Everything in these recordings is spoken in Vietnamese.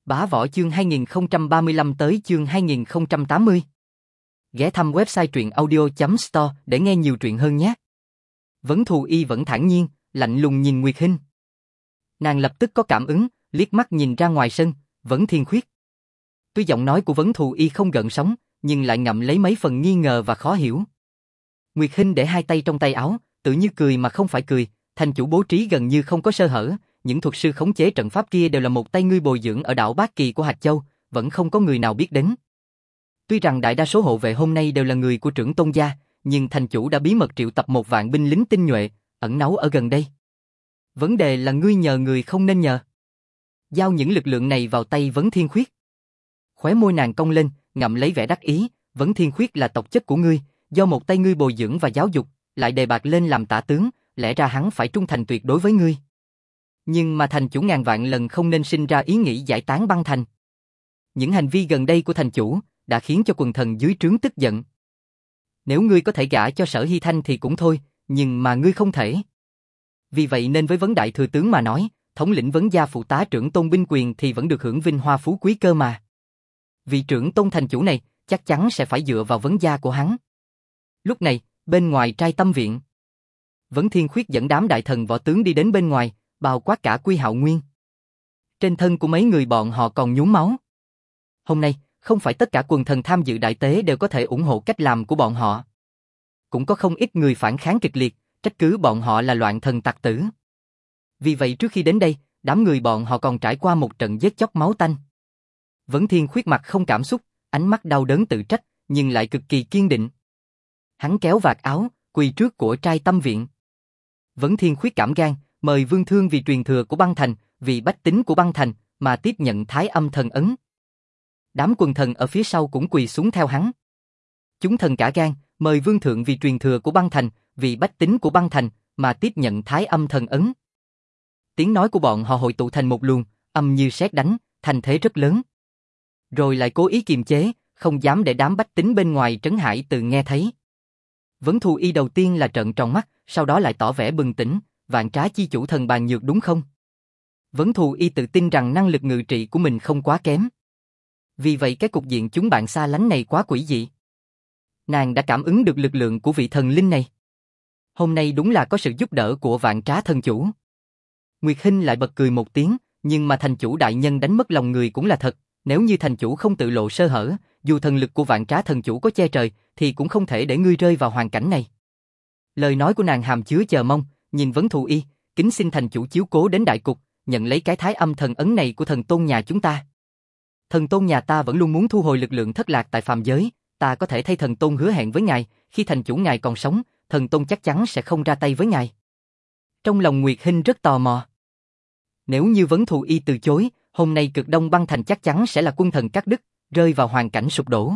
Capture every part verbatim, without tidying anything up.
Bá Võ chương hai nghìn không trăm ba mươi lăm tới chương hai nghìn không trăm tám mươi. Ghé thăm website truyện audio chấm store để nghe nhiều truyện hơn nhé. Vấn Thù Y vẫn thản nhiên, lạnh lùng nhìn Nguyệt Hinh. Nàng lập tức có cảm ứng, liếc mắt nhìn ra ngoài sân, Vấn Thiên Khuyết. Tuy giọng nói của Vấn Thù Y không gợn sóng, nhưng lại ngậm lấy mấy phần nghi ngờ và khó hiểu. Nguyệt Hinh để hai tay trong tay áo, tự như cười mà không phải cười, thành chủ bố trí gần như không có sơ hở, những thuật sư khống chế trận pháp kia đều là một tay ngươi bồi dưỡng ở đảo Bát Kỳ của Hạt Châu, vẫn không có người nào biết đến. Tuy rằng đại đa số hộ vệ hôm nay đều là người của trưởng tôn gia, nhưng thành chủ đã bí mật triệu tập một vạn binh lính tinh nhuệ, ẩn náu ở gần đây. Vấn đề là ngươi nhờ người không nên nhờ. Giao những lực lượng này vào tay Vấn Thiên Khuyết. Khóe môi nàng cong lên, ngậm lấy vẻ đắc ý, Vấn Thiên Khuyết là tộc chất của ngươi, do một tay ngươi bồi dưỡng và giáo dục, lại đề bạt lên làm tả tướng, lẽ ra hắn phải trung thành tuyệt đối với ngươi. Nhưng mà thành chủ ngàn vạn lần không nên sinh ra ý nghĩ giải tán băng thành. Những hành vi gần đây của thành chủ đã khiến cho quần thần dưới trướng tức giận. Nếu ngươi có thể gả cho Sở Hy Thanh thì cũng thôi, nhưng mà ngươi không thể. Vì vậy nên với Vấn đại thừa tướng mà nói, thống lĩnh Vấn gia phụ tá trưởng tôn binh quyền thì vẫn được hưởng vinh hoa phú quý cơ mà. Vị trưởng tôn thành chủ này chắc chắn sẽ phải dựa vào Vấn gia của hắn. Lúc này, bên ngoài trai tâm viện, Vấn Thiên Khuyết dẫn đám đại thần võ tướng đi đến bên ngoài, bao quát cả Quy Hạo Nguyên. Trên thân của mấy người bọn họ còn nhuốm máu. Hôm nay, không phải tất cả quần thần tham dự đại tế đều có thể ủng hộ cách làm của bọn họ. Cũng có không ít người phản kháng kịch liệt, trách cứ bọn họ là loạn thần tặc tử. Vì vậy trước khi đến đây, đám người bọn họ còn trải qua một trận giết chóc máu tanh. Vấn Thiên Khuyết mặt không cảm xúc, ánh mắt đau đớn tự trách, nhưng lại cực kỳ kiên định. Hắn kéo vạt áo, quỳ trước của trai tâm viện. Vấn Thiên Khuyết cảm gan, mời Vương Thương vì truyền thừa của băng thành, vì bách tính của băng thành, mà tiếp nhận Thái Âm thần ấn. Đám quần thần ở phía sau cũng quỳ xuống theo hắn. Chúng thần cả gan, mời Vương Thượng vì truyền thừa của băng thành, vì bách tính của băng thành, mà tiếp nhận Thái Âm thần ấn. Tiếng nói của bọn họ hội tụ thành một luồng, âm như sét đánh, thành thế rất lớn. Rồi lại cố ý kiềm chế, không dám để đám bách tính bên ngoài Trấn Hải Từ nghe thấy. Vấn Thù Y đầu tiên là trợn tròn mắt, sau đó lại tỏ vẻ bừng tỉnh, Vạn Trá chi chủ thần bàn nhược đúng không? Vấn Thù Y tự tin rằng năng lực ngự trị của mình không quá kém. Vì vậy cái cục diện chúng bạn xa lánh này quá quỷ dị. Nàng đã cảm ứng được lực lượng của vị thần linh này. Hôm nay đúng là có sự giúp đỡ của Vạn Trá thần chủ. Nguyệt Hinh lại bật cười một tiếng, nhưng mà thành chủ đại nhân đánh mất lòng người cũng là thật. Nếu như thành chủ không tự lộ sơ hở, dù thần lực của Vạn Trá thần chủ có che trời, thì cũng không thể để ngươi rơi vào hoàn cảnh này. Lời nói của nàng hàm chứa chờ mong, nhìn Vấn Thù Y, kính xin thành chủ chiếu cố đến đại cục, nhận lấy cái Thái Âm thần ấn này của thần tôn nhà chúng ta. Thần tôn nhà ta vẫn luôn muốn thu hồi lực lượng thất lạc tại phàm giới, ta có thể thay thần tôn hứa hẹn với ngài, khi thành chủ ngài còn sống, thần tôn chắc chắn sẽ không ra tay với ngài. Trong lòng Nguyệt Hinh rất tò mò. Nếu như Vấn Thù Y từ chối, hôm nay Cực Đông băng thành chắc chắn sẽ là quân thần cắt đứt, rơi vào hoàn cảnh sụp đổ.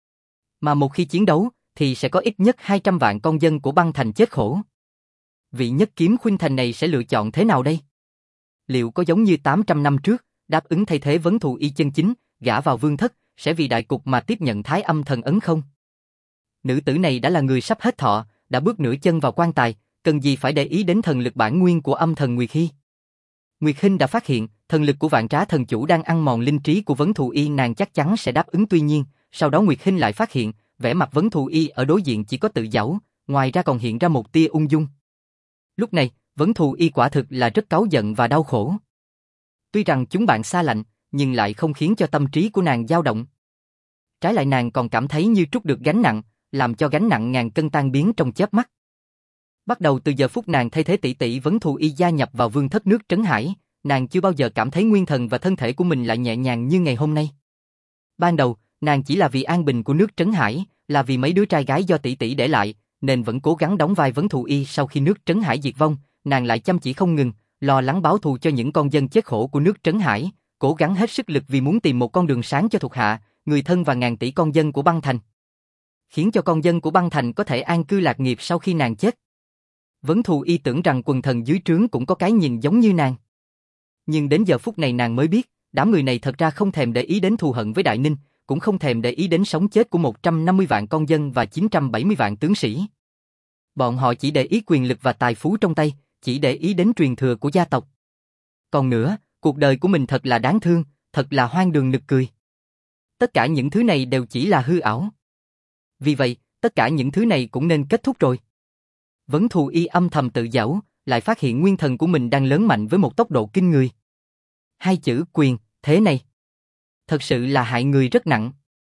Mà một khi chiến đấu, thì sẽ có ít nhất hai trăm vạn con dân của băng thành chết khổ. Vị nhất kiếm khuynh thành này sẽ lựa chọn thế nào đây? Liệu có giống như tám trăm năm trước, đáp ứng thay thế Vấn Thù Y chân chính, gả vào vương thất, sẽ vì đại cục mà tiếp nhận Thái Âm thần ấn không? Nữ tử này đã là người sắp hết thọ, đã bước nửa chân vào quan tài, cần gì phải để ý đến thần lực bản nguyên của âm thần Nguyệt Hy? Nguyệt Hinh đã phát hiện, thần lực của Vạn Trá thần chủ đang ăn mòn linh trí của Vấn Thù Y, nàng chắc chắn sẽ đáp ứng, tuy nhiên, sau đó Nguyệt Hinh lại phát hiện, vẻ mặt Vấn Thù Y ở đối diện chỉ có tự giãu, ngoài ra còn hiện ra một tia ung dung. Lúc này, Vấn Thù Y quả thực là rất cáu giận và đau khổ. Tuy rằng chúng bạn xa lạnh, nhưng lại không khiến cho tâm trí của nàng dao động. Trái lại nàng còn cảm thấy như trút được gánh nặng, làm cho gánh nặng ngàn cân tan biến trong chớp mắt. Bắt đầu từ giờ phút nàng thay thế tỷ tỷ Vấn Thù Y gia nhập vào vương thất nước Trấn Hải, nàng chưa bao giờ cảm thấy nguyên thần và thân thể của mình lại nhẹ nhàng như ngày hôm nay. Ban đầu, nàng chỉ là vì an bình của nước Trấn Hải, là vì mấy đứa trai gái do tỷ tỷ để lại, nên vẫn cố gắng đóng vai Vấn Thù Y. Sau khi nước Trấn Hải diệt vong, nàng lại chăm chỉ không ngừng, lo lắng báo thù cho những con dân chết khổ của nước Trấn Hải, cố gắng hết sức lực vì muốn tìm một con đường sáng cho thuộc hạ, người thân và ngàn tỷ con dân của băng thành, khiến cho con dân của băng thành có thể an cư lạc nghiệp sau khi nàng chết. Vấn Thù Y tưởng rằng quần thần dưới trướng cũng có cái nhìn giống như nàng. Nhưng đến giờ phút này nàng mới biết, đám người này thật ra không thèm để ý đến thù hận với Đại Ninh, cũng không thèm để ý đến sống chết của một trăm năm mươi vạn con dân và chín trăm bảy mươi vạn tướng sĩ. Bọn họ chỉ để ý quyền lực và tài phú trong tay, chỉ để ý đến truyền thừa của gia tộc. Còn nữa, cuộc đời của mình thật là đáng thương, thật là hoang đường nực cười. Tất cả những thứ này đều chỉ là hư ảo. Vì vậy, tất cả những thứ này cũng nên kết thúc rồi. Vấn Thù Y âm thầm tự giễu, lại phát hiện nguyên thần của mình đang lớn mạnh với một tốc độ kinh người. Hai chữ quyền, thế này. Thật sự là hại người rất nặng.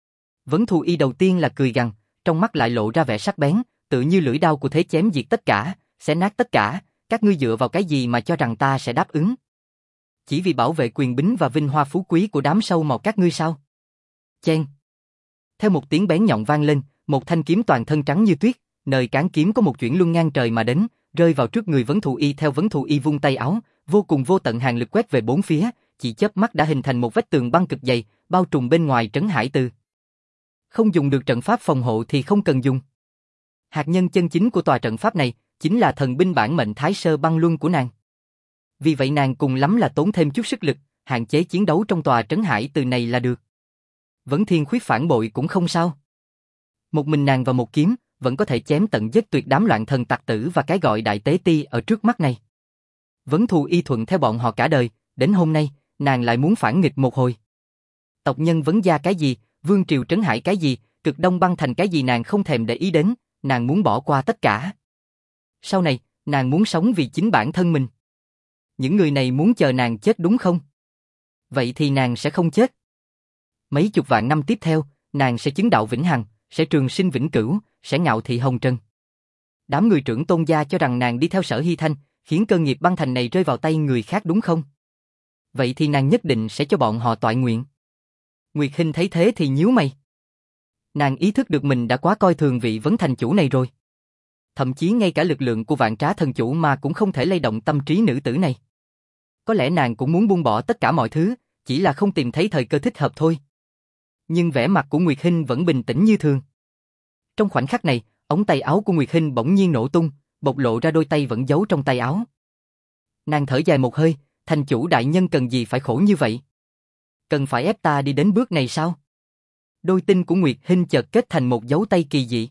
Vấn Thù Y đầu tiên là cười gằn, trong mắt lại lộ ra vẻ sắc bén, tự như lưỡi đao của thế chém diệt tất cả, xé nát tất cả, các ngươi dựa vào cái gì mà cho rằng ta sẽ đáp ứng? Chỉ vì bảo vệ quyền bính và vinh hoa phú quý của đám sâu mọt các ngươi sao? Chen. Theo một tiếng bén nhọn vang lên, một thanh kiếm toàn thân trắng như tuyết, nơi cán kiếm có một chuyển luân ngang trời mà đến, rơi vào trước người Vấn Thù Y. Theo Vấn Thù Y vung tay áo, vô cùng vô tận hàn lực quét về bốn phía, chỉ chớp mắt đã hình thành một vách tường băng cực dày, bao trùm bên ngoài trấn Hải Từ. Không dùng được trận pháp phòng hộ thì không cần dùng. Hạt nhân chân chính của tòa trận pháp này chính là thần binh bản mệnh Thái Sơ Băng Luân của nàng. Vì vậy nàng cùng lắm là tốn thêm chút sức lực, hạn chế chiến đấu trong tòa trấn Hải Từ này là được. Vấn Thiên Khuyết phản bội cũng không sao. Một mình nàng và một kiếm, vẫn có thể chém tận giết tuyệt đám loạn thần tặc tử và cái gọi đại tế ti ở trước mắt này. Vấn Thù Y thuận theo bọn họ cả đời, đến hôm nay, nàng lại muốn phản nghịch một hồi. Tộc nhân Vấn gia cái gì, Vương triều Trấn Hải cái gì, Cực Đông Băng Thành cái gì nàng không thèm để ý đến, nàng muốn bỏ qua tất cả. Sau này, nàng muốn sống vì chính bản thân mình. Những người này muốn chờ nàng chết đúng không? Vậy thì nàng sẽ không chết. Mấy chục vạn năm tiếp theo, nàng sẽ chứng đạo vĩnh hằng, sẽ trường sinh vĩnh cửu, sẽ ngạo thị hồng trần. Đám người trưởng Tôn gia cho rằng nàng đi theo Sở Hy Thanh, khiến cơ nghiệp băng thành này rơi vào tay người khác đúng không? Vậy thì nàng nhất định sẽ cho bọn họ toại nguyện. Nguyệt Hinh thấy thế thì nhíu mày. Nàng ý thức được mình đã quá coi thường vị Vấn thành chủ này rồi. Thậm chí ngay cả lực lượng của Vạn Trá thần chủ mà cũng không thể lay động tâm trí nữ tử này. Có lẽ nàng cũng muốn buông bỏ tất cả mọi thứ, chỉ là không tìm thấy thời cơ thích hợp thôi. Nhưng vẻ mặt của Nguyệt Hinh vẫn bình tĩnh như thường. Trong khoảnh khắc này, ống tay áo của Nguyệt Hinh bỗng nhiên nổ tung, bộc lộ ra đôi tay vẫn giấu trong tay áo. Nàng thở dài một hơi, thành chủ đại nhân cần gì phải khổ như vậy? Cần phải ép ta đi đến bước này sao? Đôi tinh của Nguyệt Hinh chợt kết thành một dấu tay kỳ dị.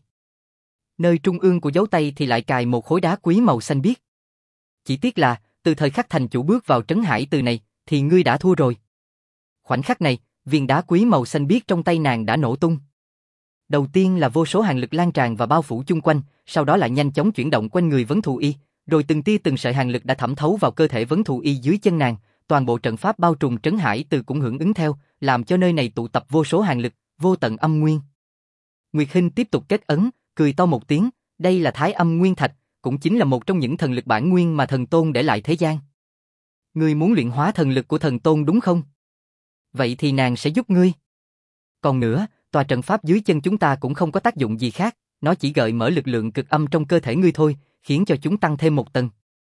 Nơi trung ương của dấu tay thì lại cài một khối đá quý màu xanh biếc. Chỉ tiếc là, từ thời khắc thành chủ bước vào trấn Hải Từ này, thì ngươi đã thua rồi. Khoảnh khắc này, viên đá quý màu xanh biếc trong tay nàng đã nổ tung. Đầu tiên là vô số hàn lực lan tràn và bao phủ chung quanh, sau đó lại nhanh chóng chuyển động quanh người Vấn Thù Y, rồi từng tia từng sợi hàn lực đã thẩm thấu vào cơ thể Vấn Thù Y dưới chân nàng, toàn bộ trận pháp bao trùm trấn Hải Từ cũng hưởng ứng theo, làm cho nơi này tụ tập vô số hàn lực, vô tận âm nguyên. Nguyệt Hinh tiếp tục kết ấn, cười to một tiếng, đây là Thái Âm Nguyên Thạch, cũng chính là một trong những thần lực bản nguyên mà thần tôn để lại thế gian. Ngươi muốn luyện hóa thần lực của thần tôn đúng không? Vậy thì nàng sẽ giúp ngươi. Còn nữa, tòa trận pháp dưới chân chúng ta cũng không có tác dụng gì khác, nó chỉ gợi mở lực lượng cực âm trong cơ thể ngươi thôi, khiến cho chúng tăng thêm một tầng.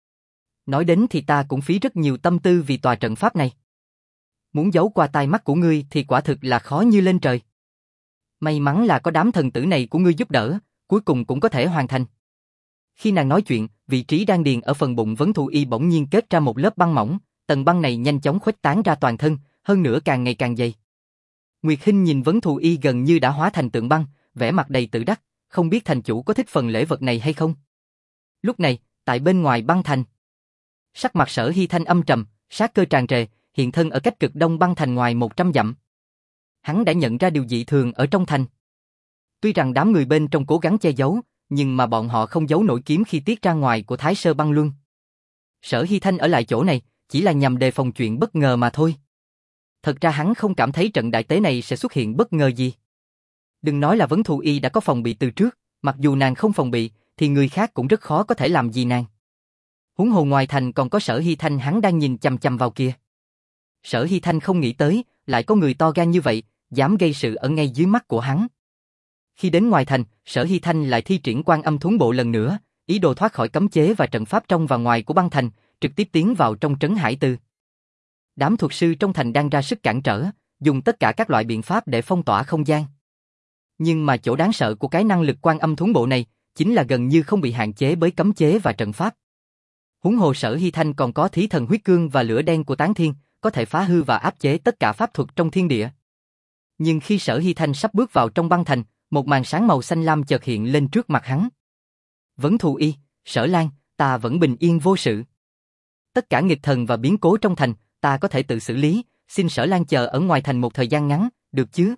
Nói đến thì ta cũng phí rất nhiều tâm tư vì tòa trận pháp này. Muốn giấu qua tai mắt của ngươi thì quả thực là khó như lên trời. May mắn là có đám thần tử này của ngươi giúp đỡ, cuối cùng cũng có thể hoàn thành. Khi nàng nói chuyện, vị trí đan điền ở phần bụng Vấn Thù Y bỗng nhiên kết ra một lớp băng mỏng, tầng băng này nhanh chóng khuếch tán ra toàn thân, hơn nữa càng ngày càng dày. Nguyệt Hinh nhìn Vấn Thù Y gần như đã hóa thành tượng băng, vẻ mặt đầy tự đắc, không biết thành chủ có thích phần lễ vật này hay không. Lúc này, tại bên ngoài băng thành, sắc mặt Sở Hy Thanh âm trầm, sát cơ tràn trề, hiện thân ở cách cực đông băng thành ngoài một trăm dặm. Hắn đã nhận ra điều dị thường ở trong thành. Tuy rằng đám người bên trong cố gắng che giấu, nhưng mà bọn họ không giấu nổi kiếm khi tiết ra ngoài của Thái Sơ Băng Luân. Sở Hy Thanh ở lại chỗ này, chỉ là nhằm đề phòng chuyện bất ngờ mà thôi. Thật ra hắn không cảm thấy trận đại tế này sẽ xuất hiện bất ngờ gì. Đừng nói là Vấn Thù Y đã có phòng bị từ trước, mặc dù nàng không phòng bị, thì người khác cũng rất khó có thể làm gì nàng. Huống hồ ngoài thành còn có Sở Hy Thanh hắn đang nhìn chằm chằm vào kia. Sở Hy Thanh không nghĩ tới, lại có người to gan như vậy, dám gây sự ở ngay dưới mắt của hắn. Khi đến ngoài thành, Sở Hy Thanh lại thi triển Quan Âm Thuấn Bộ lần nữa, ý đồ thoát khỏi cấm chế và trận pháp trong và ngoài của băng thành, trực tiếp tiến vào trong trấn Hải Từ. Đám thuật sư trong thành đang ra sức cản trở, dùng tất cả các loại biện pháp để phong tỏa không gian. Nhưng mà chỗ đáng sợ của cái năng lực Quan Âm Thuấn Bộ này, chính là gần như không bị hạn chế bởi cấm chế và trận pháp. Huống hồ Sở Hy Thanh còn có Thí Thần Huyết Cương và Lửa Đen của Tán Thiên, có thể phá hư và áp chế tất cả pháp thuật trong thiên địa. Nhưng khi Sở Hy Thanh sắp bước vào trong băng thành, một màn sáng màu xanh lam chợt hiện lên trước mặt hắn. Vấn Thù Y, Sở Lan, ta vẫn bình yên vô sự. Tất cả nghịch thần và biến cố trong thành, ta có thể tự xử lý, xin Sở Lan chờ ở ngoài thành một thời gian ngắn, được chứ?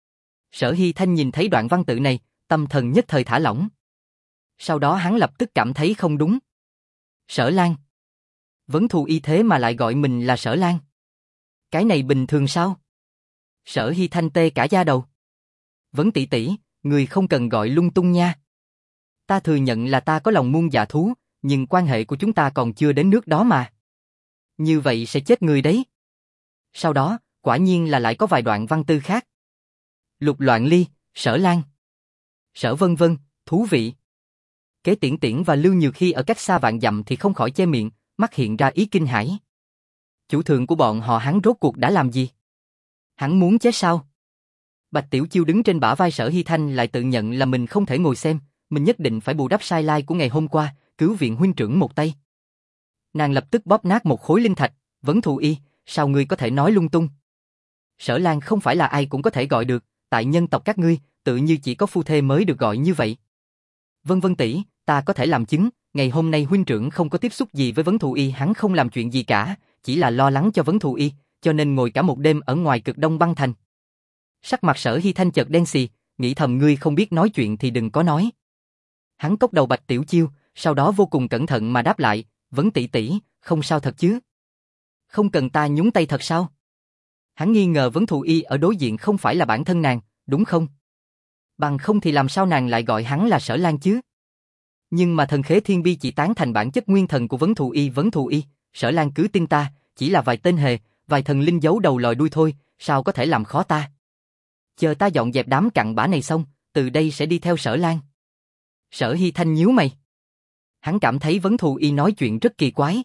Sở Hy Thanh nhìn thấy đoạn văn tự này, tâm thần nhất thời thả lỏng. Sau đó hắn lập tức cảm thấy không đúng. Sở Lan. Vấn Thù Y thế mà lại gọi mình là Sở Lan. Cái này bình thường sao? Sở Hy Thanh tê cả da đầu. Vấn tỷ tỷ, người không cần gọi lung tung nha. Ta thừa nhận là ta có lòng muôn dạ thú, nhưng quan hệ của chúng ta còn chưa đến nước đó mà. Như vậy sẽ chết người đấy. Sau đó, quả nhiên là lại có vài đoạn văn tư khác. Lục Loạn Ly, Sở Lan. Sở Vân Vân, thú vị. Kế Tiễn Tiễn và Lưu Nhược khi ở cách xa vạn dặm thì không khỏi che miệng, mắt hiện ra ý kinh hãi. Chủ thượng của bọn họ hắn rốt cuộc đã làm gì? Hắn muốn chết sao? Bạch Tiểu Chiêu đứng trên bả vai Sở Hy Thanh lại tự nhận là mình không thể ngồi xem, mình nhất định phải bù đắp sai lai của ngày hôm qua, cứu viện huynh trưởng một tay. Nàng lập tức bóp nát một khối linh thạch, Vấn Thù Y, sao ngươi có thể nói lung tung? Sở Lan không phải là ai cũng có thể gọi được, tại nhân tộc các ngươi, tự như chỉ có phu thê mới được gọi như vậy. Vân Vân tỷ, ta có thể làm chứng, ngày hôm nay huynh trưởng không có tiếp xúc gì với Vấn Thù Y, hắn không làm chuyện gì cả, chỉ là lo lắng cho Vấn Thù Y, cho nên ngồi cả một đêm ở ngoài Cực Đông băng thành. Sắc mặt Sở Hy Thanh chợt đen xì, nghĩ thầm ngươi không biết nói chuyện thì đừng có nói. Hắn cốc đầu Bạch Tiểu Chiêu, sau đó vô cùng cẩn thận mà đáp lại, Vấn tỷ tỷ, không sao thật chứ? Không cần ta nhúng tay thật sao? Hắn nghi ngờ Vấn Thù Y ở đối diện không phải là bản thân nàng, đúng không? Bằng không thì làm sao nàng lại gọi hắn là Sở Lan chứ? Nhưng mà thần khế thiên bi chỉ tán thành bản chất nguyên thần của Vấn Thù Y. Vấn Thù Y, Sở Lan cứ tin ta, chỉ là vài tên hề, vài thần linh giấu đầu lòi đuôi thôi, sao có thể làm khó ta? Chờ ta dọn dẹp đám cặn bã này xong, từ đây sẽ đi theo Sở Lan. Sở Hy Thanh nhíu mày. Hắn cảm thấy Vấn Thù Y nói chuyện rất kỳ quái.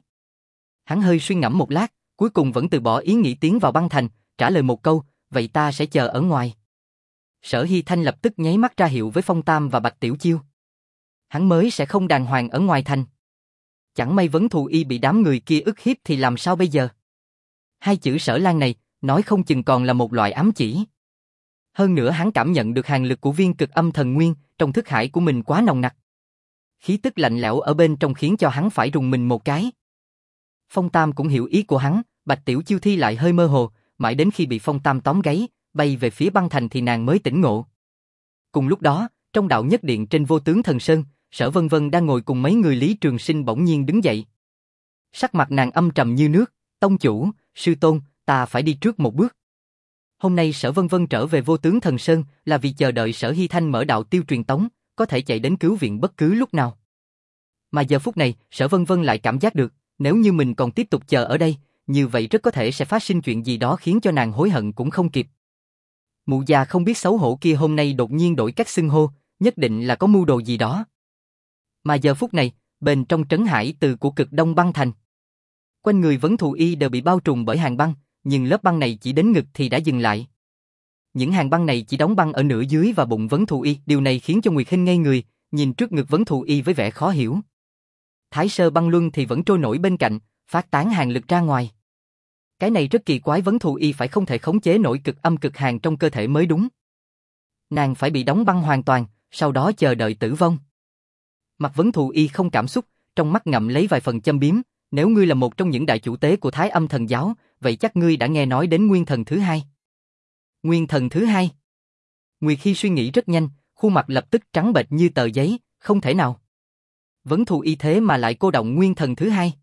Hắn hơi suy ngẫm một lát, cuối cùng vẫn từ bỏ ý nghĩ tiến vào băng thành, trả lời một câu, vậy ta sẽ chờ ở ngoài. Sở Hy Thanh lập tức nháy mắt ra hiệu với Phong Tam và Bạch Tiểu Chiêu. Hắn mới sẽ không đàng hoàng ở ngoài thành. Chẳng may Vấn Thù Y bị đám người kia ức hiếp thì làm sao bây giờ? Hai chữ Sở Lan này, nói không chừng còn là một loại ám chỉ. Hơn nữa hắn cảm nhận được hàn lực của viên cực âm thần nguyên trong thức hải của mình quá nồng nặc. Khí tức lạnh lẽo ở bên trong khiến cho hắn phải rùng mình một cái. Phong Tam cũng hiểu ý của hắn, Bạch Tiểu Chiêu thi lại hơi mơ hồ, mãi đến khi bị Phong Tam tóm gáy, bay về phía băng thành thì nàng mới tỉnh ngộ. Cùng lúc đó, trong đạo nhất điện trên Vô Tướng Thần Sơn, Sở Vân Vân đang ngồi cùng mấy người Lý Trường Sinh bỗng nhiên đứng dậy. Sắc mặt nàng âm trầm như nước, tông chủ, sư tôn, ta phải đi trước một bước. Hôm nay Sở Vân Vân trở về Vô Tướng Thần Sơn là vì chờ đợi Sở Hy Thanh mở đạo tiêu truyền tống, có thể chạy đến cứu viện bất cứ lúc nào. Mà giờ phút này, Sở Vân Vân lại cảm giác được, nếu như mình còn tiếp tục chờ ở đây, như vậy rất có thể sẽ phát sinh chuyện gì đó khiến cho nàng hối hận cũng không kịp. Mụ già không biết xấu hổ kia hôm nay đột nhiên đổi cách xưng hô, nhất định là có mưu đồ gì đó. Mà giờ phút này, bên trong trấn hải từ của Cực Đông băng thành, quanh người Vấn Thù Y đều bị bao trùm bởi hàng băng, nhưng lớp băng này chỉ đến ngực thì đã dừng lại. Những hàng băng này chỉ đóng băng ở nửa dưới và bụng Vấn Thù Y, điều này khiến cho Nguyệt Hinh ngây người, nhìn trước ngực Vấn Thù Y với vẻ khó hiểu. Thái sơ băng luân thì vẫn trôi nổi bên cạnh, phát tán hàn lực ra ngoài. Cái này rất kỳ quái, Vấn Thù Y phải không thể khống chế nổi cực âm cực hàn trong cơ thể mới đúng. Nàng phải bị đóng băng hoàn toàn, sau đó chờ đợi tử vong. Mặt Vấn Thù Y không cảm xúc, trong mắt ngậm lấy vài phần châm biếm, nếu ngươi là một trong những đại chủ tế của Thái Âm Thần Giáo, vậy chắc ngươi đã nghe nói đến Nguyên Thần thứ hai. Nguyên Thần thứ hai? Nguyệt Hi suy nghĩ rất nhanh, khuôn mặt lập tức trắng bệch như tờ giấy, không thể nào. Vấn Thù Y thế mà lại cô động Nguyên Thần thứ hai.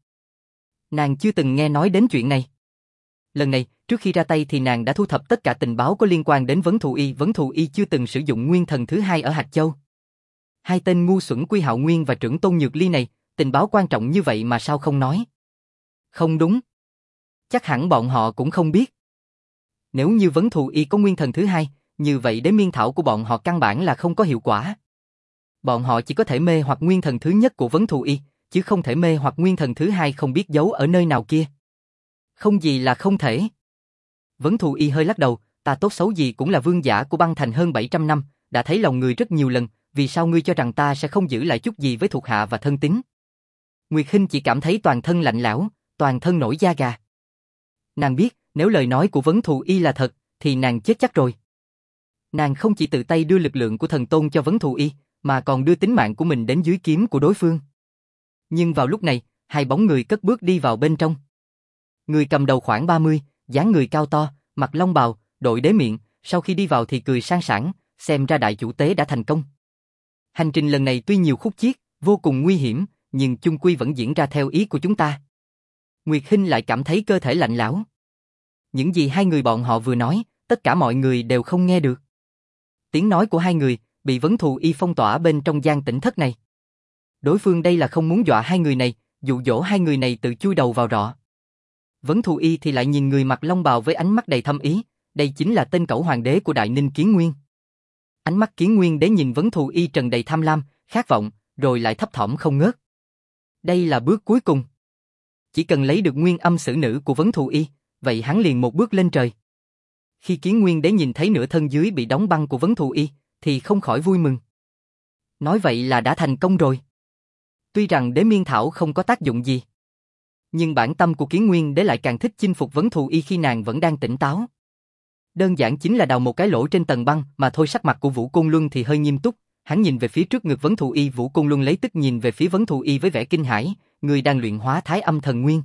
Nàng chưa từng nghe nói đến chuyện này. Lần này, trước khi ra tay thì nàng đã thu thập tất cả tình báo có liên quan đến Vấn Thù Y. Vấn Thù Y chưa từng sử dụng Nguyên Thần thứ hai ở Hạt Châu. Hai tên ngu xuẩn Quy Hạo Nguyên và Trưởng Tôn Nhược Ly này, tình báo quan trọng như vậy mà sao không nói? Không đúng. Chắc hẳn bọn họ cũng không biết. Nếu như Vấn Thù Y có Nguyên Thần thứ hai, như vậy đế miên thảo của bọn họ căn bản là không có hiệu quả. Bọn họ chỉ có thể mê hoặc Nguyên Thần thứ nhất của Vấn Thù Y, chứ không thể mê hoặc Nguyên Thần thứ hai không biết giấu ở nơi nào kia. Không gì là không thể. Vấn Thù Y hơi lắc đầu, ta tốt xấu gì cũng là vương giả của băng thành hơn bảy trăm năm, đã thấy lòng người rất nhiều lần, vì sao ngươi cho rằng ta sẽ không giữ lại chút gì với thuộc hạ và thân tín? Nguyệt Hinh chỉ cảm thấy toàn thân lạnh lẽo, toàn thân nổi da gà. Nàng biết, nếu lời nói của Vấn Thù Y là thật, thì nàng chết chắc rồi. Nàng không chỉ tự tay đưa lực lượng của thần tôn cho Vấn Thù Y, mà còn đưa tính mạng của mình đến dưới kiếm của đối phương. Nhưng vào lúc này, hai bóng người cất bước đi vào bên trong. Người cầm đầu khoảng ba mươi, dáng người cao to, mặc long bào, đội đế miệng, sau khi đi vào thì cười sang sảng, xem ra đại chủ tế đã thành công. Hành trình lần này tuy nhiều khúc chiết, vô cùng nguy hiểm, nhưng chung quy vẫn diễn ra theo ý của chúng ta. Nguyệt Hinh lại cảm thấy cơ thể lạnh lẽo. Những gì hai người bọn họ vừa nói, tất cả mọi người đều không nghe được. Tiếng nói của hai người bị Vấn Thù Y phong tỏa bên trong gian tĩnh thất này. Đối phương đây là không muốn dọa hai người này, dụ dỗ hai người này tự chui đầu vào rọ. Vấn Thù Y thì lại nhìn người mặc long bào với ánh mắt đầy thâm ý, đây chính là tên cẩu hoàng đế của Đại Ninh Kiến Nguyên. Ánh mắt Kiến Nguyên đế nhìn Vấn Thù Y trần đầy tham lam, khát vọng, rồi lại thấp thỏm không ngớt. Đây là bước cuối cùng. Chỉ cần lấy được nguyên âm sử nữ của Vấn Thù Y, vậy hắn liền một bước lên trời. Khi Kiến Nguyên đế nhìn thấy nửa thân dưới bị đóng băng của Vấn Thù Y, thì không khỏi vui mừng. Nói vậy là đã thành công rồi. Tuy rằng đế miên thảo không có tác dụng gì, nhưng bản tâm của Kiến Nguyên đế lại càng thích chinh phục Vấn Thù Y khi nàng vẫn đang tỉnh táo. Đơn giản chính là đào một cái lỗ trên tầng băng mà thôi. Sắc mặt của Vũ Côn Luân thì hơi nghiêm túc, hắn nhìn về phía trước ngực Vấn Thù Y. Vũ Côn Luân lấy tức nhìn về phía Vấn Thù Y với vẻ kinh hãi, người đang luyện hóa Thái Âm Thần Nguyên.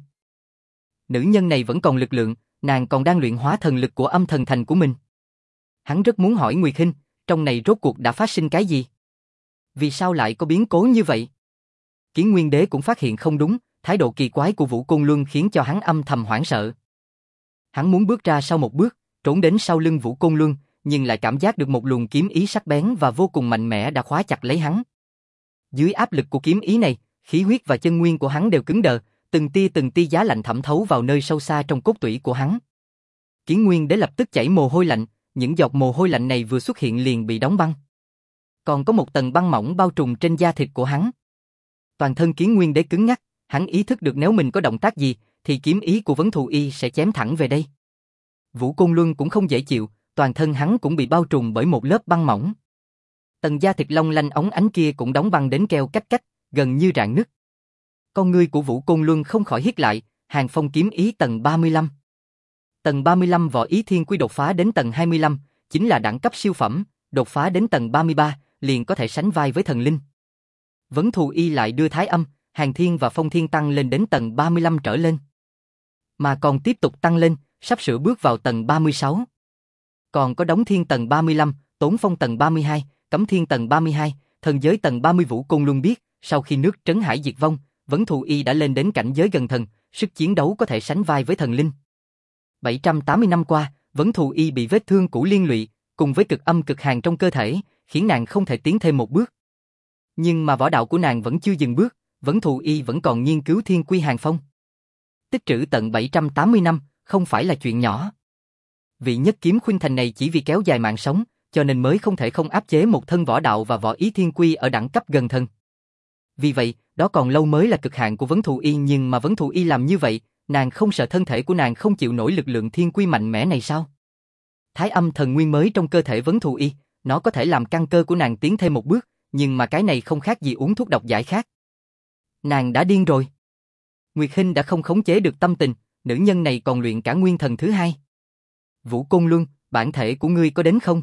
Nữ nhân này vẫn còn lực lượng, nàng còn đang luyện hóa thần lực của âm thần thành của mình. Hắn rất muốn hỏi Nguyệt Hinh, trong này rốt cuộc đã phát sinh cái gì? Vì sao lại có biến cố như vậy? Kiến Nguyên đế cũng phát hiện không đúng, thái độ kỳ quái của Vũ Côn Luân khiến cho hắn âm thầm hoảng sợ. Hắn muốn bước ra sau một bước, trốn đến sau lưng Vũ Côn Luân, nhưng lại cảm giác được một luồng kiếm ý sắc bén và vô cùng mạnh mẽ đã khóa chặt lấy hắn. Dưới áp lực của kiếm ý này, khí huyết và chân nguyên của hắn đều cứng đờ, từng tia từng tia giá lạnh thẩm thấu vào nơi sâu xa trong cốt tủy của hắn. Kiến Nguyên đế lập tức chảy mồ hôi lạnh, những giọt mồ hôi lạnh này vừa xuất hiện liền bị đóng băng. Còn có một tầng băng mỏng bao trùm trên da thịt của hắn. Toàn thân Kiến Nguyên đế cứng ngắc, hắn ý thức được nếu mình có động tác gì, thì kiếm ý của Vấn Thù Y sẽ chém thẳng về đây. Vũ Côn Luân cũng không dễ chịu, toàn thân hắn cũng bị bao trùm bởi một lớp băng mỏng. Tầng da thịt long lanh óng ánh kia cũng đóng băng đến keo cách cách, gần như rạn nứt. Con ngươi của Vũ Côn Luân không khỏi hít lại, Hàng Phong kiếm ý tầng ba mươi lăm. Tầng ba mươi lăm võ ý thiên quy đột phá đến tầng hai mươi lăm, chính là đẳng cấp siêu phẩm, đột phá đến tầng ba mươi ba, liền có thể sánh vai với thần linh. Vấn Thù Y lại đưa Thái Âm, Hàng Thiên và Phong Thiên tăng lên đến tầng ba mươi lăm trở lên. Mà còn tiếp tục tăng lên, sắp sửa bước vào tầng ba mươi sáu. Còn có Đống Thiên tầng ba mươi lăm, Tốn Phong tầng ba mươi hai, Cấm Thiên tầng ba mươi hai, Thần Giới tầng ba mươi. Vũ Côn Luân biết, sau khi nước Trấn Hải diệt vong, Vấn Thù Y đã lên đến cảnh giới gần thần, sức chiến đấu có thể sánh vai với thần linh. bảy trăm tám mươi năm qua, Vấn Thù Y bị vết thương cũ liên lụy, cùng với cực âm cực hàn trong cơ thể, khiến nàng không thể tiến thêm một bước. Nhưng mà võ đạo của nàng vẫn chưa dừng bước, Vấn Thù Y vẫn còn nghiên cứu Thiên Quy Hàn Phong. Tích trữ tận bảy trăm tám mươi năm, không phải là chuyện nhỏ. Vị nhất kiếm khuynh thành này chỉ vì kéo dài mạng sống, cho nên mới không thể không áp chế một thân võ đạo và võ ý thiên quy ở đẳng cấp gần thần. Vì vậy, đó còn lâu mới là cực hạn của Vấn Thù Y, nhưng mà Vấn Thù Y làm như vậy, nàng không sợ thân thể của nàng không chịu nổi lực lượng thiên quy mạnh mẽ này sao? Thái Âm Thần Nguyên mới trong cơ thể Vấn Thù Y, nó có thể làm căn cơ của nàng tiến thêm một bước, nhưng mà cái này không khác gì uống thuốc độc giải khát. Nàng đã điên rồi. Nguyệt Hinh đã không khống chế được tâm tình, nữ nhân này còn luyện cả nguyên thần thứ hai. Vũ Côn Luân, bản thể của ngươi có đến không?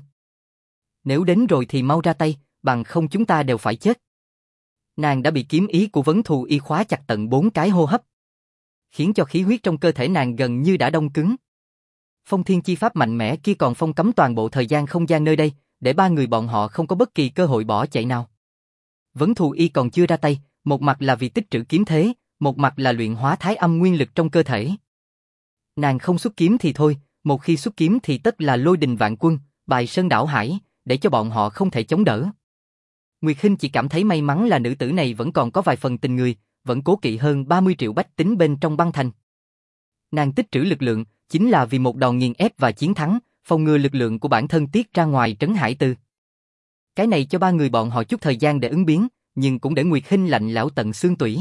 Nếu đến rồi thì mau ra tay, bằng không chúng ta đều phải chết. Nàng đã bị kiếm ý của Vấn Thù Y khóa chặt tận bốn cái hô hấp, khiến cho khí huyết trong cơ thể nàng gần như đã đông cứng. Phong Thiên chi pháp mạnh mẽ kia còn phong cấm toàn bộ thời gian không gian nơi đây, để ba người bọn họ không có bất kỳ cơ hội bỏ chạy nào. Vấn Thù Y còn chưa ra tay, một mặt là vì tích trữ kiếm thế, một mặt là luyện hóa Thái Âm nguyên lực trong cơ thể. Nàng không xuất kiếm thì thôi, một khi xuất kiếm thì tất là lôi đình vạn quân, bài sơn đảo hải, để cho bọn họ không thể chống đỡ. Nguyệt Hinh chỉ cảm thấy may mắn là nữ tử này vẫn còn có vài phần tình người, vẫn cố kỵ hơn ba mươi triệu bách tính bên trong băng thành. Nàng tích trữ lực lượng, chính là vì một đòn nghiền ép và chiến thắng, phòng ngừa lực lượng của bản thân tiết ra ngoài Trấn Hải Tư. Cái này cho ba người bọn họ chút thời gian để ứng biến, nhưng cũng để Nguyệt Hinh lạnh lẽo tận xương tủy.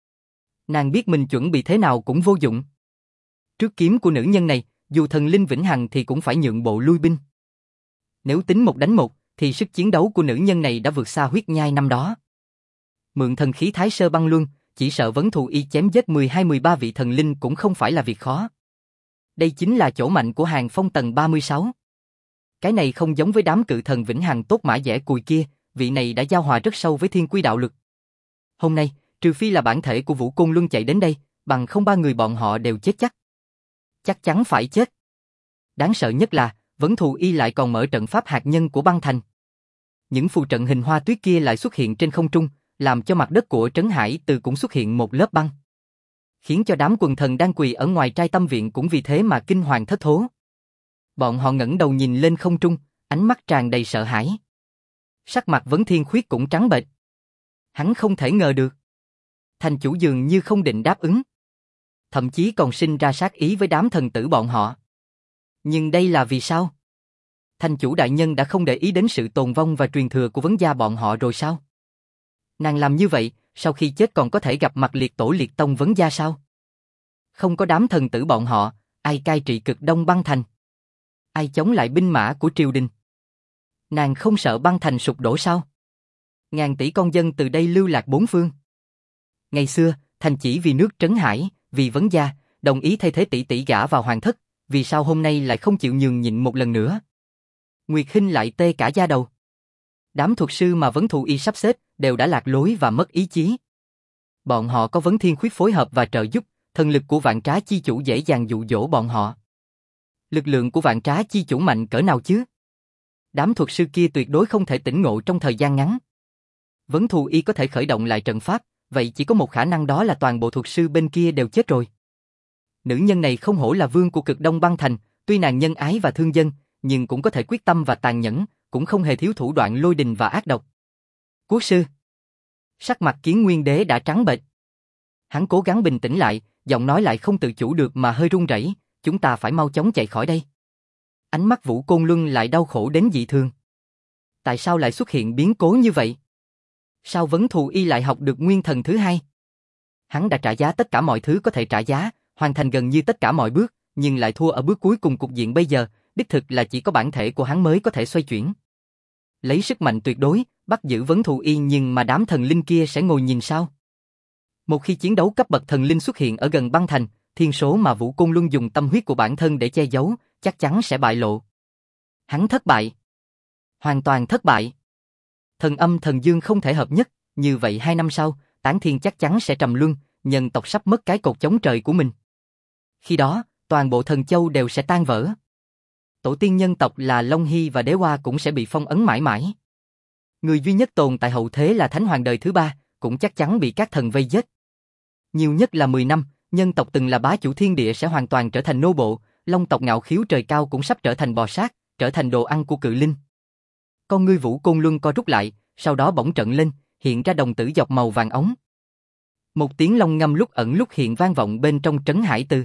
Nàng biết mình chuẩn bị thế nào cũng vô dụng. Trước kiếm của nữ nhân này, dù thần linh vĩnh hằng thì cũng phải nhượng bộ lui binh. Nếu tính một đánh một, thì sức chiến đấu của nữ nhân này đã vượt xa huyết nhai năm đó. Mượn thần khí Thái Sơ Băng Luân, chỉ sợ Vấn Thù Y chém giết mười hai mười ba vị thần linh cũng không phải là việc khó. Đây chính là chỗ mạnh của Hàng Phong tầng ba mươi sáu. Cái này không giống với đám cự thần vĩnh hằng tốt mã dẻ cùi kia, vị này đã giao hòa rất sâu với thiên quy đạo lực. Hôm nay, trừ phi là bản thể của Vũ Côn Luân chạy đến đây, bằng không ba người bọn họ đều chết chắc. chắc chắn phải chết. Đáng sợ nhất là, Vấn Thù Y lại còn mở trận pháp hạt nhân của băng thành. Những phù trận hình hoa tuyết kia lại xuất hiện trên không trung, làm cho mặt đất của Trấn Hải Từ cũng xuất hiện một lớp băng. Khiến cho đám quần thần đang quỳ ở ngoài trai tâm viện cũng vì thế mà kinh hoàng thất thố. Bọn họ ngẩng đầu nhìn lên không trung, ánh mắt tràn đầy sợ hãi. Sắc mặt Vấn Thiên Khuyết cũng trắng bệch. Hắn không thể ngờ được. Thành chủ dường như không định đáp ứng. Thậm chí còn sinh ra sát ý với đám thần tử bọn họ. Nhưng đây là vì sao? Thành chủ đại nhân đã không để ý đến sự tồn vong và truyền thừa của Vấn gia bọn họ rồi sao? Nàng làm như vậy, sau khi chết còn có thể gặp mặt liệt tổ liệt tông Vấn gia sao? Không có đám thần tử bọn họ, ai cai trị cực đông băng thành? Ai chống lại binh mã của triều đình? Nàng không sợ băng thành sụp đổ sao? Ngàn tỷ con dân từ đây lưu lạc bốn phương. Ngày xưa, thành chỉ vì nước Trấn Hải, vì Vấn gia, đồng ý thay thế tỷ tỷ gả vào hoàng thất, vì sao hôm nay lại không chịu nhường nhịn một lần nữa? Nguyệt Hinh lại tê cả da đầu. Đám thuật sư mà Vấn Thù Y sắp xếp đều đã lạc lối và mất ý chí. Bọn họ có Vấn Thiên Khuyết phối hợp và trợ giúp, thần lực của Vạn Trá Chi Chủ dễ dàng dụ dỗ bọn họ. Lực lượng của Vạn Trá Chi Chủ mạnh cỡ nào chứ? Đám thuật sư kia tuyệt đối không thể tỉnh ngộ trong thời gian ngắn. Vấn Thù Y có thể khởi động lại trận pháp, vậy chỉ có một khả năng đó là toàn bộ thuật sư bên kia đều chết rồi. Nữ nhân này không hổ là vương của cực đông băng thành, tuy nàng nhân ái và thương dân, nhưng cũng có thể quyết tâm và tàn nhẫn, cũng không hề thiếu thủ đoạn lôi đình và ác độc. Quốc sư. Sắc mặt Kiến Nguyên Đế đã trắng bệch. Hắn cố gắng bình tĩnh lại, giọng nói lại không tự chủ được mà hơi run rẩy, chúng ta phải mau chóng chạy khỏi đây. Ánh mắt Vũ Côn Luân lại đau khổ đến dị thường. Tại sao lại xuất hiện biến cố như vậy? Sao Vấn Thù Y lại học được nguyên thần thứ hai? Hắn đã trả giá tất cả mọi thứ có thể trả giá, hoàn thành gần như tất cả mọi bước, nhưng lại thua ở bước cuối cùng. Cục diện bây giờ, đích thực là chỉ có bản thể của hắn mới có thể xoay chuyển. Lấy sức mạnh tuyệt đối, bắt giữ Vấn Thù Y, nhưng mà đám thần linh kia sẽ ngồi nhìn sao? Một khi chiến đấu cấp bậc thần linh xuất hiện ở gần băng thành, thiên số mà Vũ Côn Luân dùng tâm huyết của bản thân để che giấu, chắc chắn sẽ bại lộ. Hắn thất bại. Hoàn toàn thất bại. Thần âm thần dương không thể hợp nhất, như vậy hai năm sau, Tán Thiên chắc chắn sẽ trầm luân, nhân tộc sắp mất cái cột chống trời của mình. Khi đó, toàn bộ thần châu đều sẽ tan vỡ. Tổ tiên nhân tộc là Long Hy và Đế Hoa cũng sẽ bị phong ấn mãi mãi. Người duy nhất tồn tại hậu thế là Thánh Hoàng đời thứ ba, cũng chắc chắn bị các thần vây giết. Nhiều nhất là mười năm, nhân tộc từng là bá chủ thiên địa sẽ hoàn toàn trở thành nô bộ, Long tộc ngạo khiếu trời cao cũng sắp trở thành bò sát, trở thành đồ ăn của cự linh. Con ngươi Vũ Côn Luân co rút lại, sau đó bỗng trận lên, hiện ra đồng tử dọc màu vàng ống. Một tiếng long ngâm lúc ẩn lúc hiện vang vọng bên trong Trấn Hải Từ.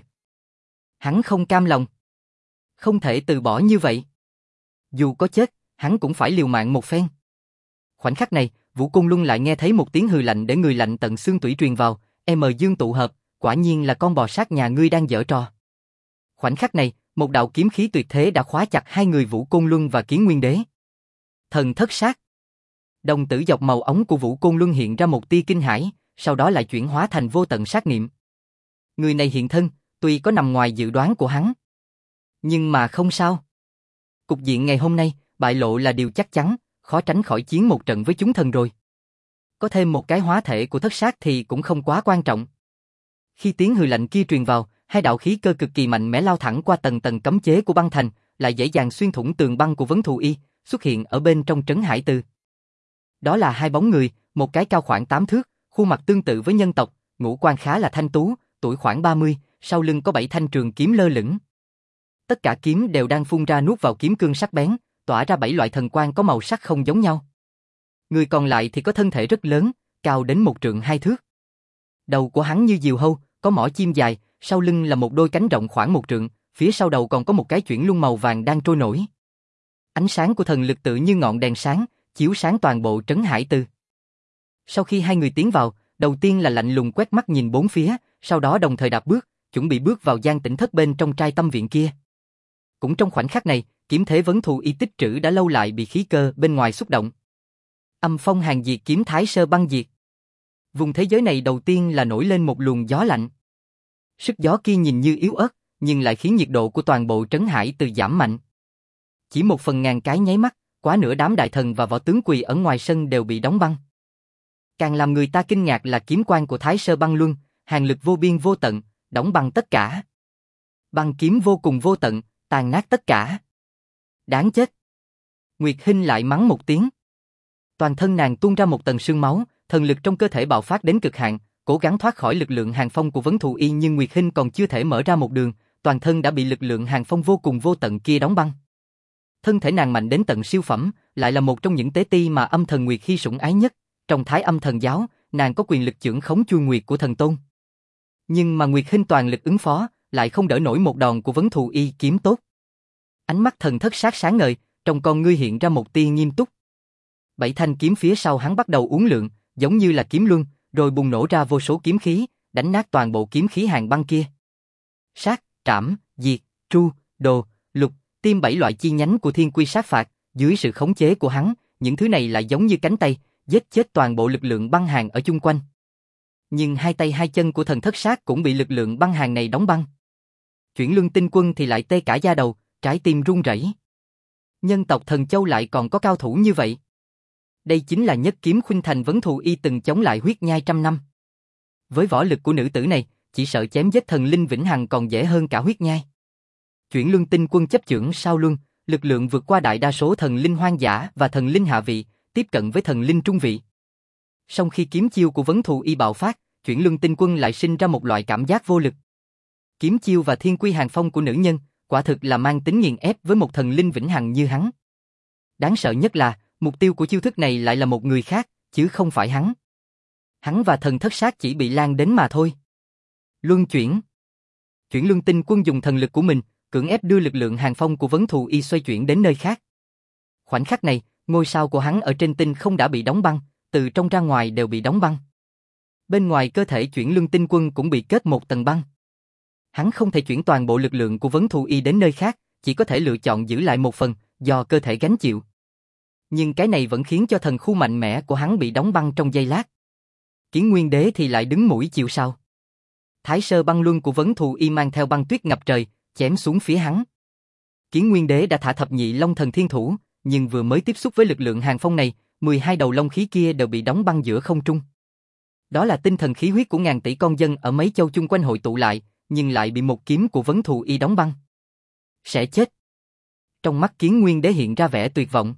Hắn không cam lòng. Không thể từ bỏ như vậy. Dù có chết, hắn cũng phải liều mạng một phen. Khoảnh khắc này, Vũ Côn Luân lại nghe thấy một tiếng hừ lạnh để người lạnh tận xương tủy truyền vào, em dương tụ hợp, quả nhiên là con bò sát nhà ngươi đang giở trò. Khoảnh khắc này, một đạo kiếm khí tuyệt thế đã khóa chặt hai người Vũ Côn Luân và Kiến Nguyên Đế. Thần thất sát. Đồng tử dọc màu ống của Vũ Côn Luân hiện ra một tia kinh hãi, sau đó lại chuyển hóa thành vô tận sát niệm. Người này hiện thân, tuy có nằm ngoài dự đoán của hắn, nhưng mà không sao. Cục diện ngày hôm nay, bại lộ là điều chắc chắn, khó tránh khỏi chiến một trận với chúng thần rồi. Có thêm một cái hóa thể của thất sát thì cũng không quá quan trọng. Khi tiếng hừ lạnh kia truyền vào, hai đạo khí cơ cực kỳ mạnh mẽ lao thẳng qua tầng tầng cấm chế của băng thành, lại dễ dàng xuyên thủng tường băng của Vấn Thù Y, xuất hiện ở bên trong Trấn Hải Từ. Đó là hai bóng người, một cái cao khoảng tám thước, khuôn mặt tương tự với nhân tộc, ngũ quan khá là thanh tú, tuổi khoảng ba mươi, sau lưng có bảy thanh trường kiếm lơ lửng. Tất cả kiếm đều đang phun ra nuốt vào kiếm cương sắc bén, tỏa ra bảy loại thần quang có màu sắc không giống nhau. Người còn lại thì có thân thể rất lớn, cao đến một trượng hai thước. Đầu của hắn như diều hâu, có mỏ chim dài, sau lưng là một đôi cánh rộng khoảng một trượng, phía sau đầu còn có một cái chuyển luân màu vàng đang trôi nổi. Ánh sáng của thần lực tự như ngọn đèn sáng, chiếu sáng toàn bộ Trấn Hải Từ. Sau khi hai người tiến vào, đầu tiên là lạnh lùng quét mắt nhìn bốn phía, sau đó đồng thời đạp bước, chuẩn bị bước vào gian tĩnh thất bên trong trai tâm viện kia. Cũng trong khoảnh khắc này, kiếm thế Vấn Thù Y tích trữ đã lâu lại bị khí cơ bên ngoài xúc động. Âm phong hàng diệt kiếm thái sơ băng diệt. Vùng thế giới này đầu tiên là nổi lên một luồng gió lạnh. Sức gió kia nhìn như yếu ớt, nhưng lại khiến nhiệt độ của toàn bộ Trấn Hải Từ giảm mạnh. Chỉ một phần ngàn cái nháy mắt, quá nửa đám đại thần và võ tướng quỳ ở ngoài sân đều bị đóng băng. Càng làm người ta kinh ngạc là kiếm quang của Thái Sơ Băng Luân, hàn lực vô biên vô tận, đóng băng tất cả. Băng kiếm vô cùng vô tận, tàn nát tất cả. Đáng chết. Nguyệt Hinh lại mắng một tiếng. Toàn thân nàng tuôn ra một tầng sương máu, thần lực trong cơ thể bạo phát đến cực hạn, cố gắng thoát khỏi lực lượng hàng phong của Vấn Thù Y, nhưng Nguyệt Hinh còn chưa thể mở ra một đường, toàn thân đã bị lực lượng hàng phong vô cùng vô tận kia đóng băng. Thân thể nàng mạnh đến tận siêu phẩm, lại là một trong những tế ti mà âm thần Nguyệt Hy sủng ái nhất. Trong Thái Âm Thần Giáo, nàng có quyền lực chưởng khống Chu Nguyệt của thần tôn. Nhưng mà Nguyệt Hinh toàn lực ứng phó, lại không đỡ nổi một đòn của Vấn Thù Y kiếm tốt. Ánh mắt thần thất sát sáng ngời, trong con ngươi hiện ra một tia nghiêm túc. Bảy thanh kiếm phía sau hắn bắt đầu uốn lượn, giống như là kiếm luân, rồi bùng nổ ra vô số kiếm khí, đánh nát toàn bộ kiếm khí hàng băng kia. Sát, trảm, diệt, tru, đồ, lục, tiêm bảy loại chi nhánh của thiên quy sát phạt, dưới sự khống chế của hắn, những thứ này lại giống như cánh tay, giết chết toàn bộ lực lượng băng hàng ở chung quanh. Nhưng hai tay hai chân của thần thất sát cũng bị lực lượng băng hàng này đóng băng. Chuyển Luân Tinh Quân thì lại tê cả da đầu, trái tim run rẩy. Nhân tộc Thần Châu lại còn có cao thủ như vậy. Đây chính là nhất kiếm khuynh thành Vấn Thù Y từng chống lại huyết nhai trăm năm. Với võ lực của nữ tử này, chỉ sợ chém giết thần linh vĩnh hằng còn dễ hơn cả huyết nhai. Chuyển Luân Tinh Quân chấp chưởng sao luân, lực lượng vượt qua đại đa số thần linh hoang dã và thần linh hạ vị, tiếp cận với thần linh trung vị. Song khi kiếm chiêu của Vấn Thù Y bạo phát, Chuyển Luân Tinh Quân lại sinh ra một loại cảm giác vô lực. Kiếm chiêu và thiên quy hàng phong của nữ nhân, quả thực là mang tính nghiền ép với một thần linh vĩnh hằng như hắn. Đáng sợ nhất là, mục tiêu của chiêu thức này lại là một người khác, chứ không phải hắn. Hắn và thần thất sát chỉ bị lan đến mà thôi. Luân chuyển. Chuyển Luân Tinh Quân dùng thần lực của mình, cưỡng ép đưa lực lượng hàng phong của Vấn Thù Y xoay chuyển đến nơi khác. Khoảnh khắc này, ngôi sao của hắn ở trên tinh không đã bị đóng băng, từ trong ra ngoài đều bị đóng băng. Bên ngoài cơ thể Chuyển Luân Tinh Quân cũng bị kết một tầng băng. Hắn không thể chuyển toàn bộ lực lượng của Vấn Thù Y đến nơi khác, chỉ có thể lựa chọn giữ lại một phần, do cơ thể gánh chịu. Nhưng cái này vẫn khiến cho thần khu mạnh mẽ của hắn bị đóng băng trong giây lát. Kiến Nguyên Đế thì lại đứng mũi chịu sào. Thái Sơ Băng Luân của Vấn Thù Y mang theo băng tuyết ngập trời, chém xuống phía hắn. Kiến Nguyên Đế đã thả thập nhị Long Thần Thiên Thủ, nhưng vừa mới tiếp xúc với lực lượng hàng phong này, mười hai đầu long khí kia đều bị đóng băng giữa không trung. Đó là tinh thần khí huyết của ngàn tỷ con dân ở mấy châu chung quanh hội tụ lại, nhưng lại bị một kiếm của Vấn Thù Y đóng băng. Sẽ chết. Trong mắt Kiến Nguyên Đế hiện ra vẻ tuyệt vọng.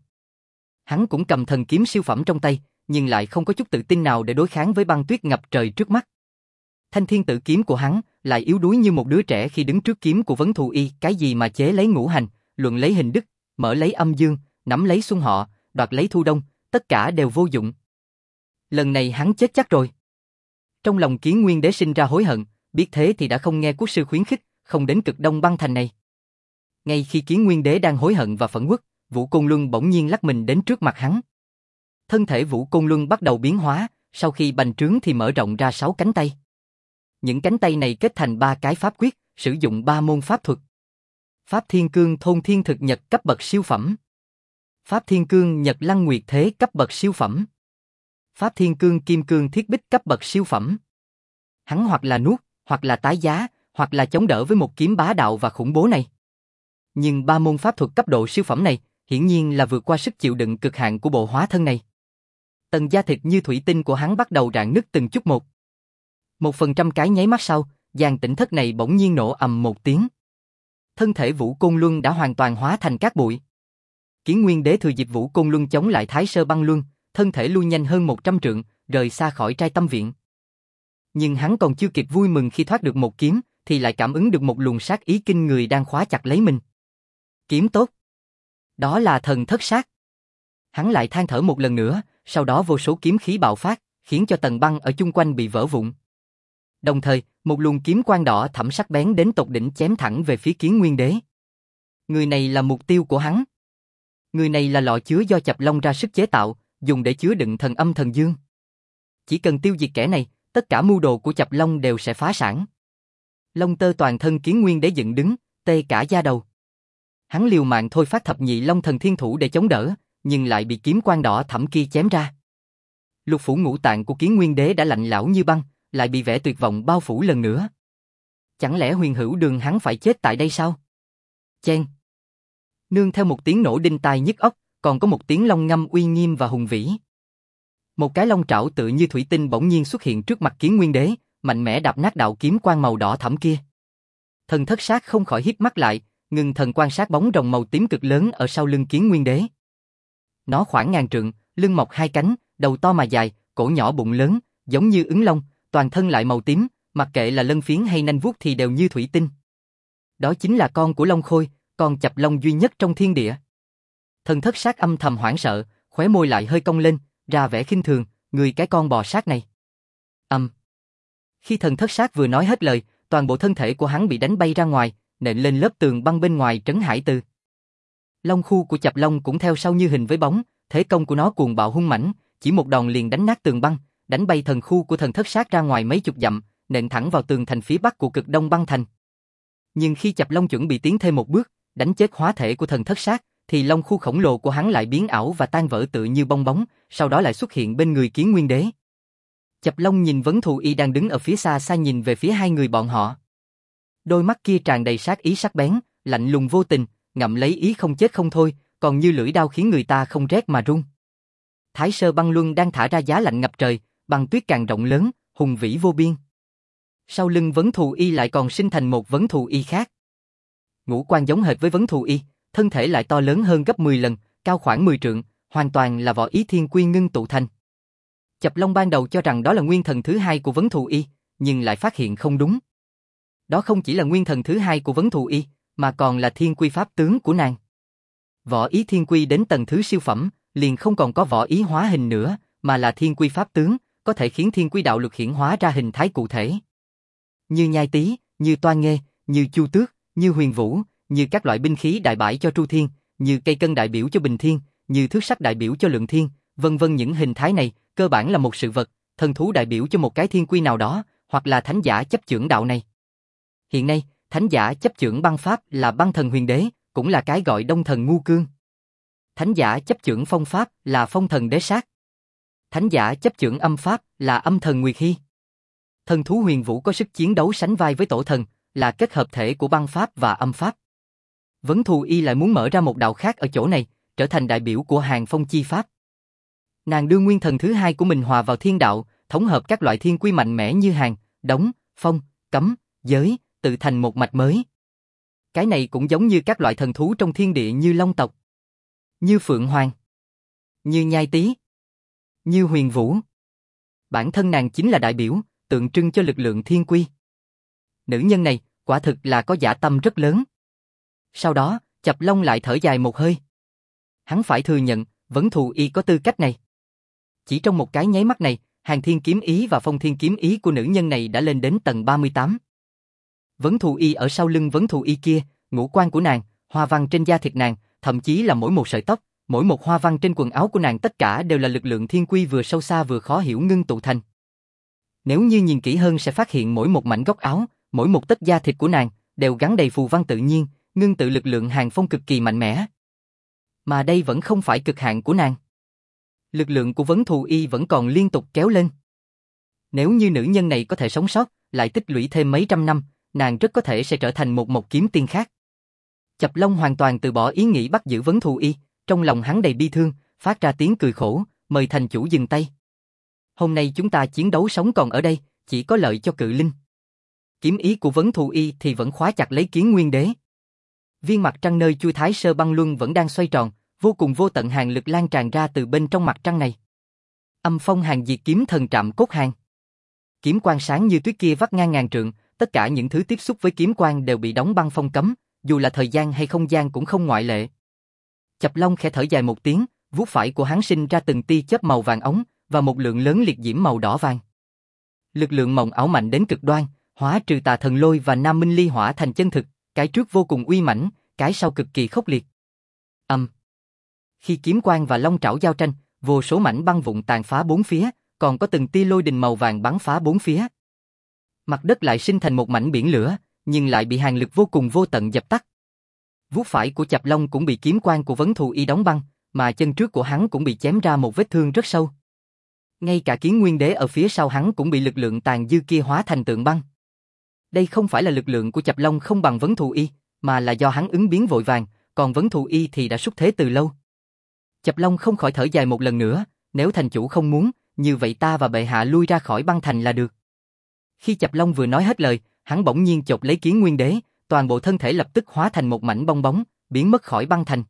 Hắn cũng cầm thần kiếm siêu phẩm trong tay, nhưng lại không có chút tự tin nào để đối kháng với băng tuyết ngập trời trước mắt. Thanh thiên tử kiếm của hắn lại yếu đuối như một đứa trẻ khi đứng trước kiếm của Vấn Thù Y, cái gì mà chế lấy ngũ hành, luận lấy hình đức, mở lấy âm dương, nắm lấy xuân họ, đoạt lấy thu đông, tất cả đều vô dụng. Lần này hắn chết chắc rồi. Trong lòng Kiến Nguyên Đế sinh ra hối hận, biết thế thì đã không nghe quốc sư khuyến khích, không đến cực đông băng thành này. Ngay khi Kiến Nguyên Đế đang hối hận và phẫn uất, Vũ Côn Luân bỗng nhiên lắc mình đến trước mặt hắn. Thân thể Vũ Côn Luân bắt đầu biến hóa, sau khi bành trướng thì mở rộng ra sáu cánh tay. Những cánh tay này kết thành ba cái pháp quyết, sử dụng ba môn pháp thuật. Pháp Thiên Cương Thôn Thiên Thực Nhật cấp bậc siêu phẩm. Pháp Thiên Cương Nhật Lăng Nguyệt Thế cấp bậc siêu phẩm. Pháp Thiên Cương Kim Cương Thiết Bích cấp bậc siêu phẩm. Hắn hoặc là nuốt, hoặc là tái giá, hoặc là chống đỡ với một kiếm bá đạo và khủng bố này. Nhưng ba môn pháp thuật cấp độ siêu phẩm này, hiển nhiên là vượt qua sức chịu đựng cực hạn của bộ hóa thân này. Tầng da thịt như thủy tinh của hắn bắt đầu rạn nứt từng chút một. Một phần trăm cái nháy mắt sau, gian tỉnh thất này bỗng nhiên nổ ầm một tiếng. Thân thể Vũ Côn Luân đã hoàn toàn hóa thành cát bụi. Kiến Nguyên Đế thừa dịp Vũ Côn Luân chống lại Thái Sơ Băng Luân, thân thể lui nhanh hơn một trăm trượng, rời xa khỏi Trai Tâm Viện. Nhưng hắn còn chưa kịp vui mừng khi thoát được một kiếm, thì lại cảm ứng được một luồng sát ý kinh người đang khóa chặt lấy mình. Kiếm tốt. Đó là thần thất sát. Hắn lại than thở một lần nữa, sau đó vô số kiếm khí bạo phát, khiến cho tầng băng ở chung quanh bị vỡ vụn. Đồng thời, một luồng kiếm quang đỏ thẫm sắc bén đến tột đỉnh chém thẳng về phía Kiến Nguyên Đế. Người này là mục tiêu của hắn. Người này là lọ chứa do Chập Long ra sức chế tạo, dùng để chứa đựng thần âm thần dương. Chỉ cần tiêu diệt kẻ này, tất cả mưu đồ của Chập Long đều sẽ phá sản. Long tơ toàn thân Kiến Nguyên Đế dựng đứng, tê cả da đầu. Hắn liều mạng thôi phát thập nhị Long Thần Thiên Thủ để chống đỡ, nhưng lại bị kiếm quang đỏ thẫm kia chém ra. Lục phủ ngũ tạng của Kiến Nguyên Đế đã lạnh lẽo như băng, lại bị vẻ tuyệt vọng bao phủ lần nữa. Chẳng lẽ Huyền Hữu Đường hắn phải chết tại đây sao? Chen. Nương theo một tiếng nổ đinh tai nhức óc, còn có một tiếng long ngâm uy nghiêm và hùng vĩ. Một cái long trảo tự như thủy tinh bỗng nhiên xuất hiện trước mặt Kiến Nguyên Đế, mạnh mẽ đạp nát đạo kiếm quang màu đỏ thẫm kia. Thần thất sát không khỏi híp mắt lại, ngưng thần quan sát bóng rồng màu tím cực lớn ở sau lưng Kiến Nguyên Đế. Nó khoảng ngàn trượng, lưng mọc hai cánh, đầu to mà dài, cổ nhỏ bụng lớn, giống như ứng long, toàn thân lại màu tím, mặc kệ là lân phiến hay nanh vuốt thì đều như thủy tinh. Đó chính là con của Long Khôi, con chập long duy nhất trong thiên địa. Thần thất sát âm thầm hoảng sợ, khóe môi lại hơi cong lên, ra vẻ khinh thường, người cái con bò sát này. Ầm. Um. Khi thần thất sát vừa nói hết lời, toàn bộ thân thể của hắn bị đánh bay ra ngoài, nện lên lớp tường băng bên ngoài trấn hải từ. Long khu của chập long cũng theo sau như hình với bóng, thế công của nó cuồng bạo hung mãnh, chỉ một đòn liền đánh nát tường băng, đánh bay thần khu của thần thất sát ra ngoài mấy chục dặm, nện thẳng vào tường thành phía bắc của Cực Đông băng thành. Nhưng khi chập long chuẩn bị tiến thêm một bước, đánh chết hóa thể của thần thất sát, thì long khu khổng lồ của hắn lại biến ảo và tan vỡ tự như bong bóng, sau đó lại xuất hiện bên người Kiến Nguyên Đế. Chập long nhìn Vấn Thù Y đang đứng ở phía xa xa nhìn về phía hai người bọn họ. Đôi mắt kia tràn đầy sát ý sắc bén, lạnh lùng vô tình, ngậm lấy ý không chết không thôi, còn như lưỡi đao khiến người ta không rét mà run. Thái Sơ Băng Luân đang thả ra giá lạnh ngập trời, băng tuyết càng rộng lớn, hùng vĩ vô biên. Sau lưng Vấn Thù Y lại còn sinh thành một Vấn Thù Y khác. Ngũ quan giống hệt với Vấn Thù Y, thân thể lại to lớn hơn gấp mười lần, cao khoảng mười trượng, hoàn toàn là võ ý thiên quy ngưng tụ thành. Chập Long ban đầu cho rằng đó là nguyên thần thứ hai của Vấn Thù Y, nhưng lại phát hiện không đúng. Đó không chỉ là nguyên thần thứ hai của Vấn Thù Y, mà còn là thiên quy pháp tướng của nàng. Võ ý thiên quy đến tầng thứ siêu phẩm, liền không còn có võ ý hóa hình nữa, mà là thiên quy pháp tướng, có thể khiến thiên quy đạo lực hiển hóa ra hình thái cụ thể. Như nhai tý, như toan nghê, như chu tước, như huyền vũ, như các loại binh khí đại bãi cho tru thiên, như cây cân đại biểu cho bình thiên, như thước sắt đại biểu cho lượng thiên, vân vân. Những hình thái này cơ bản là một sự vật, thần thú đại biểu cho một cái thiên quy nào đó, hoặc là thánh giả chấp chưởng đạo này. Hiện nay, thánh giả chấp chưởng băng pháp là băng thần huyền đế, cũng là cái gọi đông thần ngu cương. Thánh giả chấp chưởng phong pháp là phong thần đế sát. Thánh giả chấp chưởng âm pháp là âm thần nguyệt hy. Thần thú huyền vũ có sức chiến đấu sánh vai với tổ thần, là kết hợp thể của băng pháp và âm pháp. Vấn Thù Y lại muốn mở ra một đạo khác ở chỗ này, trở thành đại biểu của hàng phong chi pháp. Nàng đưa nguyên thần thứ hai của mình hòa vào thiên đạo, thống hợp các loại thiên quy mạnh mẽ như hàng, đống, phong, cấm, giới, tự thành một mạch mới. Cái này cũng giống như các loại thần thú trong thiên địa như long tộc, như phượng hoàng, như nhai tý, như huyền vũ. Bản thân nàng chính là đại biểu, tượng trưng cho lực lượng thiên quy. Nữ nhân này, quả thực là có dã tâm rất lớn. Sau đó, Chập Long lại thở dài một hơi. Hắn phải thừa nhận, Vấn Thù Y có tư cách này. Chỉ trong một cái nháy mắt này, Hàng Thiên kiếm ý và Phong Thiên kiếm ý của nữ nhân này đã lên đến tầng ba mươi tám. Vấn Thù Y ở sau lưng Vấn Thù Y kia, ngũ quan của nàng, hoa văn trên da thịt nàng, thậm chí là mỗi một sợi tóc, mỗi một hoa văn trên quần áo của nàng, tất cả đều là lực lượng thiên quy vừa sâu xa vừa khó hiểu ngưng tụ thành. Nếu như nhìn kỹ hơn sẽ phát hiện mỗi một mảnh góc áo, mỗi một tấc da thịt của nàng đều gắn đầy phù văn tự nhiên, ngưng tụ lực lượng hàng phong cực kỳ mạnh mẽ. Mà đây vẫn không phải cực hạn của nàng. Lực lượng của Vấn Thù Y vẫn còn liên tục kéo lên. Nếu như nữ nhân này có thể sống sót, lại tích lũy thêm mấy trăm năm, nàng rất có thể sẽ trở thành một Mộc Kiếm Tiên khác. Chập Long hoàn toàn từ bỏ ý nghĩ bắt giữ Vấn Thù Y, trong lòng hắn đầy bi thương, phát ra tiếng cười khổ, mời thành chủ dừng tay. Hôm nay chúng ta chiến đấu sống còn ở đây, chỉ có lợi cho cự linh. Kiếm ý của Vấn Thù Y thì vẫn khóa chặt lấy Kiến Nguyên Đế. Viên mặt trăng nơi chui Thái Sơ Băng Luân vẫn đang xoay tròn, vô cùng vô tận hàng lực lan tràn ra từ bên trong mặt trăng này. Âm phong hàng diệt kiếm thần trạm cốt hàng. Kiếm quang sáng như tuyết kia vắt ngang ngàn trượng, tất cả những thứ tiếp xúc với kiếm quang đều bị đóng băng phong cấm, dù là thời gian hay không gian cũng không ngoại lệ. Chập Long khẽ thở dài một tiếng, vuốt phải của hắn sinh ra từng tia chớp màu vàng ống và một lượng lớn liệt diễm màu đỏ vàng. Lực lượng mộng ảo mạnh đến cực đoan, hóa trừ Tà Thần Lôi và Nam Minh Ly Hỏa thành chân thực, cái trước vô cùng uy mãnh, cái sau cực kỳ khốc liệt. Âm. Um. Khi kiếm quang và long trảo giao tranh, vô số mảnh băng vụn tàn phá bốn phía, còn có từng tia lôi đình màu vàng bắn phá bốn phía. Mặt đất lại sinh thành một mảnh biển lửa, nhưng lại bị hàng lực vô cùng vô tận dập tắt. Vuốt phải của Chập Long cũng bị kiếm quang của Vấn Thù Y đóng băng, mà chân trước của hắn cũng bị chém ra một vết thương rất sâu. Ngay cả Kiến Nguyên Đế ở phía sau hắn cũng bị lực lượng tàn dư kia hóa thành tượng băng. Đây không phải là lực lượng của Chập Long không bằng Vấn Thù Y, mà là do hắn ứng biến vội vàng, còn Vấn Thù Y thì đã xuất thế từ lâu. Chập Long không khỏi thở dài một lần nữa, nếu thành chủ không muốn, như vậy ta và bệ hạ lui ra khỏi băng thành là được. Khi Chập Long vừa nói hết lời, hắn bỗng nhiên chộp lấy Kiến Nguyên Đế, toàn bộ thân thể lập tức hóa thành một mảnh bong bóng, biến mất khỏi băng thành.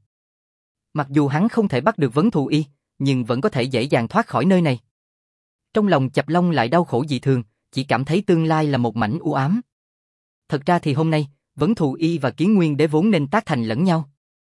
Mặc dù hắn không thể bắt được Vấn Thù Y, nhưng vẫn có thể dễ dàng thoát khỏi nơi này. Trong lòng Chập Long lại đau khổ dị thường, chỉ cảm thấy tương lai là một mảnh u ám. Thật ra thì hôm nay, Vấn Thù Y và Kiến Nguyên Đế vốn nên tác thành lẫn nhau.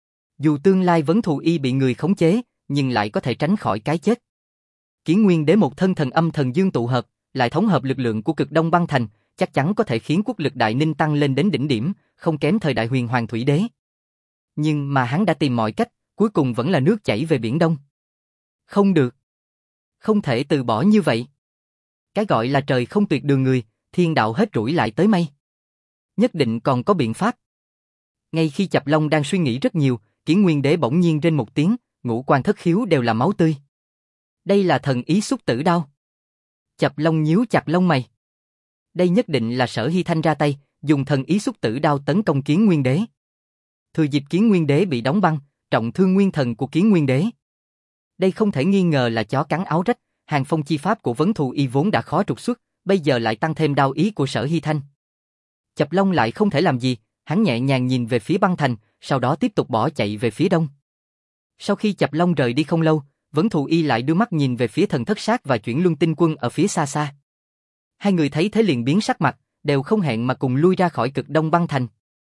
Dù tương lai Vấn Thù Y bị người khống chế, nhưng lại có thể tránh khỏi cái chết. Kiến Nguyên Đế một thân thần âm thần dương tụ hợp, lại thống hợp lực lượng của Cực Đông băng thành, chắc chắn có thể khiến quốc lực Đại Ninh tăng lên đến đỉnh điểm, không kém thời đại Huyền Hoàng Thủy Đế. Nhưng mà hắn đã tìm mọi cách, cuối cùng vẫn là nước chảy về biển Đông. Không được. Không thể từ bỏ như vậy. Cái gọi là trời không tuyệt đường người, thiên đạo hết rủi lại tới mây. Nhất định còn có biện pháp. Ngay khi Chập Long đang suy nghĩ rất nhiều, Kiến Nguyên Đế bỗng nhiên rên một tiếng, ngũ quan thất khiếu đều là máu tươi. Đây là thần ý xúc tử đao. Chập Long nhíu chặt lông mày. Đây nhất định là Sở Hy Thanh ra tay, dùng thần ý xúc tử đao tấn công Kiến Nguyên Đế. Thừa dịp Kiến Nguyên Đế bị đóng băng, trọng thương nguyên thần của Kiến Nguyên Đế. Đây không thể nghi ngờ là chó cắn áo rách, hàng phong chi pháp của Vấn Thù Y vốn đã khó trục xuất, bây giờ lại tăng thêm đao ý của Sở Hy Thanh. Chập Long lại không thể làm gì, hắn nhẹ nhàng nhìn về phía băng thành, sau đó tiếp tục bỏ chạy về phía đông. Sau khi Chập Long rời đi không lâu, Vấn Thù Y lại đưa mắt nhìn về phía Thần Thất Sát và Chuyển Luân Tinh Quân ở phía xa xa. Hai người thấy thế liền biến sắc mặt, đều không hẹn mà cùng lui ra khỏi Cực Đông băng thành.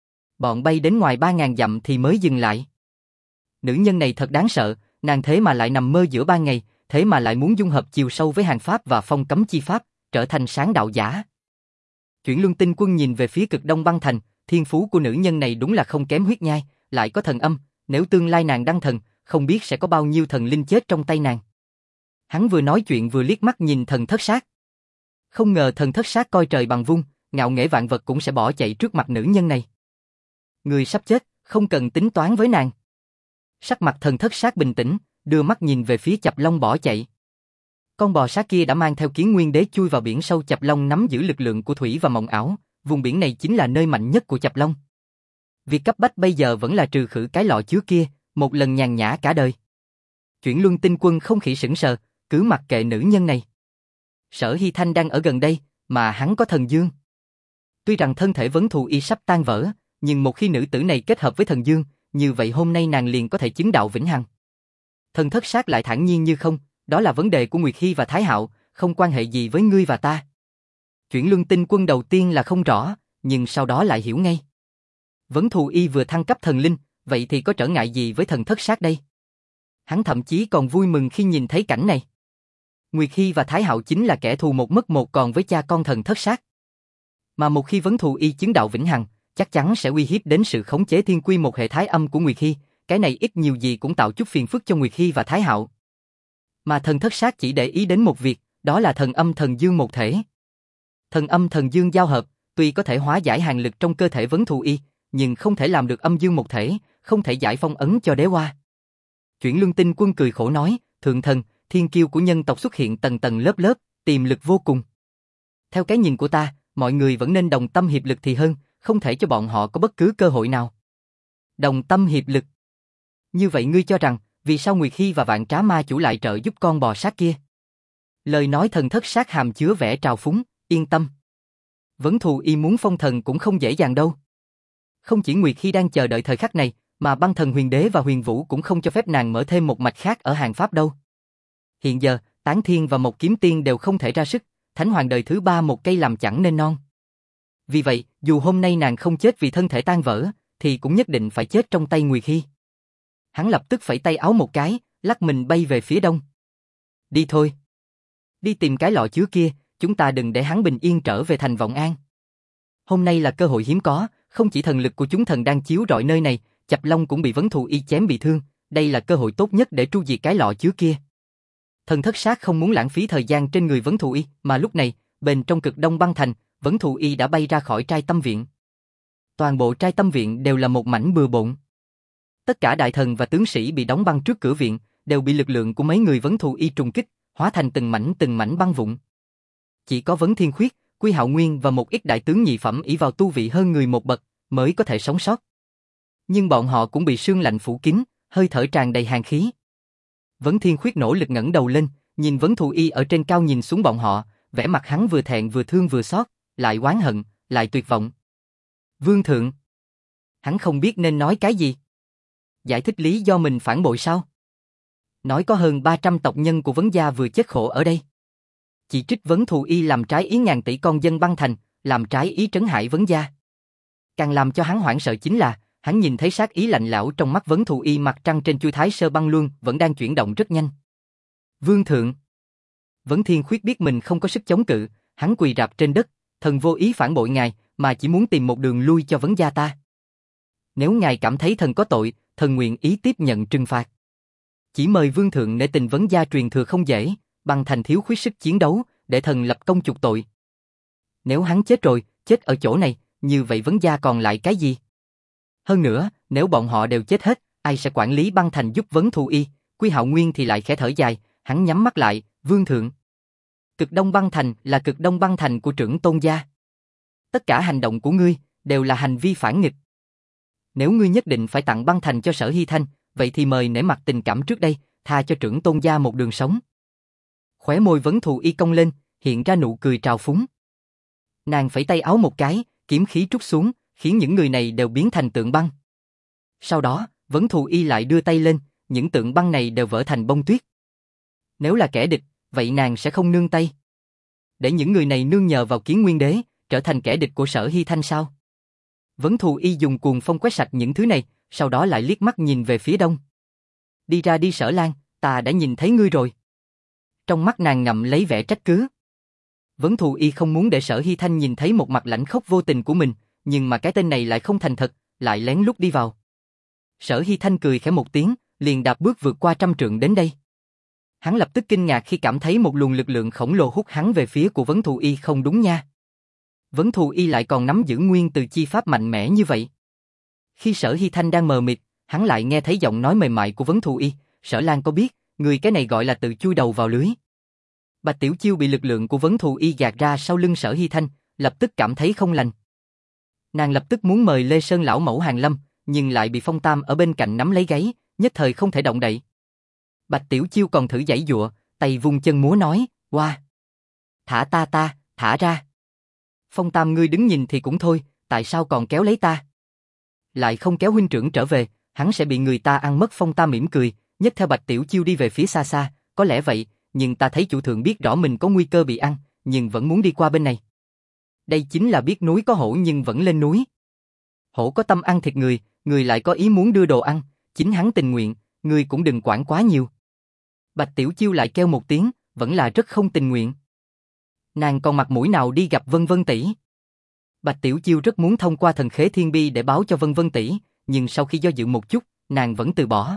Bọn bay đến ngoài ba ngàn dặm thì mới dừng lại. Nữ nhân này thật đáng sợ, nàng thế mà lại nằm mơ giữa ban ngày, thế mà lại muốn dung hợp chiều sâu với hàng pháp và phong cấm chi pháp, trở thành sáng đạo giả. Chuyển Luân Tinh Quân nhìn về phía Cực Đông băng thành, thiên phú của nữ nhân này đúng là không kém huyết nhai, lại có thần âm, nếu tương lai nàng đăng thần, không biết sẽ có bao nhiêu thần linh chết trong tay nàng. Hắn vừa nói chuyện vừa liếc mắt nhìn Thần Thất Sát. Không ngờ Thần Thất Sát coi trời bằng vung, ngạo nghễ vạn vật cũng sẽ bỏ chạy trước mặt nữ nhân này. Người sắp chết, không cần tính toán với nàng. Sắc mặt Thần Thất Sát bình tĩnh, đưa mắt nhìn về phía Chập Long bỏ chạy. Con bò sát kia đã mang theo Kiến Nguyên Đế chui vào biển sâu. Chập Long nắm giữ lực lượng của thủy và mộng ảo, vùng biển này chính là nơi mạnh nhất của Chập Long. Việc cấp bách bây giờ vẫn là trừ khử cái lọ chứa kia, một lần nhàn nhã cả đời. Chuyển Luân Tinh Quân không khỉ sững sờ, cứ mặc kệ nữ nhân này. Sở Hy Thanh đang ở gần đây, mà hắn có thần dương. Tuy rằng thân thể Vấn Thù Y sắp tan vỡ, nhưng một khi nữ tử này kết hợp với thần dương, như vậy hôm nay nàng liền có thể chứng đạo vĩnh hằng. Thần Thất Sát lại thản nhiên như không, đó là vấn đề của Nguyệt Hy và Thái Hạo, không quan hệ gì với ngươi và ta. Chuyển Luân Tinh Quân đầu tiên là không rõ, nhưng sau đó lại hiểu ngay. Vấn Thù Y vừa thăng cấp thần linh, vậy thì có trở ngại gì với Thần Thất Sát đây? Hắn thậm chí còn vui mừng khi nhìn thấy cảnh này. Nguyệt Hy và Thái Hạo chính là kẻ thù một mất một còn với cha con Thần Thất Sát. Mà một khi Vấn Thù Y chứng đạo vĩnh hằng, chắc chắn sẽ uy hiếp đến sự khống chế thiên quy một hệ thái âm của Nguyệt Hy, cái này ít nhiều gì cũng tạo chút phiền phức cho Nguyệt Hy và Thái Hạo. Mà Thần Thất Sát chỉ để ý đến một việc, đó là thần âm thần dương một thể. Thần âm thần dương giao hợp, tuy có thể hóa giải hàn lực trong cơ thể Vấn Thù Y, nhưng không thể làm được âm dương một thể, không thể giải phong ấn cho đế hoa. Chuyển Luân Tinh Quân cười khổ nói, thượng thần, thiên kiêu của nhân tộc xuất hiện tầng tầng lớp lớp, tiềm lực vô cùng. Theo cái nhìn của ta, mọi người vẫn nên đồng tâm hiệp lực thì hơn, không thể cho bọn họ có bất cứ cơ hội nào. Đồng tâm hiệp lực. Như vậy ngươi cho rằng, vì sao Nguyệt Hy và Vạn Trá Ma Chủ lại trợ giúp con bò sát kia? Lời nói Thần Thất Sát hàm chứa vẻ trào phúng, yên tâm. Vấn Thù Y muốn phong thần cũng không dễ dàng đâu. Không chỉ Nguyệt Hy đang chờ đợi thời khắc này, mà băng thần Huyền Đế và Huyền Vũ cũng không cho phép nàng mở thêm một mạch khác ở hàng pháp đâu. Hiện giờ, Tán Thiên và Mộc Kiếm Tiên đều không thể ra sức, Thánh Hoàng đời thứ ba một cây làm chẳng nên non. Vì vậy, dù hôm nay nàng không chết vì thân thể tan vỡ, thì cũng nhất định phải chết trong tay Nguyệt Hy. Hắn lập tức phẩy tay áo một cái, lắc mình bay về phía đông. Đi thôi. Đi tìm cái lọ chứa kia, chúng ta đừng để hắn bình yên trở về thành Vọng An. Hôm nay là cơ hội hiếm có, không chỉ thần lực của chúng thần đang chiếu rọi nơi này, Chập Long cũng bị Vấn Thù Y chém bị thương, đây là cơ hội tốt nhất để tru diệt cái lọ chứa kia. Thần Thất Sát không muốn lãng phí thời gian trên người Vấn Thù Y, mà lúc này, bên trong Cực Đông băng thành, Vấn Thù Y đã bay ra khỏi trai tâm viện. Toàn bộ trai tâm viện đều là một mảnh bừa bộn. Tất cả đại thần và tướng sĩ bị đóng băng trước cửa viện, đều bị lực lượng của mấy người Vấn Thù Y trùng kích, hóa thành từng mảnh từng mảnh băng vụn. Chỉ có Vấn Thiên Khuyết, Quy Hạo Nguyên và một ít đại tướng nhị phẩm ỷ vào tu vị hơn người một bậc, mới có thể sống sót. Nhưng bọn họ cũng bị sương lạnh phủ kín, hơi thở tràn đầy hàn khí. Vấn Thiên Khuyết nỗ lực ngẩng đầu lên, nhìn Vấn Thù Y ở trên cao nhìn xuống bọn họ, vẻ mặt hắn vừa thẹn vừa thương vừa xót, lại oán hận, lại tuyệt vọng. Vương thượng. Hắn không biết nên nói cái gì. Giải thích lý do mình phản bội sao? Nói có hơn ba trăm tộc nhân của Vấn gia vừa chết khổ ở đây. Chỉ trích Vấn Thù Y làm trái ý ngàn tỷ con dân băng thành, làm trái ý trấn hại Vấn gia. Càng làm cho hắn hoảng sợ chính là, hắn nhìn thấy sát ý lạnh lẽo trong mắt Vấn Thù Y mặt trăng trên chu Thái Sơ băng luân vẫn đang chuyển động rất nhanh. Vương thượng. Vấn Thiên Khuyết biết mình không có sức chống cự, hắn quỳ rạp trên đất, thần vô ý phản bội ngài, mà chỉ muốn tìm một đường lui cho Vấn gia ta. Nếu ngài cảm thấy thần có tội, thần nguyện ý tiếp nhận trừng phạt. Chỉ mời vương thượng nể tình Vấn gia truyền thừa không dễ, bằng thành thiếu khuyết sức chiến đấu, để thần lập công chuộc tội. Nếu hắn chết rồi, chết ở chỗ này, như vậy Vấn gia còn lại cái gì? Hơn nữa, nếu bọn họ đều chết hết, ai sẽ quản lý băng thành giúp Vấn Thù Y? Quy Hạo Nguyên thì lại khẽ thở dài, hắn nhắm mắt lại, vương thượng. Cực Đông băng thành là Cực Đông băng thành của trưởng tôn gia. Tất cả hành động của ngươi đều là hành vi phản nghịch. Nếu ngươi nhất định phải tặng băng thành cho Sở Hy Thanh, vậy thì mời nể mặt tình cảm trước đây, tha cho trưởng tôn gia một đường sống. Khóe môi Vấn Thù Y cong lên, hiện ra nụ cười trào phúng. Nàng phẩy tay áo một cái, kiếm khí trút xuống, khiến những người này đều biến thành tượng băng. Sau đó, Vấn Thù Y lại đưa tay lên, những tượng băng này đều vỡ thành bông tuyết. Nếu là kẻ địch, vậy nàng sẽ không nương tay. Để những người này nương nhờ vào Kiến Nguyên Đế, trở thành kẻ địch của Sở Hy Thanh sao? Vấn Thù Y dùng cuồng phong quét sạch những thứ này, sau đó lại liếc mắt nhìn về phía đông. Đi ra đi Sở Lan, ta đã nhìn thấy ngươi rồi. Trong mắt nàng ngậm lấy vẻ trách cứ. Vấn Thù Y không muốn để Sở Hy Thanh nhìn thấy một mặt lãnh khốc vô tình của mình, nhưng mà cái tên này lại không thành thật, lại lén lút đi vào. Sở Hy Thanh cười khẽ một tiếng, liền đạp bước vượt qua trăm trượng đến đây. Hắn lập tức kinh ngạc khi cảm thấy một luồng lực lượng khổng lồ hút hắn về phía của Vấn Thù Y. Không đúng nha. Vấn Thù Y lại còn nắm giữ nguyên từ chi pháp mạnh mẽ như vậy. Khi Sở Hy Thanh đang mờ mịt, hắn lại nghe thấy giọng nói mềm mại của Vấn Thù Y. Sở Lan có biết, người cái này gọi là tự chui đầu vào lưới. Bạch Tiểu Chiêu bị lực lượng của Vấn Thù Y gạt ra sau lưng Sở Hy Thanh, lập tức cảm thấy không lành. Nàng lập tức muốn mời Lê Sơn lão mẫu hàng lâm, nhưng lại bị Phong Tam ở bên cạnh nắm lấy gáy, nhất thời không thể động đậy. Bạch Tiểu Chiêu còn thử giãy giụa, tay vung chân múa nói, "Oa, thả ta ta, thả ra." Phong Tam ngươi đứng nhìn thì cũng thôi, tại sao còn kéo lấy ta? Lại không kéo huynh trưởng trở về, hắn sẽ bị người ta ăn mất. Phong Tam mỉm cười, nhấc theo Bạch Tiểu Chiêu đi về phía xa xa, có lẽ vậy, nhưng ta thấy chủ thượng biết rõ mình có nguy cơ bị ăn, nhưng vẫn muốn đi qua bên này. Đây chính là biết núi có hổ nhưng vẫn lên núi. Hổ có tâm ăn thịt người, người lại có ý muốn đưa đồ ăn, chính hắn tình nguyện, người cũng đừng quản quá nhiều. Bạch Tiểu Chiêu lại kêu một tiếng, vẫn là rất không tình nguyện. Nàng còn mặt mũi nào đi gặp Vân Vân tỷ? Bạch Tiểu Chiêu rất muốn thông qua thần khế thiên bi để báo cho Vân Vân tỷ, nhưng sau khi do dự một chút, nàng vẫn từ bỏ.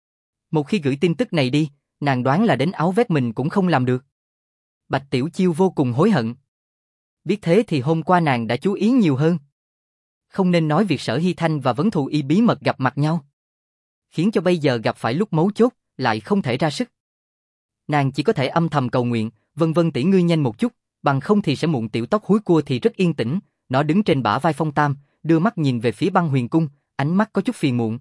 Một khi gửi tin tức này đi, nàng đoán là đến áo vét mình cũng không làm được. Bạch Tiểu Chiêu vô cùng hối hận. Biết thế thì hôm qua nàng đã chú ý nhiều hơn. Không nên nói việc Sở Hy Thanh và Vấn Thù Y bí mật gặp mặt nhau. Khiến cho bây giờ gặp phải lúc mấu chốt, lại không thể ra sức. Nàng chỉ có thể âm thầm cầu nguyện, Vân Vân tỷ ngươi nhanh một chút, bằng không thì sẽ muộn. Tiểu tóc húi cua thì rất yên tĩnh, nó đứng trên bả vai Phong Tam, đưa mắt nhìn về phía Băng Huyền Cung, ánh mắt có chút phiền muộn.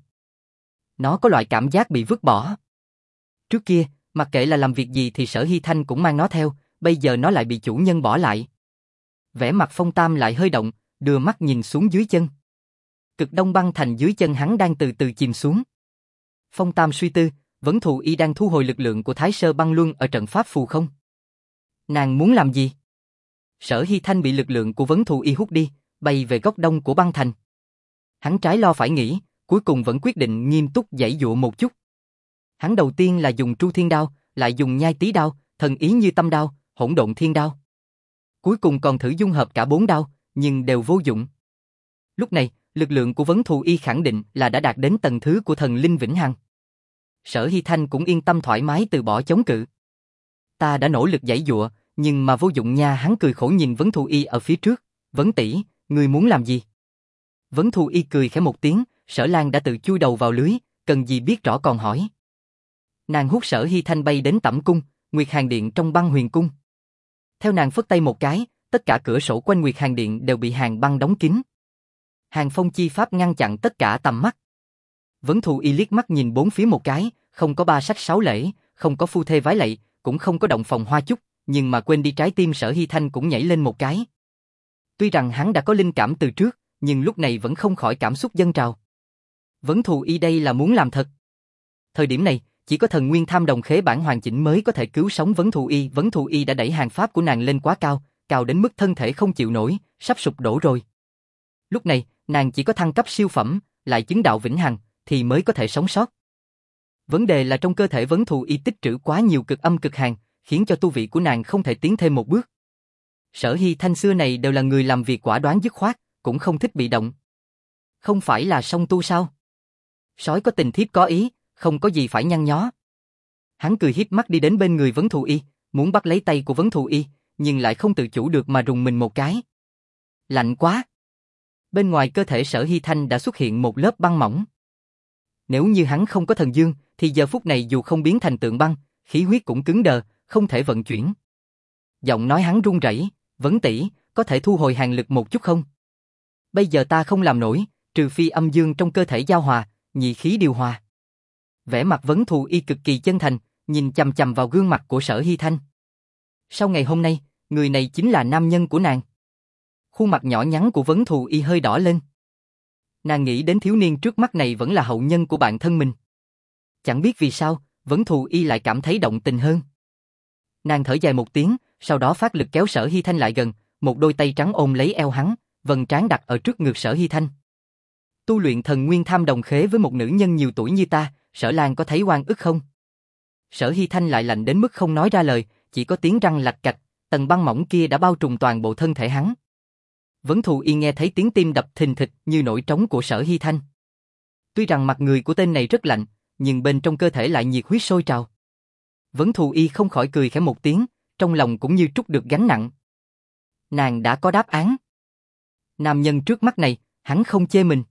Nó có loại cảm giác bị vứt bỏ. Trước kia, mặc kệ là làm việc gì thì Sở Hy Thanh cũng mang nó theo, bây giờ nó lại bị chủ nhân bỏ lại. Vẻ mặt Phong Tam lại hơi động, đưa mắt nhìn xuống dưới chân. Cực Đông băng thành dưới chân hắn đang từ từ chìm xuống. Phong Tam suy tư, Vấn Thù Y đang thu hồi lực lượng của Thái Sơ băng luân ở trận pháp phù không? Nàng muốn làm gì? Sở Hy Thanh bị lực lượng của Vấn Thù Y hút đi, bay về góc đông của băng thành. Hắn trái lo phải nghĩ, cuối cùng vẫn quyết định nghiêm túc giãy dụa một chút. Hắn đầu tiên là dùng Tru Thiên Đao, lại dùng Nhai Tí Đao, Thần Ý Như Tâm Đao, Hỗn Độn Thiên Đao. Cuối cùng còn thử dung hợp cả bốn đao, nhưng đều vô dụng. Lúc này, lực lượng của Vấn Thù Y khẳng định là đã đạt đến tầng thứ của thần linh vĩnh hằng. Sở Hy Thanh cũng yên tâm thoải mái từ bỏ chống cự. Ta đã nỗ lực giãy giụa, nhưng mà vô dụng nha. Hắn cười khổ nhìn Vấn Thù Y ở phía trước. Vấn tỷ, ngươi muốn làm gì? Vấn Thù Y cười khẽ một tiếng, Sở Lan đã tự chui đầu vào lưới, cần gì biết rõ còn hỏi. Nàng hút Sở Hy Thanh bay đến Tẩm Cung, Nguyệt Hàn Điện trong Băng Huyền Cung. Theo nàng phất tay một cái, tất cả cửa sổ quanh Nguyệt Hàn Điện đều bị hàng băng đóng kín. Hàng phong chi pháp ngăn chặn tất cả tầm mắt. Vấn Thù Y liếc mắt nhìn bốn phía một cái, không có ba sách sáu lễ, không có phu thê vái lạy, cũng không có động phòng hoa chúc, nhưng mà quên đi trái tim Sở Hy Thanh cũng nhảy lên một cái. Tuy rằng hắn đã có linh cảm từ trước, nhưng lúc này vẫn không khỏi cảm xúc dâng trào. Vấn Thù Y đây là muốn làm thật. Thời điểm này, chỉ có thần nguyên tham đồng khế bản hoàn chỉnh mới có thể cứu sống Vấn Thù Y. Vấn Thù Y đã đẩy hàng pháp của nàng lên quá cao, cao đến mức thân thể không chịu nổi, sắp sụp đổ rồi. Lúc này, nàng chỉ có thăng cấp siêu phẩm, lại chứng đạo vĩnh hằng, thì mới có thể sống sót. Vấn đề là trong cơ thể Vấn Thù Y tích trữ quá nhiều cực âm cực hàn, khiến cho tu vị của nàng không thể tiến thêm một bước. Sở Hy Thanh xưa này đều là người làm việc quả đoán dứt khoát, cũng không thích bị động. Không phải là song tu sao? Sói có tình thiếp có ý, không có gì phải nhăn nhó. Hắn cười hiếp mắt đi đến bên người Vấn Thù Y, muốn bắt lấy tay của Vấn Thù Y, nhưng lại không tự chủ được mà rùng mình một cái. Lạnh quá! Bên ngoài cơ thể Sở Hy Thanh đã xuất hiện một lớp băng mỏng. Nếu như hắn không có thần dương, thì giờ phút này dù không biến thành tượng băng, khí huyết cũng cứng đờ, không thể vận chuyển. Giọng nói hắn run rẩy, Vấn tỷ, có thể thu hồi hàn lực một chút không? Bây giờ ta không làm nổi, trừ phi âm dương trong cơ thể giao hòa, nhị khí điều hòa. Vẻ mặt Vấn Thù Y cực kỳ chân thành, nhìn chằm chằm vào gương mặt của Sở Hy Thanh. Sau ngày hôm nay, người này chính là nam nhân của nàng. Khuôn mặt nhỏ nhắn của Vấn Thù Y hơi đỏ lên. Nàng nghĩ đến thiếu niên trước mắt này vẫn là hậu nhân của bạn thân mình. Chẳng biết vì sao, Vấn Thù Y lại cảm thấy động tình hơn. Nàng thở dài một tiếng, sau đó phát lực kéo Sở Hy Thanh lại gần, một đôi tay trắng ôm lấy eo hắn, vầng trán đặt ở trước ngực Sở Hy Thanh. Tu luyện thần nguyên tham đồng khế với một nữ nhân nhiều tuổi như ta, Sở Lan có thấy oan ức không? Sở Hy Thanh lại lạnh đến mức không nói ra lời, chỉ có tiếng răng lạch cạch, tầng băng mỏng kia đã bao trùm toàn bộ thân thể hắn. Vấn Thù Y nghe thấy tiếng tim đập thình thịch như nổi trống của Sở Hy Thanh. Tuy rằng mặt người của tên này rất lạnh, nhưng bên trong cơ thể lại nhiệt huyết sôi trào. Vấn Thù Y không khỏi cười khẽ một tiếng, trong lòng cũng như trút được gánh nặng. Nàng đã có đáp án. Nam nhân trước mắt này, hắn không chê mình.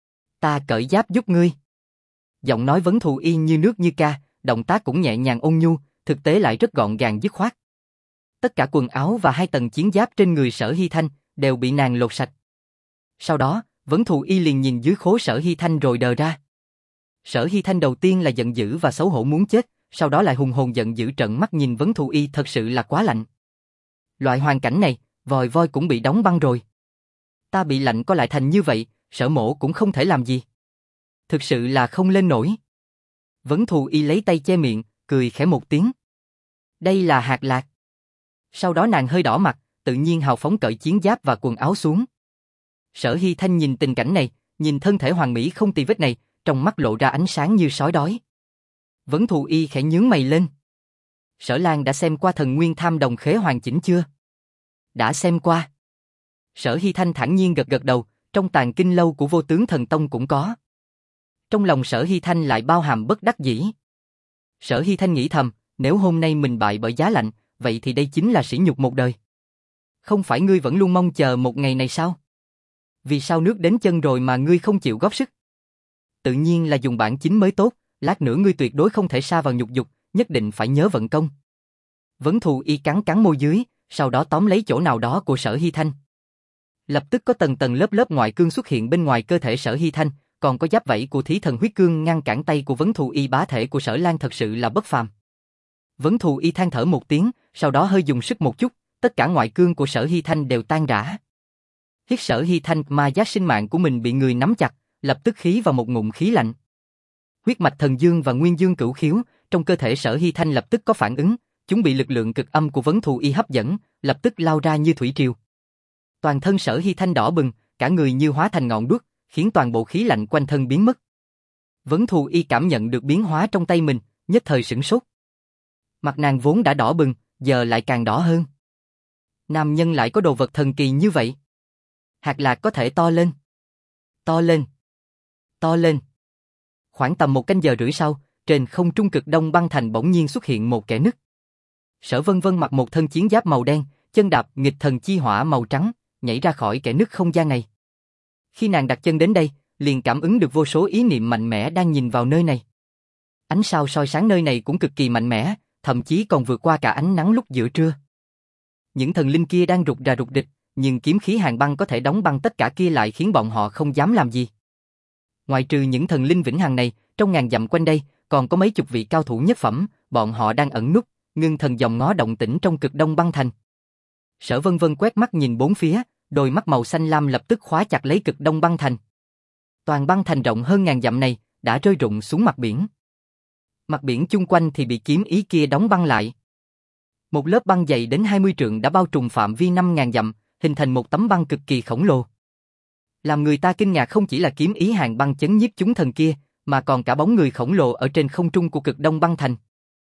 Ta cởi giáp giúp ngươi. Giọng nói Vấn Thù Y như nước như ca, động tác cũng nhẹ nhàng ôn nhu, thực tế lại rất gọn gàng dứt khoát. Tất cả quần áo và hai tầng chiến giáp trên người Sở Hy Thanh đều bị nàng lột sạch. Sau đó, Vấn Thù Y liền nhìn dưới khố Sở Hy Thanh rồi đờ ra. Sở Hy Thanh đầu tiên là giận dữ và xấu hổ muốn chết, sau đó lại hùng hồn giận dữ trợn mắt nhìn Vấn Thù Y, thật sự là quá lạnh. Loại hoàn cảnh này, vòi voi cũng bị đóng băng rồi. Ta bị lạnh có lại thành như vậy, Sở mổ cũng không thể làm gì. Thực sự là không lên nổi. Vấn Thù Y lấy tay che miệng, cười khẽ một tiếng. Đây là hạt lạc. Sau đó nàng hơi đỏ mặt, tự nhiên hào phóng cởi chiến giáp và quần áo xuống. Sở Hy Thanh nhìn tình cảnh này, nhìn thân thể hoàn mỹ không tì vết này, trong mắt lộ ra ánh sáng như sói đói. Vấn Thù Y khẽ nhướng mày lên. Sở Lan đã xem qua thần nguyên tham đồng khế hoàn chỉnh chưa? Đã xem qua. Sở Hy Thanh thản nhiên gật gật đầu, trong tàng kinh lâu của Vô Tướng Thần Tông cũng có. Trong lòng Sở Hy Thanh lại bao hàm bất đắc dĩ. Sở Hy Thanh nghĩ thầm, nếu hôm nay mình bại bởi giá lạnh, vậy thì đây chính là sỉ nhục một đời. Không phải ngươi vẫn luôn mong chờ một ngày này sao? Vì sao nước đến chân rồi mà ngươi không chịu góp sức? Tự nhiên là dùng bản chính mới tốt, lát nữa ngươi tuyệt đối không thể sa vào nhục dục, nhất định phải nhớ vận công. Vấn Thù Y cắn cắn môi dưới, sau đó tóm lấy chỗ nào đó của Sở Hy Thanh. Lập tức có tầng tầng lớp lớp ngoại cương xuất hiện bên ngoài cơ thể Sở Hy Thanh, còn có giáp vảy của Thí Thần huyết cương ngăn cản tay của Vấn Thù Y. Bá thể của Sở Lan thật sự là bất phàm. Vấn Thù Y than thở một tiếng, sau đó hơi dùng sức một chút, tất cả ngoại cương của Sở Hy Thanh đều tan rã. Hít Sở Hy Thanh, ma giác sinh mạng của mình bị người nắm chặt, lập tức khí vào một ngụm khí lạnh. Huyết mạch thần dương và nguyên dương cửu khiếu trong cơ thể Sở Hy Thanh lập tức có phản ứng, chúng bị lực lượng cực âm của Vấn Thù Y hấp dẫn, lập tức lao ra như thủy triều. Toàn thân Sở Hy Thanh đỏ bừng, cả người như hóa thành ngọn đuốc, khiến toàn bộ khí lạnh quanh thân biến mất. Vấn Thù Y cảm nhận được biến hóa trong tay mình, nhất thời sửng sốt. Mặt nàng vốn đã đỏ bừng, giờ lại càng đỏ hơn. Nam nhân lại có đồ vật thần kỳ như vậy. Hạt lạc có thể to lên. To lên. To lên. Khoảng tầm một canh giờ rưỡi sau, trên không trung cực đông băng thành bỗng nhiên xuất hiện một kẻ nứt. Sở Vân Vân mặc một thân chiến giáp màu đen, chân đạp nghịch thần chi hỏa màu trắng, nhảy ra khỏi kẻ nứt không gian này. Khi nàng đặt chân đến đây, liền cảm ứng được vô số ý niệm mạnh mẽ đang nhìn vào nơi này. Ánh sao soi sáng nơi này cũng cực kỳ mạnh mẽ, thậm chí còn vượt qua cả ánh nắng lúc giữa trưa. Những thần linh kia đang rụt rà rụt địch, nhưng kiếm khí hàn băng có thể đóng băng tất cả kia lại khiến bọn họ không dám làm gì. Ngoài trừ những thần linh vĩnh hằng này, trong ngàn dặm quanh đây, còn có mấy chục vị cao thủ nhất phẩm, bọn họ đang ẩn núp, ngưng thần dòm ngó động tĩnh trong cực đông băng thành. Sở Vân Vân quét mắt nhìn bốn phía, Đôi mắt màu xanh lam lập tức khóa chặt lấy Cực Đông băng thành. Toàn băng thành rộng hơn ngàn dặm này đã rơi rụng xuống mặt biển. Mặt biển chung quanh thì bị kiếm ý kia đóng băng lại. Một lớp băng dày đến hai mươi trượng đã bao trùm phạm vi năm ngàn dặm, hình thành một tấm băng cực kỳ khổng lồ. Làm người ta kinh ngạc không chỉ là kiếm ý hàng băng chấn nhiếp chúng thần kia, mà còn cả bóng người khổng lồ ở trên không trung của Cực Đông băng thành.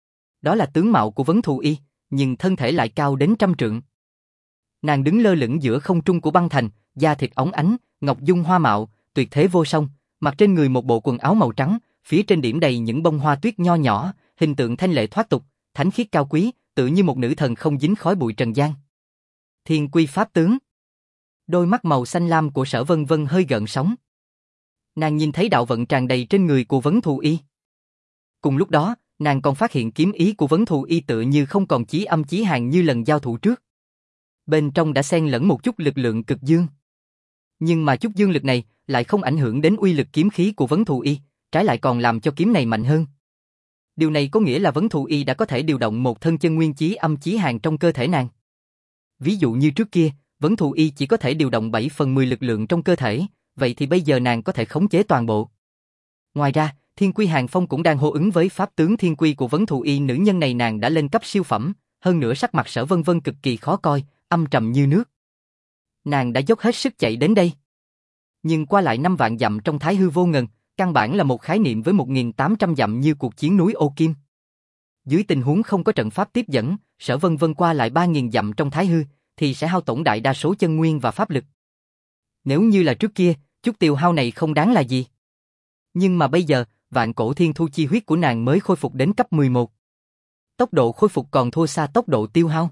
Đó là tướng mạo của Vấn Thù Y, nhưng thân thể lại cao đến trăm trượng. Nàng đứng lơ lửng giữa không trung của băng thành, da thịt óng ánh, ngọc dung hoa mạo, tuyệt thế vô song, mặc trên người một bộ quần áo màu trắng, phía trên điểm đầy những bông hoa tuyết nho nhỏ, hình tượng thanh lệ thoát tục, thánh khiết cao quý, tự như một nữ thần không dính khói bụi trần gian. Thiên Quy pháp tướng. Đôi mắt màu xanh lam của Sở Vân Vân hơi gợn sóng. Nàng nhìn thấy đạo vận tràn đầy trên người của Vấn Thù Y. Cùng lúc đó, nàng còn phát hiện kiếm ý của Vấn Thù Y tựa như không còn chí âm chí hàn như lần giao thủ trước. Bên trong đã xen lẫn một chút lực lượng cực dương. Nhưng mà chút dương lực này lại không ảnh hưởng đến uy lực kiếm khí của Vấn Thù Y, trái lại còn làm cho kiếm này mạnh hơn. Điều này có nghĩa là Vấn Thù Y đã có thể điều động một thân chân nguyên chí âm chí hàn trong cơ thể nàng. Ví dụ như trước kia, Vấn Thù Y chỉ có thể điều động bảy phần mười lực lượng trong cơ thể, vậy thì bây giờ nàng có thể khống chế toàn bộ. Ngoài ra, Thiên Quy Hàng Phong cũng đang hô ứng với pháp tướng Thiên Quy của Vấn Thù Y, nữ nhân này nàng đã lên cấp siêu phẩm, hơn nữa sắc mặt Sở Vân Vân cực kỳ khó coi, âm trầm như nước. Nàng đã dốc hết sức chạy đến đây. Nhưng qua lại năm vạn dặm trong Thái Hư vô ngần, căn bản là một khái niệm với một nghìn tám trăm dặm như cuộc chiến núi Ô Kim. Dưới tình huống không có trận pháp tiếp dẫn, Sở Vân Vân qua lại ba nghìn dặm trong Thái Hư, thì sẽ hao tổn đại đa số chân nguyên và pháp lực. Nếu như là trước kia, chút tiêu hao này không đáng là gì. Nhưng mà bây giờ, vạn cổ thiên thu chi huyết của nàng mới khôi phục đến cấp mười một. Tốc độ khôi phục còn thua xa tốc độ tiêu hao.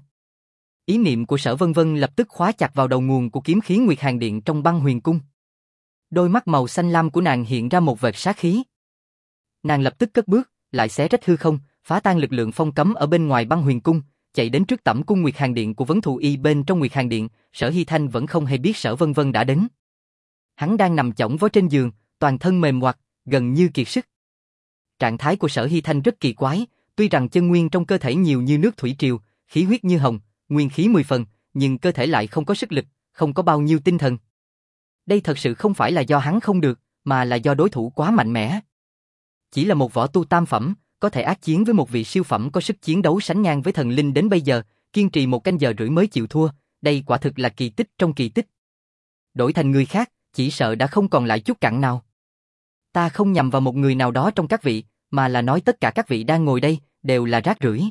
Ý niệm của Sở Vân Vân lập tức khóa chặt vào đầu nguồn của kiếm khí Nguyệt Hàn Điện trong băng huyền cung. Đôi mắt màu xanh lam của nàng hiện ra một vệt sát khí. Nàng lập tức cất bước, lại xé rách hư không, phá tan lực lượng phong cấm ở bên ngoài băng huyền cung, chạy đến trước tẩm cung Nguyệt Hàn Điện của Vấn Thù Y. Bên trong Nguyệt Hàn Điện, Sở Hy Thanh vẫn không hề biết Sở Vân Vân đã đến. Hắn đang nằm chõng vó trên giường, toàn thân mềm oặt, gần như kiệt sức. Trạng thái của Sở Hy Thanh rất kỳ quái, tuy rằng chân nguyên trong cơ thể nhiều như nước thủy triều, khí huyết như hồng, nguyên khí mười phần, nhưng cơ thể lại không có sức lực, không có bao nhiêu tinh thần. Đây thật sự không phải là do hắn không được, mà là do đối thủ quá mạnh mẽ. Chỉ là một võ tu tam phẩm, có thể ác chiến với một vị siêu phẩm có sức chiến đấu sánh ngang với thần linh đến bây giờ, kiên trì một canh giờ rưỡi mới chịu thua, đây quả thực là kỳ tích trong kỳ tích. Đổi thành người khác, chỉ sợ đã không còn lại chút cặn nào. Ta không nhằm vào một người nào đó trong các vị, mà là nói tất cả các vị đang ngồi đây, đều là rác rưởi.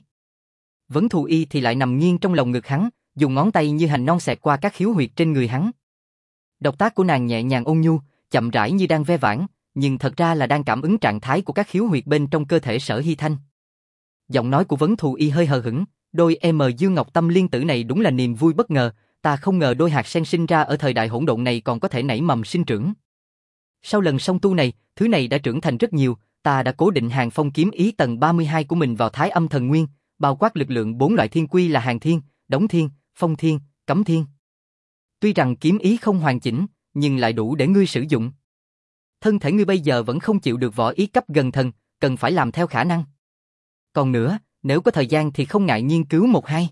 Vấn Thù Y thì lại nằm nghiêng trong lồng ngực hắn, dùng ngón tay như hành non xẹt qua các khiếu huyệt trên người hắn. Động tác của nàng nhẹ nhàng ôn nhu, chậm rãi như đang ve vãn, nhưng thật ra là đang cảm ứng trạng thái của các khiếu huyệt bên trong cơ thể Sở Hy Thanh. Giọng nói của Vấn Thù Y hơi hờ hững, đôi em Dương Ngọc Tâm liên tử này đúng là niềm vui bất ngờ, ta không ngờ đôi hạt sen sinh ra ở thời đại hỗn độn này còn có thể nảy mầm sinh trưởng. Sau lần song tu này, thứ này đã trưởng thành rất nhiều, ta đã cố định Hàng Phong kiếm ý tầng ba mươi hai của mình vào Thái Âm Thần Nguyên, bao quát lực lượng bốn loại thiên quy là Hàn Thiên, Đống Thiên, Phong Thiên, Cấm Thiên. Tuy rằng kiếm ý không hoàn chỉnh, nhưng lại đủ để ngươi sử dụng. Thân thể ngươi bây giờ vẫn không chịu được võ ý cấp gần thần, cần phải làm theo khả năng. Còn nữa, nếu có thời gian thì không ngại nghiên cứu một hai.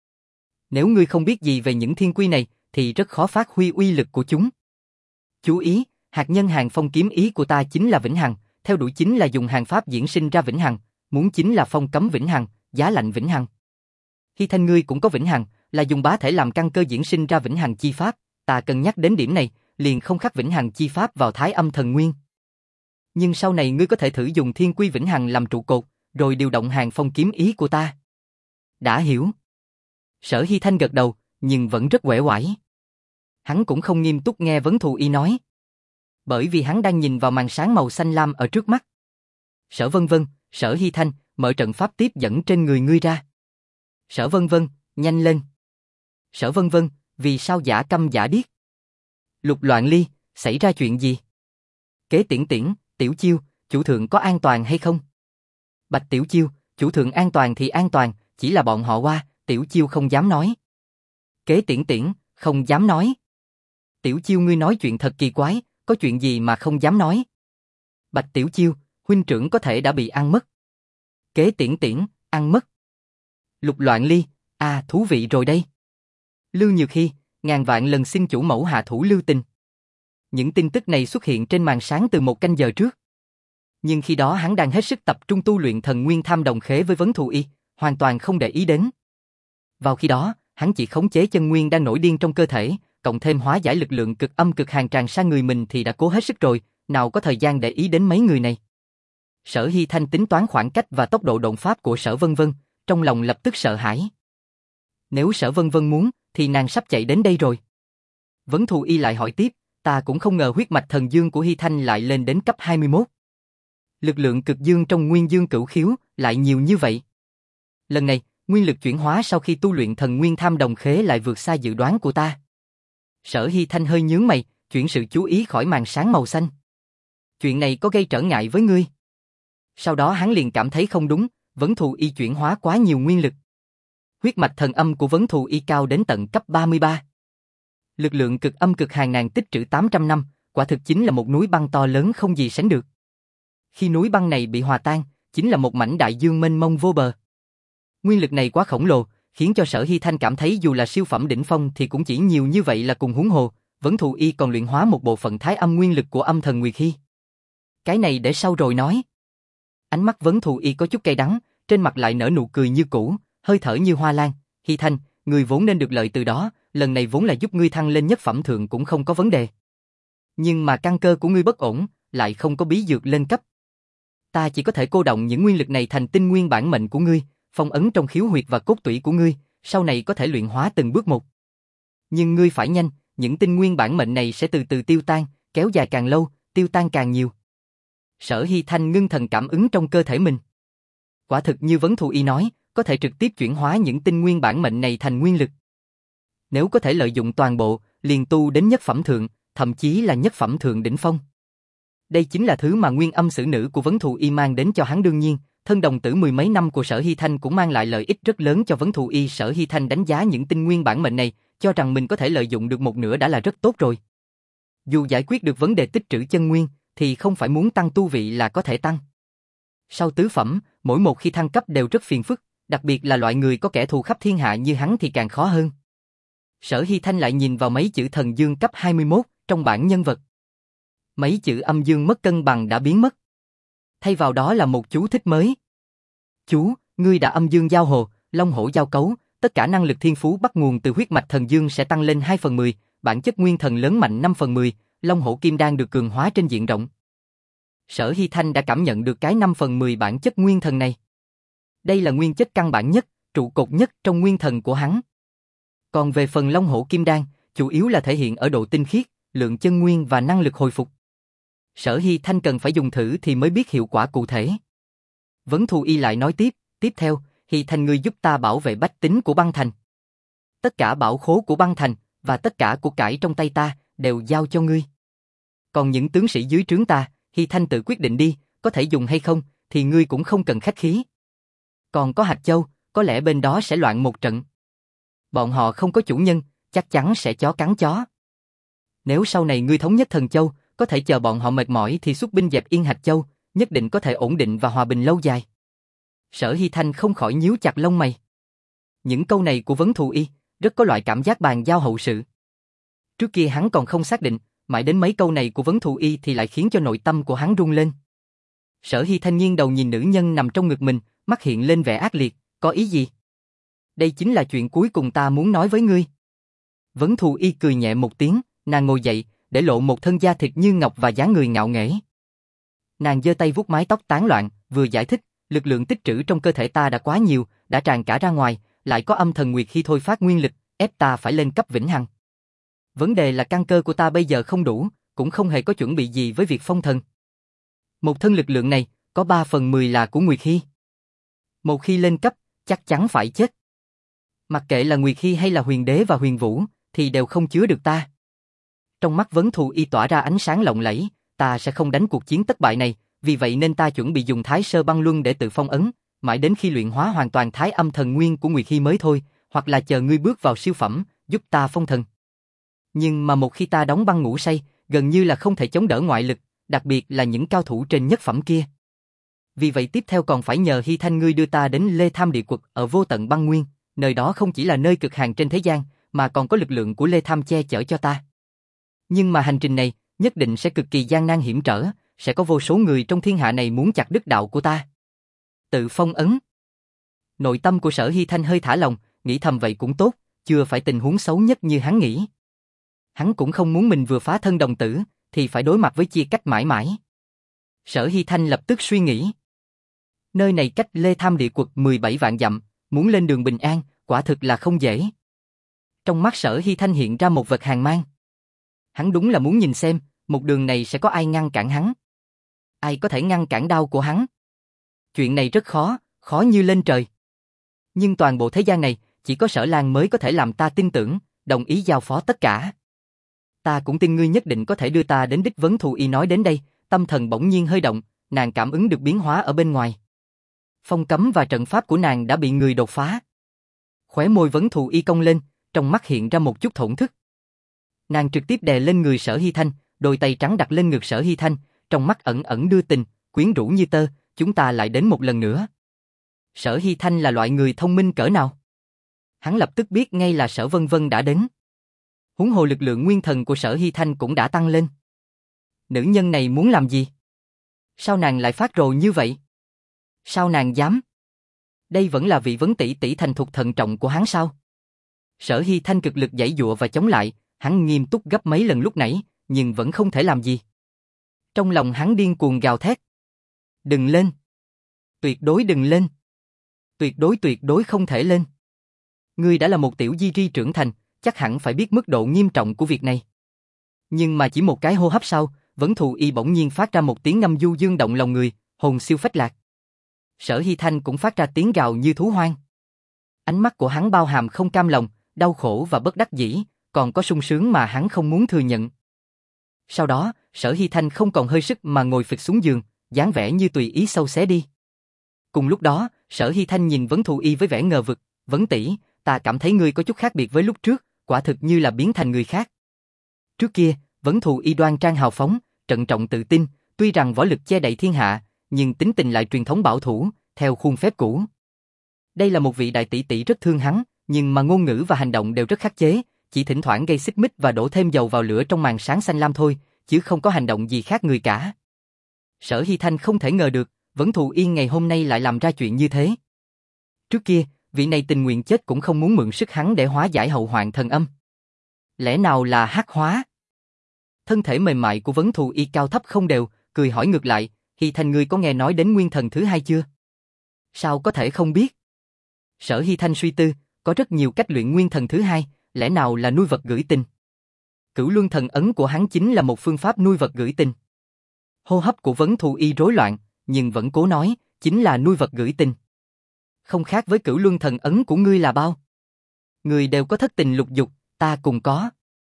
Nếu ngươi không biết gì về những thiên quy này, thì rất khó phát huy uy lực của chúng. Chú ý, hạt nhân Hàng Phong kiếm ý của ta chính là vĩnh hằng, theo đuổi chính là dùng hàng pháp diễn sinh ra vĩnh hằng, muốn chính là phong cấm vĩnh hằng, giá lạnh vĩnh hằng. Hy Thanh ngươi cũng có vĩnh hằng, là dùng bá thể làm căn cơ diễn sinh ra vĩnh hằng chi pháp, ta cân nhắc đến điểm này, liền không khắc vĩnh hằng chi pháp vào Thái Âm Thần Nguyên. Nhưng sau này ngươi có thể thử dùng thiên quy vĩnh hằng làm trụ cột, rồi điều động Hàng Phong kiếm ý của ta. Đã hiểu. Sở Hy Thanh gật đầu, nhưng vẫn rất uể oải. Hắn cũng không nghiêm túc nghe Vấn Thù Y nói. Bởi vì hắn đang nhìn vào màn sáng màu xanh lam ở trước mắt. Sở Vân Vân, Sở Hy Thanh, mở trận pháp tiếp dẫn trên người ngươi ra. Sở Vân Vân, nhanh lên. Sở Vân Vân, vì sao giả câm giả điếc? Lục Loạn Ly, xảy ra chuyện gì? Kế Tiễn Tiễn, Tiểu Chiêu, chủ thượng có an toàn hay không? Bạch Tiểu Chiêu, chủ thượng an toàn thì an toàn, chỉ là bọn họ qua, Tiểu Chiêu không dám nói. Kế Tiễn Tiễn, không dám nói. Tiểu Chiêu ngươi nói chuyện thật kỳ quái, có chuyện gì mà không dám nói? Bạch Tiểu Chiêu, huynh trưởng có thể đã bị ăn mất. Kế Tiễn Tiễn, ăn mất. Lục Loạn Ly, à thú vị rồi đây. Lưu Nhược Hy, ngàn vạn lần xin chủ mẫu hạ thủ lưu tình. Những tin tức này xuất hiện trên màn sáng từ một canh giờ trước. Nhưng khi đó hắn đang hết sức tập trung tu luyện thần nguyên tham đồng khế với vấn thù y, hoàn toàn không để ý đến. Vào khi đó, hắn chỉ khống chế chân nguyên đang nổi điên trong cơ thể, cộng thêm hóa giải lực lượng cực âm cực hàn tràn sang người mình thì đã cố hết sức rồi, nào có thời gian để ý đến mấy người này. Sở Hy Thanh tính toán khoảng cách và tốc độ độn pháp của Sở Vân Vân, trong lòng lập tức sợ hãi. Nếu Sở Vân Vân muốn, thì nàng sắp chạy đến đây rồi. Vấn thù y lại hỏi tiếp, ta cũng không ngờ huyết mạch thần dương của Hy Thanh lại lên đến cấp hai mươi mốt. Lực lượng cực dương trong nguyên dương cửu khiếu lại nhiều như vậy. Lần này, nguyên lực chuyển hóa sau khi tu luyện thần nguyên tham đồng khế lại vượt xa dự đoán của ta. Sở Hy Thanh hơi nhướng mày, chuyển sự chú ý khỏi màn sáng màu xanh. Chuyện này có gây trở ngại với ngươi? Sau đó hắn liền cảm thấy không đúng, vấn thù y chuyển hóa quá nhiều nguyên lực. Huyết mạch thần âm của vấn thù y cao đến tận cấp ba mươi ba. Lực lượng cực âm cực hàn nàng tích trữ tám trăm năm, quả thực chính là một núi băng to lớn không gì sánh được. Khi núi băng này bị hòa tan, chính là một mảnh đại dương mênh mông vô bờ. Nguyên lực này quá khổng lồ, khiến cho Sở Hy Thanh cảm thấy dù là siêu phẩm đỉnh phong thì cũng chỉ nhiều như vậy là cùng huống hồ, vấn thù y còn luyện hóa một bộ phận thái âm nguyên lực của âm thần Nguyệt Hy. Cái này để sau rồi nói. Ánh mắt vấn thù y có chút cay đắng, trên mặt lại nở nụ cười như cũ, hơi thở như hoa lan. Hy Thanh, người vốn nên được lợi từ đó, lần này vốn là giúp ngươi thăng lên nhất phẩm thượng cũng không có vấn đề. Nhưng mà căn cơ của ngươi bất ổn, lại không có bí dược lên cấp. Ta chỉ có thể cô động những nguyên lực này thành tinh nguyên bản mệnh của ngươi, phong ấn trong khiếu huyệt và cốt tủy của ngươi, sau này có thể luyện hóa từng bước một. Nhưng ngươi phải nhanh, những tinh nguyên bản mệnh này sẽ từ từ tiêu tan, kéo dài càng lâu, tiêu tan càng nhiều. Sở Hy Thanh ngưng thần cảm ứng trong cơ thể mình. Quả thực như vấn thù y nói, có thể trực tiếp chuyển hóa những tinh nguyên bản mệnh này thành nguyên lực. Nếu có thể lợi dụng toàn bộ, liền tu đến nhất phẩm thượng, thậm chí là nhất phẩm thượng đỉnh phong. Đây chính là thứ mà nguyên âm sử nữ của vấn thù y mang đến cho hắn. Đương nhiên, thân đồng tử mười mấy năm của Sở Hy Thanh cũng mang lại lợi ích rất lớn cho vấn thù y. Sở Hy Thanh đánh giá những tinh nguyên bản mệnh này, cho rằng mình có thể lợi dụng được một nửa đã là rất tốt rồi. Dù giải quyết được vấn đề tích trữ chân nguyên, thì không phải muốn tăng tu vị là có thể tăng. Sau tứ phẩm, mỗi một khi thăng cấp đều rất phiền phức, đặc biệt là loại người có kẻ thù khắp thiên hạ như hắn thì càng khó hơn. Sở Hy Thanh lại nhìn vào mấy chữ thần dương cấp hai mươi mốt trong bảng nhân vật. Mấy chữ âm dương mất cân bằng đã biến mất. Thay vào đó là một chú thích mới. Chú, ngươi đã âm dương giao hồ, long hổ giao cấu, tất cả năng lực thiên phú bắt nguồn từ huyết mạch thần dương sẽ tăng lên hai phần mười, bản chất nguyên thần lớn mạnh năm phần mười, long hổ kim đan được cường hóa trên diện rộng. Sở Hy Thanh đã cảm nhận được cái năm phần mười bản chất nguyên thần này. Đây là nguyên chất căn bản nhất, trụ cột nhất trong nguyên thần của hắn. Còn về phần long hổ kim đan, chủ yếu là thể hiện ở độ tinh khiết, lượng chân nguyên và năng lực hồi phục. Sở Hy Thanh cần phải dùng thử thì mới biết hiệu quả cụ thể. Vấn thù y lại nói tiếp, tiếp theo, Hy Thanh ngươi giúp ta bảo vệ bách tính của băng thành. Tất cả bảo khố của băng thành, và tất cả của cải trong tay ta, đều giao cho ngươi. Còn những tướng sĩ dưới trướng ta, Hy Thanh tự quyết định đi, có thể dùng hay không, thì ngươi cũng không cần khách khí. Còn có Hạt Châu, có lẽ bên đó sẽ loạn một trận. Bọn họ không có chủ nhân, chắc chắn sẽ chó cắn chó. Nếu sau này ngươi thống nhất Thần Châu, có thể chờ bọn họ mệt mỏi thì xuất binh dẹp yên Hạt Châu, nhất định có thể ổn định và hòa bình lâu dài. Sở Hy Thanh không khỏi nhíu chặt lông mày. Những câu này của vấn thù y, rất có loại cảm giác bàn giao hậu sự. Trước kia hắn còn không xác định, mãi đến mấy câu này của vấn thù y thì lại khiến cho nội tâm của hắn rung lên. Sở Hy Thanh nghiêng đầu nhìn nữ nhân nằm trong ngực mình, mắt hiện lên vẻ ác liệt, có ý gì? Đây chính là chuyện cuối cùng ta muốn nói với ngươi. Vấn thù y cười nhẹ một tiếng, nàng ngồi dậy, để lộ một thân da thịt như ngọc và dáng người ngạo nghễ. Nàng giơ tay vuốt mái tóc tán loạn, vừa giải thích, lực lượng tích trữ trong cơ thể ta đã quá nhiều, đã tràn cả ra ngoài, lại có âm thần Nguyệt Hy thôi phát nguyên lực, ép ta phải lên cấp vĩnh hằng. Vấn đề là căn cơ của ta bây giờ không đủ, cũng không hề có chuẩn bị gì với việc phong thần. Một thân lực lượng này, có ba phần mười là của Nguyệt Hy. Một khi lên cấp, chắc chắn phải chết. Mặc kệ là Nguyệt Hy hay là Huyền Đế và Huyền Vũ, thì đều không chứa được ta. Trong mắt vấn thù y tỏa ra ánh sáng lộng lẫy, ta sẽ không đánh cuộc chiến thất bại này, vì vậy nên ta chuẩn bị dùng Thái Sơ Băng Luân để tự phong ấn, mãi đến khi luyện hóa hoàn toàn Thái Âm Thần Nguyên của Nguyệt Hy mới thôi, hoặc là chờ ngươi bước vào siêu phẩm, giúp ta phong thần. Nhưng mà một khi ta đóng băng ngủ say, gần như là không thể chống đỡ ngoại lực, đặc biệt là những cao thủ trên nhất phẩm kia. Vì vậy tiếp theo còn phải nhờ Hy Thanh ngươi đưa ta đến Lê Tham Địa Quật ở vô tận băng nguyên, nơi đó không chỉ là nơi cực hàn trên thế gian, mà còn có lực lượng của Lê Tham che chở cho ta. Nhưng mà hành trình này, nhất định sẽ cực kỳ gian nan hiểm trở, sẽ có vô số người trong thiên hạ này muốn chặt đứt đạo của ta. Tự phong ấn. Nội tâm của Sở Hy Thanh hơi thả lòng, nghĩ thầm vậy cũng tốt, chưa phải tình huống xấu nhất như hắn nghĩ. Hắn cũng không muốn mình vừa phá thân đồng tử, thì phải đối mặt với chia cách mãi mãi. Sở Hy Thanh lập tức suy nghĩ. Nơi này cách Lê Tham địa quật mười bảy vạn dặm, muốn lên đường bình an, quả thực là không dễ. Trong mắt Sở Hy Thanh hiện ra một vật hàn mang. Hắn đúng là muốn nhìn xem, một đường này sẽ có ai ngăn cản hắn. Ai có thể ngăn cản đao của hắn. Chuyện này rất khó, khó như lên trời. Nhưng toàn bộ thế gian này, chỉ có Sở Lan mới có thể làm ta tin tưởng, đồng ý giao phó tất cả. Ta cũng tin ngươi nhất định có thể đưa ta đến đích. Vấn Thù Y nói đến đây, tâm thần bỗng nhiên hơi động, nàng cảm ứng được biến hóa ở bên ngoài. Phong cấm và trận pháp của nàng đã bị người đột phá. Khóe môi Vấn Thù Y cong lên, trong mắt hiện ra một chút thổn thức. Nàng trực tiếp đè lên người Sở Hy Thanh, đôi tay trắng đặt lên ngực Sở Hy Thanh, trong mắt ẩn ẩn đưa tình, quyến rũ như tơ, chúng ta lại đến một lần nữa. Sở Hy Thanh là loại người thông minh cỡ nào? Hắn lập tức biết ngay là Sở Vân Vân đã đến. Huống hồ lực lượng nguyên thần của Sở Hy Thanh cũng đã tăng lên. Nữ nhân này muốn làm gì? Sao nàng lại phát rồ như vậy? Sao nàng dám? Đây vẫn là vị Vấn tỷ tỷ thành thục thận trọng của hắn sao? Sở Hy Thanh cực lực giãy giụa và chống lại, hắn nghiêm túc gấp mấy lần lúc nãy, nhưng vẫn không thể làm gì. Trong lòng hắn điên cuồng gào thét. Đừng lên! Tuyệt đối đừng lên! Tuyệt đối tuyệt đối không thể lên! Ngươi đã là một tiểu di ri trưởng thành, chắc hẳn phải biết mức độ nghiêm trọng của việc này. Nhưng mà chỉ một cái hô hấp sau, Vấn Thù Y bỗng nhiên phát ra một tiếng ngâm du dương động lòng người, hồn siêu phách lạc. Sở Hy Thanh cũng phát ra tiếng gào như thú hoang. Ánh mắt của hắn bao hàm không cam lòng, đau khổ và bất đắc dĩ, còn có sung sướng mà hắn không muốn thừa nhận. Sau đó, Sở Hy Thanh không còn hơi sức mà ngồi phịch xuống giường, dáng vẻ như tùy ý sâu xé đi. Cùng lúc đó, Sở Hy Thanh nhìn Vấn Thù Y với vẻ ngờ vực, Vấn tỷ, ta cảm thấy ngươi có chút khác biệt với lúc trước, quả thực như là biến thành người khác. Trước kia, Vấn Thù Y đoan trang hào phóng, trân trọng tự tin, tuy rằng võ lực che đậy thiên hạ, nhưng tính tình lại truyền thống bảo thủ, theo khuôn phép cũ. Đây là một vị đại tỷ tỷ rất thương hắn, nhưng mà ngôn ngữ và hành động đều rất khắc chế, chỉ thỉnh thoảng gây xích mích và đổ thêm dầu vào lửa trong màn sáng xanh lam thôi, chứ không có hành động gì khác người cả. Sở Hy Thanh không thể ngờ được, Vấn Thù Y ngày hôm nay lại làm ra chuyện như thế. Trước kia, vị này tình nguyện chết cũng không muốn mượn sức hắn để hóa giải hậu hoạn thần âm. Lẽ nào là hắc hóa? Thân thể mềm mại của Vấn Thù Y cao thấp không đều, cười hỏi ngược lại, Hy Thanh ngươi có nghe nói đến nguyên thần thứ hai chưa? Sao có thể không biết? Sở Hy Thanh suy tư, có rất nhiều cách luyện nguyên thần thứ hai, lẽ nào là nuôi vật gửi tình? Cửu luân thần ấn của hắn chính là một phương pháp nuôi vật gửi tình. Hô hấp của Vấn Thù Y rối loạn, nhưng vẫn cố nói, chính là nuôi vật gửi tình. Không khác với cửu luân thần ấn của ngươi là bao. Người đều có thất tình lục dục, ta cùng có.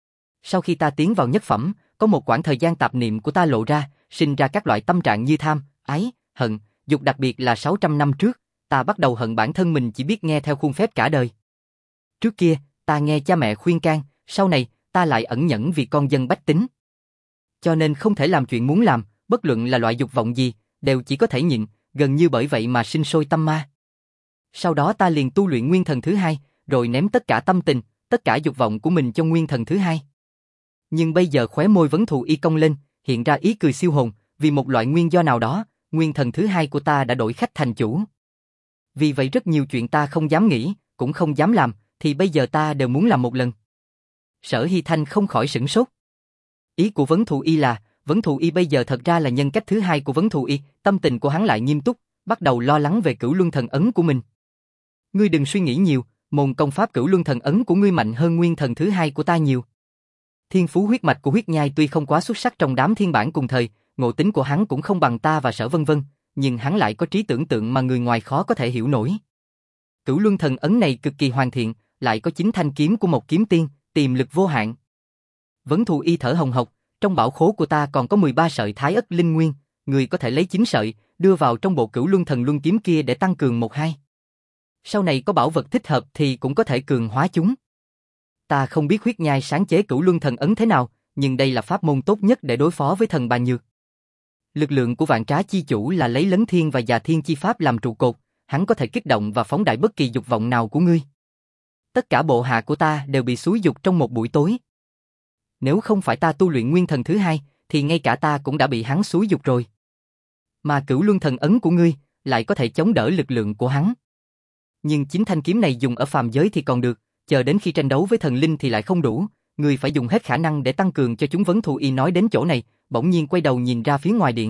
Sau khi ta tiến vào nhất phẩm, có một quãng thời gian tạp niệm của ta lộ ra, sinh ra các loại tâm trạng như tham, ái, hận, dục, đặc biệt là sáu trăm năm trước, ta bắt đầu hận bản thân mình chỉ biết nghe theo khuôn phép cả đời. Trước kia, ta nghe cha mẹ khuyên can, sau này, ta lại ẩn nhẫn vì con dân bách tính. Cho nên không thể làm chuyện muốn làm, bất luận là loại dục vọng gì, đều chỉ có thể nhịn, gần như bởi vậy mà sinh sôi tâm ma. Sau đó ta liền tu luyện nguyên thần thứ hai, rồi ném tất cả tâm tình, tất cả dục vọng của mình cho nguyên thần thứ hai. Nhưng bây giờ khóe môi Vấn Thù Y cong lên, hiện ra ý cười siêu hồn, vì một loại nguyên do nào đó, nguyên thần thứ hai của ta đã đổi khách thành chủ. Vì vậy rất nhiều chuyện ta không dám nghĩ, cũng không dám làm, thì bây giờ ta đều muốn làm một lần. Sở Hy Thanh không khỏi sửng sốt. Ý của Vấn Thù Y là, Vấn Thù Y bây giờ thật ra là nhân cách thứ hai của Vấn Thù Y, tâm tình của hắn lại nghiêm túc, bắt đầu lo lắng về cửu luân thần ấn của mình. Ngươi đừng suy nghĩ nhiều, môn công pháp cửu luân thần ấn của ngươi mạnh hơn nguyên thần thứ hai của ta nhiều. Thiên phú huyết mạch của huyết nhai tuy không quá xuất sắc trong đám thiên bản cùng thời, ngộ tính của hắn cũng không bằng ta và Sở Vân Vân, nhưng hắn lại có trí tưởng tượng mà người ngoài khó có thể hiểu nổi. Cửu luân thần ấn này cực kỳ hoàn thiện, lại có chín thanh kiếm của một kiếm tiên, tiềm lực vô hạn. Vấn Thù Y thở hồng hộc, trong bảo khố của ta còn có mười ba sợi thái ất linh nguyên, người có thể lấy chín sợi, đưa vào trong bộ cửu luân thần luân kiếm kia để tăng cường một hai. Sau này có bảo vật thích hợp thì cũng có thể cường hóa chúng. Ta không biết huyết nhai sáng chế cửu luân thần ấn thế nào, nhưng đây là pháp môn tốt nhất để đối phó với thần bà nhược. Lực lượng của vạn trá chi chủ là lấy lấn thiên và già thiên chi pháp làm trụ cột, hắn có thể kích động và phóng đại bất kỳ dục vọng nào của ngươi. Tất cả bộ hạ của ta đều bị xúi giục trong một buổi tối. Nếu không phải ta tu luyện nguyên thần thứ hai, thì ngay cả ta cũng đã bị hắn xúi giục rồi. Mà cửu luân thần ấn của ngươi lại có thể chống đỡ lực lượng của hắn. Nhưng chính thanh kiếm này dùng ở phàm giới thì còn được, chờ đến khi tranh đấu với thần linh thì lại không đủ, ngươi phải dùng hết khả năng để tăng cường cho chúng. Vấn Thù Y nói đến chỗ này, bỗng nhiên quay đầu nhìn ra phía ngoài điện.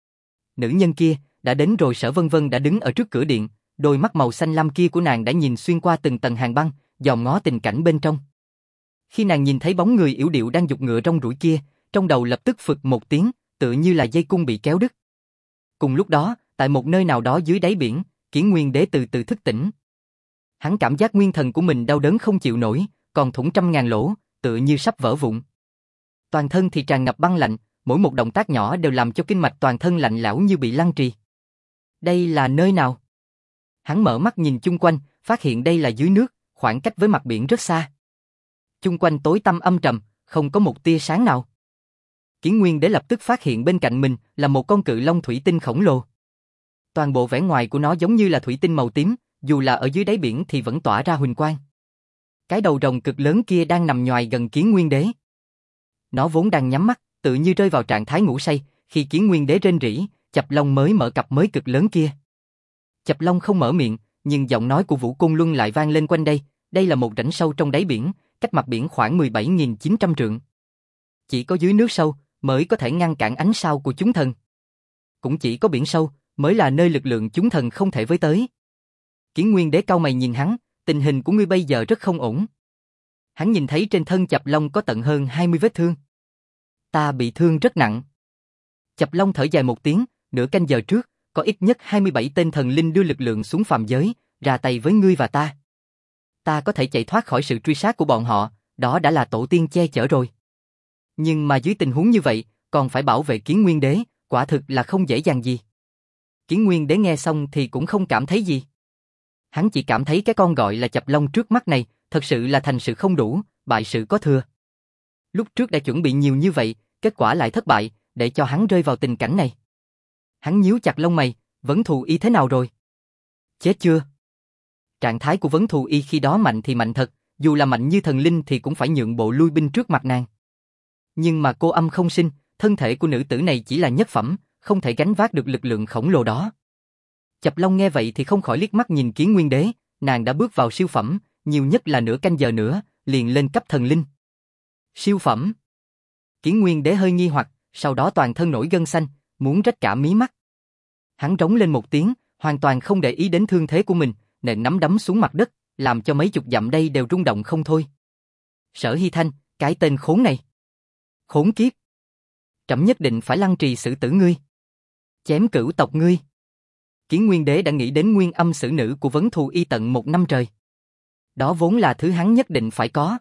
Nữ nhân kia đã đến rồi. Sở Vân Vân đã đứng ở trước cửa điện, đôi mắt màu xanh lam kia của nàng đã nhìn xuyên qua từng tầng hàng băng, dòm ngó tình cảnh bên trong. Khi nàng nhìn thấy bóng người yểu điệu đang giục ngựa rong ruổi kia, trong đầu lập tức phực một tiếng, tựa như là dây cung bị kéo đứt. Cùng lúc đó, tại một nơi nào đó dưới đáy biển, Kiến Nguyên Đế từ từ thức tỉnh. Hắn cảm giác nguyên thần của mình đau đớn không chịu nổi, còn thủng trăm ngàn lỗ, tựa như sắp vỡ vụn. Toàn thân thì tràn ngập băng lạnh, mỗi một động tác nhỏ đều làm cho kinh mạch toàn thân lạnh lẽo như bị lăng trì. Đây là nơi nào? Hắn mở mắt nhìn chung quanh, phát hiện đây là dưới nước, khoảng cách với mặt biển rất xa. Chung quanh tối tăm âm trầm, không có một tia sáng nào. Kiến Nguyên Đế lập tức phát hiện bên cạnh mình là một con cự long thủy tinh khổng lồ. Toàn bộ vẻ ngoài của nó giống như là thủy tinh màu tím, dù là ở dưới đáy biển thì vẫn tỏa ra huỳnh quang. Cái đầu rồng cực lớn kia đang nằm nhoài gần Kiến Nguyên Đế. Nó vốn đang nhắm mắt, tự như rơi vào trạng thái ngủ say, khi Kiến Nguyên Đế rên rỉ, Chập Long mới mở cặp mới cực lớn kia. Chập Long không mở miệng, nhưng giọng nói của Vũ Côn Luân lại vang lên quanh đây. Đây là một rãnh sâu trong đáy biển, cách mặt biển khoảng mười bảy nghìn chín trăm trượng. Chỉ có dưới nước sâu mới có thể ngăn cản ánh sao của chúng thần. Cũng chỉ có biển sâu mới là nơi lực lượng chúng thần không thể với tới. Kiến Nguyên Đế cau mày nhìn hắn, tình hình của ngươi bây giờ rất không ổn. Hắn nhìn thấy trên thân Chập Long có tận hơn hai mươi vết thương. Ta bị thương rất nặng. Chập Long thở dài một tiếng, nửa canh giờ trước, có ít nhất hai mươi bảy tên thần linh đưa lực lượng xuống phàm giới, ra tay với ngươi và ta. Ta có thể chạy thoát khỏi sự truy sát của bọn họ, đó đã là tổ tiên che chở rồi. Nhưng mà dưới tình huống như vậy, còn phải bảo vệ Kiến Nguyên Đế, quả thực là không dễ dàng gì. Kiến Nguyên Đế nghe xong thì cũng không cảm thấy gì. Hắn chỉ cảm thấy cái con gọi là Chập Long trước mắt này, thật sự là thành sự không đủ, bại sự có thừa. Lúc trước đã chuẩn bị nhiều như vậy, kết quả lại thất bại, để cho hắn rơi vào tình cảnh này. Hắn nhíu chặt lông mày, Vấn Thù Y thế nào rồi? Chết chưa? Trạng thái của Vấn Thù Y khi đó mạnh thì mạnh thật, dù là mạnh như thần linh thì cũng phải nhượng bộ lui binh trước mặt nàng. Nhưng mà cô âm không sinh, thân thể của nữ tử này chỉ là nhất phẩm, không thể gánh vác được lực lượng khổng lồ đó. Chập Long nghe vậy thì không khỏi liếc mắt nhìn Kiến Nguyên Đế, nàng đã bước vào siêu phẩm, nhiều nhất là nửa canh giờ nữa, liền lên cấp thần linh. Siêu phẩm? Kiến Nguyên Đế hơi nghi hoặc, sau đó toàn thân nổi gân xanh, muốn rách cả mí mắt. Hắn rống lên một tiếng, hoàn toàn không để ý đến thương thế của mình, nện nắm đấm xuống mặt đất, làm cho mấy chục dặm đây đều rung động không thôi. Sở Hy Thanh, cái tên khốn này. Khốn kiếp. Trẫm nhất định phải lăng trì xử tử ngươi. Chém cửu tộc ngươi. Kiến Nguyên Đế đã nghĩ đến nguyên âm xử nữ của Vấn Thù Y tận một năm trời. Đó vốn là thứ hắn nhất định phải có.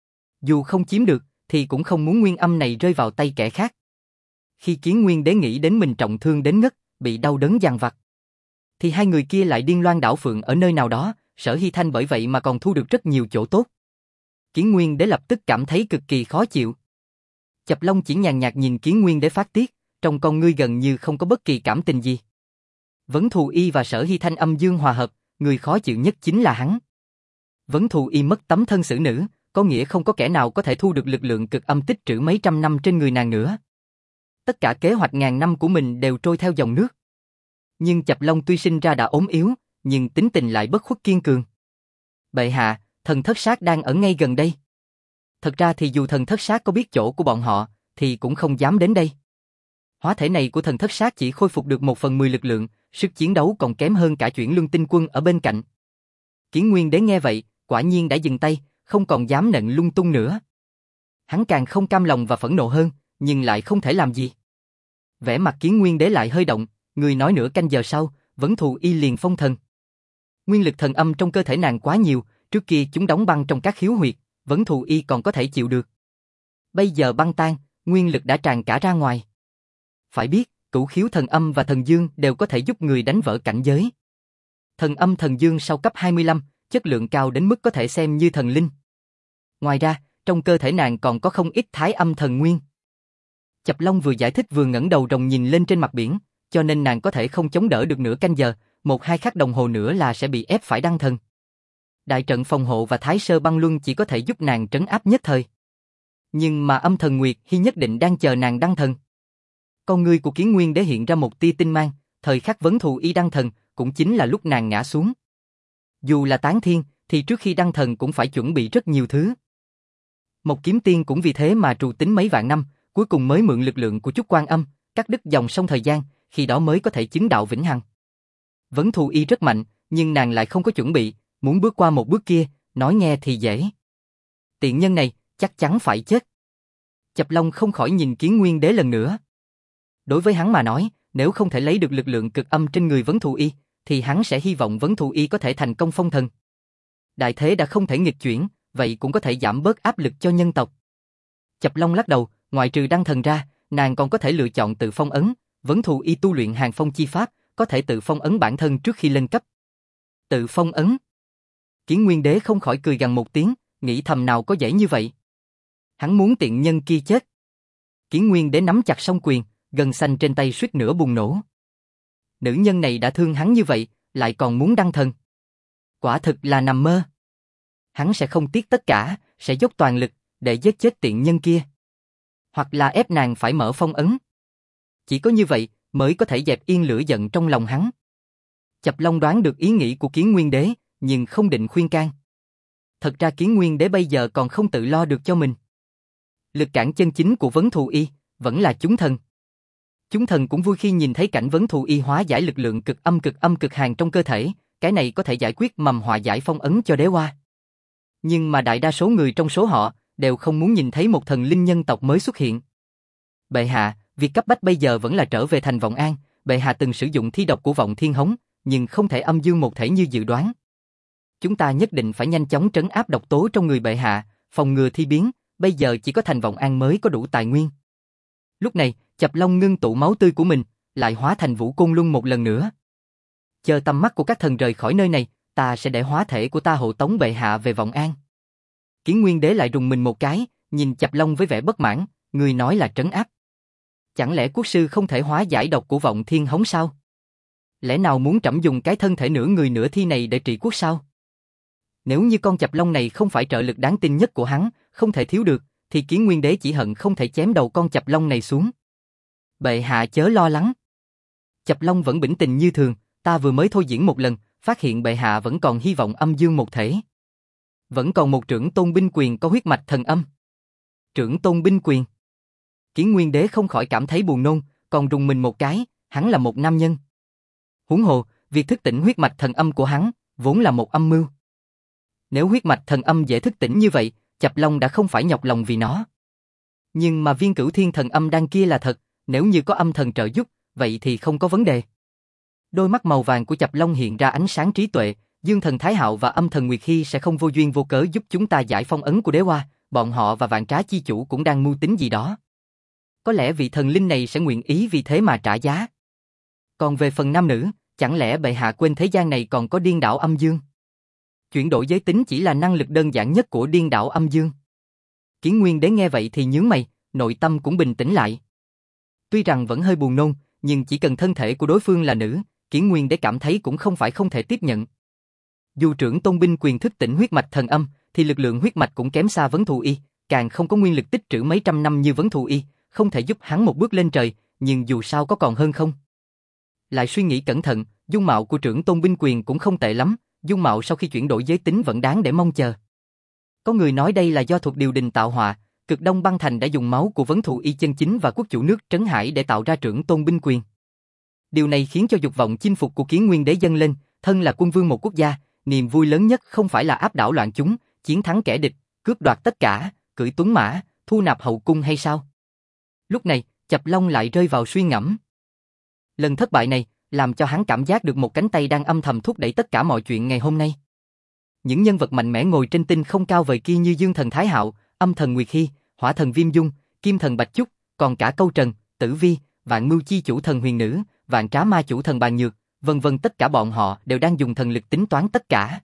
Dù không chiếm được, thì cũng không muốn nguyên âm này rơi vào tay kẻ khác. Khi Kiến Nguyên Đế nghĩ đến mình trọng thương đến ngất, bị đau đớn dằn vặt, thì hai người kia lại điên loan đảo phượng ở nơi nào đó, Sở Hy Thanh bởi vậy mà còn thu được rất nhiều chỗ tốt. Kiến Nguyên Đế lập tức cảm thấy cực kỳ khó chịu. Chập Long chỉ nhàn nhạt nhìn Kiến Nguyên Đế phát tiết, trong con ngươi gần như không có bất kỳ cảm tình gì. Vấn Thù Y và Sở Hy Thanh âm dương hòa hợp, người khó chịu nhất chính là hắn. Vấn Thù Y mất tấm thân xử nữ, có nghĩa không có kẻ nào có thể thu được lực lượng cực âm tích trữ mấy trăm năm trên người nàng nữa. Tất cả kế hoạch ngàn năm của mình đều trôi theo dòng nước. Nhưng Chập Long tuy sinh ra đã ốm yếu, nhưng tính tình lại bất khuất kiên cường. Bệ hạ, thần thất sát đang ở ngay gần đây. Thật ra thì dù thần thất sát có biết chỗ của bọn họ, thì cũng không dám đến đây. Hóa thể này của thần thất sát chỉ khôi phục được một phần mười lực lượng, sức chiến đấu còn kém hơn cả chuyển luân tinh quân ở bên cạnh. Kiến Nguyên Đế nghe vậy, quả nhiên đã dừng tay, không còn dám nện lung tung nữa. Hắn càng không cam lòng và phẫn nộ hơn, nhưng lại không thể làm gì. Vẻ mặt Kiến Nguyên Đế lại hơi động, người nói nửa canh giờ sau, Vấn Thù Y liền phong thần. Nguyên lực thần âm trong cơ thể nàng quá nhiều, trước kia chúng đóng băng trong các khiếu huyệt, Vấn Thù Y còn có thể chịu được. Bây giờ băng tan, nguyên lực đã tràn cả ra ngoài. Phải biết, cửu khiếu thần âm và thần dương đều có thể giúp người đánh vỡ cảnh giới. Thần âm thần dương sau cấp hai mươi lăm, chất lượng cao đến mức có thể xem như thần linh. Ngoài ra, trong cơ thể nàng còn có không ít thái âm thần nguyên. Chập Long vừa giải thích vừa ngẩng đầu rồng nhìn lên trên mặt biển, cho nên nàng có thể không chống đỡ được nửa canh giờ, một hai khắc đồng hồ nữa là sẽ bị ép phải đăng thần. Đại trận phòng hộ và Thái Sơ Băng Luân chỉ có thể giúp nàng trấn áp nhất thời. Nhưng mà âm thần Nguyệt Hy nhất định đang chờ nàng đăng thần. Con ngươi của Kiến Nguyên Đế hiện ra một tia tinh mang, thời khắc Vấn Thù Y đăng thần, cũng chính là lúc nàng ngã xuống. Dù là tán thiên, thì trước khi đăng thần cũng phải chuẩn bị rất nhiều thứ. Một kiếm tiên cũng vì thế mà trù tính mấy vạn năm, cuối cùng mới mượn lực lượng của chút Quan Âm, cắt đứt dòng sông thời gian, khi đó mới có thể chứng đạo vĩnh hằng. Vấn Thù Y rất mạnh, nhưng nàng lại không có chuẩn bị, muốn bước qua một bước kia, nói nghe thì dễ. Tiện nhân này, chắc chắn phải chết. Chập Long không khỏi nhìn Kiến Nguyên Đế lần nữa. Đối với hắn mà nói, nếu không thể lấy được lực lượng cực âm trên người Vấn Thù Y, thì hắn sẽ hy vọng Vấn Thù Y có thể thành công phong thần. Đại thế đã không thể nghịch chuyển, vậy cũng có thể giảm bớt áp lực cho nhân tộc. Chập Long lắc đầu, ngoại trừ đăng thần ra, nàng còn có thể lựa chọn tự phong ấn. Vấn Thù Y tu luyện Hàng Phong chi pháp, có thể tự phong ấn bản thân trước khi lên cấp. Tự phong ấn. Kiến Nguyên Đế không khỏi cười gằn một tiếng, nghĩ thầm nào có dễ như vậy. Hắn muốn tiện nhân kia chết. Kiến Nguyên Đế nắm chặt song quyền, gân xanh trên tay suýt nữa bùng nổ. Nữ nhân này đã thương hắn như vậy, lại còn muốn đăng thần. Quả thực là nằm mơ. Hắn sẽ không tiếc tất cả, sẽ dốc toàn lực, để giết chết tiện nhân kia. Hoặc là ép nàng phải mở phong ấn. Chỉ có như vậy, mới có thể dẹp yên lửa giận trong lòng hắn. Chập Long đoán được ý nghĩ của Kiến Nguyên Đế, nhưng không định khuyên can. Thật ra Kiến Nguyên Đế bây giờ còn không tự lo được cho mình. Lực cản chân chính của Vấn Thù Y, vẫn là chúng thần. Chúng thần cũng vui khi nhìn thấy cảnh Vấn Thù Y hóa giải lực lượng cực âm cực âm cực hàn trong cơ thể, cái này có thể giải quyết mầm họa giải phong ấn cho đế hoa. Nhưng mà đại đa số người trong số họ, đều không muốn nhìn thấy một thần linh nhân tộc mới xuất hiện. Bệ hạ, việc cấp bách bây giờ vẫn là trở về thành Vọng An, bệ hạ từng sử dụng thi độc của Vọng Thiên Hống, nhưng không thể âm dương một thể như dự đoán. Chúng ta nhất định phải nhanh chóng trấn áp độc tố trong người bệ hạ, phòng ngừa thi biến, bây giờ chỉ có thành Vọng An mới có đủ tài nguyên. Lúc này, Chập Long ngưng tụ máu tươi của mình, lại hóa thành Vũ Côn Luân một lần nữa. Chờ tầm mắt của các thần rời khỏi nơi này, ta sẽ để hóa thể của ta hộ tống bệ hạ về Vọng An. Kiến Nguyên Đế lại rùng mình một cái, nhìn Chập Long với vẻ bất mãn, người nói là trấn áp. Chẳng lẽ quốc sư không thể hóa giải độc của Vọng Thiên Hống sao? Lẽ nào muốn trẫm dùng cái thân thể nửa người nửa thi này để trị quốc sao? Nếu như con Chập Long này không phải trợ lực đáng tin nhất của hắn, không thể thiếu được, thì Kiến Nguyên Đế chỉ hận không thể chém đầu con Chập Long này xuống. Bệ hạ chớ lo lắng. Chập Long vẫn bình tĩnh như thường, ta vừa mới thôi diễn một lần, phát hiện bệ hạ vẫn còn hy vọng âm dương một thể. Vẫn còn một trưởng tôn binh quyền có huyết mạch thần âm. Trưởng tôn binh quyền. Kiến Nguyên Đế không khỏi cảm thấy buồn nôn, còn rùng mình một cái, hắn là một nam nhân. Huống hồ, việc thức tỉnh huyết mạch thần âm của hắn, vốn là một âm mưu. Nếu huyết mạch thần âm dễ thức tỉnh như vậy, Chập Long đã không phải nhọc lòng vì nó. Nhưng mà viên Cửu Thiên thần âm đan kia là thật, nếu như có âm thần trợ giúp, vậy thì không có vấn đề. Đôi mắt màu vàng của Chập Long hiện ra ánh sáng trí tuệ, Dương Thần Thái Hạo và Âm Thần Nguyệt Hy sẽ không vô duyên vô cớ giúp chúng ta giải phong ấn của đế hoa, bọn họ và Vạn Trá Chi Chủ cũng đang mưu tính gì đó. Có lẽ vị thần linh này sẽ nguyện ý vì thế mà trả giá. Còn về phần nam nữ, chẳng lẽ bệ hạ quên thế gian này còn có điên đảo âm dương? Chuyển đổi giới tính chỉ là năng lực đơn giản nhất của điên đảo âm dương. Kiến Nguyên Đế nghe vậy thì nhướng mày, nội tâm cũng bình tĩnh lại. Tuy rằng vẫn hơi buồn nôn, nhưng chỉ cần thân thể của đối phương là nữ, Kiến Nguyên Đế cảm thấy cũng không phải không thể tiếp nhận. Dù trưởng tôn binh quyền thức tỉnh huyết mạch thần âm, thì lực lượng huyết mạch cũng kém xa Vấn Thù Y, càng không có nguyên lực tích trữ mấy trăm năm như Vấn Thù Y, không thể giúp hắn một bước lên trời, nhưng dù sao có còn hơn không. Lại suy nghĩ cẩn thận, dung mạo của trưởng tôn binh quyền cũng không tệ lắm, dung mạo sau khi chuyển đổi giới tính vẫn đáng để mong chờ. Có người nói đây là do thuộc điều đình tạo họa, Cực Đông Băng Thành đã dùng máu của Vấn Thù Y chân chính và quốc chủ nước Trấn Hải để tạo ra trưởng tôn binh quyền. Điều này khiến cho dục vọng chinh phục của Kiến Nguyên Đế dâng lên, thân là quân vương một quốc gia, niềm vui lớn nhất không phải là áp đảo loạn chúng, chiến thắng kẻ địch, cướp đoạt tất cả, cưỡi tuấn mã, thu nạp hậu cung hay sao? Lúc này, Chập Long lại rơi vào suy ngẫm. Lần thất bại này, làm cho hắn cảm giác được một cánh tay đang âm thầm thúc đẩy tất cả mọi chuyện ngày hôm nay. Những nhân vật mạnh mẽ ngồi trên tinh không cao vời kia như Dương Thần Thái Hạo, Âm Thần Nguyệt Hy, Hỏa Thần Viêm Dung, Kim Thần Bạch Chúc, còn cả Câu Trần, Tử Vi, Vạn Mưu Chi Chủ Thần Huyền Nữ, Vạn Trá Ma Chủ Thần Bàn Nhược, vân vân, tất cả bọn họ đều đang dùng thần lực tính toán tất cả.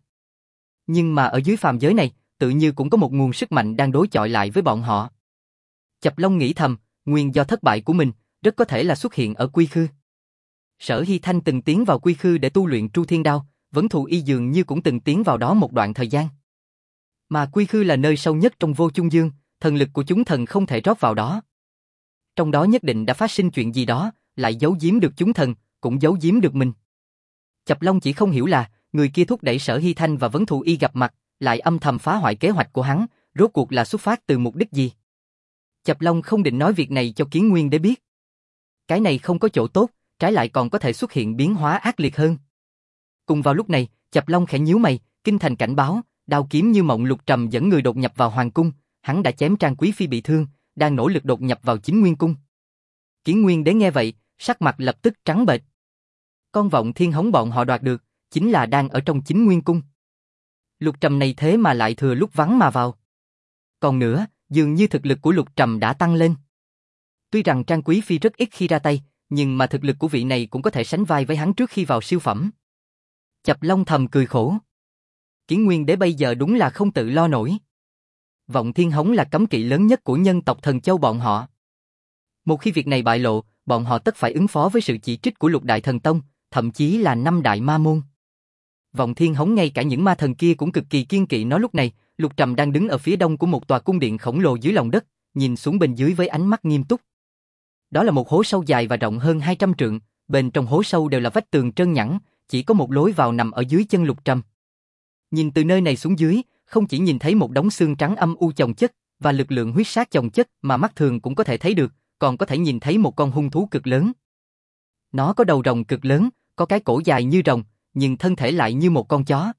Nhưng mà ở dưới phàm giới này, tự như cũng có một nguồn sức mạnh đang đối chọi lại với bọn họ. Chập Long nghĩ thầm, nguyên do thất bại của mình, rất có thể là xuất hiện ở Quy Khư. Sở Hy Thanh từng tiến vào Quy Khư để tu luyện Tru Thiên Đao, Vấn Thù Y dường như cũng từng tiến vào đó một đoạn thời gian. Mà Quy Khư là nơi sâu nhất trong Vô Chung Dương, thần lực của chúng thần không thể rót vào đó. Trong đó nhất định đã phát sinh chuyện gì đó, lại giấu giếm được chúng thần, cũng giấu giếm được mình. Chập Long chỉ không hiểu là, người kia thúc đẩy Sở Hy Thanh và Vấn Thù Y gặp mặt, lại âm thầm phá hoại kế hoạch của hắn, rốt cuộc là xuất phát từ mục đích gì? Chập Long không định nói việc này cho Kiến Nguyên Đế biết. Cái này không có chỗ tốt, trái lại còn có thể xuất hiện biến hóa ác liệt hơn. Cùng vào lúc này, Chập Long khẽ nhíu mày, kinh thành cảnh báo, đao kiếm như mộng Lục Trầm dẫn người đột nhập vào hoàng cung, hắn đã chém Trang Quý Phi bị thương, đang nỗ lực đột nhập vào Chính Nguyên cung. Kiến Nguyên Đế nghe vậy, sắc mặt lập tức trắng bệch. Con Vọng Thiên Hống bọn họ đoạt được, chính là đang ở trong Chính Nguyên cung. Lục Trầm này thế mà lại thừa lúc vắng mà vào. Còn nữa, dường như thực lực của Lục Trầm đã tăng lên. Tuy rằng Trang Quý Phi rất ít khi ra tay, nhưng mà thực lực của vị này cũng có thể sánh vai với hắn trước khi vào siêu phẩm. Chập Long thầm cười khổ. Kiến Nguyên Đế bây giờ đúng là không tự lo nổi. Vọng Thiên Hống là cấm kỵ lớn nhất của nhân tộc Thần Châu bọn họ. Một khi việc này bại lộ, bọn họ tất phải ứng phó với sự chỉ trích của Lục Đại Thần Tông, thậm chí là năm đại ma môn. Vọng Thiên Hống ngay cả những ma thần kia cũng cực kỳ kiên kỵ nó lúc này. Lục Trầm đang đứng ở phía đông của một tòa cung điện khổng lồ dưới lòng đất, nhìn xuống bên dưới với ánh mắt nghiêm túc. Đó là một hố sâu dài và rộng hơn hai trăm trượng, bên trong hố sâu đều là vách tường trơn nhẵn, chỉ có một lối vào nằm ở dưới chân Lục Trầm. Nhìn từ nơi này xuống dưới, không chỉ nhìn thấy một đống xương trắng âm u chồng chất và lực lượng huyết sát chồng chất mà mắt thường cũng có thể thấy được, còn có thể nhìn thấy một con hung thú cực lớn. Nó có đầu rồng cực lớn, có cái cổ dài như rồng, nhưng thân thể lại như một con chó.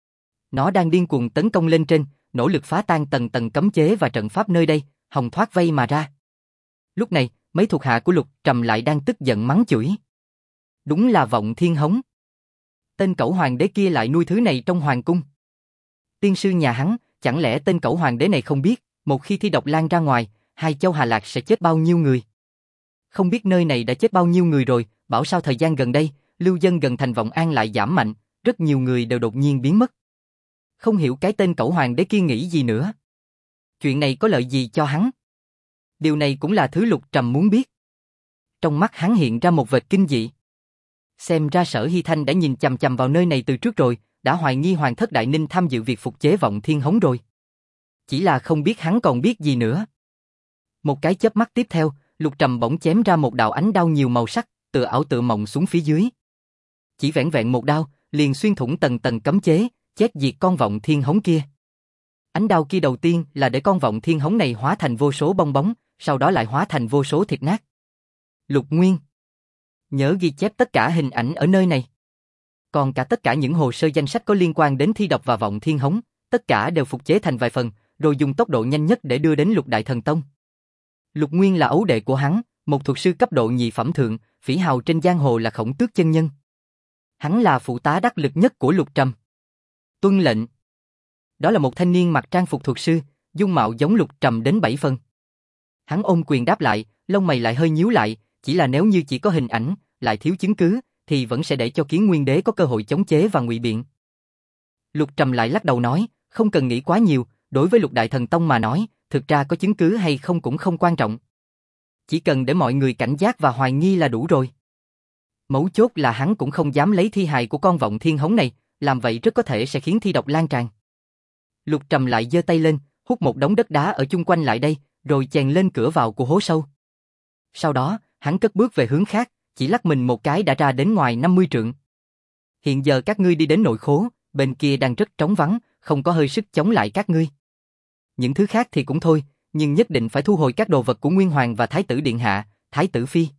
Nó đang điên cuồng tấn công lên trên, nỗ lực phá tan tầng tầng cấm chế và trận pháp nơi đây, hòng thoát vây mà ra. Lúc này, mấy thuộc hạ của Lục Trầm lại đang tức giận mắng chửi. Đúng là Vọng Thiên Hống. Tên cẩu hoàng đế kia lại nuôi thứ này trong hoàng cung. Tiên sư nhà hắn, chẳng lẽ tên cẩu hoàng đế này không biết, một khi thi độc lan ra ngoài, hai châu Hà Lạc sẽ chết bao nhiêu người? Không biết nơi này đã chết bao nhiêu người rồi, bảo sao thời gian gần đây, lưu dân gần thành Vọng An lại giảm mạnh, rất nhiều người đều đột nhiên biến mất. Không hiểu cái tên cẩu hoàng đế kia nghĩ gì nữa. Chuyện này có lợi gì cho hắn? Điều này cũng là thứ Lục Trầm muốn biết. Trong mắt hắn hiện ra một vệt kinh dị. Xem ra Sở Hy Thanh đã nhìn chằm chằm vào nơi này từ trước rồi, đã hoài nghi Hoàng thất Đại Ninh tham dự việc phục chế Vọng Thiên Hống rồi. Chỉ là không biết hắn còn biết gì nữa. Một cái chớp mắt tiếp theo, Lục Trầm bỗng chém ra một đạo ánh đao nhiều màu sắc, tựa ảo tựa mộng xuống phía dưới. Chỉ vẻn vẹn một đao, liền xuyên thủng tầng tầng cấm chế, chết diệt con Vọng Thiên Hống kia. Ánh đao kia đầu tiên là để con Vọng Thiên Hống này hóa thành vô số bong bóng, sau đó lại hóa thành vô số thịt nát. Lục Nguyên, nhớ ghi chép tất cả hình ảnh ở nơi này. Còn cả tất cả những hồ sơ danh sách có liên quan đến thi độc và Vọng Thiên Hống, tất cả đều phục chế thành vài phần, rồi dùng tốc độ nhanh nhất để đưa đến Lục Đại Thần Tông. Lục Nguyên là ấu đệ của hắn, một thuật sư cấp độ nhị phẩm thượng, phỉ hào trên giang hồ là Khổng Tước chân nhân. Hắn là phụ tá đắc lực nhất của Lục Trầm. Tuân lệnh. Đó là một thanh niên mặc trang phục thuật sư, dung mạo giống Lục Trầm đến bảy phần. Hắn ôm quyền đáp lại, lông mày lại hơi nhíu lại, chỉ là nếu như chỉ có hình ảnh, lại thiếu chứng cứ, thì vẫn sẽ để cho Kiến Nguyên Đế có cơ hội chống chế và ngụy biện. Lục Trầm lại lắc đầu nói, không cần nghĩ quá nhiều, đối với Lục Đại Thần Tông mà nói, thực ra có chứng cứ hay không cũng không quan trọng. Chỉ cần để mọi người cảnh giác và hoài nghi là đủ rồi. Mấu chốt là hắn cũng không dám lấy thi hài của con Vọng Thiên Hống này, làm vậy rất có thể sẽ khiến thi độc lan tràn. Lục Trầm lại giơ tay lên, hút một đống đất đá ở chung quanh lại đây, rồi chèn lên cửa vào của hố sâu. Sau đó, hắn cất bước về hướng khác, chỉ lắc mình một cái đã ra đến ngoài năm mươi trượng. Hiện giờ các ngươi đi đến nội khố, bên kia đang rất trống vắng, không có hơi sức chống lại các ngươi. Những thứ khác thì cũng thôi, nhưng nhất định phải thu hồi các đồ vật của Nguyên Hoàng và Thái tử Điện Hạ, Thái tử Phi.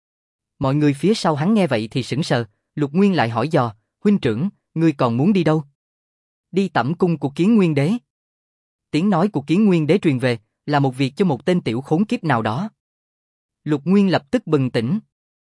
Mọi người phía sau hắn nghe vậy thì sững sờ, Lục Nguyên lại hỏi dò, huynh trưởng, ngươi còn muốn đi đâu? Đi tẩm cung của Kiến Nguyên Đế. Tiếng nói của Kiến Nguyên Đế truyền về, là một việc cho một tên tiểu khốn kiếp nào đó. Lục Nguyên lập tức bừng tỉnh.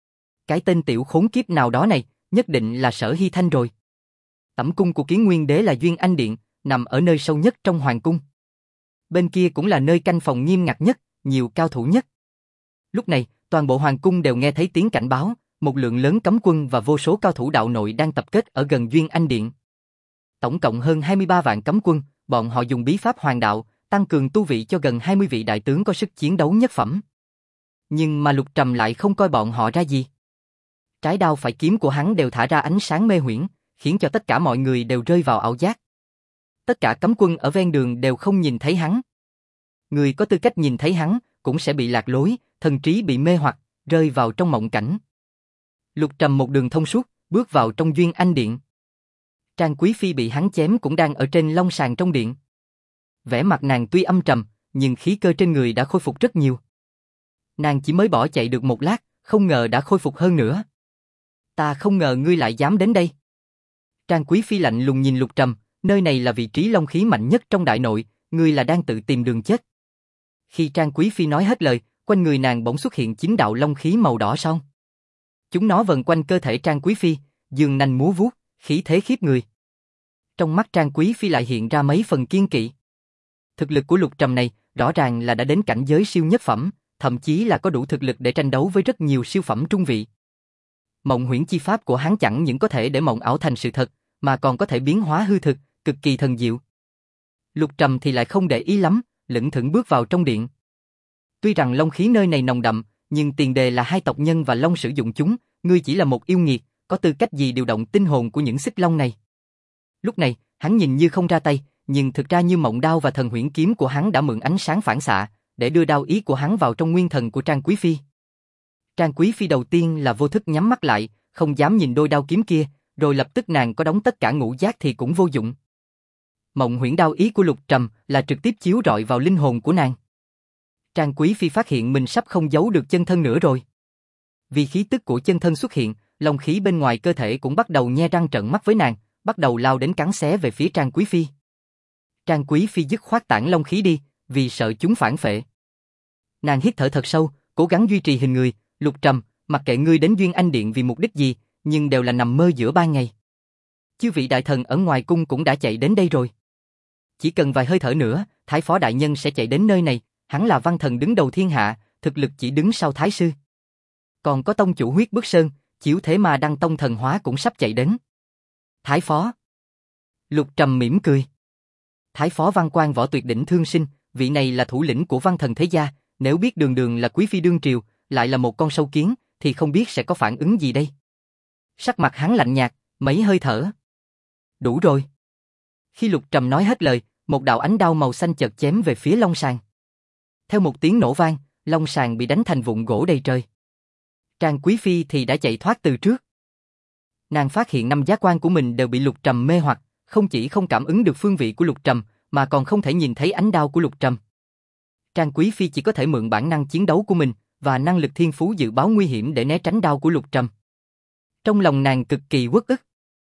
Cái tên tiểu khốn kiếp nào đó này, nhất định là Sở Hy Thanh rồi. Tẩm cung của Kiến Nguyên Đế là Duyên Anh Điện, nằm ở nơi sâu nhất trong hoàng cung. Bên kia cũng là nơi canh phòng nghiêm ngặt nhất, nhiều cao thủ nhất. Lúc này, toàn bộ hoàng cung đều nghe thấy tiếng cảnh báo, một lượng lớn cấm quân và vô số cao thủ đạo nội đang tập kết ở gần Duyên Anh Điện. Tổng cộng hơn hai mươi ba vạn cấm quân, bọn họ dùng bí pháp hoàng đạo, tăng cường tu vị cho gần hai mươi vị đại tướng có sức chiến đấu nhất phẩm. Nhưng mà Lục Trầm lại không coi bọn họ ra gì. Trái đao phải kiếm của hắn đều thả ra ánh sáng mê huyễn, khiến cho tất cả mọi người đều rơi vào ảo giác. Tất cả cấm quân ở ven đường đều không nhìn thấy hắn. Người có tư cách nhìn thấy hắn cũng sẽ bị lạc lối, thần trí bị mê hoặc, rơi vào trong mộng cảnh. Lục Trầm một đường thông suốt, bước vào trong Duyên Anh Điện. Trang Quý Phi bị hắn chém cũng đang ở trên long sàng trong điện. Vẻ mặt nàng tuy âm trầm, nhưng khí cơ trên người đã khôi phục rất nhiều. Nàng chỉ mới bỏ chạy được một lát, không ngờ đã khôi phục hơn nữa. Ta không ngờ ngươi lại dám đến đây. Trang Quý Phi lạnh lùng nhìn Lục Trầm, nơi này là vị trí long khí mạnh nhất trong đại nội, ngươi là đang tự tìm đường chết. Khi Trang Quý Phi nói hết lời, quanh người nàng bỗng xuất hiện chín đạo long khí màu đỏ son. Chúng nó vần quanh cơ thể Trang Quý Phi, dương nanh múa vuốt, khí thế khiếp người. Trong mắt Trang Quý Phi lại hiện ra mấy phần kiên kỵ. Thực lực của Lục Trầm này rõ ràng là đã đến cảnh giới siêu nhất phẩm, thậm chí là có đủ thực lực để tranh đấu với rất nhiều siêu phẩm trung vị. Mộng huyễn chi pháp của hắn chẳng những có thể để mộng ảo thành sự thật, mà còn có thể biến hóa hư thực, cực kỳ thần diệu. Lục Trầm thì lại không để ý lắm, lững thững bước vào trong điện. Tuy rằng long khí nơi này nồng đậm, nhưng tiền đề là hai tộc nhân và long sử dụng chúng, ngươi chỉ là một yêu nghiệt, có tư cách gì điều động tinh hồn của những xích long này. Lúc này, hắn nhìn như không ra tay, nhưng thực ra như mộng đao và thần huyễn kiếm của hắn đã mượn ánh sáng phản xạ, để đưa đao ý của hắn vào trong nguyên thần của Trang Quý Phi. Trang Quý Phi đầu tiên là vô thức nhắm mắt lại, không dám nhìn đôi đao kiếm kia, rồi lập tức nàng có đóng tất cả ngũ giác thì cũng vô dụng. Mộng huyễn đao ý của Lục Trầm là trực tiếp chiếu rọi vào linh hồn của nàng. Trang Quý Phi phát hiện mình sắp không giấu được chân thân nữa rồi. Vì khí tức của chân thân xuất hiện, long khí bên ngoài cơ thể cũng bắt đầu nhe răng trợn mắt với nàng, bắt đầu lao đến cắn xé về phía Trang Quý Phi. Trang Quý Phi dứt khoát tản long khí đi, vì sợ chúng phản phệ. Nàng hít thở thật sâu, cố gắng duy trì hình người. Lục Trầm, mặc kệ ngươi đến Duyên Anh Điện vì mục đích gì, nhưng đều là nằm mơ giữa ban ngày. Chư vị đại thần ở ngoài cung cũng đã chạy đến đây rồi. Chỉ cần vài hơi thở nữa, Thái Phó đại nhân sẽ chạy đến nơi này. Hắn là văn thần đứng đầu thiên hạ, thực lực chỉ đứng sau Thái sư. Còn có tông chủ Huyết Bức Sơn, Chiếu Thế Ma Đăng Tông thần hóa cũng sắp chạy đến. Thái Phó. Lục Trầm mỉm cười. Thái Phó Văn Quan Võ Tuyệt Đỉnh Thương Sinh, vị này là thủ lĩnh của văn thần thế gia, nếu biết Đường Đường là quý phi đương triều, lại là một con sâu kiến, thì không biết sẽ có phản ứng gì đây. Sắc mặt hắn lạnh nhạt, mấy hơi thở. Đủ rồi. Khi Lục Trầm nói hết lời, một đạo ánh đao màu xanh chợt chém về phía long sàng. Theo một tiếng nổ vang, long sàng bị đánh thành vụn gỗ đầy trời. Trang Quý Phi thì đã chạy thoát từ trước. Nàng phát hiện năm giác quan của mình đều bị Lục Trầm mê hoặc, không chỉ không cảm ứng được phương vị của Lục Trầm, mà còn không thể nhìn thấy ánh đao của Lục Trầm. Trang Quý Phi chỉ có thể mượn bản năng chiến đấu của mình và năng lực thiên phú dự báo nguy hiểm để né tránh đao của Lục Trầm. Trong lòng nàng cực kỳ uất ức.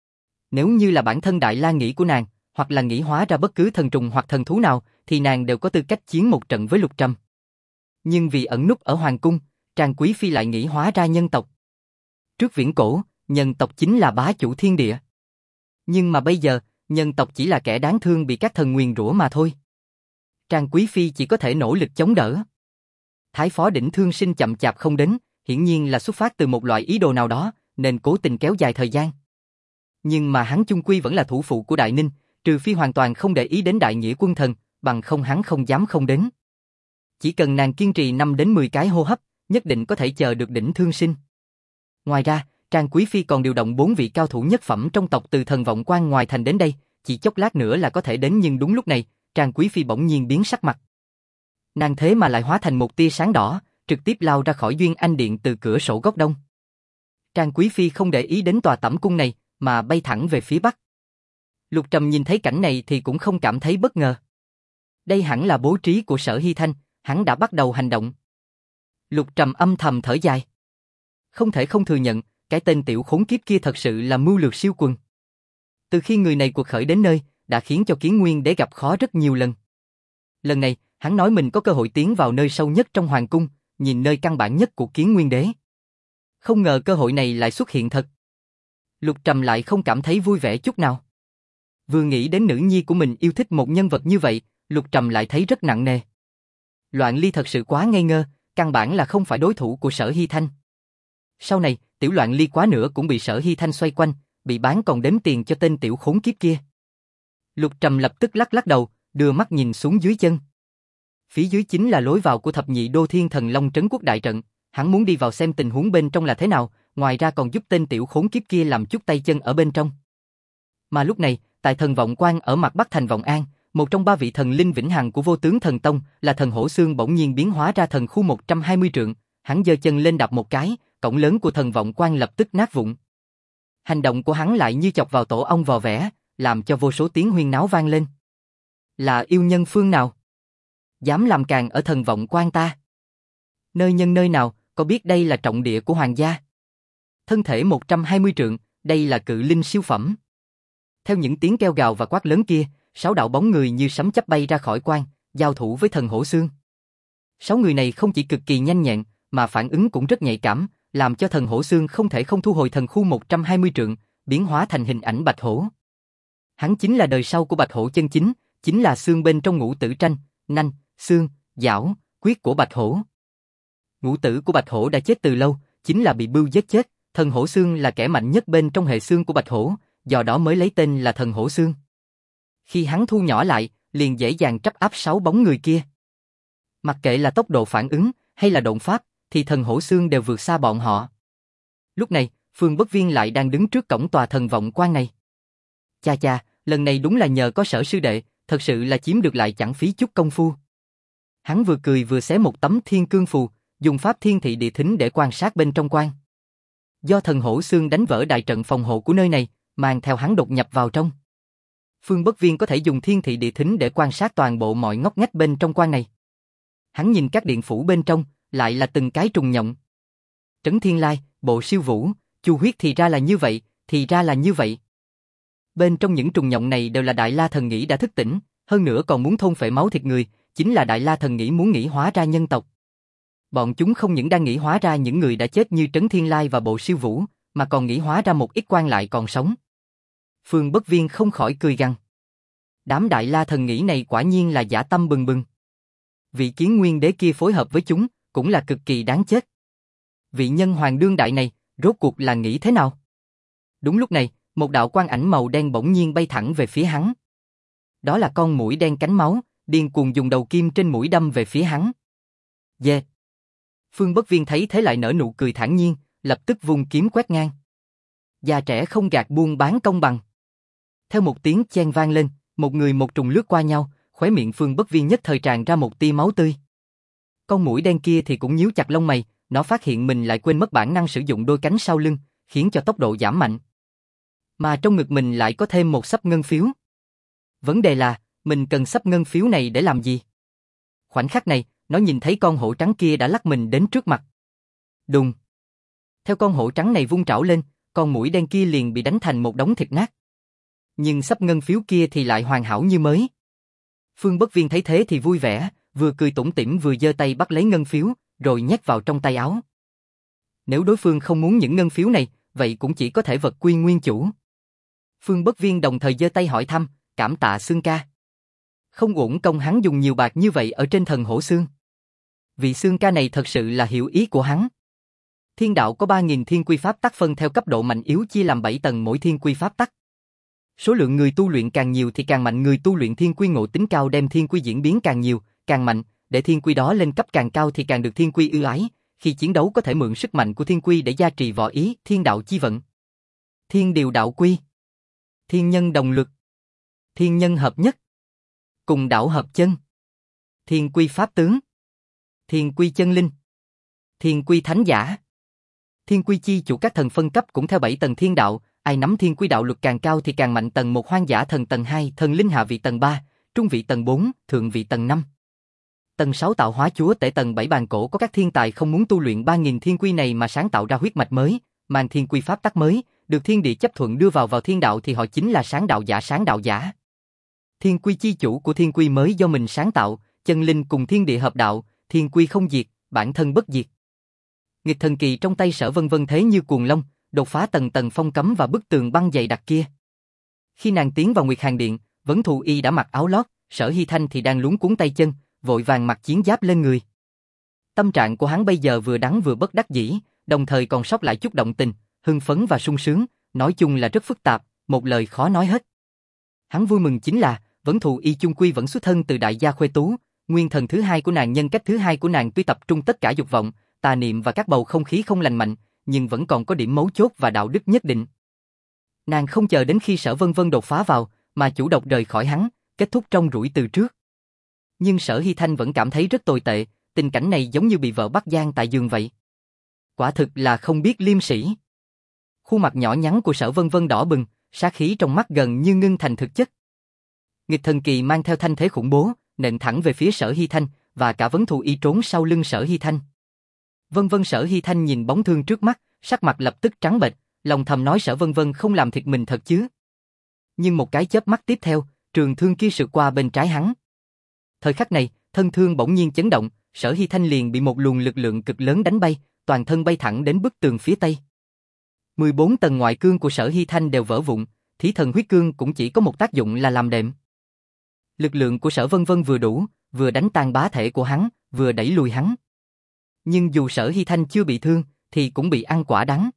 Nếu như là bản thân Đại La nghĩ của nàng, hoặc là nghĩ hóa ra bất cứ thần trùng hoặc thần thú nào, thì nàng đều có tư cách chiến một trận với Lục Trầm. Nhưng vì ẩn núp ở hoàng cung, Trang Quý Phi lại nghĩ hóa ra nhân tộc. Trước viễn cổ, nhân tộc chính là bá chủ thiên địa. Nhưng mà bây giờ, nhân tộc chỉ là kẻ đáng thương bị các thần nguyền rủa mà thôi. Trang Quý Phi chỉ có thể nỗ lực chống đỡ. Thái Phó Đỉnh Thương Sinh chậm chạp không đến, hiển nhiên là xuất phát từ một loại ý đồ nào đó, nên cố tình kéo dài thời gian. Nhưng mà hắn chung quy vẫn là thủ phụ của Đại Ninh, trừ phi hoàn toàn không để ý đến đại nghĩa quân thần, bằng không hắn không dám không đến. Chỉ cần nàng kiên trì năm đến mười cái hô hấp, nhất định có thể chờ được Đỉnh Thương Sinh. Ngoài ra, Trang Quý Phi còn điều động bốn vị cao thủ nhất phẩm trong tộc từ Thần Vọng Quan ngoài thành đến đây, chỉ chốc lát nữa là có thể đến, nhưng đúng lúc này, Trang Quý Phi bỗng nhiên biến sắc mặt. Nàng thế mà lại hóa thành một tia sáng đỏ, trực tiếp lao ra khỏi Duyên Anh Điện từ cửa sổ góc đông. Trang Quý Phi không để ý đến tòa tẩm cung này, mà bay thẳng về phía bắc. Lục Trầm nhìn thấy cảnh này thì cũng không cảm thấy bất ngờ. Đây hẳn là bố trí của Sở Hy Thanh, hắn đã bắt đầu hành động. Lục Trầm âm thầm thở dài. Không thể không thừa nhận, cái tên tiểu khốn kiếp kia thật sự là mưu lược siêu quần. Từ khi người này cuộc khởi đến nơi, đã khiến cho Kiến Nguyên Đế gặp khó rất nhiều lần. Lần này, hắn nói mình có cơ hội tiến vào nơi sâu nhất trong hoàng cung, nhìn nơi căn bản nhất của Kiến Nguyên Đế. Không ngờ cơ hội này lại xuất hiện thật. Lục Trầm lại không cảm thấy vui vẻ chút nào. Vừa nghĩ đến nữ nhi của mình yêu thích một nhân vật như vậy, Lục Trầm lại thấy rất nặng nề. Loạn Ly thật sự quá ngây ngơ, căn bản là không phải đối thủ của Sở Hy Thanh. Sau này, tiểu Loạn Ly quá nữa cũng bị Sở Hy Thanh xoay quanh, bị bán còn đếm tiền cho tên tiểu khốn kiếp kia. Lục Trầm lập tức lắc lắc đầu, đưa mắt nhìn xuống dưới chân. Phía dưới chính là lối vào của thập nhị đô thiên thần long trấn quốc đại trận, hắn muốn đi vào xem tình huống bên trong là thế nào, ngoài ra còn giúp tên tiểu khốn kiếp kia làm chút tay chân ở bên trong. Mà lúc này, tại thần vọng quan ở mặt bắc thành Vọng An, một trong ba vị thần linh vĩnh hằng của Vô Tướng Thần Tông là thần Hổ Xương bỗng nhiên biến hóa ra thần khu một trăm hai mươi trượng, hắn giơ chân lên đạp một cái, cổng lớn của thần vọng quan lập tức nát vụn. Hành động của hắn lại như chọc vào tổ ong vò vẽ, làm cho vô số tiếng huyên náo vang lên. Là yêu nhân phương nào? Dám làm càn ở thần vọng quan ta? Nơi nhân nơi nào, có biết đây là trọng địa của hoàng gia? Thân thể một trăm hai mươi trượng, đây là cự linh siêu phẩm. Theo những tiếng kêu gào và quát lớn kia, sáu đạo bóng người như sấm chớp bay ra khỏi quan, giao thủ với thần Hổ Xương. Sáu người này không chỉ cực kỳ nhanh nhẹn, mà phản ứng cũng rất nhạy cảm, làm cho thần Hổ Xương không thể không thu hồi thần khu một trăm hai mươi trượng, biến hóa thành hình ảnh bạch hổ. Hắn chính là đời sau của bạch hổ chân chính, chính là xương bên trong ngũ tử tranh, nanh, xương, giảo, quyết của bạch hổ. Ngũ tử của bạch hổ đã chết từ lâu, chính là bị bưu giết chết, thần Hổ Xương là kẻ mạnh nhất bên trong hệ xương của bạch hổ, do đó mới lấy tên là thần Hổ Xương. Khi hắn thu nhỏ lại, liền dễ dàng trấn áp sáu bóng người kia. Mặc kệ là tốc độ phản ứng hay là độn pháp, thì thần Hổ Xương đều vượt xa bọn họ. Lúc này, Phương Bất Viên lại đang đứng trước cổng tòa thần vọng quan này. Cha cha, lần này đúng là nhờ có Sở sư đệ, thật sự là chiếm được lại chẳng phí chút công phu. Hắn vừa cười vừa xé một tấm thiên cương phù, dùng pháp thiên thị địa thính để quan sát bên trong quan. Do thần Hổ Xương đánh vỡ đại trận phòng hộ của nơi này, mang theo hắn đột nhập vào trong. Phương Bất Viên có thể dùng thiên thị địa thính để quan sát toàn bộ mọi ngóc ngách bên trong quan này. Hắn nhìn các điện phủ bên trong, lại là từng cái trùng nhộng. Trấn Thiên Lai, Bộ Siêu Vũ, Chu Huyết thì ra là như vậy, thì ra là như vậy. Bên trong những trùng nhộng này đều là Đại La Thần Nghĩ đã thức tỉnh, hơn nữa còn muốn thôn phệ máu thịt người, chính là Đại La Thần Nghĩ muốn nghĩ hóa ra nhân tộc. Bọn chúng không những đang nghĩ hóa ra những người đã chết như Trấn Thiên Lai và Bộ Siêu Vũ, mà còn nghĩ hóa ra một ít quan lại còn sống. Phương Bất Viên không khỏi cười gằn. Đám Đại La Thần Nghĩ này quả nhiên là dã tâm bừng bừng. Vị Kiến Nguyên Đế kia phối hợp với chúng, cũng là cực kỳ đáng chết. Vị nhân hoàng đương đại này, rốt cuộc là nghĩ thế nào? Đúng lúc này, một đạo quang ảnh màu đen bỗng nhiên bay thẳng về phía hắn. Đó là con muỗi đen cánh máu, điên cuồng dùng đầu kim trên mũi đâm về phía hắn. Yeah. Phương Bất Viên thấy thế lại nở nụ cười thản nhiên, lập tức vung kiếm quét ngang. Già trẻ không gạt buôn bán công bằng. Theo một tiếng chen vang lên, một người một trùng lướt qua nhau, khóe miệng Phương Bất Viên nhất thời tràn ra một tia máu tươi. Con muỗi đen kia thì cũng nhíu chặt lông mày, nó phát hiện mình lại quên mất bản năng sử dụng đôi cánh sau lưng, khiến cho tốc độ giảm mạnh. Mà trong ngực mình lại có thêm một xấp ngân phiếu. Vấn đề là, mình cần xấp ngân phiếu này để làm gì? Khoảnh khắc này, nó nhìn thấy con hổ trắng kia đã lắc mình đến trước mặt. Đùng. Theo con hổ trắng này vung trảo lên, con muỗi đen kia liền bị đánh thành một đống thịt nát. Nhưng xấp ngân phiếu kia thì lại hoàn hảo như mới. Phương Bất Viên thấy thế thì vui vẻ, vừa cười tủm tỉm vừa giơ tay bắt lấy ngân phiếu, rồi nhét vào trong tay áo. Nếu đối phương không muốn những ngân phiếu này, vậy cũng chỉ có thể vật quy nguyên chủ. Phương Bất Viên đồng thời giơ tay hỏi thăm, cảm tạ Xương ca. Không uổng công hắn dùng nhiều bạc như vậy ở trên thần Hổ Xương. Vị Xương ca này thật sự là hiểu ý của hắn. Thiên đạo có ba nghìn thiên quy pháp tắc phân theo cấp độ mạnh yếu chia làm bảy tầng mỗi thiên quy pháp tắc. Số lượng người tu luyện càng nhiều thì càng mạnh, người tu luyện thiên quy ngộ tính cao đem thiên quy diễn biến càng nhiều, càng mạnh, để thiên quy đó lên cấp càng cao thì càng được thiên quy ưu ái, khi chiến đấu có thể mượn sức mạnh của thiên quy để gia trì võ ý, thiên đạo chi vận. Thiên điều đạo quy, thiên nhân đồng luật, thiên nhân hợp nhất, cùng đạo hợp chân, thiên quy pháp tướng, thiên quy chân linh, thiên quy thánh giả. Thiên quy chi chủ các thần phân cấp cũng theo bảy tầng thiên đạo, ai nắm thiên quy đạo luật càng cao thì càng mạnh. Tầng một hoang dã thần tầng hai, thần linh hạ vị tầng ba, trung vị tầng bốn, thượng vị tầng năm. Tầng sáu tạo hóa chúa tể, tầng bảy bàn cổ có các thiên tài không muốn tu luyện ba nghìn thiên quy này mà sáng tạo ra huyết mạch mới, mang thiên quy pháp tắc mới, được thiên địa chấp thuận đưa vào vào thiên đạo thì họ chính là sáng đạo giả. Sáng đạo giả. Thiên quy chi chủ của thiên quy mới do mình sáng tạo, chân linh cùng thiên địa hợp đạo, thiên quy không diệt, bản thân bất diệt. Nghịch thần kỳ trong tay Sở Vân Vân thế như cuồng long, đột phá tầng tầng phong cấm và bức tường băng dày đặc kia. Khi nàng tiến vào Nguyệt Hàn Điện, Vấn Thù Y đã mặc áo lót, Sở Hy Thanh thì đang luống cuống tay chân, vội vàng mặc chiến giáp lên người. Tâm trạng của hắn bây giờ vừa đắng vừa bất đắc dĩ, đồng thời còn sót lại chút động tình, hưng phấn và sung sướng, nói chung là rất phức tạp, một lời khó nói hết. Hắn vui mừng chính là, Vấn Thù Y chung quy vẫn xuất thân từ đại gia khuê tú, nguyên thần thứ hai của nàng, nhân cách thứ hai của nàng tuy tập trung tất cả dục vọng, tà niệm và các bầu không khí không lành mạnh, nhưng vẫn còn có điểm mấu chốt và đạo đức nhất định. Nàng không chờ đến khi Sở Vân Vân đột phá vào, mà chủ động rời khỏi hắn, kết thúc trong rủi từ trước. Nhưng Sở Hy Thanh vẫn cảm thấy rất tồi tệ, tình cảnh này giống như bị vợ bắt gian tại giường vậy. Quả thực là không biết liêm sỉ. Khuôn mặt nhỏ nhắn của Sở Vân Vân đỏ bừng, sát khí trong mắt gần như ngưng thành thực chất. Nghịch thần kỳ mang theo thanh thế khủng bố, nện thẳng về phía Sở Hy Thanh, và cả Vấn Thù Y trốn sau lưng Sở Hy Thanh. Vân Vân Sở Hy Thanh nhìn bóng thương trước mắt, sắc mặt lập tức trắng bệch, lòng thầm nói Sở Vân Vân không làm thiệt mình thật chứ. Nhưng một cái chớp mắt tiếp theo, trường thương kia sượt qua bên trái hắn. Thời khắc này, thân thương bỗng nhiên chấn động, Sở Hy Thanh liền bị một luồng lực lượng cực lớn đánh bay, toàn thân bay thẳng đến bức tường phía tây. mười bốn tầng ngoại cương của Sở Hy Thanh đều vỡ vụn, Thí Thần Huyết Cương cũng chỉ có một tác dụng là làm đệm. Lực lượng của Sở Vân Vân vừa đủ, vừa đánh tan bá thể của hắn, vừa đẩy lùi hắn. Nhưng dù Sở Hy Thanh chưa bị thương, thì cũng bị ăn quả đắng.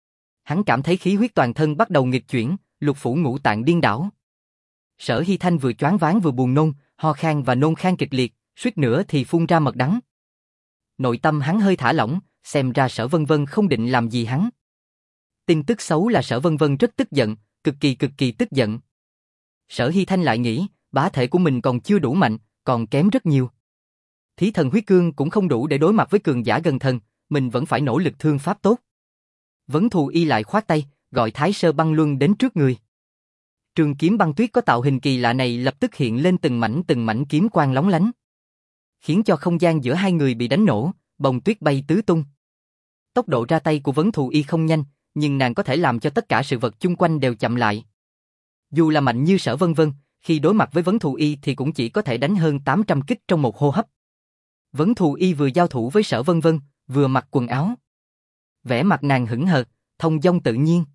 Hắn cảm thấy khí huyết toàn thân bắt đầu nghịch chuyển, lục phủ ngũ tạng điên đảo. Sở Hy Thanh vừa choáng váng vừa buồn nôn, ho khan và nôn khan kịch liệt, suýt nữa thì phun ra mật đắng. Nội tâm hắn hơi thả lỏng, xem ra Sở Vân Vân không định làm gì hắn. Tin tức xấu là Sở Vân Vân rất tức giận, cực kỳ cực kỳ tức giận. Sở Hy Thanh lại nghĩ, bá thể của mình còn chưa đủ mạnh, còn kém rất nhiều. Thí Thần Huyết Cương cũng không đủ để đối mặt với cường giả gần thần, mình vẫn phải nỗ lực thương pháp tốt. Vấn Thù Y lại khoát tay, gọi Thái Sơ Băng Luân đến trước người. Trường kiếm băng tuyết có tạo hình kỳ lạ này lập tức hiện lên từng mảnh từng mảnh kiếm quang lóng lánh, khiến cho không gian giữa hai người bị đánh nổ, bông tuyết bay tứ tung. Tốc độ ra tay của Vấn Thù Y không nhanh, nhưng nàng có thể làm cho tất cả sự vật chung quanh đều chậm lại. Dù là mạnh như Sở Vân Vân, khi đối mặt với Vấn Thù Y thì cũng chỉ có thể đánh hơn tám trăm kích trong một hô hấp. Vấn Thù Y vừa giao thủ với Sở Vân Vân, vừa mặc quần áo. Vẻ mặt nàng hững hờ, thông dong tự nhiên.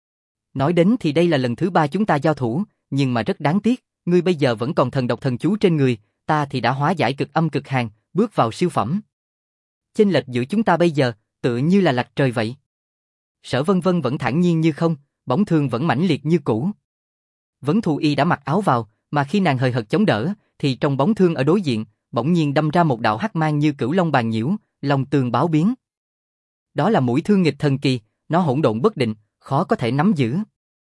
Nói đến thì đây là lần thứ ba chúng ta giao thủ, nhưng mà rất đáng tiếc, ngươi bây giờ vẫn còn thần độc thần chú trên người, ta thì đã hóa giải cực âm cực hàn, bước vào siêu phẩm. Chênh lệch giữa chúng ta bây giờ, tựa như là lệch trời vậy. Sở Vân Vân vẫn thản nhiên như không, bóng thương vẫn mãnh liệt như cũ. Vấn Thù Y đã mặc áo vào, mà khi nàng hời hợt chống đỡ, thì trong bóng thương ở đối diện, bỗng nhiên đâm ra một đạo hắc mang như cửu long bàn nhiễu, long tường báo biến. Đó là mũi thương nghịch thần kỳ, nó hỗn độn bất định, khó có thể nắm giữ.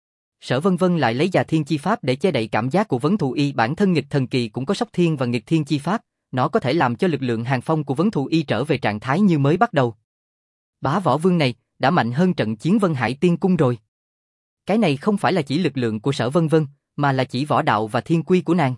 Sở Vân Vân lại lấy Già Thiên Chi Pháp để che đậy cảm giác của Vấn Thù Y, bản thân nghịch thần kỳ cũng có Sóc Thiên và Nghịch Thiên Chi Pháp, nó có thể làm cho lực lượng hàng phong của Vấn Thù Y trở về trạng thái như mới bắt đầu. Bá Võ Vương này đã mạnh hơn trận chiến Vân Hải Tiên Cung rồi. Cái này không phải là chỉ lực lượng của Sở Vân Vân, mà là chỉ võ đạo và thiên quy của nàng.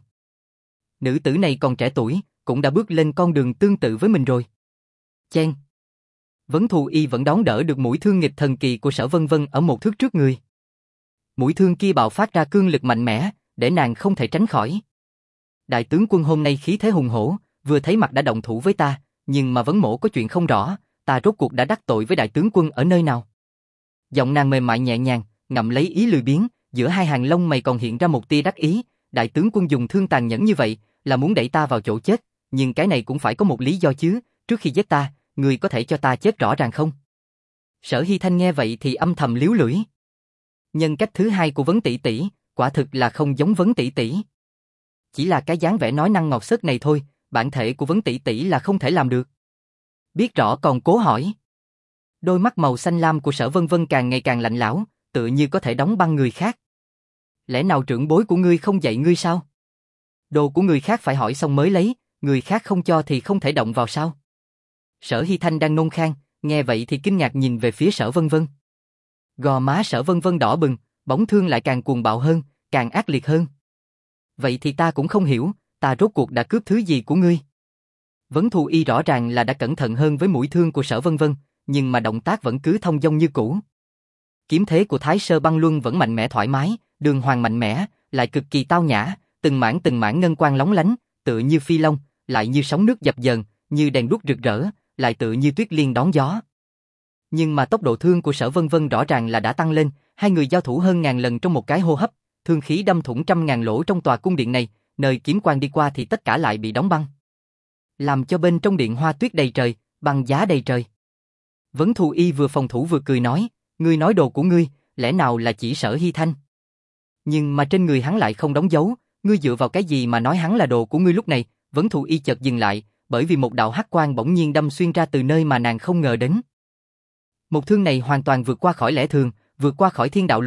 Nữ tử này còn trẻ tuổi, cũng đã bước lên con đường tương tự với mình rồi. Chen. Vấn Thù Y vẫn đón đỡ được mũi thương nghịch thần kỳ của Sở Vân Vân ở một thước trước người. Mũi thương kia bạo phát ra cương lực mạnh mẽ, để nàng không thể tránh khỏi. Đại tướng quân hôm nay khí thế hùng hổ, vừa thấy mặt đã động thủ với ta, nhưng mà Vấn mỗ có chuyện không rõ, ta rốt cuộc đã đắc tội với đại tướng quân ở nơi nào? Giọng nàng mềm mại nhẹ nhàng, ngậm lấy ý lười biếng, giữa hai hàng lông mày còn hiện ra một tia đắc ý. Đại tướng quân dùng thương tàn nhẫn như vậy, là muốn đẩy ta vào chỗ chết, nhưng cái này cũng phải có một lý do chứ. Trước khi giết ta, người có thể cho ta chết rõ ràng không? Sở Hy Thanh nghe vậy thì âm thầm líu lưỡi. Nhân cách thứ hai của Vấn tỷ tỷ, quả thực là không giống Vấn tỷ tỷ. Chỉ là cái dáng vẻ nói năng ngọt xớt này thôi, bản thể của Vấn tỷ tỷ là không thể làm được. Biết rõ còn cố hỏi. Đôi mắt màu xanh lam của Sở Vân Vân càng ngày càng lạnh lẽo, tựa như có thể đóng băng người khác. Lẽ nào trưởng bối của ngươi không dạy ngươi sao? Đồ của người khác phải hỏi xong mới lấy, người khác không cho thì không thể động vào sao? Sở Hy Thanh đang nôn khan, nghe vậy thì kinh ngạc nhìn về phía Sở Vân Vân. Gò má Sở Vân Vân đỏ bừng, bóng thương lại càng cuồng bạo hơn, càng ác liệt hơn. Vậy thì ta cũng không hiểu, ta rốt cuộc đã cướp thứ gì của ngươi? Vấn Thù Y rõ ràng là đã cẩn thận hơn với mũi thương của Sở Vân Vân, nhưng mà động tác vẫn cứ thông dong như cũ. Kiếm thế của Thái Sơ Băng Luân vẫn mạnh mẽ thoải mái, đường hoàng mạnh mẽ, lại cực kỳ tao nhã, từng mảng từng mảng ngân quang lóng lánh, tựa như phi long, lại như sóng nước dập dờn, như đèn đuốc rực rỡ, lại tựa như tuyết liên đón gió. Nhưng mà tốc độ thương của Sở Vân Vân rõ ràng là đã tăng lên, hai người giao thủ hơn ngàn lần trong một cái hô hấp, thương khí đâm thủng trăm ngàn lỗ trong tòa cung điện này, nơi kiếm quang đi qua thì tất cả lại bị đóng băng, làm cho bên trong điện hoa tuyết đầy trời, băng giá đầy trời. Vấn Thù Y vừa phòng thủ vừa cười nói, ngươi nói đồ của ngươi, lẽ nào là chỉ Sở Hy Thanh? Nhưng mà trên người hắn lại không đóng dấu, ngươi dựa vào cái gì mà nói hắn là đồ của ngươi lúc này? Vấn Thù Y chợt dừng lại, bởi vì một đạo hắc quang bỗng nhiên đâm xuyên ra từ nơi mà nàng không ngờ đến. Một thương này hoàn toàn vượt qua khỏi lẽ thường, vượt qua khỏi thiên đạo luật,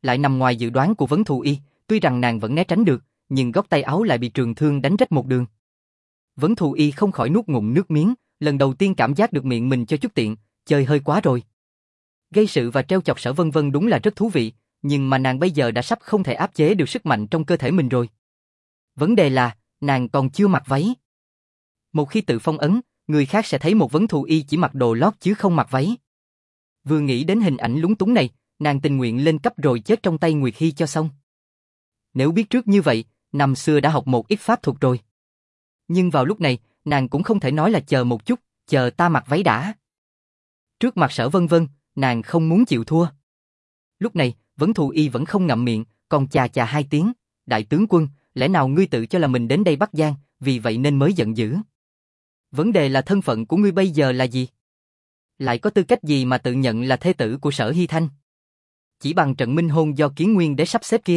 lại nằm ngoài dự đoán của Vấn Thù Y, tuy rằng nàng vẫn né tránh được, nhưng góc tay áo lại bị trường thương đánh rách một đường. Vấn Thù Y không khỏi nuốt ngụm nước miếng, lần đầu tiên cảm giác được miệng mình cho chút tiện, chơi hơi quá rồi. Gây sự và trêu chọc Sở Vân Vân đúng là rất thú vị, nhưng mà nàng bây giờ đã sắp không thể áp chế được sức mạnh trong cơ thể mình rồi. Vấn đề là, nàng còn chưa mặc váy. Một khi tự phong ấn, người khác sẽ thấy một Vấn Thù Y chỉ mặc đồ lót chứ không mặc váy. Vừa nghĩ đến hình ảnh lúng túng này, nàng tình nguyện lên cấp rồi chết trong tay Nguyệt Hi cho xong. Nếu biết trước như vậy, năm xưa đã học một ít pháp thuật rồi. Nhưng vào lúc này, nàng cũng không thể nói là chờ một chút, chờ ta mặc váy đã. Trước mặt Sở Vân Vân, nàng không muốn chịu thua. Lúc này, Vấn Thù Y vẫn không ngậm miệng, còn chà chà hai tiếng, đại tướng quân, lẽ nào ngươi tự cho là mình đến đây Bắc Giang, vì vậy nên mới giận dữ. Vấn đề là thân phận của ngươi bây giờ là gì? Lại có tư cách gì mà tự nhận là thê tử của Sở Hy Thanh? Chỉ bằng trận minh hôn do Kiến Nguyên Đế sắp xếp kia.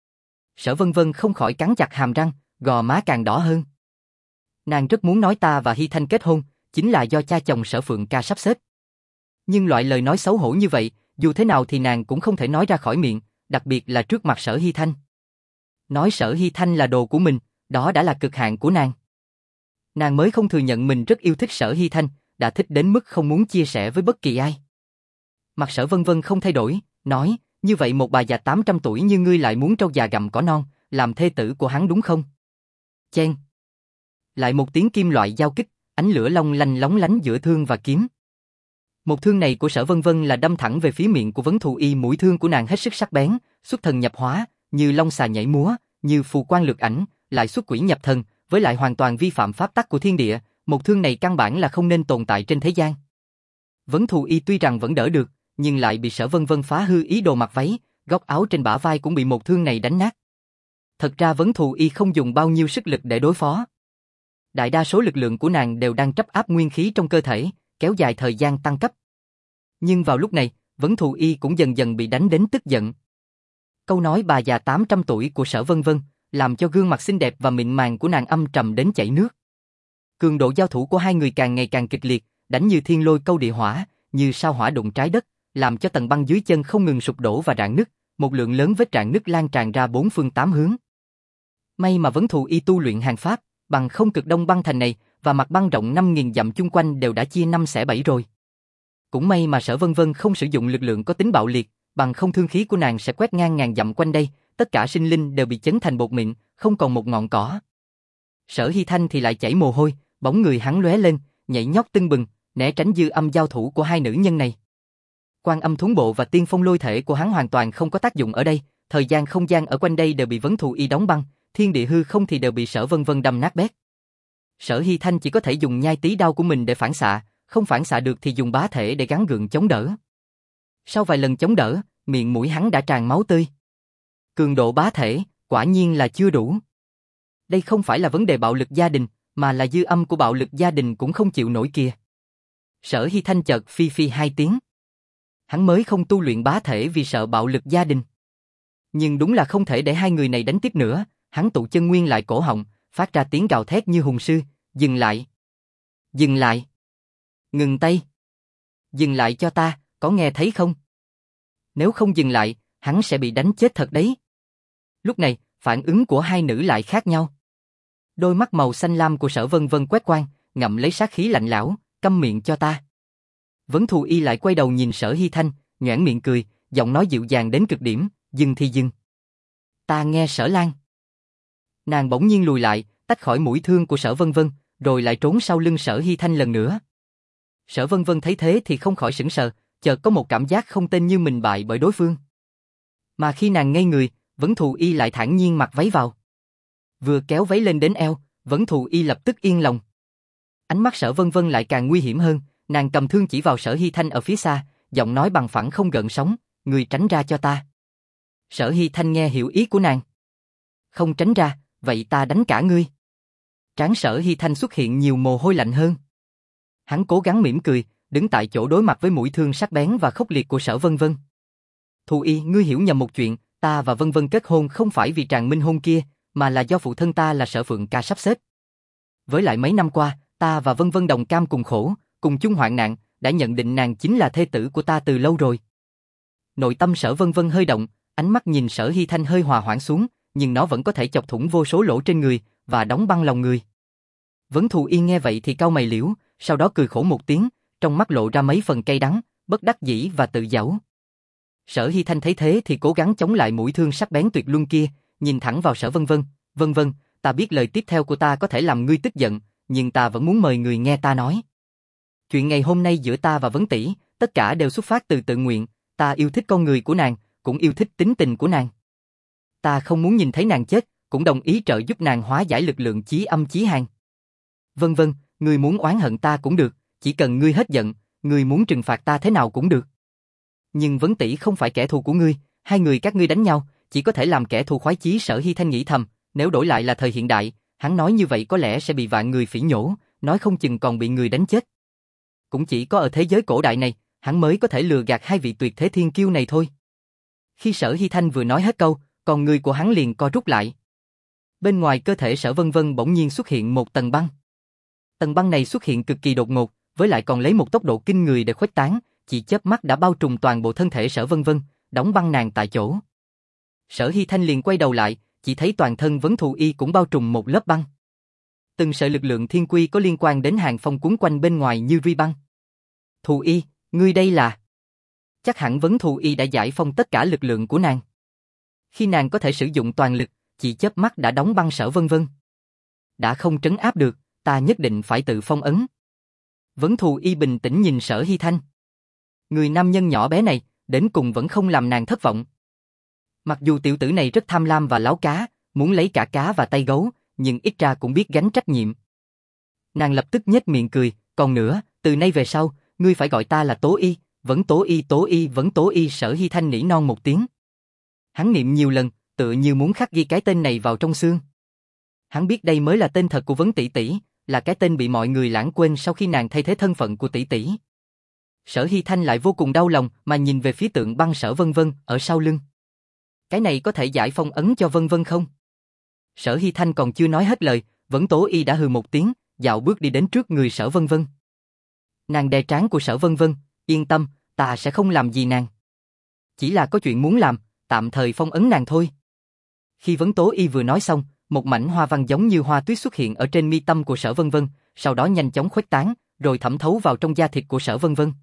Sở Vân Vân không khỏi cắn chặt hàm răng, gò má càng đỏ hơn. Nàng rất muốn nói ta và Hy Thanh kết hôn, chính là do cha chồng Sở Phượng Ca sắp xếp. Nhưng loại lời nói xấu hổ như vậy, dù thế nào thì nàng cũng không thể nói ra khỏi miệng, đặc biệt là trước mặt Sở Hy Thanh. Nói Sở Hy Thanh là đồ của mình, đó đã là cực hạn của nàng. Nàng mới không thừa nhận mình rất yêu thích Sở Hy Thanh, đã thích đến mức không muốn chia sẻ với bất kỳ ai. Mặt Sở Vân Vân không thay đổi, nói, như vậy một bà già tám trăm tuổi như ngươi lại muốn trâu già gặm cỏ non, làm thê tử của hắn đúng không? Chen. Lại một tiếng kim loại giao kích, ánh lửa long lanh lóng lánh giữa thương và kiếm. Một thương này của Sở Vân Vân là đâm thẳng về phía miệng của Vấn Thù Y, mũi thương của nàng hết sức sắc bén, xuất thần nhập hóa, như long xà nhảy múa, như phù quang lược ảnh, lại xuất quỷ nhập thần, với lại hoàn toàn vi phạm pháp tắc của thiên địa, một thương này căn bản là không nên tồn tại trên thế gian. Vấn Thù Y tuy rằng vẫn đỡ được, nhưng lại bị Sở Vân Vân phá hư ý đồ mặc váy, góc áo trên bả vai cũng bị một thương này đánh nát. Thật ra Vấn Thù Y không dùng bao nhiêu sức lực để đối phó. Đại đa số lực lượng của nàng đều đang trấp áp nguyên khí trong cơ thể, kéo dài thời gian tăng cấp. Nhưng vào lúc này, Vấn Thù Y cũng dần dần bị đánh đến tức giận. Câu nói bà già tám trăm tuổi của Sở Vân Vân, làm cho gương mặt xinh đẹp và mịn màng của nàng âm trầm đến chảy nước. Cường độ giao thủ của hai người càng ngày càng kịch liệt, đánh như thiên lôi câu địa hỏa, như sao hỏa đụng trái đất, làm cho tầng băng dưới chân không ngừng sụp đổ và rạn nứt, một lượng lớn vết rạn nứt lan tràn ra bốn phương tám hướng. May mà Vấn Thù Y tu luyện hàng pháp, bằng không cực đông băng thành này và mặt băng rộng năm nghìn dặm chung quanh đều đã chia năm xẻ bảy rồi. Cũng may mà Sở Vân Vân không sử dụng lực lượng có tính bạo liệt, bằng không thương khí của nàng sẽ quét ngang ngàn dặm quanh đây, tất cả sinh linh đều bị chấn thành bột mịn, không còn một ngọn cỏ. Sở Hy Thanh thì lại chảy mồ hôi, bóng người hắn lóe lên, nhảy nhót tưng bừng, né tránh dư âm giao thủ của hai nữ nhân này. Quan âm thốn bộ và tiên phong lôi thể của hắn hoàn toàn không có tác dụng ở đây, thời gian không gian ở quanh đây đều bị Vấn Thù Y đóng băng, thiên địa hư không thì đều bị Sở Vân Vân đâm nát bét. Sở Hy Thanh chỉ có thể dùng nhai tí đao của mình để phản xạ, không phản xạ được thì dùng bá thể để gắng gượng chống đỡ. Sau vài lần chống đỡ, miệng mũi hắn đã tràn máu tươi. Cường độ bá thể, quả nhiên là chưa đủ. Đây không phải là vấn đề bạo lực gia đình, mà là dư âm của bạo lực gia đình cũng không chịu nổi kìa. Sở Hy Thanh chợt phi phi hai tiếng. Hắn mới không tu luyện bá thể vì sợ bạo lực gia đình. Nhưng đúng là không thể để hai người này đánh tiếp nữa, hắn tụ chân nguyên lại cổ họng, phát ra tiếng gào thét như hùng sư, dừng lại. Dừng lại. Ngừng tay. Dừng lại cho ta, có nghe thấy không? Nếu không dừng lại, hắn sẽ bị đánh chết thật đấy. Lúc này, phản ứng của hai nữ lại khác nhau. Đôi mắt màu xanh lam của Sở Vân Vân quét qua, ngậm lấy sát khí lạnh lẽo, câm miệng cho ta. Vấn Thù Y lại quay đầu nhìn Sở Hy Thanh, nhoẻn miệng cười, giọng nói dịu dàng đến cực điểm, dừng thì dừng. Ta nghe Sở Lan. Nàng bỗng nhiên lùi lại, tách khỏi mũi thương của Sở Vân Vân, rồi lại trốn sau lưng Sở Hy Thanh lần nữa. Sở Vân Vân thấy thế thì không khỏi sững sờ, chợt có một cảm giác không tên như mình bại bởi đối phương. Mà khi nàng ngây người, Vấn Thù Y lại thản nhiên mặc váy vào. Vừa kéo váy lên đến eo, Vấn Thù Y lập tức yên lòng. Ánh mắt Sở Vân Vân lại càng nguy hiểm hơn, nàng cầm thương chỉ vào Sở Hy Thanh ở phía xa, giọng nói bằng phẳng không gợn sóng, người tránh ra cho ta. Sở Hy Thanh nghe hiểu ý của nàng. Không tránh ra, vậy ta đánh cả ngươi. Trán Sở Hy Thanh xuất hiện nhiều mồ hôi lạnh hơn. Hắn cố gắng mỉm cười, đứng tại chỗ đối mặt với mũi thương sắc bén và khốc liệt của Sở Vân Vân. Thù Y, ngươi hiểu nhầm một chuyện, ta và Vân Vân kết hôn không phải vì tràng minh hôn kia, mà là do phụ thân ta là Sở Phượng Ca sắp xếp. Với lại mấy năm qua, ta và Vân Vân đồng cam cùng khổ, cùng chung hoạn nạn, đã nhận định nàng chính là thê tử của ta từ lâu rồi. Nội tâm Sở Vân Vân hơi động, Ánh mắt nhìn Sở Hy Thanh hơi hòa hoãn xuống, nhưng nó vẫn có thể chọc thủng vô số lỗ trên người, và đóng băng lòng người. Vấn Thù Y nghe vậy thì cau mày liễu, sau đó cười khổ một tiếng, trong mắt lộ ra mấy phần cay đắng, bất đắc dĩ và tự giễu. Sở Hy Thanh thấy thế thì cố gắng chống lại mũi thương sắc bén tuyệt luân kia, nhìn thẳng vào Sở Vân Vân, "Vân Vân, ta biết lời tiếp theo của ta có thể làm ngươi tức giận, nhưng ta vẫn muốn mời người nghe ta nói. Chuyện ngày hôm nay giữa ta và Vấn tỷ, tất cả đều xuất phát từ tự nguyện, ta yêu thích con người của nàng, cũng yêu thích tính tình của nàng. Ta không muốn nhìn thấy nàng chết, cũng đồng ý trợ giúp nàng hóa giải lực lượng chí âm chí hàn. Vân Vân, ngươi muốn oán hận ta cũng được, chỉ cần ngươi hết giận, ngươi muốn trừng phạt ta thế nào cũng được. Nhưng Vấn tỷ không phải kẻ thù của ngươi, hai người các ngươi đánh nhau, chỉ có thể làm kẻ thù khoái chí." Sở Hy Thanh nghĩ thầm, nếu đổi lại là thời hiện đại, hắn nói như vậy có lẽ sẽ bị vạn người phỉ nhổ, nói không chừng còn bị người đánh chết. Cũng chỉ có ở thế giới cổ đại này, hắn mới có thể lừa gạt hai vị tuyệt thế thiên kiêu này thôi. Khi Sở Hy Thanh vừa nói hết câu, còn người của hắn liền co rút lại. Bên ngoài cơ thể Sở Vân Vân bỗng nhiên xuất hiện một tầng băng. Tầng băng này xuất hiện cực kỳ đột ngột, với lại còn lấy một tốc độ kinh người để khuếch tán, chỉ chớp mắt đã bao trùm toàn bộ thân thể Sở Vân Vân, đóng băng nàng tại chỗ. Sở Hy Thanh liền quay đầu lại, chỉ thấy toàn thân Vấn Thù Y cũng bao trùm một lớp băng. Từng sợi lực lượng thiên quy có liên quan đến Hàng Phong cuốn quanh bên ngoài như ri băng. "Thù Y, ngươi đây là..." Chắc hẳn Vấn Thù Y đã giải phong tất cả lực lượng của nàng. Khi nàng có thể sử dụng toàn lực, chỉ chớp mắt đã đóng băng Sở Vân Vân. Đã không trấn áp được, ta nhất định phải tự phong ấn. Vấn Thù Y bình tĩnh nhìn Sở Hy Thanh. Người nam nhân nhỏ bé này, đến cùng vẫn không làm nàng thất vọng. Mặc dù tiểu tử này rất tham lam và láo cá, muốn lấy cả cá và tay gấu, nhưng ít ra cũng biết gánh trách nhiệm. Nàng lập tức nhếch miệng cười, "Còn nữa, từ nay về sau, ngươi phải gọi ta là Tố Y, Vấn Tố Y, Tố Y, Vấn Tố Y." Sở Hy Thanh nỉ non một tiếng. Hắn niệm nhiều lần, tựa như muốn khắc ghi cái tên này vào trong xương. Hắn biết đây mới là tên thật của Vấn tỷ tỷ, là cái tên bị mọi người lãng quên sau khi nàng thay thế thân phận của tỷ tỷ. Sở Hy Thanh lại vô cùng đau lòng mà nhìn về phía tượng băng Sở Vân Vân ở sau lưng. Cái này có thể giải phong ấn cho Vân Vân không? Sở Hy Thanh còn chưa nói hết lời, Vấn Tố Y đã hừ một tiếng, dạo bước đi đến trước người Sở Vân Vân. Nàng đè trán của Sở Vân Vân, "Yên tâm, ta sẽ không làm gì nàng. Chỉ là có chuyện muốn làm, tạm thời phong ấn nàng thôi." Khi Vấn Tố Y vừa nói xong, một mảnh hoa văn giống như hoa tuyết xuất hiện ở trên mi tâm của Sở Vân Vân, sau đó nhanh chóng khuếch tán, rồi thẩm thấu vào trong da thịt của Sở Vân Vân.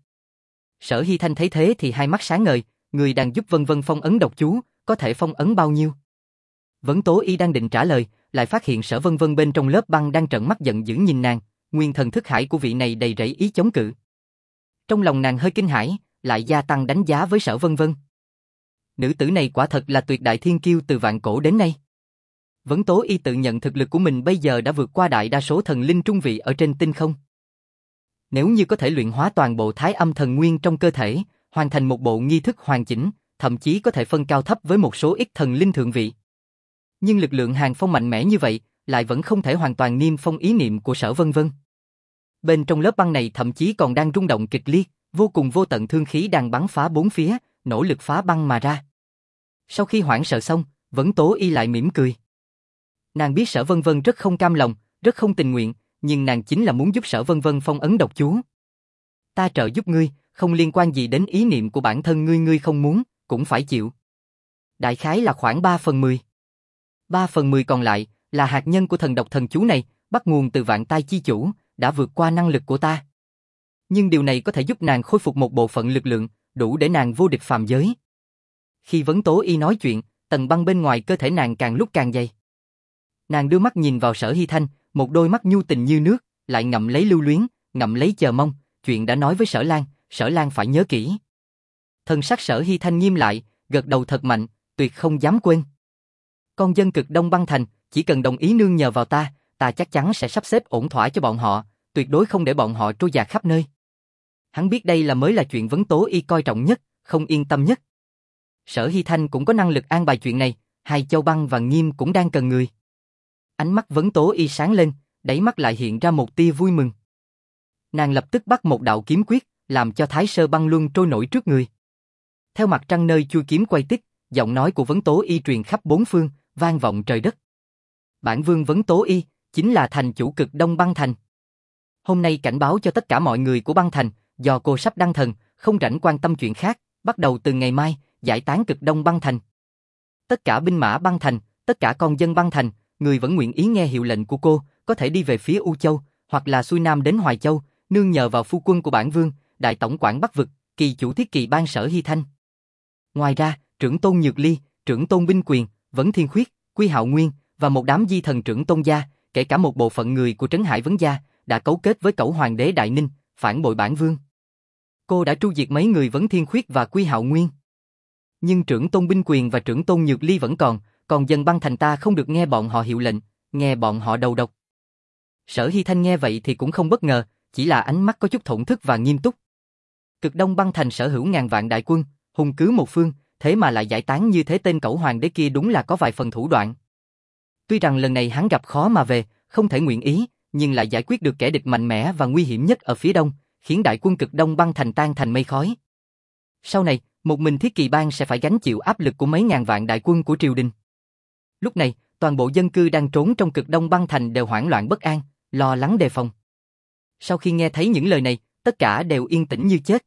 Sở Hy Thanh thấy thế thì hai mắt sáng ngời, người đang giúp Vân Vân phong ấn độc chú, có thể phong ấn bao nhiêu? Vấn Tố Y đang định trả lời, lại phát hiện Sở Vân Vân bên trong lớp băng đang trợn mắt giận dữ nhìn nàng, nguyên thần thức hải của vị này đầy rẫy ý chống cự. Trong lòng nàng hơi kinh hãi, lại gia tăng đánh giá với Sở Vân Vân. Nữ tử này quả thật là tuyệt đại thiên kiêu từ vạn cổ đến nay. Vấn Tố Y tự nhận thực lực của mình bây giờ đã vượt qua đại đa số thần linh trung vị ở trên tinh không. Nếu như có thể luyện hóa toàn bộ thái âm thần nguyên trong cơ thể, hoàn thành một bộ nghi thức hoàn chỉnh, thậm chí có thể phân cao thấp với một số ít thần linh thượng vị. Nhưng lực lượng Hàng Phong mạnh mẽ như vậy, lại vẫn không thể hoàn toàn niêm phong ý niệm của Sở Vân Vân. Bên trong lớp băng này thậm chí còn đang rung động kịch liệt, vô cùng vô tận thương khí đang bắn phá bốn phía, nỗ lực phá băng mà ra. Sau khi hoảng sợ xong, Vấn Tố Y lại mỉm cười. Nàng biết Sở Vân Vân rất không cam lòng, rất không tình nguyện, nhưng nàng chính là muốn giúp Sở Vân Vân phong ấn độc chú. Ta trợ giúp ngươi, không liên quan gì đến ý niệm của bản thân ngươi, ngươi không muốn, cũng phải chịu. Đại khái là khoảng ba phần mười. ba phần mười còn lại, là hạt nhân của thần độc thần chú này, bắt nguồn từ vạn tai chi chủ, đã vượt qua năng lực của ta. Nhưng điều này có thể giúp nàng khôi phục một bộ phận lực lượng, đủ để nàng vô địch phàm giới. Khi Vấn Tố Y nói chuyện, tầng băng bên ngoài cơ thể nàng càng lúc càng dày. Nàng đưa mắt nhìn vào Sở Hy Thanh, một đôi mắt nhu tình như nước, lại ngậm lấy lưu luyến, ngậm lấy chờ mong, chuyện đã nói với Sở Lan, Sở Lan phải nhớ kỹ. Thần sắc Sở Hy Thanh nghiêm lại, gật đầu thật mạnh, tuyệt không dám quên. Con dân cực Đông Băng Thành, chỉ cần đồng ý nương nhờ vào ta, ta chắc chắn sẽ sắp xếp ổn thỏa cho bọn họ, tuyệt đối không để bọn họ trôi dạt khắp nơi. Hắn biết đây là mới là chuyện Vấn Tố Y coi trọng nhất, không yên tâm nhất. Sở Hy Thanh cũng có năng lực an bài chuyện này, hai Châu Băng và Nghiêm cũng đang cần người. Ánh mắt Vấn Tố Y sáng lên, đáy mắt lại hiện ra một tia vui mừng. Nàng lập tức bắt một đạo kiếm quyết, làm cho Thái Sơ Băng Luân trôi nổi trước người. Theo mặt trăng nơi chui kiếm quay tích, giọng nói của Vấn Tố Y truyền khắp bốn phương, vang vọng trời đất. Bản vương Vấn Tố Y, chính là thành chủ cực Đông Băng Thành. Hôm nay cảnh báo cho tất cả mọi người của băng thành, do cô sắp đăng thần, không rảnh quan tâm chuyện khác, bắt đầu từ ngày mai, giải tán cực Đông Băng Thành. tất cả binh mã băng thành, tất cả con dân băng thành, người vẫn nguyện ý nghe hiệu lệnh của cô, có thể đi về phía U Châu, hoặc là xuôi nam đến Hoài Châu, nương nhờ vào phu quân của bản vương, đại tổng quản Bắc vực, kỳ chủ thiết kỳ ban Sở Hy Thanh. Ngoài ra, trưởng tôn Nhược Ly, trưởng tôn Binh Quyền, Vấn Thiên Khuyết, Quy Hạo Nguyên và một đám di thần trưởng tôn gia, kể cả một bộ phận người của Trấn Hải Vấn gia, đã cấu kết với cẩu hoàng đế Đại Ninh, phản bội bản vương. Cô đã tru diệt mấy người Vấn Thiên Khuyết và Quy Hạo Nguyên. Nhưng trưởng tôn Binh Quyền và trưởng tôn Nhược Ly vẫn còn, còn dân băng thành ta không được nghe bọn họ hiệu lệnh, nghe bọn họ đầu độc. Sở Hy Thanh nghe vậy thì cũng không bất ngờ, chỉ là ánh mắt có chút thổn thức và nghiêm túc. Cực Đông băng thành sở hữu ngàn vạn đại quân, hùng cứ một phương, thế mà lại giải tán như thế, tên cẩu hoàng đế kia đúng là có vài phần thủ đoạn. Tuy rằng lần này hắn gặp khó mà về, không thể nguyện ý, nhưng lại giải quyết được kẻ địch mạnh mẽ và nguy hiểm nhất ở phía đông, khiến đại quân Cực Đông băng thành tan thành mây khói. Sau này, một mình Thiết Kỳ Bang sẽ phải gánh chịu áp lực của mấy ngàn vạn đại quân của triều đình. Lúc này, toàn bộ dân cư đang trốn trong Cực Đông băng thành đều hoảng loạn bất an, lo lắng đề phòng. Sau khi nghe thấy những lời này, tất cả đều yên tĩnh như chết.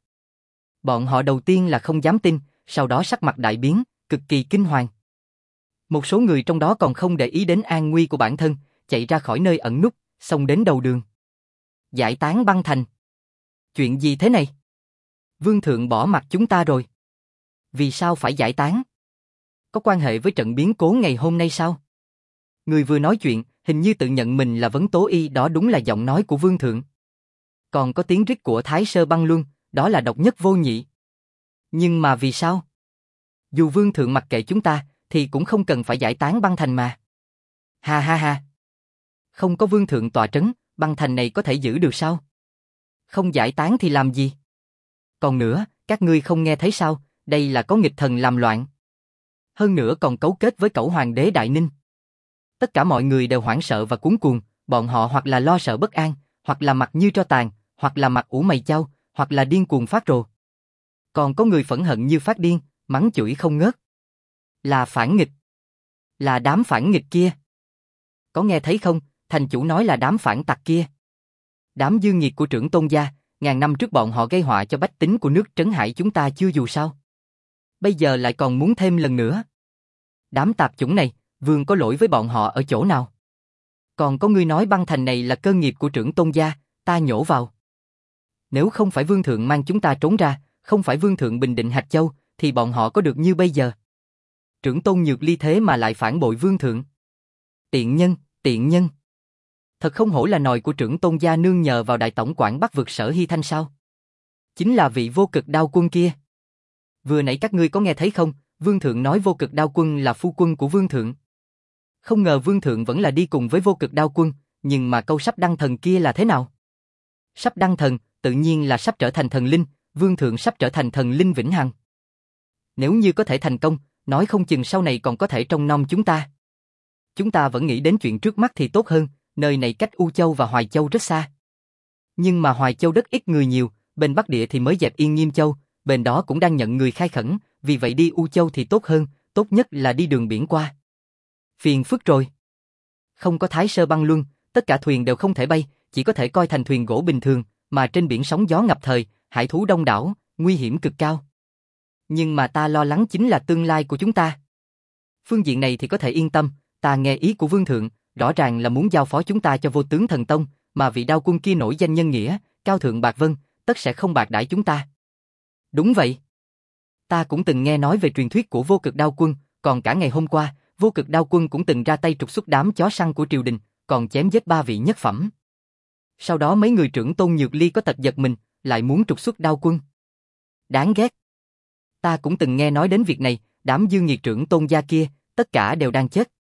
Bọn họ đầu tiên là không dám tin, sau đó sắc mặt đại biến, cực kỳ kinh hoàng. Một số người trong đó còn không để ý đến an nguy của bản thân, chạy ra khỏi nơi ẩn núp, xông đến đầu đường. Giải tán băng thành. Chuyện gì thế này? Vương thượng bỏ mặc chúng ta rồi. Vì sao phải giải tán? Có quan hệ với trận biến cố ngày hôm nay sao? Người vừa nói chuyện, hình như tự nhận mình là Vấn Tố Y, đó đúng là giọng nói của vương thượng. Còn có tiếng rít của Thái Sơ Băng Luân, đó là độc nhất vô nhị. Nhưng mà vì sao? Dù vương thượng mặc kệ chúng ta, thì cũng không cần phải giải tán băng thành mà. Ha ha ha. Không có vương thượng tọa trấn, băng thành này có thể giữ được sao? Không giải tán thì làm gì? Còn nữa, các ngươi không nghe thấy sao, đây là có nghịch thần làm loạn. Hơn nữa còn cấu kết với cẩu hoàng đế Đại Ninh. Tất cả mọi người đều hoảng sợ và cuống cuồng, bọn họ hoặc là lo sợ bất an, hoặc là mặt như tro tàn, hoặc là mặt ủ mày chau, hoặc là điên cuồng phát rồ. Còn có người phẫn hận như phát điên, mắng chửi không ngớt. Là phản nghịch. Là đám phản nghịch kia. Có nghe thấy không, thành chủ nói là đám phản tặc kia. Đám dư nghiệt của trưởng tôn gia, ngàn năm trước bọn họ gây họa cho bách tính của nước Trấn Hải chúng ta chưa dù sao. Bây giờ lại còn muốn thêm lần nữa. Đám tạp chủng này, vương có lỗi với bọn họ ở chỗ nào? Còn có người nói băng thành này là cơ nghiệp của trưởng tôn gia, ta nhổ vào. Nếu không phải vương thượng mang chúng ta trốn ra, không phải vương thượng bình định Hạch Châu, thì bọn họ có được như bây giờ. Trưởng tôn Nhược Ly thế mà lại phản bội vương thượng. Tiện nhân, tiện nhân. Thật không hổ là nòi của trưởng tôn gia nương nhờ vào đại tổng quản Bắc vực Sở Hy Thanh sao? Chính là vị Vô Cực Đao Quân kia. Vừa nãy các ngươi có nghe thấy không, vương thượng nói Vô Cực Đao Quân là phu quân của vương thượng. Không ngờ vương thượng vẫn là đi cùng với Vô Cực Đao Quân, nhưng mà câu sắp đăng thần kia là thế nào? Sắp đăng thần, tự nhiên là sắp trở thành thần linh, vương thượng sắp trở thành thần linh vĩnh hằng. Nếu như có thể thành công, nói không chừng sau này còn có thể trông nom chúng ta. Chúng ta vẫn nghĩ đến chuyện trước mắt thì tốt hơn, nơi này cách U Châu và Hoài Châu rất xa. Nhưng mà Hoài Châu đất ít người nhiều, bên Bắc Địa thì mới dẹp yên Nghiêm Châu, bên đó cũng đang nhận người khai khẩn, vì vậy đi U Châu thì tốt hơn, tốt nhất là đi đường biển qua. Phiền phức rồi. Không có Thái Sơ Băng Luân, tất cả thuyền đều không thể bay, chỉ có thể coi thành thuyền gỗ bình thường, mà trên biển sóng gió ngập thời, hải thú đông đảo, nguy hiểm cực cao. Nhưng mà ta lo lắng chính là tương lai của chúng ta. Phương diện này thì có thể yên tâm, ta nghe ý của vương thượng, rõ ràng là muốn giao phó chúng ta cho Vô Tướng Thần Tông, mà vị đao quân kia nổi danh nhân nghĩa, cao thượng bạc vân, tất sẽ không bạc đãi chúng ta. Đúng vậy. Ta cũng từng nghe nói về truyền thuyết của Vô Cực Đao Quân, còn cả ngày hôm qua, Vô Cực Đao Quân cũng từng ra tay trục xuất đám chó săn của triều đình, còn chém giết ba vị nhất phẩm. Sau đó mấy người trưởng tôn Nhược Ly có tật giật mình, lại muốn trục xuất Đao Quân. Đáng ghét. Ta cũng từng nghe nói đến việc này, đám dương nghiệt trưởng tôn gia kia, tất cả đều đang chết.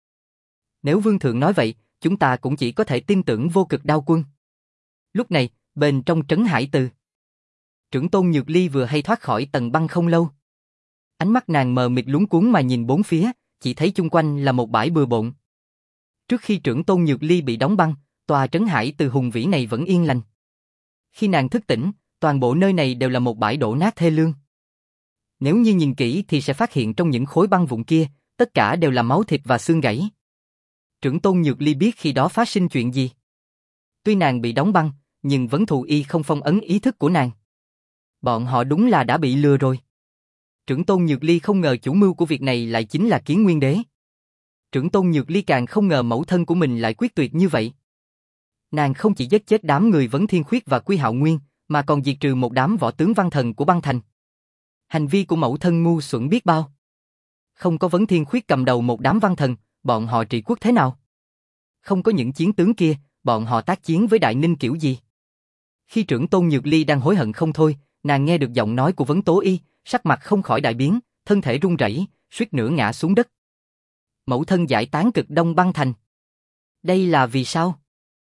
Nếu vương thượng nói vậy, chúng ta cũng chỉ có thể tin tưởng Vô Cực Đao Quân. Lúc này, bên trong trấn Hải Từ, trưởng tôn Nhược Ly vừa hay thoát khỏi tầng băng không lâu. Ánh mắt nàng mờ mịt luống cuống mà nhìn bốn phía, chỉ thấy chung quanh là một bãi bừa bộn. Trước khi trưởng tôn Nhược Ly bị đóng băng, tòa trấn Hải Từ hùng vĩ này vẫn yên lành. Khi nàng thức tỉnh, toàn bộ nơi này đều là một bãi đổ nát thê lương. Nếu như nhìn kỹ thì sẽ phát hiện trong những khối băng vụn kia, tất cả đều là máu thịt và xương gãy. Trưởng tôn Nhược Ly biết khi đó phát sinh chuyện gì. Tuy nàng bị đóng băng, nhưng Vấn Thù Y không phong ấn ý thức của nàng. Bọn họ đúng là đã bị lừa rồi. Trưởng tôn Nhược Ly không ngờ chủ mưu của việc này lại chính là Kiến Nguyên Đế. Trưởng tôn Nhược Ly càng không ngờ mẫu thân của mình lại quyết tuyệt như vậy. Nàng không chỉ giết chết đám người Vấn Thiên Khuyết và Quy Hạo Nguyên, mà còn diệt trừ một đám võ tướng văn thần của băng thành. Hành vi của mẫu thân ngu xuẩn biết bao. Không có Vấn Thiên Khuyết cầm đầu một đám văn thần, bọn họ trị quốc thế nào? Không có những chiến tướng kia, bọn họ tác chiến với Đại Ninh kiểu gì? Khi trưởng tôn Nhược Ly đang hối hận không thôi, nàng nghe được giọng nói của Vấn Tố Y, sắc mặt không khỏi đại biến, thân thể run rẩy, suýt nữa ngã xuống đất. Mẫu thân giải tán Cực Đông băng thành. Đây là vì sao?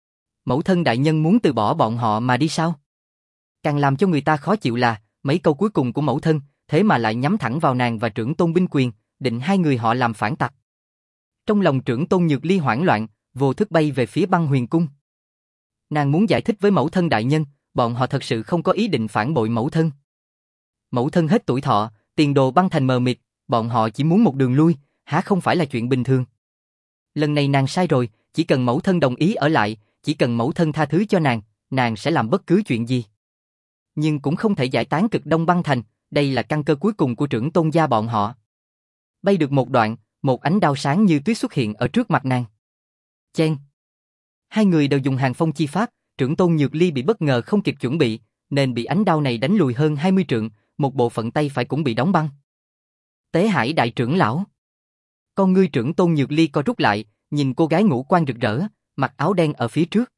Mẫu thân đại nhân muốn từ bỏ bọn họ mà đi sao? Càng làm cho người ta khó chịu là, mấy câu cuối cùng của mẫu thân, thế mà lại nhắm thẳng vào nàng và trưởng tôn Binh Quyền, định hai người họ làm phản tặc. Trong lòng trưởng tôn Nhược Ly hoảng loạn, vô thức bay về phía Băng Huyền Cung. Nàng muốn giải thích với mẫu thân đại nhân, bọn họ thật sự không có ý định phản bội mẫu thân. Mẫu thân hết tuổi thọ, tiền đồ băng thành mờ mịt, bọn họ chỉ muốn một đường lui, há không phải là chuyện bình thường. Lần này nàng sai rồi, chỉ cần mẫu thân đồng ý ở lại, chỉ cần mẫu thân tha thứ cho nàng, nàng sẽ làm bất cứ chuyện gì. Nhưng cũng không thể giải tán Cực Đông băng thành, đây là căn cơ cuối cùng của trưởng tôn gia bọn họ. Bay được một đoạn, một ánh đao sáng như tuyết xuất hiện ở trước mặt nàng. Chen. Hai người đều dùng hàng phong chi pháp, trưởng tôn Nhược Ly bị bất ngờ không kịp chuẩn bị, nên bị ánh đao này đánh lùi hơn hai mươi trượng, một bộ phận tay phải cũng bị đóng băng. Tế Hải đại trưởng lão. Con ngươi trưởng tôn Nhược Ly co rút lại, nhìn cô gái ngũ quan rực rỡ, mặc áo đen ở phía trước.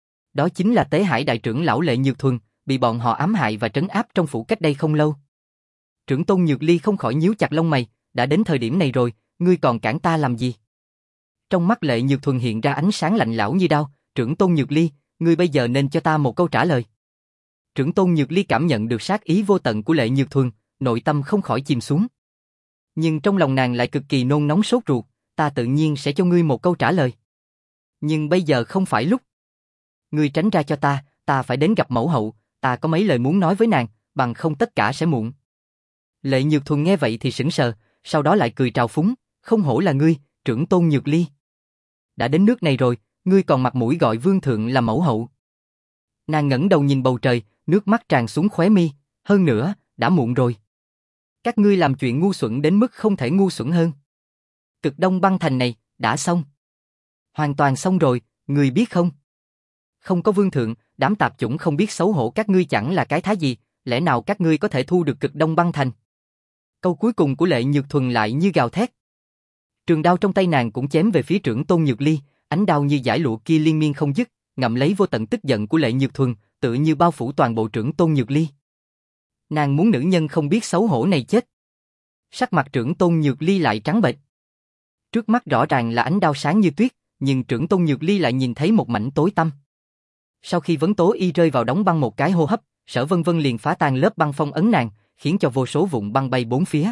Đó chính là Tế Hải đại trưởng lão Lệ Nhược Thuần, bị bọn họ ám hại và trấn áp trong phủ cách đây không lâu. Trưởng tôn Nhược Ly không khỏi nhíu chặt lông mày, đã đến thời điểm này rồi, ngươi còn cản ta làm gì? Trong mắt Lệ Nhược Thuần hiện ra ánh sáng lạnh lẽo như đao, trưởng tôn Nhược Ly, ngươi bây giờ nên cho ta một câu trả lời. Trưởng tôn Nhược Ly cảm nhận được sát ý vô tận của Lệ Nhược Thuần, nội tâm không khỏi chìm xuống. Nhưng trong lòng nàng lại cực kỳ nôn nóng sốt ruột, ta tự nhiên sẽ cho ngươi một câu trả lời. Nhưng bây giờ không phải lúc. Ngươi tránh ra cho ta, ta phải đến gặp mẫu hậu, ta có mấy lời muốn nói với nàng, bằng không tất cả sẽ muộn. Lệ Nhược Thuần nghe vậy thì sững sờ, sau đó lại cười trào phúng, không hổ là ngươi, trưởng tôn Nhược Ly. Đã đến nước này rồi, ngươi còn mặt mũi gọi vương thượng là mẫu hậu. Nàng ngẩng đầu nhìn bầu trời, nước mắt tràn xuống khóe mi, hơn nữa, đã muộn rồi. Các ngươi làm chuyện ngu xuẩn đến mức không thể ngu xuẩn hơn. Cực Đông băng thành này, đã xong. Hoàn toàn xong rồi, ngươi biết không? Không có vương thượng, đám tạp chủng không biết xấu hổ các ngươi chẳng là cái thá gì, lẽ nào các ngươi có thể thu được Cực Đông băng thành? Câu cuối cùng của Lệ Nhược Thuần lại như gào thét. Trường đao trong tay nàng cũng chém về phía trưởng tôn Nhược Ly, ánh đao như dải lụa kia liên miên không dứt, ngậm lấy vô tận tức giận của Lệ Nhược Thuần, tựa như bao phủ toàn bộ trưởng tôn Nhược Ly. Nàng muốn nữ nhân không biết xấu hổ này chết. Sắc mặt trưởng tôn Nhược Ly lại trắng bệch. Trước mắt rõ ràng là ánh đao sáng như tuyết, nhưng trưởng tôn Nhược Ly lại nhìn thấy một mảnh tối tăm. Sau khi Vấn Tố Y rơi vào đóng băng một cái hô hấp, Sở Vân Vân liền phá tan lớp băng phong ấn nàng, khiến cho vô số vụn băng bay bốn phía.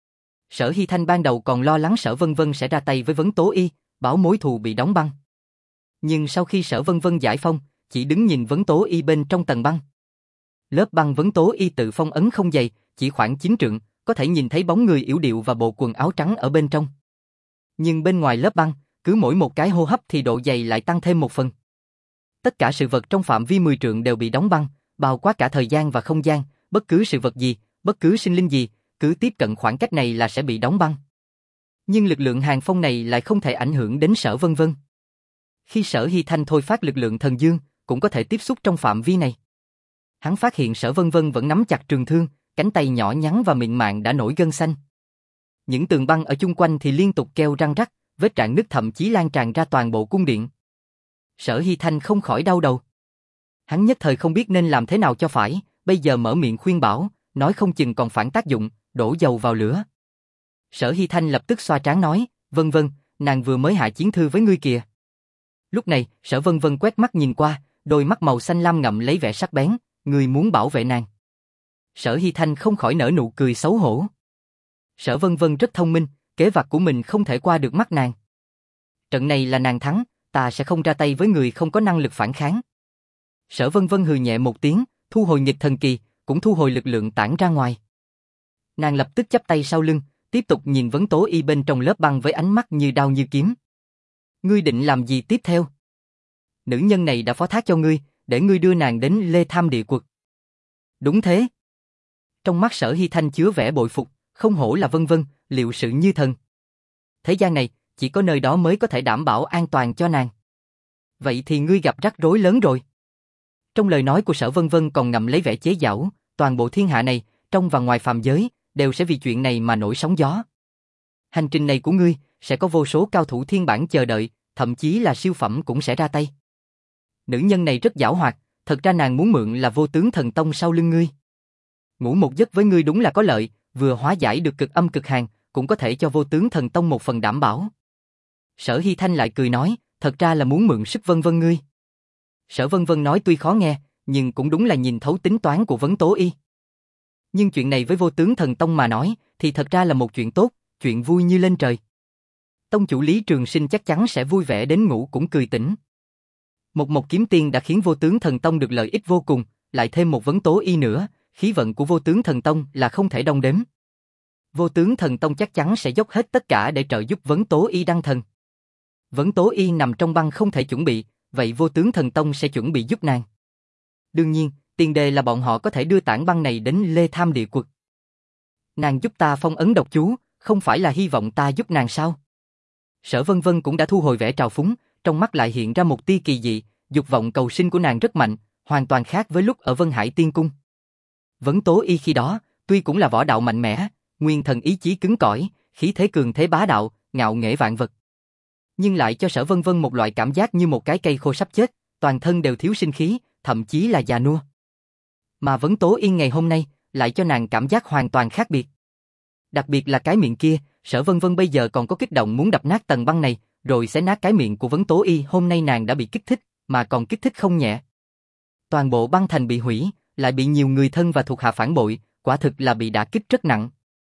Sở Hy Thanh ban đầu còn lo lắng Sở Vân Vân sẽ ra tay với Vấn Tố Y, bảo mối thù bị đóng băng. Nhưng sau khi Sở Vân Vân giải phong, chỉ đứng nhìn Vấn Tố Y bên trong tầng băng. Lớp băng Vấn Tố Y tự phong ấn không dày, chỉ khoảng chín trượng, có thể nhìn thấy bóng người yểu điệu và bộ quần áo trắng ở bên trong. Nhưng bên ngoài lớp băng, cứ mỗi một cái hô hấp thì độ dày lại tăng thêm một phần. Tất cả sự vật trong phạm vi mười trượng đều bị đóng băng, bao quát cả thời gian và không gian, bất cứ sự vật gì, bất cứ sinh linh gì, cứ tiếp cận khoảng cách này là sẽ bị đóng băng. Nhưng lực lượng hàng phong này lại không thể ảnh hưởng đến Sở Vân Vân. Khi Sở Hy Thanh thôi phát lực lượng thần dương, cũng có thể tiếp xúc trong phạm vi này. Hắn phát hiện Sở Vân Vân vẫn nắm chặt trường thương, cánh tay nhỏ nhắn và mịn màng đã nổi gân xanh. Những tường băng ở chung quanh thì liên tục kêu răng rắc, vết rạn nứt thậm chí lan tràn ra toàn bộ cung điện. Sở Hy Thanh không khỏi đau đầu. Hắn nhất thời không biết nên làm thế nào cho phải, bây giờ mở miệng khuyên bảo, nói không chừng còn phản tác dụng, đổ dầu vào lửa. Sở Hy Thanh lập tức xoa trán nói, Vân Vân, nàng vừa mới hạ chiến thư với ngươi kìa. Lúc này, Sở Vân Vân quét mắt nhìn qua, đôi mắt màu xanh lam ngậm lấy vẻ sắc bén, ngươi muốn bảo vệ nàng. Sở Hy Thanh không khỏi nở nụ cười xấu hổ. Sở Vân Vân rất thông minh, kế hoạch của mình không thể qua được mắt nàng. Trận này là nàng thắng, ta sẽ không ra tay với người không có năng lực phản kháng. Sở Vân Vân hừ nhẹ một tiếng, thu hồi nghịch thần kỳ, cũng thu hồi lực lượng tản ra ngoài. Nàng lập tức chắp tay sau lưng, tiếp tục nhìn Vấn Tố Y bên trong lớp băng với ánh mắt như đao như kiếm. Ngươi định làm gì tiếp theo? Nữ nhân này đã phó thác cho ngươi, để ngươi đưa nàng đến Lê Tham Địa Quật. Đúng thế. Trong mắt Sở Hy Thanh chứa vẻ bội phục, không hổ là vân vân, liệu sự như thần. Thế gian này, chỉ có nơi đó mới có thể đảm bảo an toàn cho nàng. Vậy thì ngươi gặp rắc rối lớn rồi. Trong lời nói của Sở Vân Vân còn ngậm lấy vẻ chế giễu, toàn bộ thiên hạ này, trong và ngoài phàm giới, đều sẽ vì chuyện này mà nổi sóng gió. Hành trình này của ngươi, sẽ có vô số cao thủ thiên bản chờ đợi, thậm chí là siêu phẩm cũng sẽ ra tay. Nữ nhân này rất giảo hoạt, thật ra nàng muốn mượn là Vô Tướng Thần Tông sau lưng ngươi. Ngủ một giấc với ngươi đúng là có lợi, vừa hóa giải được cực âm cực hàn, cũng có thể cho Vô Tướng Thần Tông một phần đảm bảo. Sở Hy Thanh lại cười nói, thật ra là muốn mượn sức Vân Vân ngươi. Sở Vân Vân nói tuy khó nghe, nhưng cũng đúng là nhìn thấu tính toán của Vấn Tố Y. Nhưng chuyện này với Vô Tướng Thần Tông mà nói, thì thật ra là một chuyện tốt, chuyện vui như lên trời. Tông chủ Lý Trường Sinh chắc chắn sẽ vui vẻ đến ngủ cũng cười tỉnh. Một một kiếm tiên đã khiến Vô Tướng Thần Tông được lợi ích vô cùng, lại thêm một Vấn Tố Y nữa, khí vận của Vô Tướng Thần Tông là không thể đong đếm. Vô Tướng Thần Tông chắc chắn sẽ dốc hết tất cả để trợ giúp Vấn Tố Y đăng thần. Vấn Tố Y nằm trong băng không thể chuẩn bị, vậy Vô Tướng Thần Tông sẽ chuẩn bị giúp nàng. Đương nhiên, tiền đề là bọn họ có thể đưa tảng băng này đến Lê Tham Địa Quật. Nàng giúp ta phong ấn độc chú, không phải là hy vọng ta giúp nàng sao? Sở Vân Vân cũng đã thu hồi vẻ trào phúng, trong mắt lại hiện ra một tia kỳ dị, dục vọng cầu sinh của nàng rất mạnh, hoàn toàn khác với lúc ở Vân Hải Tiên Cung. Vấn Tố Y khi đó, tuy cũng là võ đạo mạnh mẽ, nguyên thần ý chí cứng cỏi, khí thế cường thế bá đạo, ngạo nghễ vạn vật. Nhưng lại cho Sở Vân Vân một loại cảm giác như một cái cây khô sắp chết, toàn thân đều thiếu sinh khí, thậm chí là già nua. Mà Vấn Tố Y ngày hôm nay, lại cho nàng cảm giác hoàn toàn khác biệt. Đặc biệt là cái miệng kia, Sở Vân Vân bây giờ còn có kích động muốn đập nát tầng băng này, rồi xé nát cái miệng của Vấn Tố Y. Hôm nay nàng đã bị kích thích, mà còn kích thích không nhẹ. Toàn bộ băng thành bị hủy, lại bị nhiều người thân và thuộc hạ phản bội, quả thực là bị đả kích rất nặng.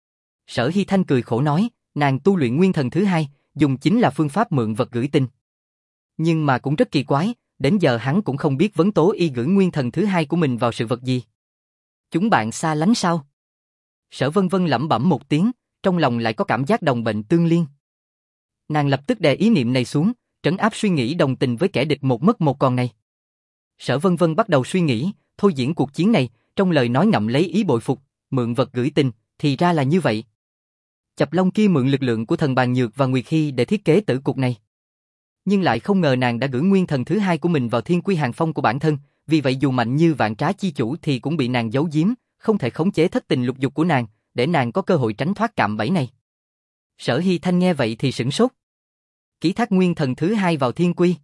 Sở Hy Thanh cười khổ nói, nàng tu luyện nguyên thần thứ hai, dùng chính là phương pháp mượn vật gửi tin. Nhưng mà cũng rất kỳ quái, đến giờ hắn cũng không biết Vấn Tố Y gửi nguyên thần thứ hai của mình vào sự vật gì. Chúng bạn xa lánh sao? Sở Vân Vân lẩm bẩm một tiếng, trong lòng lại có cảm giác đồng bệnh tương liên. Nàng lập tức đè ý niệm này xuống, trấn áp suy nghĩ đồng tình với kẻ địch một mất một còn này. Sở Vân Vân bắt đầu suy nghĩ, thôi diễn cuộc chiến này, trong lời nói ngậm lấy ý bội phục, mượn vật gửi tình, thì ra là như vậy. Chập Long kia mượn lực lượng của thần Bàn Nhược và Nguyệt Hy để thiết kế tử cục này. Nhưng lại không ngờ nàng đã gửi nguyên thần thứ hai của mình vào Thiên Quy Hàng Phong của bản thân, vì vậy dù mạnh như Vạn Trá chi chủ thì cũng bị nàng giấu giếm, không thể khống chế thất tình lục dục của nàng, để nàng có cơ hội tránh thoát cạm bẫy này. Sở Hy Thanh nghe vậy thì sửng sốt. Ký thác nguyên thần thứ hai vào Thiên Quy,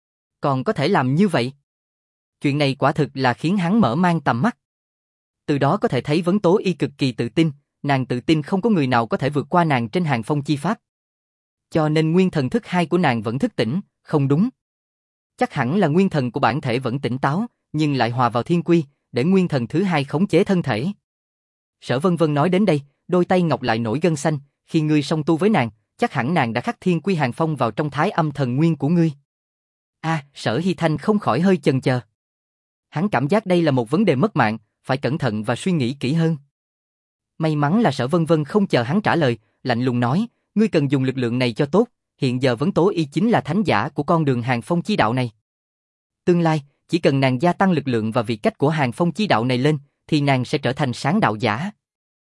còn có thể làm như vậy? Chuyện này quả thực là khiến hắn mở mang tầm mắt. Từ đó có thể thấy Vấn Tố Y cực kỳ tự tin, nàng tự tin không có người nào có thể vượt qua nàng trên hàng phong chi pháp. Cho nên nguyên thần thức hai của nàng vẫn thức tỉnh, không đúng. Chắc hẳn là nguyên thần của bản thể vẫn tỉnh táo, nhưng lại hòa vào Thiên Quy, để nguyên thần thứ hai khống chế thân thể. Sở Vân Vân nói đến đây, đôi tay ngọc lại nổi gân xanh, khi ngươi song tu với nàng, chắc hẳn nàng đã khắc Thiên Quy Hàng Phong vào trong thái âm thần nguyên của ngươi. A, à, Sở Hy Thanh không khỏi hơi chần chờ. Hắn cảm giác đây là một vấn đề mất mạng, phải cẩn thận và suy nghĩ kỹ hơn. May mắn là Sở Vân Vân không chờ hắn trả lời, lạnh lùng nói, ngươi cần dùng lực lượng này cho tốt, hiện giờ Vấn Tố Y chính là thánh giả của con đường Hàng Phong chi đạo này. Tương lai, chỉ cần nàng gia tăng lực lượng và vị cách của Hàng Phong chi đạo này lên, thì nàng sẽ trở thành sáng đạo giả.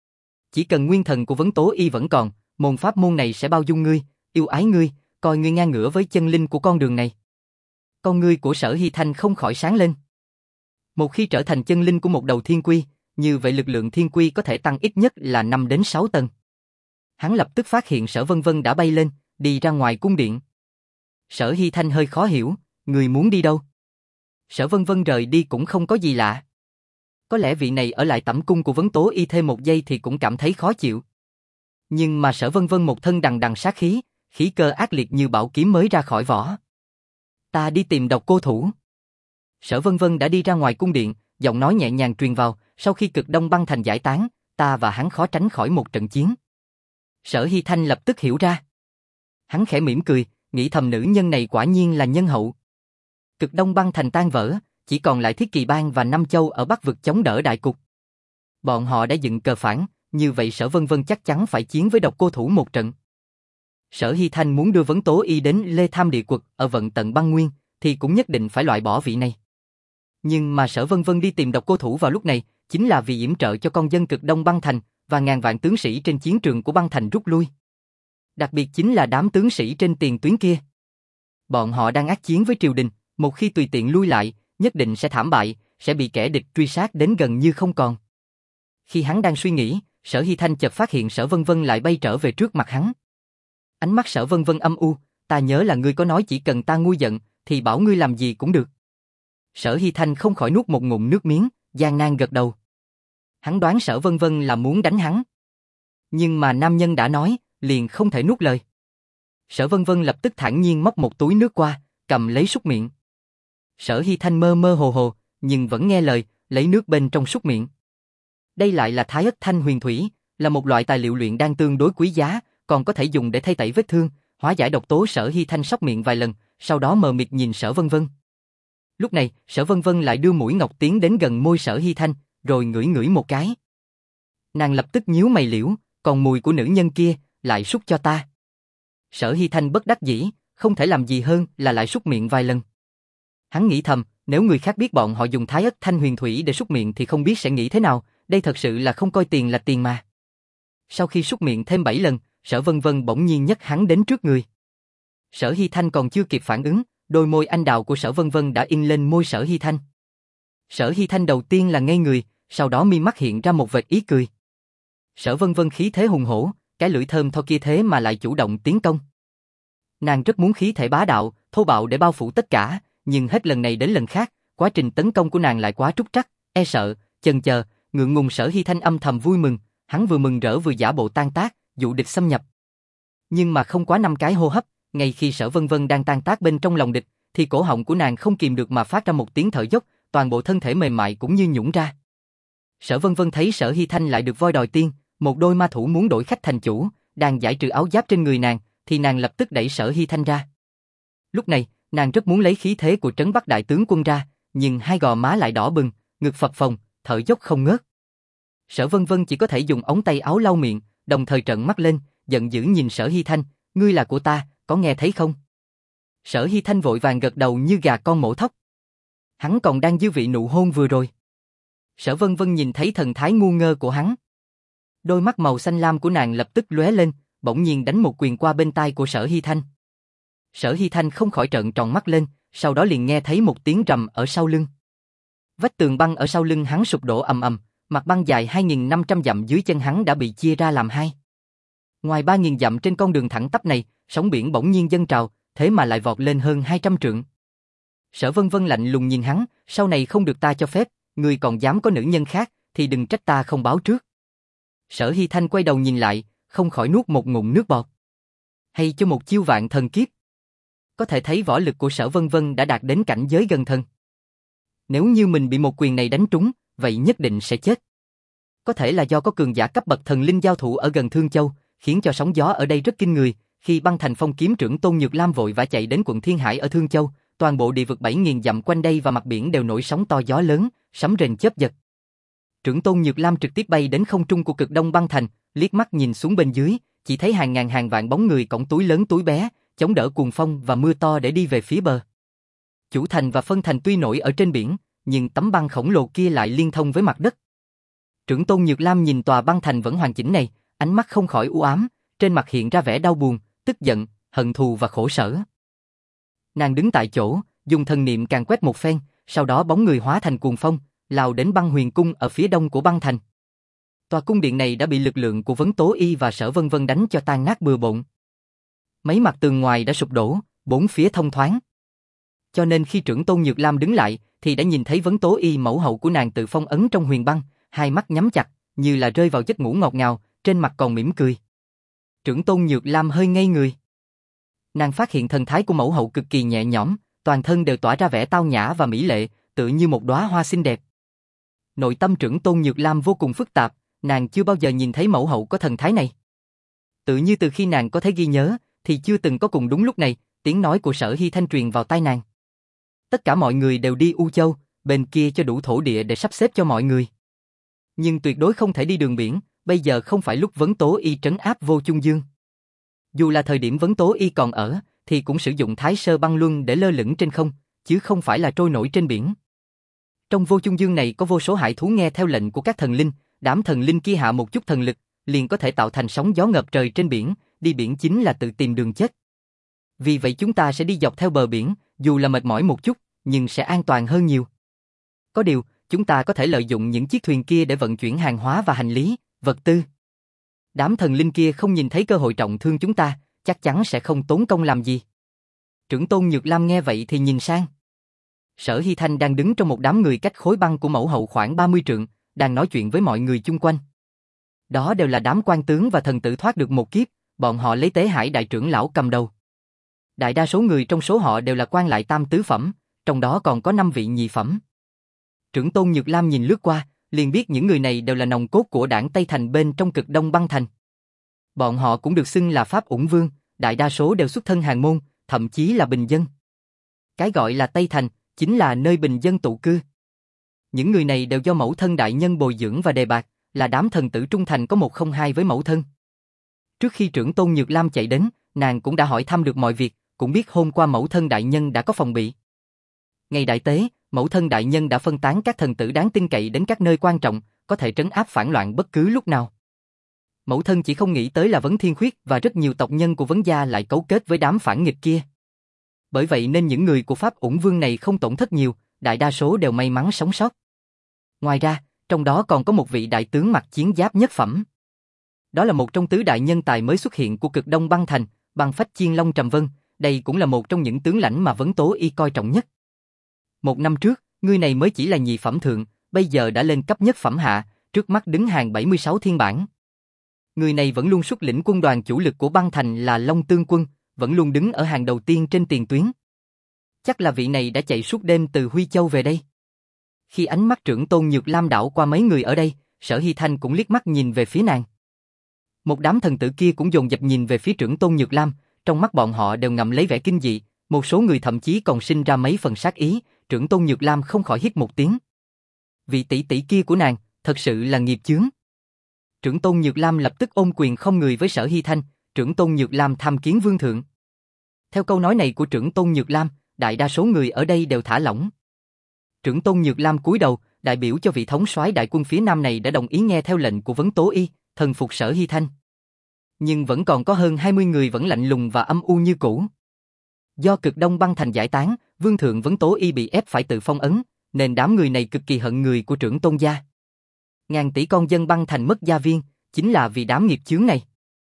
Chỉ cần nguyên thần của Vấn Tố Y vẫn còn, môn pháp môn này sẽ bao dung ngươi, yêu ái ngươi, coi ngươi ngang ngửa với chân linh của con đường này. Con ngươi của Sở Hy Thanh không khỏi sáng lên. Một khi trở thành chân linh của một đầu Thiên Quy, như vậy lực lượng Thiên Quy có thể tăng ít nhất là năm đến sáu tầng. Hắn lập tức phát hiện Sở Vân Vân đã bay lên, đi ra ngoài cung điện. Sở Hy Thanh hơi khó hiểu, người muốn đi đâu? Sở Vân Vân rời đi cũng không có gì lạ. Có lẽ vị này ở lại tẩm cung của Vấn Tố Y thêm một giây thì cũng cảm thấy khó chịu. Nhưng mà Sở Vân Vân một thân đằng đằng sát khí, khí cơ ác liệt như bảo kiếm mới ra khỏi vỏ. Ta đi tìm Độc Cô Thủ. Sở Vân Vân đã đi ra ngoài cung điện, giọng nói nhẹ nhàng truyền vào, sau khi cực đông băng thành giải tán, ta và hắn khó tránh khỏi một trận chiến. Sở Hy Thanh lập tức hiểu ra. Hắn khẽ mỉm cười, nghĩ thầm nữ nhân này quả nhiên là nhân hậu. Cực đông băng thành tan vỡ, chỉ còn lại Thiết Kỳ Bang và Năm Châu ở Bắc vực chống đỡ đại cục. Bọn họ đã dựng cờ phản, như vậy Sở Vân Vân chắc chắn phải chiến với Độc Cô Thủ một trận. Sở Hy Thanh muốn đưa Vấn Tố Y đến Lê Tham Địa Quật ở vận tận băng nguyên, thì cũng nhất định phải loại bỏ vị này. Nhưng mà Sở Vân Vân đi tìm Độc Cô Thủ vào lúc này, chính là vì yểm trợ cho con dân cực đông băng thành, và ngàn vạn tướng sĩ trên chiến trường của băng thành rút lui. Đặc biệt chính là đám tướng sĩ trên tiền tuyến kia. Bọn họ đang ác chiến với triều đình, một khi tùy tiện lui lại, nhất định sẽ thảm bại, sẽ bị kẻ địch truy sát đến gần như không còn. Khi hắn đang suy nghĩ, Sở Hy Thanh chợt phát hiện Sở Vân Vân lại bay trở về trước mặt hắn. Ánh mắt Sở Vân Vân âm u, ta nhớ là ngươi có nói chỉ cần ta nguôi giận, thì bảo ngươi làm gì cũng được. Sở Hy Thanh không khỏi nuốt một ngụm nước miếng, gian nan gật đầu. Hắn đoán Sở Vân Vân là muốn đánh hắn. Nhưng mà nam nhân đã nói, liền không thể nuốt lời. Sở Vân Vân lập tức thản nhiên móc một túi nước qua, cầm lấy súc miệng. Sở Hy Thanh mơ mơ hồ hồ, nhưng vẫn nghe lời, lấy nước bên trong súc miệng. Đây lại là Thái Ất Thanh Huyền Thủy, là một loại tài liệu luyện đan tương đối quý giá, còn có thể dùng để thay tẩy vết thương, hóa giải độc tố. Sở Hy Thanh sóc miệng vài lần, sau đó mờ mịt nhìn Sở Vân Vân. Lúc này, Sở Vân Vân lại đưa mũi ngọc tiến đến gần môi Sở Hy Thanh, rồi ngửi ngửi một cái. Nàng lập tức nhíu mày liễu, còn mùi của nữ nhân kia, lại súc cho ta. Sở Hy Thanh bất đắc dĩ, không thể làm gì hơn là lại súc miệng vài lần. Hắn nghĩ thầm, nếu người khác biết bọn họ dùng Thái Ất Thanh Huyền Thủy để súc miệng thì không biết sẽ nghĩ thế nào, đây thật sự là không coi tiền là tiền mà. Sau khi súc miệng thêm bảy lần, Sở Vân Vân bỗng nhiên nhấc hắn đến trước người. Sở Hy Thanh còn chưa kịp phản ứng, đôi môi anh đào của Sở Vân Vân đã in lên môi Sở Hy Thanh. Sở Hy Thanh đầu tiên là ngây người, sau đó mi mắt hiện ra một vệt ý cười. Sở Vân Vân khí thế hùng hổ, cái lưỡi thơm tho kia thế mà lại chủ động tiến công. Nàng rất muốn khí thể bá đạo, thô bạo để bao phủ tất cả, nhưng hết lần này đến lần khác, quá trình tấn công của nàng lại quá trúc trắc, e sợ, chần chờ, ngượng ngùng. Sở Hy Thanh âm thầm vui mừng, hắn vừa mừng rỡ vừa giả bộ tan tác, dụ địch xâm nhập. Nhưng mà không quá năm cái hô hấp, ngay khi Sở Vân Vân đang tan tác bên trong lòng địch, thì cổ họng của nàng không kìm được mà phát ra một tiếng thở dốc, toàn bộ thân thể mềm mại cũng như nhũn ra. Sở Vân Vân thấy Sở Hy Thanh lại được voi đòi tiên, một đôi ma thủ muốn đổi khách thành chủ, đang giải trừ áo giáp trên người nàng, thì nàng lập tức đẩy Sở Hy Thanh ra. Lúc này, nàng rất muốn lấy khí thế của Trấn Bắc đại tướng quân ra, nhưng hai gò má lại đỏ bừng, ngực phập phồng, thở dốc không ngớt. Sở Vân Vân chỉ có thể dùng ống tay áo lau miệng, đồng thời trợn mắt lên, giận dữ nhìn Sở Hy Thanh, ngươi là của ta, có nghe thấy không? Sở Hy Thanh vội vàng gật đầu như gà con mổ thóc. Hắn còn đang dư vị nụ hôn vừa rồi. Sở Vân Vân nhìn thấy thần thái ngu ngơ của hắn. Đôi mắt màu xanh lam của nàng lập tức lóe lên, bỗng nhiên đánh một quyền qua bên tai của Sở Hy Thanh. Sở Hy Thanh không khỏi trợn tròn mắt lên, sau đó liền nghe thấy một tiếng rầm ở sau lưng. Vách tường băng ở sau lưng hắn sụp đổ ầm ầm, mặt băng dài hai nghìn năm trăm dặm dưới chân hắn đã bị chia ra làm hai. Ngoài ba nghìn dặm trên con đường thẳng tắp này, sóng biển bỗng nhiên dâng trào, thế mà lại vọt lên hơn hai trăm trượng. Sở Vân Vân lạnh lùng nhìn hắn, sau này không được ta cho phép, ngươi còn dám có nữ nhân khác, thì đừng trách ta không báo trước. Sở Hy Thanh quay đầu nhìn lại, không khỏi nuốt một ngụm nước bọt. Hay cho một chiêu vạn thần kiếp. Có thể thấy võ lực của Sở Vân Vân đã đạt đến cảnh giới gần thần. Nếu như mình bị một quyền này đánh trúng, vậy nhất định sẽ chết. Có thể là do có cường giả cấp bậc thần linh giao thủ ở gần Thương Châu, khiến cho sóng gió ở đây rất kinh người. Khi băng thành phong kiếm trưởng Tôn Nhược Lam vội vã chạy đến quận Thiên Hải ở Thương Châu, toàn bộ địa vực bảy nghìn dặm quanh đây và mặt biển đều nổi sóng to gió lớn, sấm rền chớp giật. Trưởng Tôn Nhược Lam trực tiếp bay đến không trung của cực đông băng thành, liếc mắt nhìn xuống bên dưới, chỉ thấy hàng ngàn hàng vạn bóng người cõng túi lớn túi bé, chống đỡ cuồng phong và mưa to để đi về phía bờ. Chủ thành và phân thành tuy nổi ở trên biển, nhưng tấm băng khổng lồ kia lại liên thông với mặt đất. Trưởng Tôn Nhược Lam nhìn tòa băng thành vẫn hoàn chỉnh này, ánh mắt không khỏi u ám, trên mặt hiện ra vẻ đau buồn, tức giận, hận thù và khổ sở. Nàng đứng tại chỗ, dùng thần niệm càn quét một phen, sau đó bóng người hóa thành cuồng phong, lao đến băng huyền cung ở phía đông của băng thành. Tòa cung điện này đã bị lực lượng của Vấn Tố Y và Sở Vân Vân đánh cho tan nát bừa bộn. Mấy mặt tường ngoài đã sụp đổ, bốn phía thông thoáng. Cho nên khi trưởng Tôn Nhược Lam đứng lại, thì đã nhìn thấy Vấn Tố Y mẫu hậu của nàng tự phong ấn trong huyền băng, hai mắt nhắm chặt, như là rơi vào giấc ngủ ngọt ngào, trên mặt còn mỉm cười. Trưởng Tôn Nhược Lam hơi ngây người. Nàng phát hiện thần thái của mẫu hậu cực kỳ nhẹ nhõm, toàn thân đều tỏa ra vẻ tao nhã và mỹ lệ, tựa như một đóa hoa xinh đẹp. Nội tâm trưởng Tôn Nhược Lam vô cùng phức tạp, nàng chưa bao giờ nhìn thấy mẫu hậu có thần thái này. Tự như từ khi nàng có thể ghi nhớ, thì chưa từng có cùng đúng lúc này, tiếng nói của Sở Hy Thanh truyền vào tai nàng. Tất cả mọi người đều đi U Châu, bên kia cho đủ thổ địa để sắp xếp cho mọi người. Nhưng tuyệt đối không thể đi đường biển, bây giờ không phải lúc Vấn Tố Y trấn áp Vô Chung Dương. Dù là thời điểm Vấn Tố Y còn ở, thì cũng sử dụng Thái Sơ băng luân để lơ lửng trên không, chứ không phải là trôi nổi trên biển. Trong Vô Chung Dương này có vô số hải thú nghe theo lệnh của các thần linh, đám thần linh kia hạ một chút thần lực, liền có thể tạo thành sóng gió ngập trời trên biển, đi biển chính là tự tìm đường chết. Vì vậy chúng ta sẽ đi dọc theo bờ biển, dù là mệt mỏi một chút, nhưng sẽ an toàn hơn nhiều. Có điều, chúng ta có thể lợi dụng những chiếc thuyền kia để vận chuyển hàng hóa và hành lý, vật tư. Đám thần linh kia không nhìn thấy cơ hội trọng thương chúng ta, chắc chắn sẽ không tốn công làm gì. Trưởng tôn Nhược Lam nghe vậy thì nhìn sang. Sở Hy Thanh đang đứng trong một đám người cách khối băng của mẫu hậu khoảng ba mươi trượng, đang nói chuyện với mọi người chung quanh. Đó đều là đám quan tướng và thần tử thoát được một kiếp, bọn họ lấy Tế Hải đại trưởng lão cầm đầu. Đại đa số người trong số họ đều là quan lại tam tứ phẩm, trong đó còn có năm vị nhị phẩm. Trưởng tôn Nhược Lam nhìn lướt qua, liền biết những người này đều là nòng cốt của đảng Tây Thành bên trong Cực Đông băng thành. Bọn họ cũng được xưng là Pháp Ủng Vương, đại đa số đều xuất thân hàng môn, thậm chí là bình dân. Cái gọi là Tây Thành, chính là nơi bình dân tụ cư. Những người này đều do mẫu thân đại nhân bồi dưỡng và đề bạt, là đám thần tử trung thành có một không hai với mẫu thân. Trước khi trưởng tôn Nhược Lam chạy đến, nàng cũng đã hỏi thăm được mọi việc, cũng biết hôm qua mẫu thân đại nhân đã có phòng bị. Ngày đại tế, mẫu thân đại nhân đã phân tán các thần tử đáng tin cậy đến các nơi quan trọng, có thể trấn áp phản loạn bất cứ lúc nào. Mẫu thân chỉ không nghĩ tới là Vấn Thiên Khuyết và rất nhiều tộc nhân của Vấn gia lại cấu kết với đám phản nghịch kia. Bởi vậy nên những người của Pháp Ủng Vương này không tổn thất nhiều, đại đa số đều may mắn sống sót. Ngoài ra, trong đó còn có một vị đại tướng mặc chiến giáp nhất phẩm. Đó là một trong tứ đại nhân tài mới xuất hiện của Cực Đông băng thành, Băng Phách Chiên Long Trầm Vân, đây cũng là một trong những tướng lãnh mà Vấn Tố Y coi trọng nhất. Một năm trước, người này mới chỉ là nhị phẩm thượng, bây giờ đã lên cấp nhất phẩm hạ, trước mắt đứng hàng bảy mươi sáu thiên bản. Người này vẫn luôn xuất lĩnh quân đoàn chủ lực của băng thành là Long Tương quân, vẫn luôn đứng ở hàng đầu tiên trên tiền tuyến. Chắc là vị này đã chạy suốt đêm từ Huy Châu về đây. Khi ánh mắt trưởng tôn Nhược Lam đảo qua mấy người ở đây, Sở Hy Thanh cũng liếc mắt nhìn về phía nàng. Một đám thần tử kia cũng dồn dập nhìn về phía trưởng tôn Nhược Lam, trong mắt bọn họ đều ngậm lấy vẻ kinh dị, một số người thậm chí còn sinh ra mấy phần sát ý, trưởng tôn Nhược Lam không khỏi hít một tiếng. Vị tỷ tỷ kia của nàng, thật sự là nghiệp chướng. Trưởng tôn Nhược Lam lập tức ôm quyền không người với Sở Hy Thanh, trưởng tôn Nhược Lam tham kiến vương thượng. Theo câu nói này của trưởng tôn Nhược Lam, đại đa số người ở đây đều thả lỏng. Trưởng tôn Nhược Lam cúi đầu, đại biểu cho vị thống soái đại quân phía Nam này đã đồng ý nghe theo lệnh của Vấn Tố Y, thần phục Sở Hy Thanh. Nhưng vẫn còn có hơn hai mươi người vẫn lạnh lùng và âm u như cũ. Do Cực Đông băng thành giải tán, vương thượng Vấn Tố Y bị ép phải tự phong ấn, nên đám người này cực kỳ hận người của trưởng tôn gia. Ngàn tỷ con dân băng thành mất gia viên, chính là vì đám nghiệp chướng này.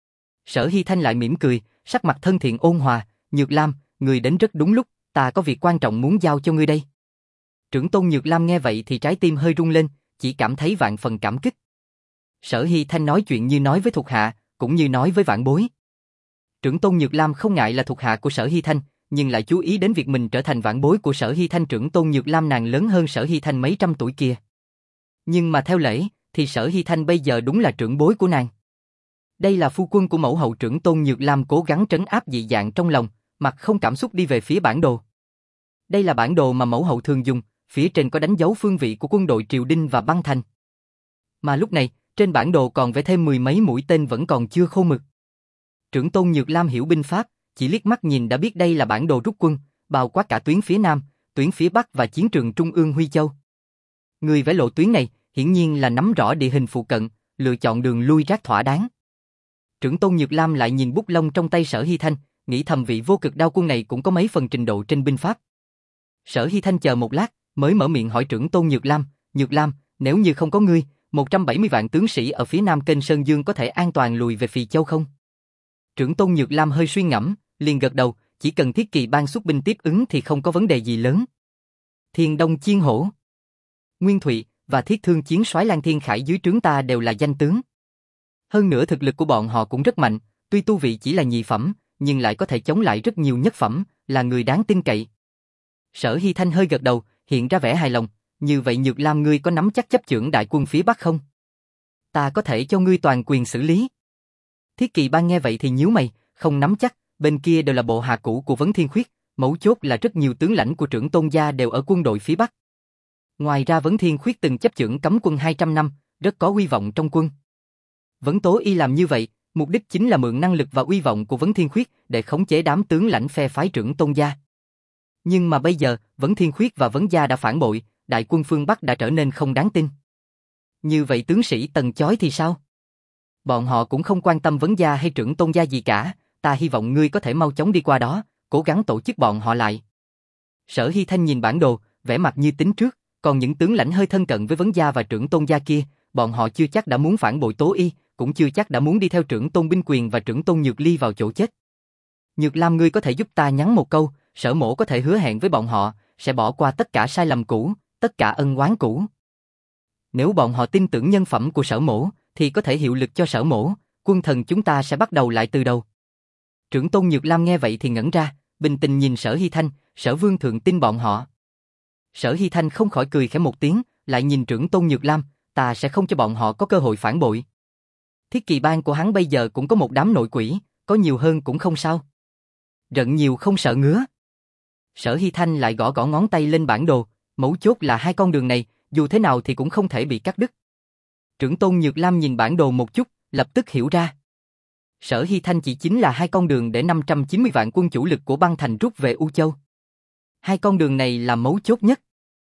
Sở Hy Thanh lại mỉm cười, sắc mặt thân thiện ôn hòa, Nhược Lam, người đến rất đúng lúc, ta có việc quan trọng muốn giao cho ngươi đây. Trưởng tôn Nhược Lam nghe vậy thì trái tim hơi rung lên, chỉ cảm thấy vạn phần cảm kích. Sở Hy Thanh nói chuyện như nói với thuộc hạ, cũng như nói với vạn bối. Trưởng tôn Nhược Lam không ngại là thuộc hạ của Sở Hy Thanh, nhưng lại chú ý đến việc mình trở thành vạn bối của Sở Hy Thanh. Trưởng tôn Nhược Lam nàng lớn hơn Sở Hy Thanh mấy trăm tuổi kia. Nhưng mà theo lễ, thì Sở Hy Thanh bây giờ đúng là trưởng bối của nàng. Đây là phu quân của mẫu hậu. Trưởng tôn Nhược Lam cố gắng trấn áp dị dạng trong lòng, mặt không cảm xúc đi về phía bản đồ. Đây là bản đồ mà mẫu hậu thường dùng, phía trên có đánh dấu phương vị của quân đội triều đình và băng thành. Mà lúc này, trên bản đồ còn vẽ thêm mười mấy mũi tên vẫn còn chưa khô mực. Trưởng tôn Nhược Lam hiểu binh pháp, chỉ liếc mắt nhìn đã biết đây là bản đồ rút quân, bao quát cả tuyến phía Nam, tuyến phía Bắc và chiến trường Trung ương Huy Châu. Người vẽ lộ tuyến này, hiển nhiên là nắm rõ địa hình phụ cận, lựa chọn đường lui rác thỏa đáng. Trưởng tôn Nhược Lam lại nhìn bút lông trong tay Sở Hy Thanh, nghĩ thầm vị vô cực đao quân này cũng có mấy phần trình độ trên binh pháp. Sở Hy Thanh chờ một lát, mới mở miệng hỏi trưởng tôn Nhược Lam, Nhược Lam, nếu như không có ngươi, một trăm bảy mươi vạn tướng sĩ ở phía Nam kênh Sơn Dương có thể an toàn lùi về Phì Châu không? Trưởng tôn Nhược Lam hơi suy ngẫm, liền gật đầu, chỉ cần Thiết Kỳ ban xuất binh tiếp ứng thì không có vấn đề gì lớn. Thiên Đông Chiên Hổ, Nguyên Thụy và Thiết Thương chiến soái Lan Thiên Khải dưới trướng ta đều là danh tướng. Hơn nữa thực lực của bọn họ cũng rất mạnh, tuy tu vị chỉ là nhị phẩm, nhưng lại có thể chống lại rất nhiều nhất phẩm, là người đáng tin cậy. Sở Hy Thanh hơi gật đầu, hiện ra vẻ hài lòng, như vậy Nhược Lam ngươi có nắm chắc chấp chưởng đại quân phía Bắc không? Ta có thể cho ngươi toàn quyền xử lý. Thiết Kỳ Ban nghe vậy thì nhíu mày, không nắm chắc, bên kia đều là bộ hạ cũ của Vấn Thiên Khuyết, mấu chốt là rất nhiều tướng lãnh của trưởng tôn gia đều ở quân đội phía Bắc. Ngoài ra Vấn Thiên Khuyết từng chấp chưởng cấm quân hai trăm năm, rất có uy vọng trong quân. Vấn Tố Y làm như vậy, mục đích chính là mượn năng lực và uy vọng của Vấn Thiên Khuyết để khống chế đám tướng lãnh phe phái trưởng tôn gia. Nhưng mà bây giờ, Vấn Thiên Khuyết và Vấn gia đã phản bội, đại quân phương Bắc đã trở nên không đáng tin. Như vậy tướng sĩ Tần Chói thì sao? Bọn họ cũng không quan tâm vấn gia hay trưởng tôn gia gì cả, ta hy vọng ngươi có thể mau chóng đi qua đó, cố gắng tổ chức bọn họ lại. Sở Hy Thanh nhìn bản đồ, vẻ mặt như tính trước, còn những tướng lãnh hơi thân cận với vấn gia và trưởng tôn gia kia, bọn họ chưa chắc đã muốn phản bội Tố Y, cũng chưa chắc đã muốn đi theo trưởng tôn binh quyền và trưởng tôn Nhược Ly vào chỗ chết. Nhược Lam, ngươi có thể giúp ta nhắn một câu, Sở mỗ có thể hứa hẹn với bọn họ, sẽ bỏ qua tất cả sai lầm cũ, tất cả ân oán cũ. Nếu bọn họ tin tưởng nhân phẩm của Sở mỗ, thì có thể hiệu lực cho Sở mỗ, quân thần chúng ta sẽ bắt đầu lại từ đầu. Trưởng tôn Nhược Lam nghe vậy thì ngẩn ra, bình tĩnh nhìn Sở Hy Thanh, Sở vương thượng tin bọn họ. Sở Hy Thanh không khỏi cười khẽ một tiếng, lại nhìn trưởng tôn Nhược Lam, ta sẽ không cho bọn họ có cơ hội phản bội. Thiết Kỳ bang của hắn bây giờ cũng có một đám nội quỷ, có nhiều hơn cũng không sao. Rận nhiều không sợ ngứa. Sở Hy Thanh lại gõ gõ ngón tay lên bản đồ, mấu chốt là hai con đường này, dù thế nào thì cũng không thể bị cắt đứt. Trưởng tôn Nhược Lam nhìn bản đồ một chút, lập tức hiểu ra. Sở Hy Thanh chỉ chính là hai con đường để năm trăm chín mươi vạn quân chủ lực của băng thành rút về U Châu. Hai con đường này là mấu chốt nhất.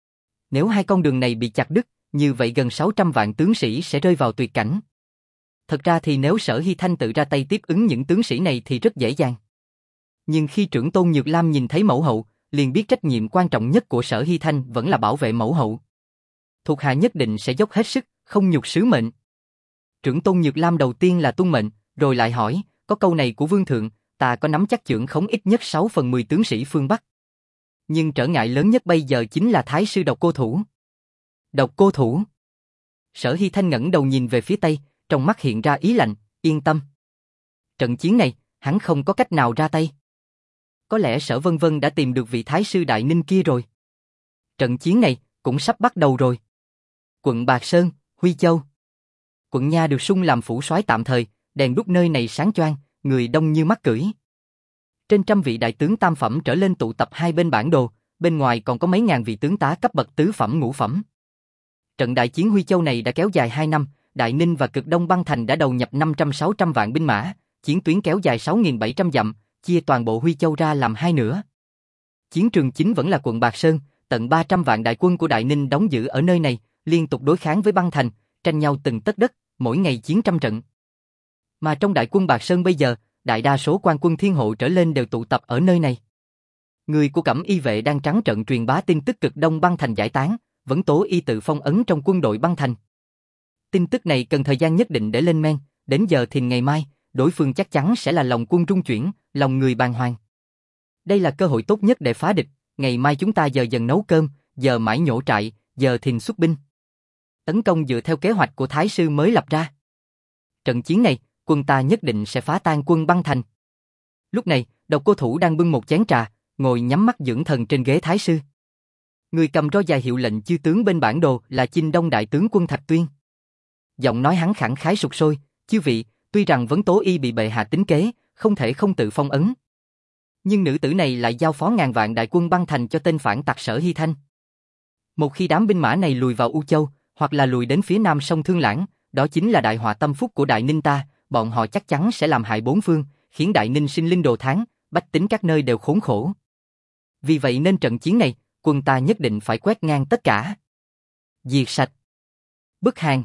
Nếu hai con đường này bị chặt đứt, như vậy gần sáu trăm vạn tướng sĩ sẽ rơi vào tuyệt cảnh. Thật ra thì nếu Sở Hy Thanh tự ra tay tiếp ứng những tướng sĩ này thì rất dễ dàng. Nhưng khi trưởng tôn Nhược Lam nhìn thấy mẫu hậu, liền biết trách nhiệm quan trọng nhất của Sở Hy Thanh vẫn là bảo vệ mẫu hậu. Thuộc hạ nhất định sẽ dốc hết sức, không nhục sứ mệnh. Trưởng tôn Nhược Lam đầu tiên là tuân mệnh, rồi lại hỏi, có câu này của vương thượng, ta có nắm chắc chưởng khống ít nhất sáu phần mười tướng sĩ phương Bắc. Nhưng trở ngại lớn nhất bây giờ chính là Thái sư Độc Cô Thủ. Độc Cô Thủ. Sở Hy Thanh ngẩng đầu nhìn về phía Tây, trong mắt hiện ra ý lạnh, yên tâm. Trận chiến này, hắn không có cách nào ra tay. Có lẽ Sở Vân Vân đã tìm được vị Thái sư Đại Ninh kia rồi. Trận chiến này, cũng sắp bắt đầu rồi. Quận Bạc Sơn, Huy Châu. Quận Nha được sung làm phủ soái tạm thời, đèn đuốc nơi này sáng choang, người đông như mắt cưỡi. Trên trăm vị đại tướng tam phẩm trở lên tụ tập hai bên bản đồ, bên ngoài còn có mấy ngàn vị tướng tá cấp bậc tứ phẩm ngũ phẩm. Trận đại chiến Huy Châu này đã kéo dài hai năm, Đại Ninh và Cực Đông băng thành đã đầu nhập năm trăm sáu trăm vạn binh mã, chiến tuyến kéo dài sáu nghìn bảy trăm dặm, chia toàn bộ Huy Châu ra làm hai nửa. Chiến trường chính vẫn là quận Bạc Sơn, tận ba trăm vạn đại quân của Đại Ninh đóng giữ ở nơi này, liên tục đối kháng với băng thành, tranh nhau từng tấc đất, mỗi ngày chiến trăm trận. Mà trong đại quân Bạc Sơn bây giờ, đại đa số quan quân thiên hộ trở lên đều tụ tập ở nơi này. Người của Cẩm Y vệ đang trắng trận truyền bá tin tức Cực Đông băng thành giải tán, vẫn Tố Y tự phong ấn trong quân đội băng thành. Tin tức này cần thời gian nhất định để lên men, đến giờ thìn ngày mai, đối phương chắc chắn sẽ là lòng quân trung chuyển, lòng người bàng hoàng. Đây là cơ hội tốt nhất để phá địch, ngày mai chúng ta giờ dần nấu cơm, giờ mãi nhổ trại, giờ thìn xuất binh. Tấn công dựa theo kế hoạch của Thái sư mới lập ra. Trận chiến này, quân ta nhất định sẽ phá tan quân băng thành. Lúc này, Độc Cô Thủ đang bưng một chén trà, ngồi nhắm mắt dưỡng thần trên ghế Thái sư. Người cầm roi dài hiệu lệnh chư tướng bên bản đồ là Chinh Đông đại tướng quân Thạch Tuyên. Giọng nói hắn khẳng khái sục sôi, chư vị, tuy rằng Vấn Tố Y bị bệ hạ tính kế, không thể không tự phong ấn. Nhưng nữ tử này lại giao phó ngàn vạn đại quân băng thành cho tên phản tặc Sở Hy Thanh. Một khi đám binh mã này lùi vào U Châu, hoặc là lùi đến phía nam sông Thương Lãng, đó chính là đại họa tâm phúc của Đại Ninh ta, bọn họ chắc chắn sẽ làm hại bốn phương, khiến Đại Ninh sinh linh đồ thán, bách tính các nơi đều khốn khổ. Vì vậy nên trận chiến này, quân ta nhất định phải quét ngang tất cả. Diệt sạch. Bức hàng.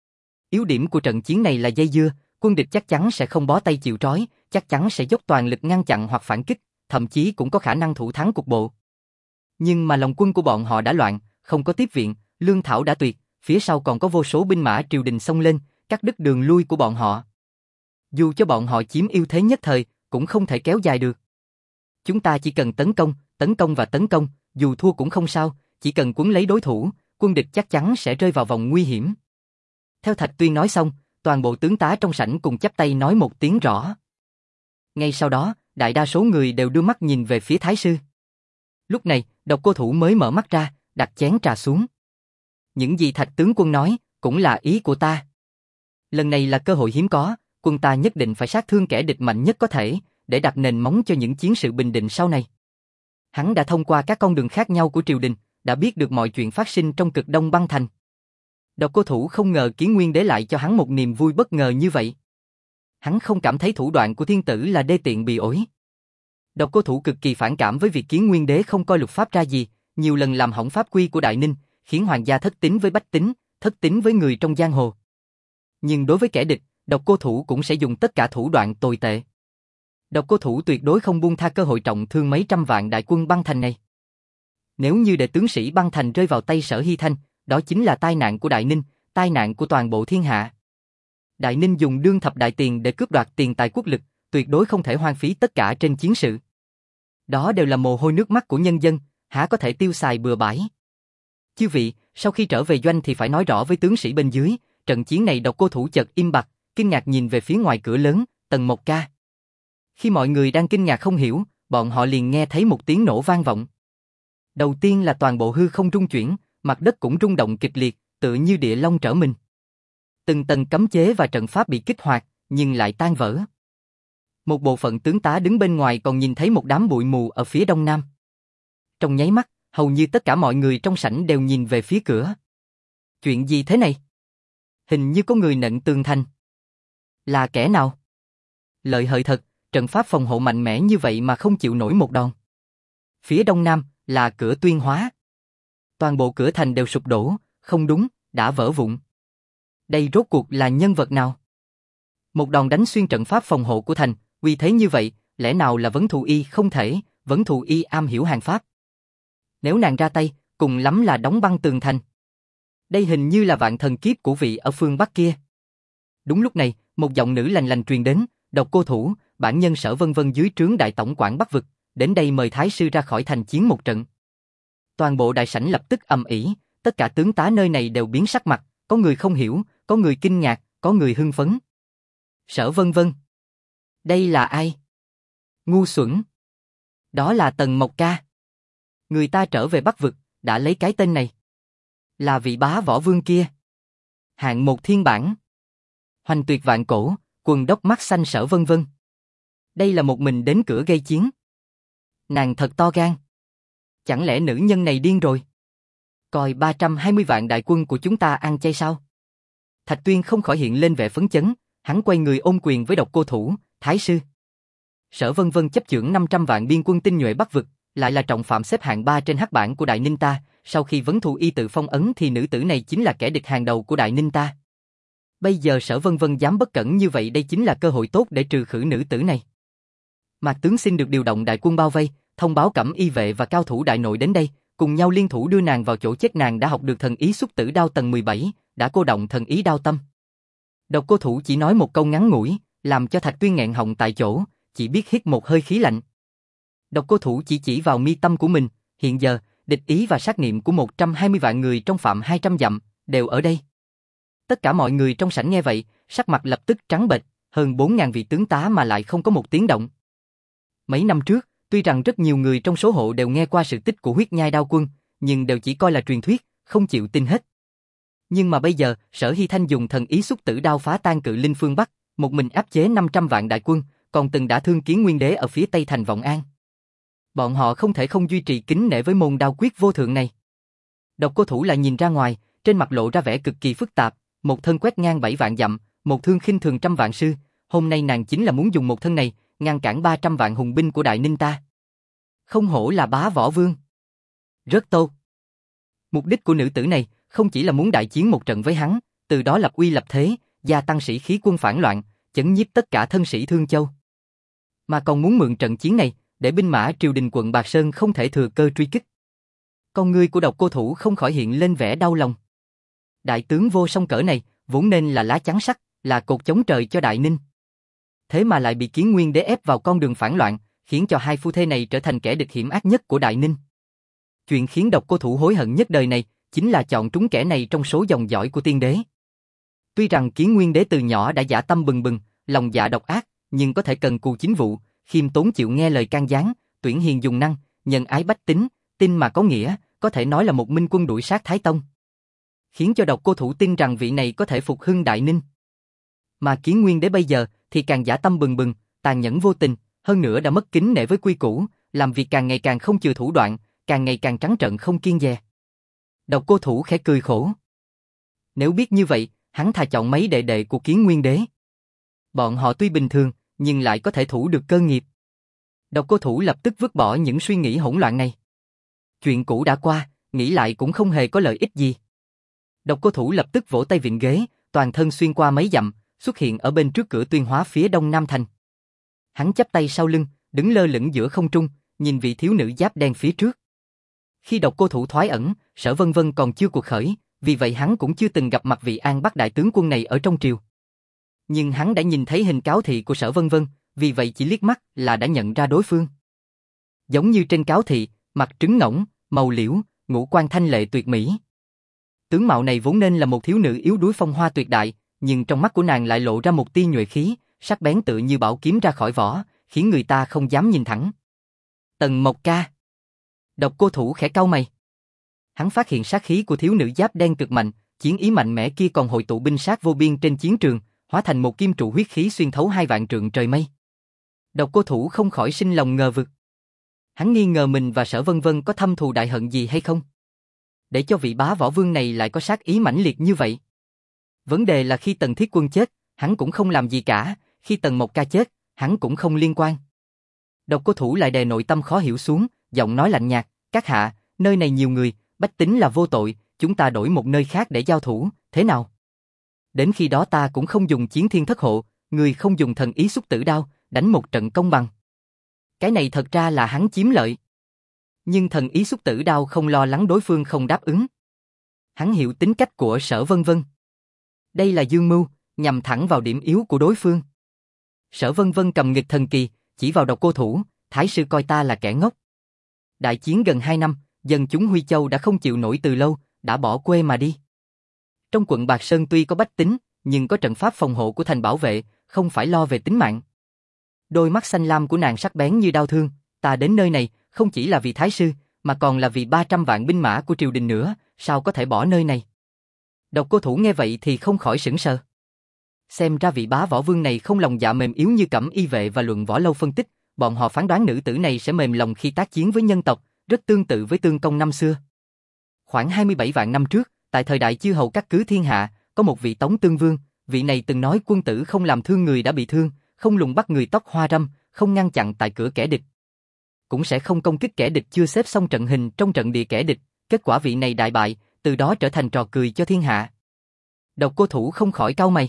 Yếu điểm của trận chiến này là dây dưa, quân địch chắc chắn sẽ không bó tay chịu trói, chắc chắn sẽ dốc toàn lực ngăn chặn hoặc phản kích, thậm chí cũng có khả năng thủ thắng cục bộ. Nhưng mà lòng quân của bọn họ đã loạn, không có tiếp viện, lương thảo đã tuyệt, phía sau còn có vô số binh mã triều đình xông lên, cắt đứt đường lui của bọn họ. Dù cho bọn họ chiếm ưu thế nhất thời, cũng không thể kéo dài được. Chúng ta chỉ cần tấn công, tấn công và tấn công, dù thua cũng không sao, chỉ cần cuốn lấy đối thủ, quân địch chắc chắn sẽ rơi vào vòng nguy hiểm. Theo Thạch Tuyên nói xong, toàn bộ tướng tá trong sảnh cùng chắp tay nói một tiếng rõ. Ngay sau đó, đại đa số người đều đưa mắt nhìn về phía Thái sư. Lúc này, Độc Cô Thủ mới mở mắt ra, đặt chén trà xuống. Những gì Thạch tướng quân nói, cũng là ý của ta. Lần này là cơ hội hiếm có, quân ta nhất định phải sát thương kẻ địch mạnh nhất có thể, để đặt nền móng cho những chiến sự bình định sau này. Hắn đã thông qua các con đường khác nhau của triều đình, đã biết được mọi chuyện phát sinh trong Cực Đông băng thành. Độc Cô Thủ không ngờ Kiến Nguyên Đế lại cho hắn một niềm vui bất ngờ như vậy. Hắn không cảm thấy thủ đoạn của thiên tử là đê tiện bị ổi. Độc Cô Thủ cực kỳ phản cảm với việc Kiến Nguyên Đế không coi luật pháp ra gì, nhiều lần làm hỏng pháp quy của Đại Ninh, khiến hoàng gia thất tín với bách tính, thất tín với người trong giang hồ. Nhưng đối với kẻ địch, Độc Cô Thủ cũng sẽ dùng tất cả thủ đoạn tồi tệ. Độc Cô Thủ tuyệt đối không buông tha cơ hội trọng thương mấy trăm vạn đại quân băng thành này. Nếu như đệ tướng sĩ băng thành rơi vào tay Sở Hy Thanh, đó chính là tai nạn của Đại Ninh, tai nạn của toàn bộ thiên hạ. Đại Ninh dùng đương thập đại tiền để cướp đoạt tiền tài quốc lực, tuyệt đối không thể hoang phí tất cả trên chiến sự. Đó đều là mồ hôi nước mắt của nhân dân, há có thể tiêu xài bừa bãi. Chư vị, sau khi trở về doanh thì phải nói rõ với tướng sĩ bên dưới, trận chiến này Độc Cô Thủ chợt im bặt, kinh ngạc nhìn về phía ngoài cửa lớn, Tần Mộc Ca. Khi mọi người đang kinh ngạc không hiểu, bọn họ liền nghe thấy một tiếng nổ vang vọng. Đầu tiên là toàn bộ hư không rung chuyển, mặt đất cũng rung động kịch liệt, tựa như địa long trở mình. Từng tầng cấm chế và trận pháp bị kích hoạt, nhưng lại tan vỡ. Một bộ phận tướng tá đứng bên ngoài còn nhìn thấy một đám bụi mù ở phía đông nam. Trong nháy mắt, hầu như tất cả mọi người trong sảnh đều nhìn về phía cửa. Chuyện gì thế này? Hình như có người nện tường thành. Là kẻ nào? Lợi hại thật, trận pháp phòng hộ mạnh mẽ như vậy mà không chịu nổi một đòn. Phía đông nam là cửa Tuyên Hóa. Toàn bộ cửa thành đều sụp đổ, không đúng, đã vỡ vụn. Đây rốt cuộc là nhân vật nào? Một đòn đánh xuyên trận pháp phòng hộ của thành, uy thế như vậy, lẽ nào là Vấn Thù Y không thể, Vấn Thù Y am hiểu hàng pháp. Nếu nàng ra tay, cùng lắm là đóng băng tường thành. Đây hình như là vạn thần kiếp của vị ở phương Bắc kia. Đúng lúc này, một giọng nữ lành lành truyền đến, Độc Cô Thủ, bản nhân Sở Vân Vân dưới trướng đại tổng quản Bắc vực, đến đây mời thái sư ra khỏi thành chiến một trận. Toàn bộ đại sảnh lập tức ầm ĩ, tất cả tướng tá nơi này đều biến sắc mặt, có người không hiểu, có người kinh ngạc, có người hưng phấn. Sở Vân Vân, đây là ai? Ngu xuẩn. Đó là Tần Mộc Ca. Người ta trở về Bắc vực, đã lấy cái tên này. Là vị bá võ vương kia. Hạng một thiên bản. Hoành tuyệt vạn cổ, quần đốc mắt xanh Sở Vân Vân. Đây là một mình đến cửa gây chiến. Nàng thật to gan. Chẳng lẽ nữ nhân này điên rồi? Coi ba trăm hai mươi vạn đại quân của chúng ta ăn chay sao? Thạch Tuyên không khỏi hiện lên vẻ phấn chấn, hắn quay người ôm quyền với Độc Cô Thủ, thái sư. Sở Vân Vân chấp chưởng năm trăm vạn biên quân tinh nhuệ Bắc vực, lại là trọng phạm xếp hạng ba trên hắc bảng của Đại Ninh ta, sau khi Vấn Thù Y tự phong ấn thì nữ tử này chính là kẻ địch hàng đầu của Đại Ninh ta. Bây giờ Sở Vân Vân dám bất cẩn như vậy, đây chính là cơ hội tốt để trừ khử nữ tử này. Mạc tướng xin được điều động đại quân bao vây, thông báo Cẩm Y vệ và cao thủ đại nội đến đây, cùng nhau liên thủ đưa nàng vào chỗ chết. Nàng đã học được thần ý xúc tử đao tầng mười bảy, đã cô động thần ý đao tâm. Độc Cô Thủ chỉ nói một câu ngắn ngủi, làm cho Thạch Tuyên nghẹn họng tại chỗ, chỉ biết hít một hơi khí lạnh. Độc Cô Thủ chỉ chỉ vào mi tâm của mình, hiện giờ, địch ý và sát niệm của một trăm hai mươi vạn người trong phạm hai trăm dặm, đều ở đây. Tất cả mọi người trong sảnh nghe vậy, sắc mặt lập tức trắng bệch, hơn bốn nghìn vị tướng tá mà lại không có một tiếng động. Mấy năm trước, tuy rằng rất nhiều người trong số hộ đều nghe qua sự tích của huyết nhai đao quân, nhưng đều chỉ coi là truyền thuyết, không chịu tin hết. Nhưng mà bây giờ, Sở Hy Thanh dùng thần ý xúc tử đao phá tan cự linh phương Bắc, một mình áp chế năm trăm vạn đại quân, còn từng đã thương Kiến Nguyên Đế ở phía Tây thành Vọng An. Bọn họ không thể không duy trì kính nể với môn đao quyết vô thượng này. Độc Cô Thủ lại nhìn ra ngoài, trên mặt lộ ra vẻ cực kỳ phức tạp, một thân quét ngang bảy vạn dặm, một thương khinh thường trăm vạn sư, hôm nay nàng chính là muốn dùng một thân này, ngăn cản ba trăm vạn hùng binh của Đại Ninh ta. Không hổ là bá võ vương. Rất tốt. Mục đích của nữ tử này không chỉ là muốn đại chiến một trận với hắn, từ đó lập uy lập thế, gia tăng sĩ khí quân phản loạn, chấn nhiếp tất cả thân sĩ Thương Châu. Mà còn muốn mượn trận chiến này, để binh mã triều đình quận Bạc Sơn không thể thừa cơ truy kích. Con ngươi của Độc Cô Thủ không khỏi hiện lên vẻ đau lòng. Đại tướng vô song cỡ này, vốn nên là lá chắn sắt, là cột chống trời cho Đại Ninh. Thế mà lại bị Kiến Nguyên Đế ép vào con đường phản loạn, khiến cho hai phu thê này trở thành kẻ địch hiểm ác nhất của Đại Ninh. Chuyện khiến Độc Cô Thủ hối hận nhất đời này, chính là chọn trúng kẻ này trong số dòng dõi của tiên đế. Tuy rằng Kiến Nguyên Đế từ nhỏ đã dã tâm bừng bừng, lòng dạ độc ác, nhưng có thể cần cù chính vụ, khiêm tốn chịu nghe lời can gián, tuyển hiền dùng năng, nhân ái bách tính, tin mà có nghĩa, có thể nói là một minh quân đuổi sát Thái Tông. Khiến cho Độc Cô Thủ tin rằng vị này có thể phục hưng Đại Ninh. Mà Kiến Nguyên Đế bây giờ thì càng dã tâm bừng bừng, tàn nhẫn vô tình, hơn nữa đã mất kính nể với quy củ, làm việc càng ngày càng không chừa thủ đoạn, càng ngày càng trắng trợn không kiêng dè. Độc Cô Thủ khẽ cười khổ. Nếu biết như vậy, hắn thà chọn mấy đệ đệ của Kiến Nguyên Đế. Bọn họ tuy bình thường, nhưng lại có thể thủ được cơ nghiệp. Độc Cô Thủ lập tức vứt bỏ những suy nghĩ hỗn loạn này. Chuyện cũ đã qua, nghĩ lại cũng không hề có lợi ích gì. Độc Cô Thủ lập tức vỗ tay vịn ghế, toàn thân xuyên qua mấy dặm, xuất hiện ở bên trước cửa Tuyên Hóa phía đông nam thành. Hắn chắp tay sau lưng, đứng lơ lửng giữa không trung, nhìn vị thiếu nữ giáp đen phía trước. Khi Độc Cô Thủ thoái ẩn, Sở Vân Vân còn chưa cuộc khởi, vì vậy hắn cũng chưa từng gặp mặt vị An Bắc đại tướng quân này ở trong triều. Nhưng hắn đã nhìn thấy hình cáo thị của Sở Vân Vân, vì vậy chỉ liếc mắt là đã nhận ra đối phương. Giống như trên cáo thị, mặt trứng ngỗng, màu liễu, ngũ quan thanh lệ tuyệt mỹ. Tướng mạo này vốn nên là một thiếu nữ yếu đuối phong hoa tuyệt đại, nhưng trong mắt của nàng lại lộ ra một tia nhuệ khí, sắc bén tựa như bảo kiếm ra khỏi vỏ, khiến người ta không dám nhìn thẳng. Tần Mộc Ca. Độc Cô Thủ khẽ cau mày. Hắn phát hiện sát khí của thiếu nữ giáp đen cực mạnh, chiến ý mạnh mẽ kia còn hội tụ binh sát vô biên trên chiến trường, hóa thành một kim trụ huyết khí xuyên thấu hai vạn trượng trời mây. Độc Cô Thủ không khỏi sinh lòng ngờ vực. Hắn nghi ngờ mình và Sở Vân Vân có thâm thù đại hận gì hay không? Để cho vị bá võ vương này lại có sát ý mãnh liệt như vậy. Vấn đề là khi Tần Thiết Quân chết, hắn cũng không làm gì cả, khi Tần Mộc Ca chết, hắn cũng không liên quan. Độc Cô Thủ lại đè nội tâm khó hiểu xuống, giọng nói lạnh nhạt, các hạ, nơi này nhiều người, bách tính là vô tội, chúng ta đổi một nơi khác để giao thủ, thế nào? Đến khi đó ta cũng không dùng chiến thiên thất hộ, người không dùng thần ý xúc tử đao, đánh một trận công bằng. Cái này thật ra là hắn chiếm lợi. Nhưng thần ý xúc tử đao không lo lắng đối phương không đáp ứng. Hắn hiểu tính cách của Sở Vân Vân. Đây là dương mưu, nhằm thẳng vào điểm yếu của đối phương. Sở Vân Vân cầm nghịch thần kỳ, chỉ vào Độc Cô Thủ, thái sư coi ta là kẻ ngốc. Đại chiến gần hai năm, dân chúng Huy Châu đã không chịu nổi từ lâu, đã bỏ quê mà đi. Trong quận Bạc Sơn tuy có bách tính, nhưng có trận pháp phòng hộ của thành bảo vệ, không phải lo về tính mạng. Đôi mắt xanh lam của nàng sắc bén như đao thương, ta đến nơi này, không chỉ là vì thái sư, mà còn là vì ba trăm vạn binh mã của triều đình nữa, sao có thể bỏ nơi này? Độc Cô Thủ nghe vậy thì không khỏi sửng sờ. Xem ra vị bá võ vương này không lòng dạ mềm yếu như Cẩm Y Vệ và Luận Võ Lâu phân tích, bọn họ phán đoán nữ tử này sẽ mềm lòng khi tác chiến với nhân tộc, rất tương tự với Tương Công năm xưa. Khoảng hai mươi bảy vạn năm trước, tại thời đại chư hầu cát cứ thiên hạ, có một vị Tống Tương Vương, vị này từng nói quân tử không làm thương người đã bị thương, không lùng bắt người tóc hoa râm, không ngăn chặn tại cửa kẻ địch, cũng sẽ không công kích kẻ địch chưa xếp xong trận hình trong trận địa kẻ địch. Kết quả vị này đại bại, từ đó trở thành trò cười cho thiên hạ. Độc Cô Thủ không khỏi cau mày.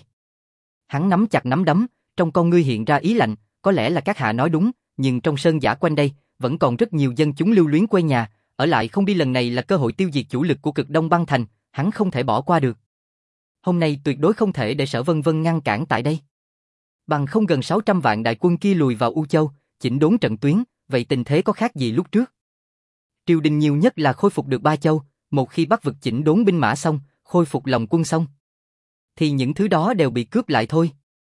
Hắn nắm chặt nắm đấm, trong con ngươi hiện ra ý lạnh, có lẽ là các hạ nói đúng, nhưng trong sơn giả quanh đây, vẫn còn rất nhiều dân chúng lưu luyến quê nhà, ở lại không đi lần này là cơ hội tiêu diệt chủ lực của Cực Đông băng thành, hắn không thể bỏ qua được. Hôm nay tuyệt đối không thể để Sở Vân Vân ngăn cản tại đây. Bằng không gần sáu trăm vạn đại quân kia lùi vào U Châu, chỉnh đốn trận tuyến, vậy tình thế có khác gì lúc trước? Triều đình nhiều nhất là khôi phục được ba châu, một khi Bắc vực chỉnh đốn binh mã xong, khôi phục lòng quân xong, thì những thứ đó đều bị cướp lại thôi.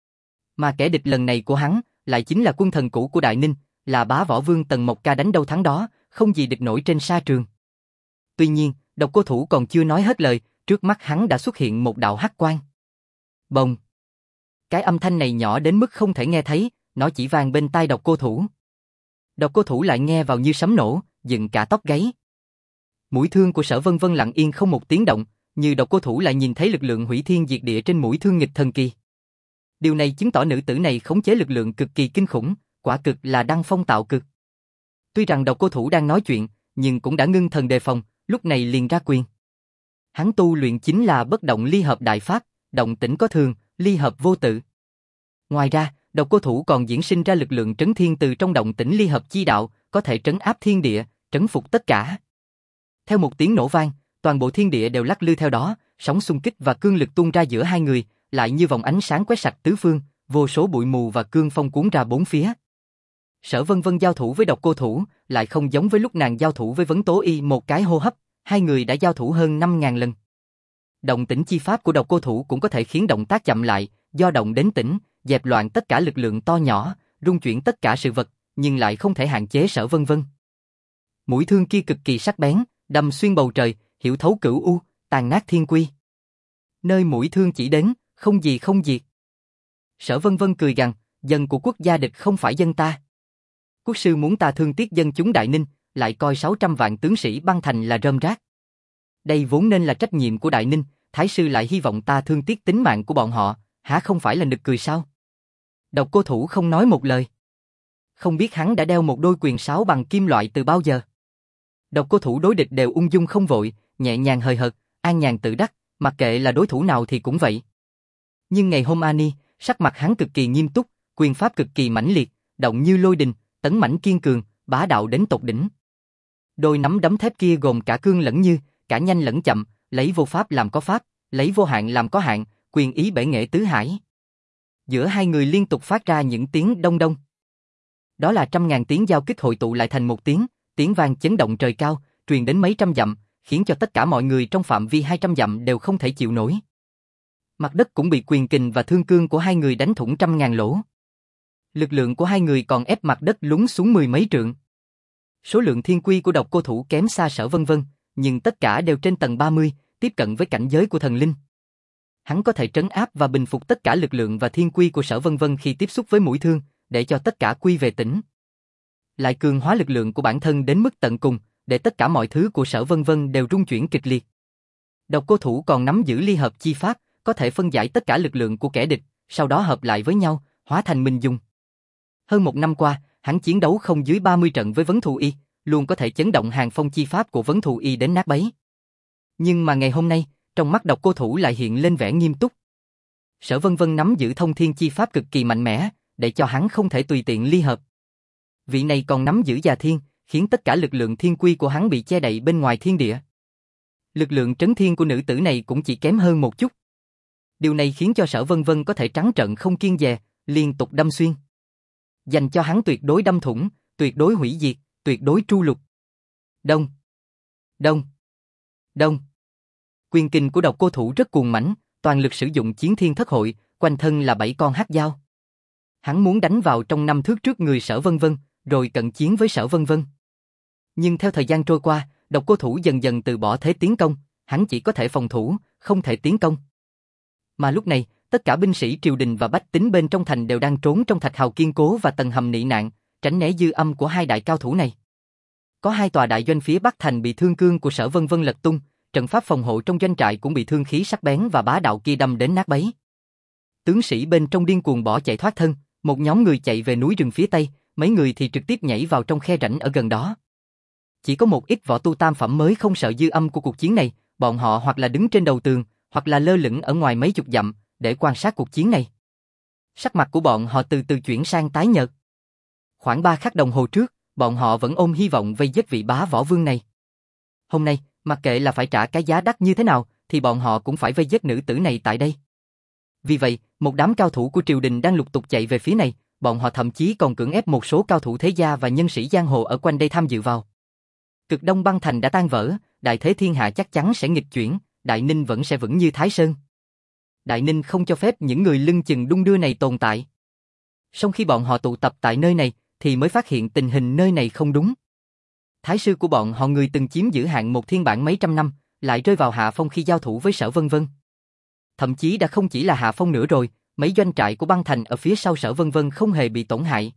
Mà kẻ địch lần này của hắn, lại chính là quân thần cũ của Đại Ninh, là bá võ vương Tần Mộc Ca đánh đâu thắng đó, không gì địch nổi trên sa trường. Tuy nhiên, Độc Cô Thủ còn chưa nói hết lời, trước mắt hắn đã xuất hiện một đạo hắc quang. Bồng! Cái âm thanh này nhỏ đến mức không thể nghe thấy, nó chỉ vang bên tai Độc Cô Thủ. Độc Cô Thủ lại nghe vào như sấm nổ, dựng cả tóc gáy. Mũi thương của Sở Vân Vân lặng yên không một tiếng động, như Độc Cô Thủ lại nhìn thấy lực lượng hủy thiên diệt địa trên mũi thương nghịch thần kỳ. Điều này chứng tỏ nữ tử này khống chế lực lượng cực kỳ kinh khủng, quả cực là đăng phong tạo cực. Tuy rằng Độc Cô Thủ đang nói chuyện, nhưng cũng đã ngưng thần đề phòng, lúc này liền ra quyền. Hắn tu luyện chính là bất động ly hợp đại pháp, động tĩnh có thường, ly hợp vô tự. Ngoài ra, Độc Cô Thủ còn diễn sinh ra lực lượng trấn thiên từ trong động tĩnh ly hợp chi đạo, có thể trấn áp thiên địa, trấn phục tất cả. Theo một tiếng nổ vang, toàn bộ thiên địa đều lắc lư theo đó, sóng xung kích và cương lực tuôn ra giữa hai người, lại như vòng ánh sáng quét sạch tứ phương, vô số bụi mù và cương phong cuốn ra bốn phía. Sở Vân Vân giao thủ với Độc Cô Thủ, lại không giống với lúc nàng giao thủ với Vấn Tố Y một cái hô hấp, hai người đã giao thủ hơn năm ngàn lần. Động tĩnh chi pháp của Độc Cô Thủ cũng có thể khiến động tác chậm lại, do động đến tĩnh, dẹp loạn tất cả lực lượng to nhỏ, rung chuyển tất cả sự vật, nhưng lại không thể hạn chế Sở Vân Vân. Mũi thương kia cực kỳ sắc bén, đâm xuyên bầu trời, hiểu thấu cửu u, tàn nát thiên quy. Nơi mũi thương chỉ đến, không gì không diệt. Sở Vân Vân cười gằn, dân của quốc gia địch không phải dân ta. Quốc sư muốn ta thương tiếc dân chúng Đại Ninh, lại coi sáu trăm vạn tướng sĩ băng thành là rơm rác. Đây vốn nên là trách nhiệm của Đại Ninh, thái sư lại hy vọng ta thương tiếc tính mạng của bọn họ, há không phải là nực cười sao? Độc Cô Thủ không nói một lời. Không biết hắn đã đeo một đôi quyền sáo bằng kim loại từ bao giờ. Độc Cô Thủ đối địch đều ung dung không vội, nhẹ nhàng hời hợt, an nhàn tự đắc, mặc kệ là đối thủ nào thì cũng vậy. Nhưng ngày hôm Ani, sắc mặt hắn cực kỳ nghiêm túc, quyền pháp cực kỳ mãnh liệt, động như lôi đình, tấn mãnh kiên cường, bá đạo đến tột đỉnh. Đôi nắm đấm thép kia gồm cả cương lẫn như, cả nhanh lẫn chậm, lấy vô pháp làm có pháp, lấy vô hạn làm có hạn, quyền ý bể nghệ tứ hải. Giữa hai người liên tục phát ra những tiếng đông đông. Đó là trăm ngàn tiếng giao kích hội tụ lại thành một tiếng, tiếng vang chấn động trời cao, truyền đến mấy trăm dặm, khiến cho tất cả mọi người trong phạm vi hai trăm dặm đều không thể chịu nổi. Mặt đất cũng bị quyền kình và thương cương của hai người đánh thủng trăm ngàn lỗ. Lực lượng của hai người còn ép mặt đất lún xuống mười mấy trượng. Số lượng thiên quy của độc cô thủ kém xa Sở Vân Vân, nhưng tất cả đều trên tầng ba mươi, tiếp cận với cảnh giới của thần linh. Hắn có thể trấn áp và bình phục tất cả lực lượng và thiên quy của Sở Vân Vân khi tiếp xúc với mũi thương, để cho tất cả quy về tĩnh. Lại cường hóa lực lượng của bản thân đến mức tận cùng, để tất cả mọi thứ của Sở Vân Vân đều rung chuyển kịch liệt. Độc cô thủ còn nắm giữ ly hợp chi pháp, có thể phân giải tất cả lực lượng của kẻ địch, sau đó hợp lại với nhau, hóa thành mình dùng. Hơn một năm qua, hắn chiến đấu không dưới ba mươi trận với Vấn Thù Y, luôn có thể chấn động hàng phong chi pháp của Vấn Thù Y đến nát bấy. Nhưng mà ngày hôm nay, trong mắt độc cô thủ lại hiện lên vẻ nghiêm túc. Sở Vân Vân nắm giữ thông thiên chi pháp cực kỳ mạnh mẽ, để cho hắn không thể tùy tiện ly hợp. Vị này còn nắm giữ già thiên, khiến tất cả lực lượng thiên quy của hắn bị che đậy bên ngoài thiên địa. Lực lượng trấn thiên của nữ tử này cũng chỉ kém hơn một chút. Điều này khiến cho Sở Vân Vân có thể trắng trợn không kiêng dè, liên tục đâm xuyên. Dành cho hắn tuyệt đối đâm thủng, tuyệt đối hủy diệt, tuyệt đối tru lục. Đông, đông, đông. Quyền kình của độc cô thủ rất cuồng mãnh, toàn lực sử dụng chiến thiên thất hội, quanh thân là bảy con hắc dao. Hắn muốn đánh vào trong năm thước trước người Sở Vân Vân, rồi cận chiến với Sở Vân Vân. Nhưng theo thời gian trôi qua, độc cô thủ dần dần từ bỏ thế tiến công, hắn chỉ có thể phòng thủ, không thể tiến công. Mà lúc này, tất cả binh sĩ triều đình và bách tính bên trong thành đều đang trốn trong thạch hào kiên cố và tầng hầm nị nạn, tránh né dư âm của hai đại cao thủ này. Có hai tòa đại doanh phía bắc thành bị thương cương của Sở Vân Vân lật tung, trận pháp phòng hộ trong doanh trại cũng bị thương khí sắc bén và bá đạo kia đâm đến nát bấy. Tướng sĩ bên trong điên cuồng bỏ chạy thoát thân, một nhóm người chạy về núi rừng phía tây, mấy người thì trực tiếp nhảy vào trong khe rãnh ở gần đó. Chỉ có một ít võ tu tam phẩm mới không sợ dư âm của cuộc chiến này, bọn họ hoặc là đứng trên đầu tường, hoặc là lơ lửng ở ngoài mấy chục dặm, để quan sát cuộc chiến này. Sắc mặt của bọn họ từ từ chuyển sang tái nhợt. Khoảng ba khắc đồng hồ trước, bọn họ vẫn ôm hy vọng vây giết vị bá võ vương này. Hôm nay, mặc kệ là phải trả cái giá đắt như thế nào, thì bọn họ cũng phải vây giết nữ tử này tại đây. Vì vậy, một đám cao thủ của triều đình đang lục tục chạy về phía này, bọn họ thậm chí còn cưỡng ép một số cao thủ thế gia và nhân sĩ giang hồ ở quanh đây tham dự vào. Cực Đông băng thành đã tan vỡ, đại thế thiên hạ chắc chắn sẽ nghịch chuyển, Đại Ninh vẫn sẽ vững như Thái Sơn. Đại Ninh không cho phép những người lưng chừng đung đưa này tồn tại. Sau khi bọn họ tụ tập tại nơi này, thì mới phát hiện tình hình nơi này không đúng. Thái sư của bọn họ người từng chiếm giữ hạng một thiên bản mấy trăm năm, lại rơi vào hạ phong khi giao thủ với Sở Vân Vân. Thậm chí đã không chỉ là hạ phong nữa rồi, mấy doanh trại của băng thành ở phía sau Sở Vân Vân không hề bị tổn hại.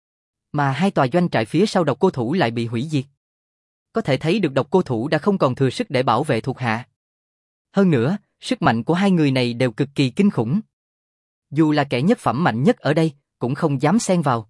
Mà hai tòa doanh trại phía sau độc cô thủ lại bị hủy diệt. Có thể thấy được độc cô thủ đã không còn thừa sức để bảo vệ thuộc hạ. Hơn nữa, sức mạnh của hai người này đều cực kỳ kinh khủng. Dù là kẻ nhất phẩm mạnh nhất ở đây, cũng không dám xen vào.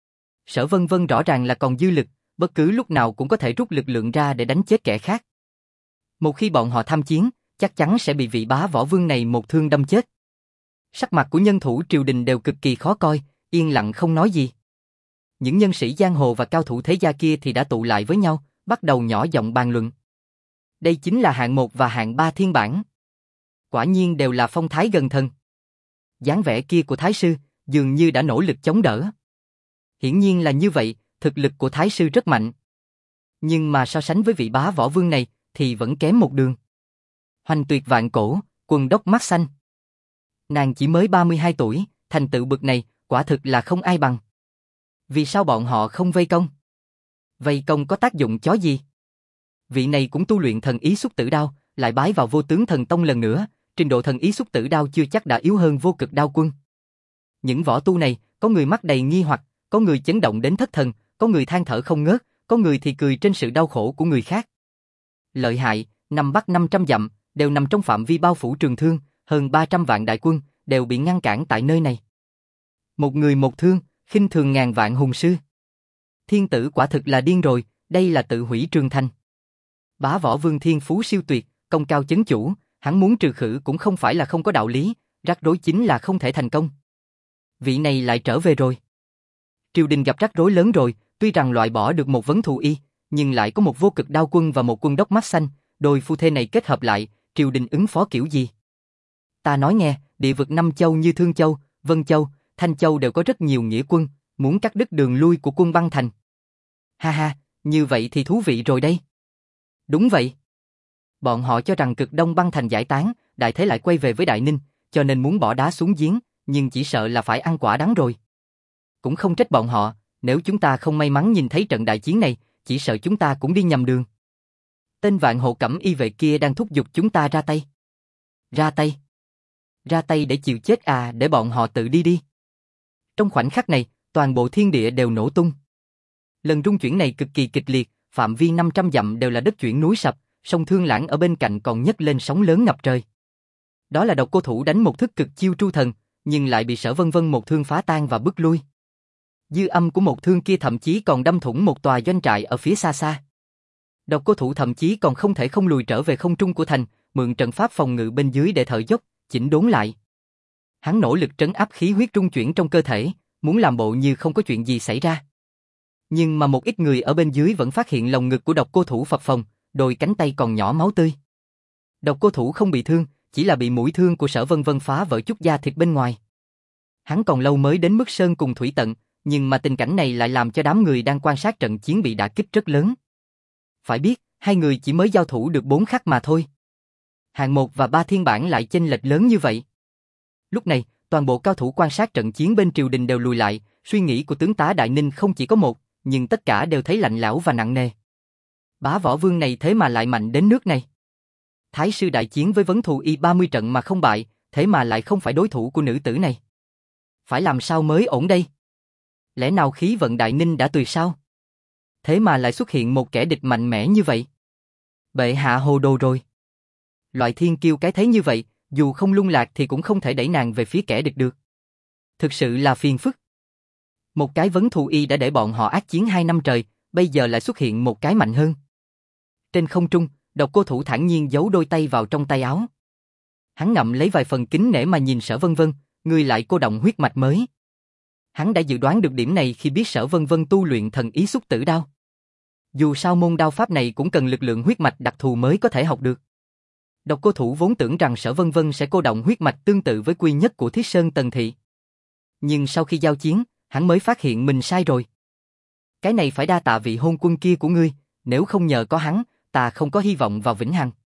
Sở Vân Vân rõ ràng là còn dư lực, bất cứ lúc nào cũng có thể rút lực lượng ra để đánh chết kẻ khác. Một khi bọn họ tham chiến, chắc chắn sẽ bị vị bá võ vương này một thương đâm chết. Sắc mặt của nhân thủ triều đình đều cực kỳ khó coi, yên lặng không nói gì. Những nhân sĩ giang hồ và cao thủ thế gia kia thì đã tụ lại với nhau, bắt đầu nhỏ giọng bàn luận. Đây chính là hạng một và hạng ba thiên bản. Quả nhiên đều là phong thái gần thần. Dáng vẻ kia của Thái sư, dường như đã nỗ lực chống đỡ. Hiển nhiên là như vậy, thực lực của Thái sư rất mạnh. Nhưng mà so sánh với vị bá võ vương này, thì vẫn kém một đường. Hoành tuyệt vạn cổ, quần đốc mắt xanh. Nàng chỉ mới ba mươi hai tuổi, thành tựu bực này, quả thực là không ai bằng. Vì sao bọn họ không vây công? Vây công có tác dụng chó gì? Vị này cũng tu luyện thần ý xúc tử đao, lại bái vào vô tướng thần tông lần nữa, trình độ thần ý xúc tử đao chưa chắc đã yếu hơn vô cực đao quân. Những võ tu này, có người mắt đầy nghi hoặc, có người chấn động đến thất thần, có người than thở không ngớt, có người thì cười trên sự đau khổ của người khác. Lợi hại, năm bắc năm trăm dặm, đều nằm trong phạm vi bao phủ trường thương, hơn ba trăm vạn đại quân, đều bị ngăn cản tại nơi này. Một người một thương, khinh thường ngàn vạn hùng sư. Thiên tử quả thực là điên rồi, đây là tự hủy trường thành. Bá võ vương thiên phú siêu tuyệt, công cao chấn chủ, hắn muốn trừ khử cũng không phải là không có đạo lý, rắc rối chính là không thể thành công. Vị này lại trở về rồi. Triều đình gặp rắc rối lớn rồi, tuy rằng loại bỏ được một vấn thù y, nhưng lại có một vô cực đao quân và một quân đốc mắt xanh, đôi phu thê này kết hợp lại, triều đình ứng phó kiểu gì? Ta nói nghe, địa vực năm châu như Thương Châu, Vân Châu, Thanh Châu đều có rất nhiều nghĩa quân, muốn cắt đứt đường lui của quân băng thành. Ha ha, như vậy thì thú vị rồi đây. Đúng vậy. Bọn họ cho rằng cực đông băng thành giải tán, đại thế lại quay về với Đại Ninh, cho nên muốn bỏ đá xuống giếng, nhưng chỉ sợ là phải ăn quả đắng rồi. Cũng không trách bọn họ, nếu chúng ta không may mắn nhìn thấy trận đại chiến này, chỉ sợ chúng ta cũng đi nhầm đường. Tên Vạn Hộ Cẩm Y vệ kia đang thúc giục chúng ta ra tay. Ra tay? Ra tay để chịu chết à, để bọn họ tự đi đi. Trong khoảnh khắc này, toàn bộ thiên địa đều nổ tung. Lần rung chuyển này cực kỳ kịch liệt, phạm vi năm trăm dặm đều là đất chuyển núi sập, sông Thương Lãng ở bên cạnh còn nhấc lên sóng lớn ngập trời. Đó là Độc Cô Thủ đánh một thức cực chiêu tru thần, nhưng lại bị Sở Vân Vân một thương phá tan và bước lui. Dư âm của một thương kia thậm chí còn đâm thủng một tòa doanh trại ở phía xa xa. Độc Cô Thủ thậm chí còn không thể không lùi trở về không trung của thành, mượn trận pháp phòng ngự bên dưới để thở dốc, chỉnh đốn lại. Hắn nỗ lực trấn áp khí huyết trung chuyển trong cơ thể, muốn làm bộ như không có chuyện gì xảy ra. Nhưng mà một ít người ở bên dưới vẫn phát hiện lồng ngực của Độc Cô Thủ phập phồng, đôi cánh tay còn nhỏ máu tươi. Độc Cô Thủ không bị thương, chỉ là bị mũi thương của Sở Vân Vân phá vỡ chút da thịt bên ngoài. Hắn còn lâu mới đến mức sơn cùng thủy tận, nhưng mà tình cảnh này lại làm cho đám người đang quan sát trận chiến bị đả kích rất lớn. Phải biết, hai người chỉ mới giao thủ được bốn khắc mà thôi. Hạng một và ba thiên bản lại chênh lệch lớn như vậy. Lúc này, toàn bộ cao thủ quan sát trận chiến bên triều đình đều lùi lại, suy nghĩ của tướng tá Đại Ninh không chỉ có một, nhưng tất cả đều thấy lạnh lẽo và nặng nề. Bá Võ Vương này thế mà lại mạnh đến nước này. Thái sư đại chiến với vấn thù y ba mươi trận mà không bại, thế mà lại không phải đối thủ của nữ tử này. Phải làm sao mới ổn đây? Lẽ nào khí vận Đại Ninh đã tùy sao? Thế mà lại xuất hiện một kẻ địch mạnh mẽ như vậy. Bệ hạ hồ đồ rồi. Loại thiên kiêu cái thế như vậy, dù không lung lạc thì cũng không thể đẩy nàng về phía kẻ địch được. Thực sự là phiền phức. Một cái vấn thù y đã để bọn họ ác chiến hai năm trời, bây giờ lại xuất hiện một cái mạnh hơn. Trên không trung, Độc Cô Thủ thản nhiên giấu đôi tay vào trong tay áo. Hắn ngậm lấy vài phần kính nể mà nhìn Sở Vân Vân, người lại cô động huyết mạch mới. Hắn đã dự đoán được điểm này khi biết Sở Vân Vân tu luyện thần ý xúc tử đao. Dù sao môn đao pháp này cũng cần lực lượng huyết mạch đặc thù mới có thể học được. Độc Cô Thủ vốn tưởng rằng Sở Vân Vân sẽ cô động huyết mạch tương tự với quy nhất của Thiết Sơn Tần Thị. Nhưng sau khi giao chiến, hắn mới phát hiện mình sai rồi. Cái này phải đa tạ vị hôn quân kia của ngươi, nếu không nhờ có hắn, ta không có hy vọng vào vĩnh hằng.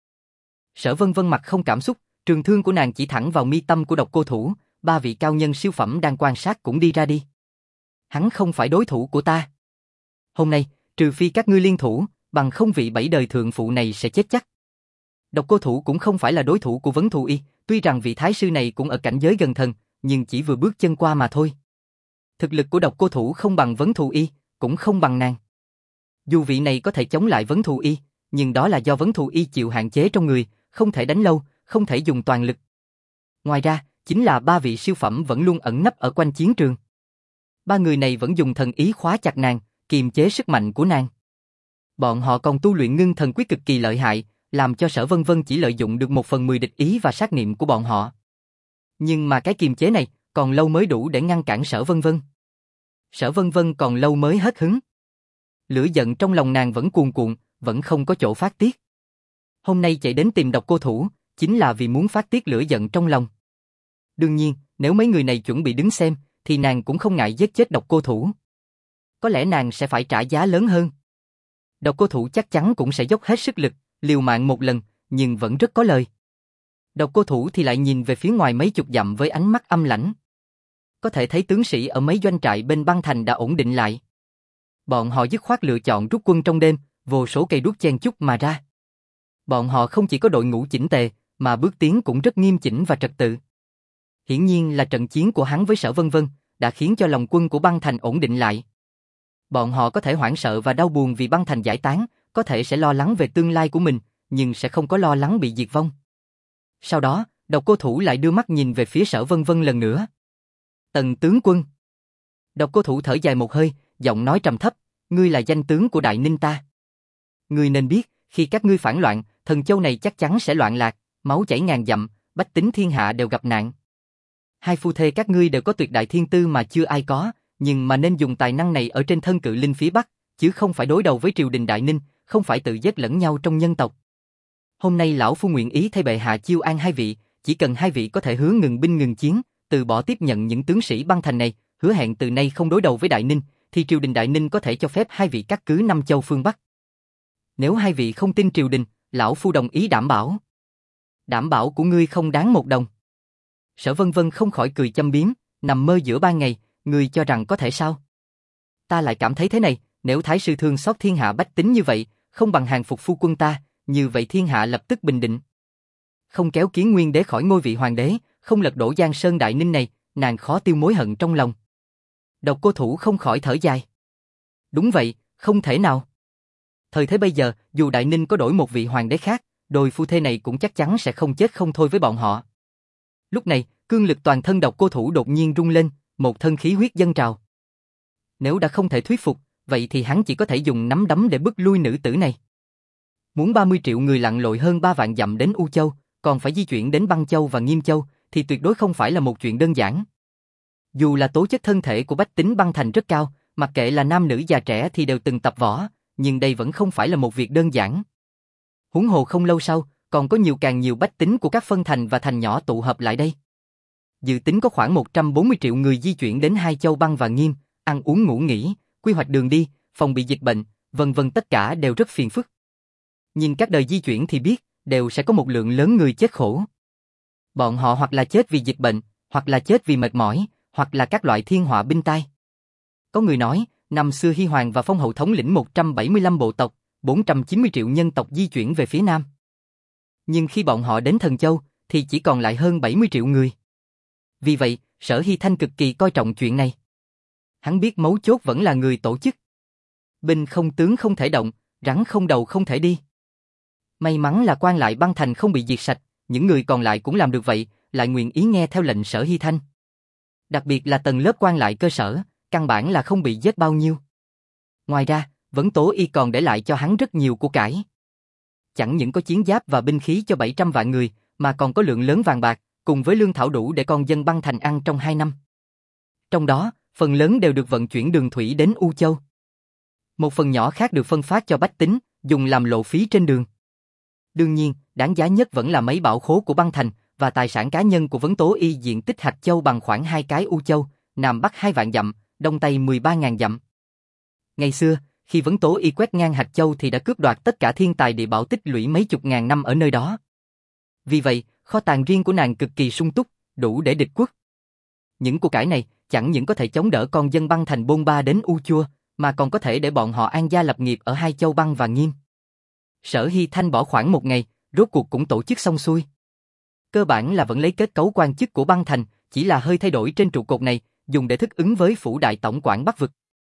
Sở Vân Vân mặt không cảm xúc, trường thương của nàng chỉ thẳng vào mi tâm của Độc Cô Thủ, ba vị cao nhân siêu phẩm đang quan sát cũng đi ra đi. Hắn không phải đối thủ của ta. Hôm nay, trừ phi các ngươi liên thủ, bằng không vị bảy đời thượng phụ này sẽ chết chắc. Độc Cô Thủ cũng không phải là đối thủ của vấn thù y, tuy rằng vị thái sư này cũng ở cảnh giới gần thần, nhưng chỉ vừa bước chân qua mà thôi. Thực lực của Độc Cô Thủ không bằng vấn thù y, cũng không bằng nàng. Dù vị này có thể chống lại vấn thù y, nhưng đó là do vấn thù y chịu hạn chế trong người, không thể đánh lâu, không thể dùng toàn lực. Ngoài ra, chính là ba vị siêu phẩm vẫn luôn ẩn nấp ở quanh chiến trường. Ba người này vẫn dùng thần ý khóa chặt nàng, kiềm chế sức mạnh của nàng. Bọn họ còn tu luyện ngưng thần quyết cực kỳ lợi hại, làm cho Sở Vân Vân chỉ lợi dụng được một phần mười địch ý và sát niệm của bọn họ. Nhưng mà cái kiềm chế này, còn lâu mới đủ để ngăn cản Sở Vân Vân. Sở Vân Vân còn lâu mới hết hứng. Lửa giận trong lòng nàng vẫn cuồn cuộn, vẫn không có chỗ phát tiết. Hôm nay chạy đến tìm Độc Cô Thủ, chính là vì muốn phát tiết lửa giận trong lòng. Đương nhiên, nếu mấy người này chuẩn bị đứng xem, thì nàng cũng không ngại giết chết Độc Cô Thủ. Có lẽ nàng sẽ phải trả giá lớn hơn. Độc Cô Thủ chắc chắn cũng sẽ dốc hết sức lực, liều mạng một lần, nhưng vẫn rất có lời. Độc Cô Thủ thì lại nhìn về phía ngoài mấy chục dặm với ánh mắt âm lãnh. Có thể thấy tướng sĩ ở mấy doanh trại bên băng thành đã ổn định lại. Bọn họ dứt khoát lựa chọn rút quân trong đêm, vô số cây đuốc chen chúc mà ra. Bọn họ không chỉ có đội ngũ chỉnh tề, mà bước tiến cũng rất nghiêm chỉnh và trật tự. Hiển nhiên là trận chiến của hắn với Sở Vân Vân đã khiến cho lòng quân của băng thành ổn định lại. Bọn họ có thể hoảng sợ và đau buồn vì băng thành giải tán, có thể sẽ lo lắng về tương lai của mình, nhưng sẽ không có lo lắng bị diệt vong. Sau đó, Độc Cô Thủ lại đưa mắt nhìn về phía Sở Vân Vân lần nữa. Tần tướng quân. Độc Cô Thủ thở dài một hơi, giọng nói trầm thấp, ngươi là danh tướng của Đại Ninh ta. Ngươi nên biết, khi các ngươi phản loạn, thần châu này chắc chắn sẽ loạn lạc, máu chảy ngàn dặm, bách tính thiên hạ đều gặp nạn. Hai phu thê các ngươi đều có tuyệt đại thiên tư mà chưa ai có, nhưng mà nên dùng tài năng này ở trên thân cự linh phía Bắc, chứ không phải đối đầu với triều đình Đại Ninh, không phải tự giết lẫn nhau trong nhân tộc. Hôm nay lão phu nguyện ý thay bệ hạ chiêu an hai vị, chỉ cần hai vị có thể hứa ngừng binh ngừng chiến, từ bỏ tiếp nhận những tướng sĩ băng thành này, hứa hẹn từ nay không đối đầu với Đại Ninh, thì triều đình Đại Ninh có thể cho phép hai vị cắt cứ năm châu phương Bắc. Nếu hai vị không tin triều đình, lão phu đồng ý đảm bảo. Đảm bảo của ngươi không đáng một đồng. Sở Vân Vân không khỏi cười châm biếm, nằm mơ giữa ban ngày, ngươi cho rằng có thể sao? Ta lại cảm thấy thế này, nếu Thái sư thương xót thiên hạ bách tính như vậy, không bằng hàng phục phu quân ta, như vậy thiên hạ lập tức bình định. Không kéo Kiến Nguyên đế khỏi ngôi vị hoàng đế, không lật đổ Giang Sơn Đại Ninh này, nàng khó tiêu mối hận trong lòng. Độc Cô Thủ không khỏi thở dài. Đúng vậy, không thể nào. Thời thế bây giờ, dù Đại Ninh có đổi một vị hoàng đế khác, đôi phu thê này cũng chắc chắn sẽ không chết không thôi với bọn họ. Lúc này, cương lực toàn thân Độc Cô Thủ đột nhiên rung lên, một thân khí huyết dâng trào. Nếu đã không thể thuyết phục, vậy thì hắn chỉ có thể dùng nắm đấm để bức lui nữ tử này. Muốn ba mươi triệu người lặn lội hơn ba vạn dặm đến U Châu, còn phải di chuyển đến Băng Châu và Nghiêm Châu, thì tuyệt đối không phải là một chuyện đơn giản. Dù là tố chất thân thể của bách tính băng thành rất cao, mặc kệ là nam nữ già trẻ thì đều từng tập võ, nhưng đây vẫn không phải là một việc đơn giản. Huống hồ không lâu sau, còn có nhiều càng nhiều bách tính của các phân thành và thành nhỏ tụ hợp lại đây. Dự tính có khoảng một trăm bốn mươi triệu người di chuyển đến hai châu Băng và Nghiêm, ăn uống ngủ nghỉ, quy hoạch đường đi, phòng bị dịch bệnh, vân vân tất cả đều rất phiền phức. Nhìn các đời di chuyển thì biết, đều sẽ có một lượng lớn người chết khổ. Bọn họ hoặc là chết vì dịch bệnh, hoặc là chết vì mệt mỏi, hoặc là các loại thiên họa binh tai. Có người nói, năm xưa Hy Hoàng và Phong Hậu thống lĩnh một trăm bảy mươi lăm bộ tộc, bốn trăm chín mươi triệu nhân tộc di chuyển về phía Nam. Nhưng khi bọn họ đến Thần Châu, thì chỉ còn lại hơn bảy mươi triệu người. Vì vậy, Sở Hy Thanh cực kỳ coi trọng chuyện này. Hắn biết mấu chốt vẫn là người tổ chức. Binh không tướng không thể động, rắn không đầu không thể đi. May mắn là quan lại băng thành không bị diệt sạch, những người còn lại cũng làm được vậy, lại nguyện ý nghe theo lệnh Sở Hy Thanh. Đặc biệt là tầng lớp quan lại cơ sở, căn bản là không bị giết bao nhiêu. Ngoài ra, Vấn Tố Y còn để lại cho hắn rất nhiều của cải. Chẳng những có chiến giáp và binh khí cho bảy trăm vạn người, mà còn có lượng lớn vàng bạc, cùng với lương thảo đủ để con dân băng thành ăn trong hai năm. Trong đó, phần lớn đều được vận chuyển đường thủy đến U Châu. Một phần nhỏ khác được phân phát cho bách tính, dùng làm lộ phí trên đường. Đương nhiên, đáng giá nhất vẫn là mấy bảo khố của băng thành, và tài sản cá nhân của Vấn Tố Y diện tích hạt châu bằng khoảng hai cái U Châu, Nam Bắc hai vạn dặm, Đông Tây mười ba ngàn dặm. Ngày xưa, khi Vấn Tố Y quét ngang hạt châu thì đã cướp đoạt tất cả thiên tài địa bảo tích lũy mấy chục ngàn năm ở nơi đó. Vì vậy, kho tàng riêng của nàng cực kỳ sung túc, đủ để địch quốc. Những của cải này chẳng những có thể chống đỡ con dân băng thành bôn ba đến U Chua, mà còn có thể để bọn họ an gia lập nghiệp ở hai châu Băng và Nghiêm. Sở Hy Thanh bỏ khoảng một ngày, rốt cuộc cũng tổ chức xong xuôi. Cơ bản là vẫn lấy kết cấu quan chức của băng thành, chỉ là hơi thay đổi trên trụ cột này, dùng để thích ứng với phủ đại tổng quản Bắc vực.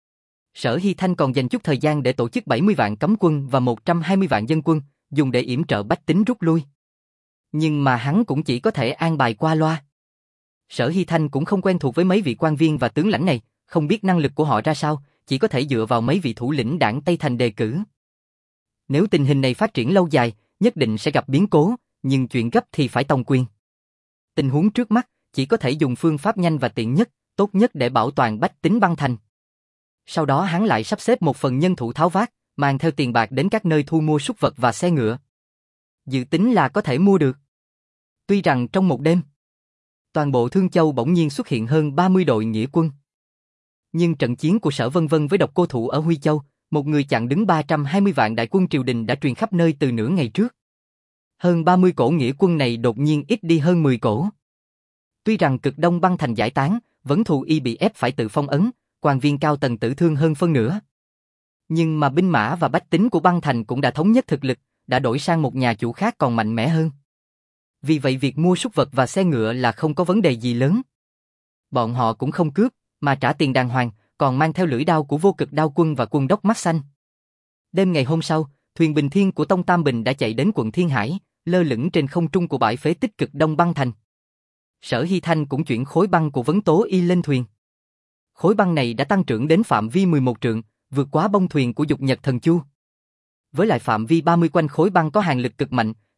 Sở Hy Thanh còn dành chút thời gian để tổ chức bảy mươi vạn cấm quân và một trăm hai mươi vạn dân quân, dùng để yểm trợ bách tính rút lui. Nhưng mà hắn cũng chỉ có thể an bài qua loa. Sở Hy Thanh cũng không quen thuộc với mấy vị quan viên và tướng lãnh này, không biết năng lực của họ ra sao, chỉ có thể dựa vào mấy vị thủ lĩnh đảng Tây Thành đề cử. Nếu tình hình này phát triển lâu dài, nhất định sẽ gặp biến cố, nhưng chuyện gấp thì phải tòng quyền. Tình huống trước mắt, chỉ có thể dùng phương pháp nhanh và tiện nhất, tốt nhất để bảo toàn bách tính băng thành. Sau đó hắn lại sắp xếp một phần nhân thủ tháo vác, mang theo tiền bạc đến các nơi thu mua súc vật và xe ngựa. Dự tính là có thể mua được. Tuy rằng trong một đêm, toàn bộ Thương Châu bỗng nhiên xuất hiện hơn ba mươi đội nghĩa quân. Nhưng trận chiến của Sở Vân Vân với Độc Cô Thủ ở Huy Châu, một người chặn đứng ba trăm hai mươi vạn đại quân triều đình đã truyền khắp nơi từ nửa ngày trước. Hơn ba mươi cổ nghĩa quân này đột nhiên ít đi hơn mười cổ. Tuy rằng cực đông băng thành giải tán, Vấn Thù Y bị ép phải tự phong ấn, quan viên cao tầng tử thương hơn phân nửa. Nhưng mà binh mã và bách tính của băng thành cũng đã thống nhất thực lực, đã đổi sang một nhà chủ khác còn mạnh mẽ hơn. Vì vậy việc mua súc vật và xe ngựa là không có vấn đề gì lớn. Bọn họ cũng không cướp, mà trả tiền đàng hoàng, còn mang theo lưỡi đao của Vô Cực Đao Quân và Quân Đốc Mắt Xanh. Đêm ngày hôm sau, thuyền Bình Thiên của Tông Tam Bình đã chạy đến quận Thiên Hải, lơ lửng trên không trung của bãi phế tích cực đông băng thành. Sở Hy Thanh cũng chuyển khối băng của Vấn Tố Y lên thuyền. Khối băng này đã tăng trưởng đến phạm vi mười một trượng, vượt quá bông thuyền của Dục Nhật Thần Chu. Với lại phạm vi ba mươi quanh khối băng có hàn lực cực mạnh,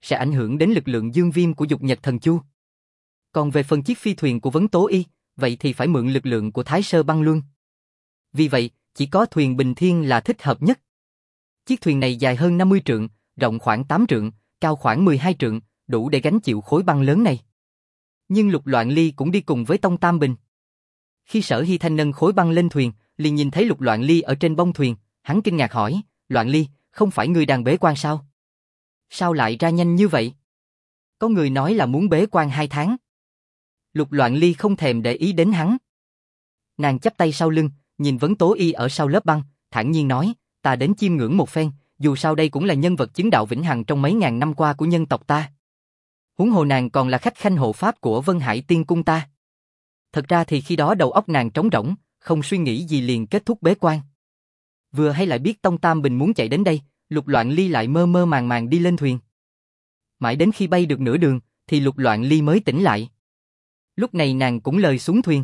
sẽ ảnh hưởng đến lực lượng dương viêm của Dục Nhật Thần Chu. Còn về phần chiếc phi thuyền của Vấn Tố Y, vậy thì phải mượn lực lượng của Thái Sơ Băng Luân. Vì vậy, chỉ có thuyền Bình Thiên là thích hợp nhất. Chiếc thuyền này dài hơn năm mươi trượng, rộng khoảng tám trượng, cao khoảng mười hai trượng, đủ để gánh chịu khối băng lớn này. Nhưng Lục Loạn Ly cũng đi cùng với Tông Tam Bình. Khi Sở Hy Thanh nâng khối băng lên thuyền, liền nhìn thấy Lục Loạn Ly ở trên bông thuyền, hắn kinh ngạc hỏi, Loạn Ly, không phải ngươi đang bế quan sao? Sao lại ra nhanh như vậy? Có người nói là muốn bế quan hai tháng. Lục Loạn Ly không thèm để ý đến hắn. Nàng chắp tay sau lưng, nhìn Vấn Tố Y ở sau lớp băng, thản nhiên nói, ta đến chiêm ngưỡng một phen, dù sao đây cũng là nhân vật chứng đạo vĩnh hằng trong mấy ngàn năm qua của nhân tộc ta. Huống hồ nàng còn là khách khanh hộ pháp của Vân Hải Tiên Cung ta. Thật ra thì khi đó đầu óc nàng trống rỗng, không suy nghĩ gì liền kết thúc bế quan. Vừa hay lại biết Tông Tam Bình muốn chạy đến đây, Lục Loạn Ly lại mơ mơ màng màng đi lên thuyền. Mãi đến khi bay được nửa đường, thì Lục Loạn Ly mới tỉnh lại. Lúc này nàng cũng lời xuống thuyền.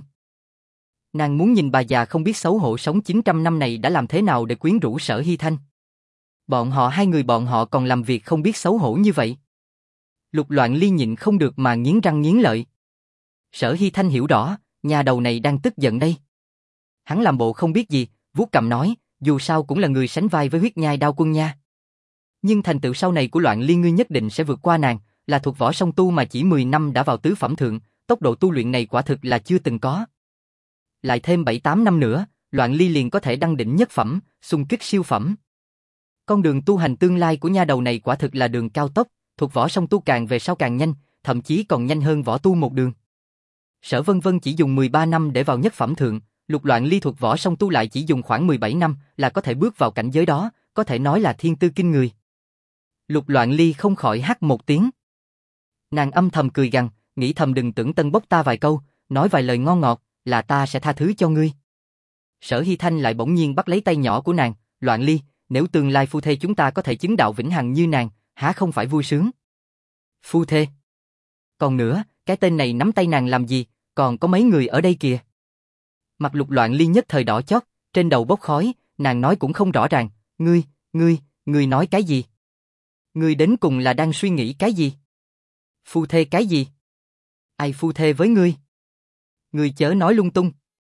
Nàng muốn nhìn bà già không biết xấu hổ sống chín trăm năm này đã làm thế nào để quyến rũ Sở Hy Thanh. Bọn họ hai người bọn họ còn làm việc không biết xấu hổ như vậy. Lục Loạn Ly nhịn không được mà nghiến răng nghiến lợi. Sở Hy Thanh hiểu rõ, nhà đầu này đang tức giận đây. Hắn làm bộ không biết gì, vuốt cằm nói, dù sao cũng là người sánh vai với huyết nhai đao quân nha. Nhưng thành tựu sau này của Loạn Ly ngươi nhất định sẽ vượt qua nàng, là thuộc võ song tu mà chỉ mười năm đã vào tứ phẩm thượng, tốc độ tu luyện này quả thực là chưa từng có. Lại thêm bảy tám năm nữa, Loạn Ly liền có thể đăng đỉnh nhất phẩm, xung kích siêu phẩm. Con đường tu hành tương lai của nha đầu này quả thực là đường cao tốc, thuộc võ song tu càng về sau càng nhanh, thậm chí còn nhanh hơn võ tu một đường. Sở Vân Vân chỉ dùng mười ba năm để vào nhất phẩm thượng, Lục Loạn Ly thuộc võ song tu lại chỉ dùng khoảng mười bảy năm là có thể bước vào cảnh giới đó, có thể nói là thiên tư kinh người. Lục Loạn Ly không khỏi hắt một tiếng. Nàng âm thầm cười gằn, nghĩ thầm đừng tưởng tân bốc ta vài câu, nói vài lời ngon ngọt, là ta sẽ tha thứ cho ngươi. Sở Hy Thanh lại bỗng nhiên bắt lấy tay nhỏ của nàng, Loạn Ly, nếu tương lai phu thê chúng ta có thể chứng đạo vĩnh hằng như nàng, há không phải vui sướng? Phu thê? Còn nữa, cái tên này nắm tay nàng làm gì, còn có mấy người ở đây kìa. Mặt Lục Loạn Ly nhất thời đỏ chót, trên đầu bốc khói, nàng nói cũng không rõ ràng, ngươi, ngươi, ngươi nói cái gì? Ngươi đến cùng là đang suy nghĩ cái gì? Phu thê cái gì? Ai phu thê với ngươi? Ngươi chớ nói lung tung.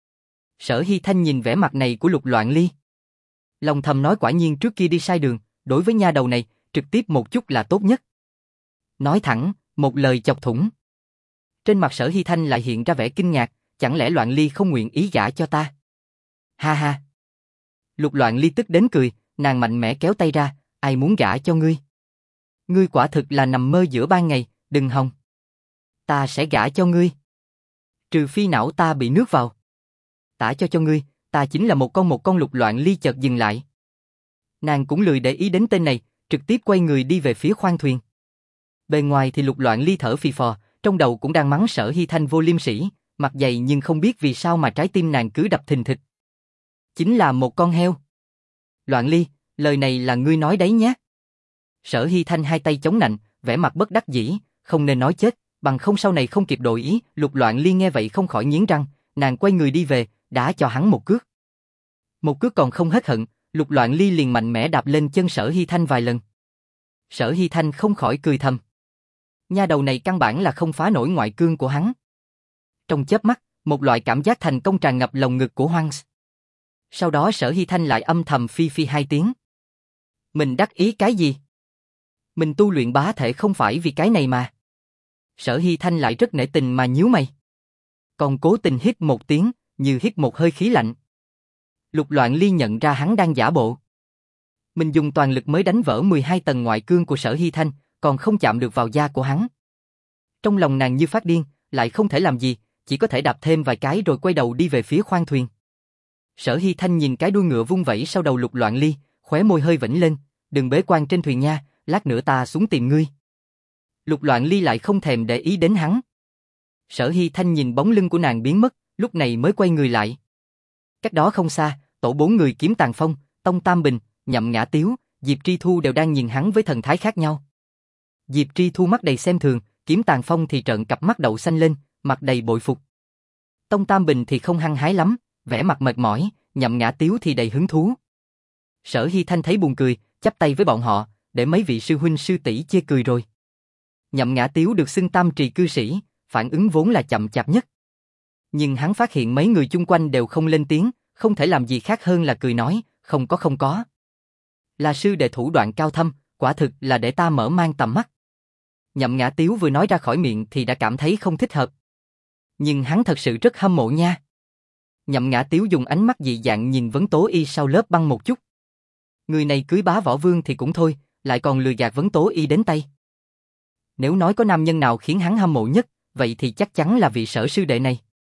Sở Hy Thanh nhìn vẻ mặt này của Lục Loạn Ly. Lòng thầm nói quả nhiên trước kia đi sai đường, đối với nha đầu này, trực tiếp một chút là tốt nhất. Nói thẳng, một lời chọc thủng. Trên mặt Sở Hy Thanh lại hiện ra vẻ kinh ngạc, chẳng lẽ Loạn Ly không nguyện ý gả cho ta? Ha ha. Lục Loạn Ly tức đến cười, nàng mạnh mẽ kéo tay ra, ai muốn gả cho ngươi? Ngươi quả thực là nằm mơ giữa ban ngày, đừng hòng. Ta sẽ gả cho ngươi. Trừ phi não ta bị nước vào. Tả cho cho ngươi, ta chính là một con một con. Lục Loạn Ly chợt dừng lại. Nàng cũng lười để ý đến tên này, trực tiếp quay người đi về phía khoang thuyền. Bề ngoài thì Lục Loạn Ly thở phì phò, trong đầu cũng đang mắng Sở Hy Thanh vô liêm sỉ, mặt dày nhưng không biết vì sao mà trái tim nàng cứ đập thình thịch. Chính là một con heo. Loạn Ly, lời này là ngươi nói đấy nhé. Sở Hy Thanh hai tay chống nạnh, vẻ mặt bất đắc dĩ, không nên nói chết, bằng không sau này không kịp đổi ý. Lục Loạn Ly nghe vậy không khỏi nghiến răng, nàng quay người đi về, đá cho hắn một cước. Một cước còn không hết hận, Lục Loạn Ly liền mạnh mẽ đạp lên chân Sở Hy Thanh vài lần. Sở Hy Thanh không khỏi cười thầm. Nha đầu này căn bản là không phá nổi ngoại cương của hắn. Trong chớp mắt, một loại cảm giác thành công tràn ngập lồng ngực của Hoang. Sau đó Sở Hy Thanh lại âm thầm phi phi hai tiếng. Mình đắc ý cái gì? Mình tu luyện bá thể không phải vì cái này mà. Sở Hy Thanh lại rất nể tình mà nhíu mày. Còn cố tình hít một tiếng, như hít một hơi khí lạnh. Lục Loạn Ly nhận ra hắn đang giả bộ. Mình dùng toàn lực mới đánh vỡ mười hai tầng ngoại cương của Sở Hy Thanh, còn không chạm được vào da của hắn. Trong lòng nàng như phát điên, lại không thể làm gì, chỉ có thể đạp thêm vài cái rồi quay đầu đi về phía khoang thuyền. Sở Hy Thanh nhìn cái đuôi ngựa vung vẩy sau đầu Lục Loạn Ly, khóe môi hơi vểnh lên, đừng bế quan trên thuyền nha, lát nữa ta xuống tìm ngươi. Lục Loạn Ly lại không thèm để ý đến hắn. Sở Hy Thanh nhìn bóng lưng của nàng biến mất, lúc này mới quay người lại. Cách đó không xa, tổ bốn người Kiếm Tàn Phong, Tông Tam Bình, Nhậm Ngã Tiếu, Diệp Tri Thu đều đang nhìn hắn với thần thái khác nhau. Diệp Tri Thu mắt đầy xem thường, Kiếm Tàn Phong thì trợn cặp mắt đậu xanh lên, mặt đầy bội phục. Tông Tam Bình thì không hăng hái lắm, vẻ mặt mệt mỏi, Nhậm Ngã Tiếu thì đầy hứng thú. Sở Hy Thanh thấy buồn cười, chắp tay với bọn họ, để mấy vị sư huynh sư tỷ chê cười rồi. Nhậm Ngã Tiếu được xưng tam trì cư sĩ, phản ứng vốn là chậm chạp nhất. Nhưng hắn phát hiện mấy người chung quanh đều không lên tiếng, không thể làm gì khác hơn là cười nói, không có không có. Là sư đệ thủ đoạn cao thâm, quả thực là để ta mở mang tầm mắt. Nhậm Ngã Tiếu vừa nói ra khỏi miệng thì đã cảm thấy không thích hợp. Nhưng hắn thật sự rất hâm mộ nha. Nhậm Ngã Tiếu dùng ánh mắt dị dạng nhìn Vấn Tố Y sau lớp băng một chút. Người này cưới bá võ vương thì cũng thôi, lại còn lừa gạt Vấn Tố Y đến tay. Nếu nói có nam nhân nào khiến hắn hâm mộ nhất, vậy thì chắc chắn là vị Sở sư đệ này.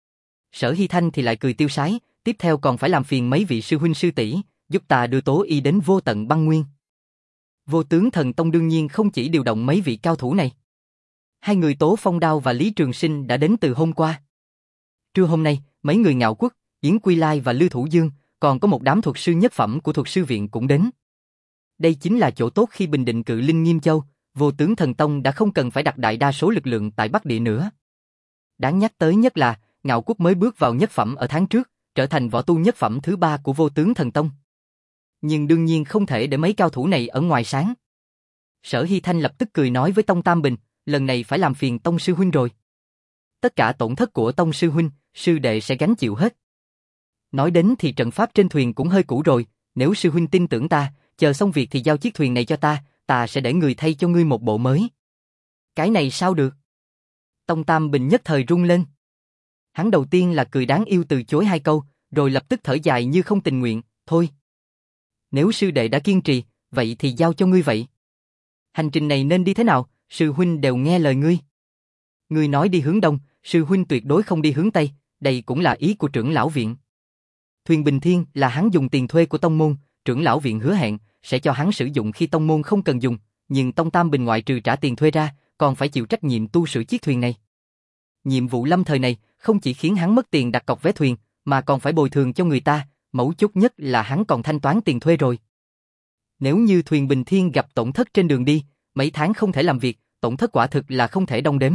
Sở Hy Thanh thì lại cười tiêu sái, tiếp theo còn phải làm phiền mấy vị sư huynh sư tỷ, giúp ta đưa Tố Y đến Vô Tận Băng Nguyên. Vô Tướng Thần Tông đương nhiên không chỉ điều động mấy vị cao thủ này. Hai người Tố Phong Đao và Lý Trường Sinh đã đến từ hôm qua. Trưa hôm nay, mấy người Ngạo Quốc, Yến Quy Lai và Lưu Thủ Dương, còn có một đám thuật sư nhất phẩm của thuật sư viện cũng đến. Đây chính là chỗ tốt khi bình định cự linh Nghiêm Châu, Vô Tướng Thần Tông đã không cần phải đặt đại đa số lực lượng tại Bắc Địa nữa. Đáng nhắc tới nhất là, Ngạo Quốc mới bước vào nhất phẩm ở tháng trước, trở thành võ tu nhất phẩm thứ ba của Vô Tướng Thần Tông. Nhưng đương nhiên không thể để mấy cao thủ này ở ngoài sáng. Sở Hy Thanh lập tức cười nói với Tông Tam Bình, lần này phải làm phiền Tông sư huynh rồi. Tất cả tổn thất của Tông sư huynh, sư đệ sẽ gánh chịu hết. Nói đến thì trận pháp trên thuyền cũng hơi cũ rồi, nếu sư huynh tin tưởng ta, chờ xong việc thì giao chiếc thuyền này cho ta, ta sẽ để người thay cho ngươi một bộ mới. Cái này sao được? Tông Tam Bình nhất thời rung lên. Hắn đầu tiên là cười đáng yêu từ chối hai câu, rồi lập tức thở dài như không tình nguyện, thôi. Nếu sư đệ đã kiên trì, vậy thì giao cho ngươi vậy. Hành trình này nên đi thế nào, sư huynh đều nghe lời ngươi. Ngươi nói đi hướng đông, sư huynh tuyệt đối không đi hướng tây, đây cũng là ý của trưởng lão viện. Thuyền Bình Thiên là hắn dùng tiền thuê của tông môn, trưởng lão viện hứa hẹn sẽ cho hắn sử dụng khi tông môn không cần dùng, nhưng Tông Tam Bình ngoại trừ trả tiền thuê ra, còn phải chịu trách nhiệm tu sửa chiếc thuyền này. Nhiệm vụ lâm thời này không chỉ khiến hắn mất tiền đặt cọc vé thuyền, mà còn phải bồi thường cho người ta, mấu chốt nhất là hắn còn thanh toán tiền thuê rồi. Nếu như thuyền Bình Thiên gặp tổn thất trên đường đi, mấy tháng không thể làm việc, tổn thất quả thực là không thể đong đếm.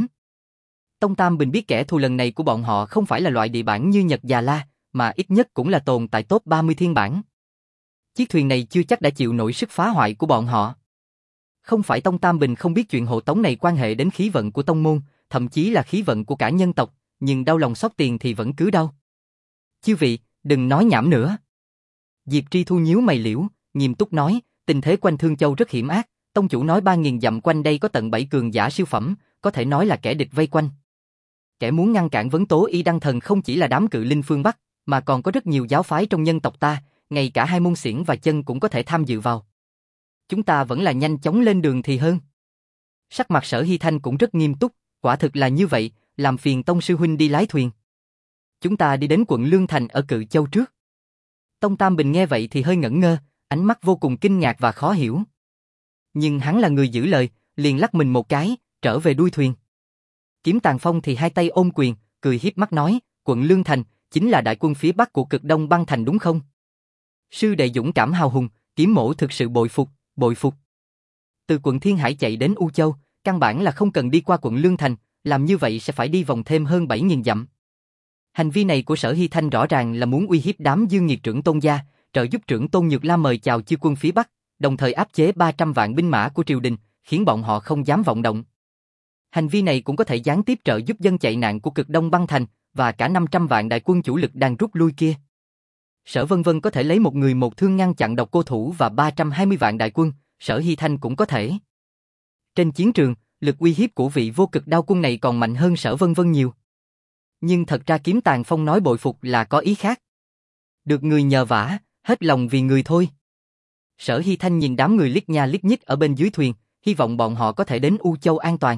Tông Tam Bình biết kẻ thù lần này của bọn họ không phải là loại địa bản như Nhật Già La, mà ít nhất cũng là tồn tại top ba mươi thiên bản. Chiếc thuyền này chưa chắc đã chịu nổi sức phá hoại của bọn họ. Không phải Tông Tam Bình không biết chuyện hộ tống này quan hệ đến khí vận của tông môn, thậm chí là khí vận của cả nhân tộc, nhưng đau lòng xót tiền thì vẫn cứ đau. Chư vị, đừng nói nhảm nữa. Diệp Tri Thu nhíu mày liễu, nghiêm túc nói, tình thế quanh Thương Châu rất hiểm ác, tông chủ nói ba nghìn dặm quanh đây có tận bảy cường giả siêu phẩm, có thể nói là kẻ địch vây quanh. Kẻ muốn ngăn cản Vấn Tố Y Đăng Thần không chỉ là đám cự linh phương Bắc, mà còn có rất nhiều giáo phái trong nhân tộc ta, ngay cả hai môn xiển và chân cũng có thể tham dự vào. Chúng ta vẫn là nhanh chóng lên đường thì hơn. Sắc mặt Sở Hy Thanh cũng rất nghiêm túc, quả thực là như vậy, làm phiền Tông sư huynh đi lái thuyền. Chúng ta đi đến quận Lương Thành ở Cự Châu trước. Tông Tam Bình nghe vậy thì hơi ngẩn ngơ, ánh mắt vô cùng kinh ngạc và khó hiểu. Nhưng hắn là người giữ lời, liền lắc mình một cái, trở về đuôi thuyền. Kiếm Tàn Phong thì hai tay ôm quyền, cười hiếp mắt nói, quận Lương Thành chính là đại quân phía bắc của Cực Đông Băng Thành đúng không? Sư đệ dũng cảm hào hùng, Kiếm mỗ thực sự bội phục, bội phục. Từ quận Thiên Hải chạy đến U Châu, căn bản là không cần đi qua quận Lương Thành, làm như vậy sẽ phải đi vòng thêm hơn bảy nghìn dặm. Hành vi này của Sở Hy Thanh rõ ràng là muốn uy hiếp đám Dương Nghiệt trưởng Tôn gia, trợ giúp trưởng Tôn Nhược La mời chào chư quân phía Bắc, đồng thời áp chế ba trăm vạn binh mã của triều đình, khiến bọn họ không dám vọng động. Hành vi này cũng có thể gián tiếp trợ giúp dân chạy nạn của Cực Đông Băng Thành và cả năm trăm vạn đại quân chủ lực đang rút lui kia. Sở Vân Vân có thể lấy một người một thương ngăn chặn Độc Cô Thủ và ba trăm hai mươi vạn đại quân, Sở Hy Thanh cũng có thể. Trên chiến trường, lực uy hiếp của vị vô cực đao quân này còn mạnh hơn Sở Vân Vân nhiều. Nhưng thật ra Kiếm Tàn Phong nói bội phục là có ý khác. Được người nhờ vả, hết lòng vì người thôi. Sở Hy Thanh nhìn đám người liếc nha liếc nhích ở bên dưới thuyền, hy vọng bọn họ có thể đến U Châu an toàn.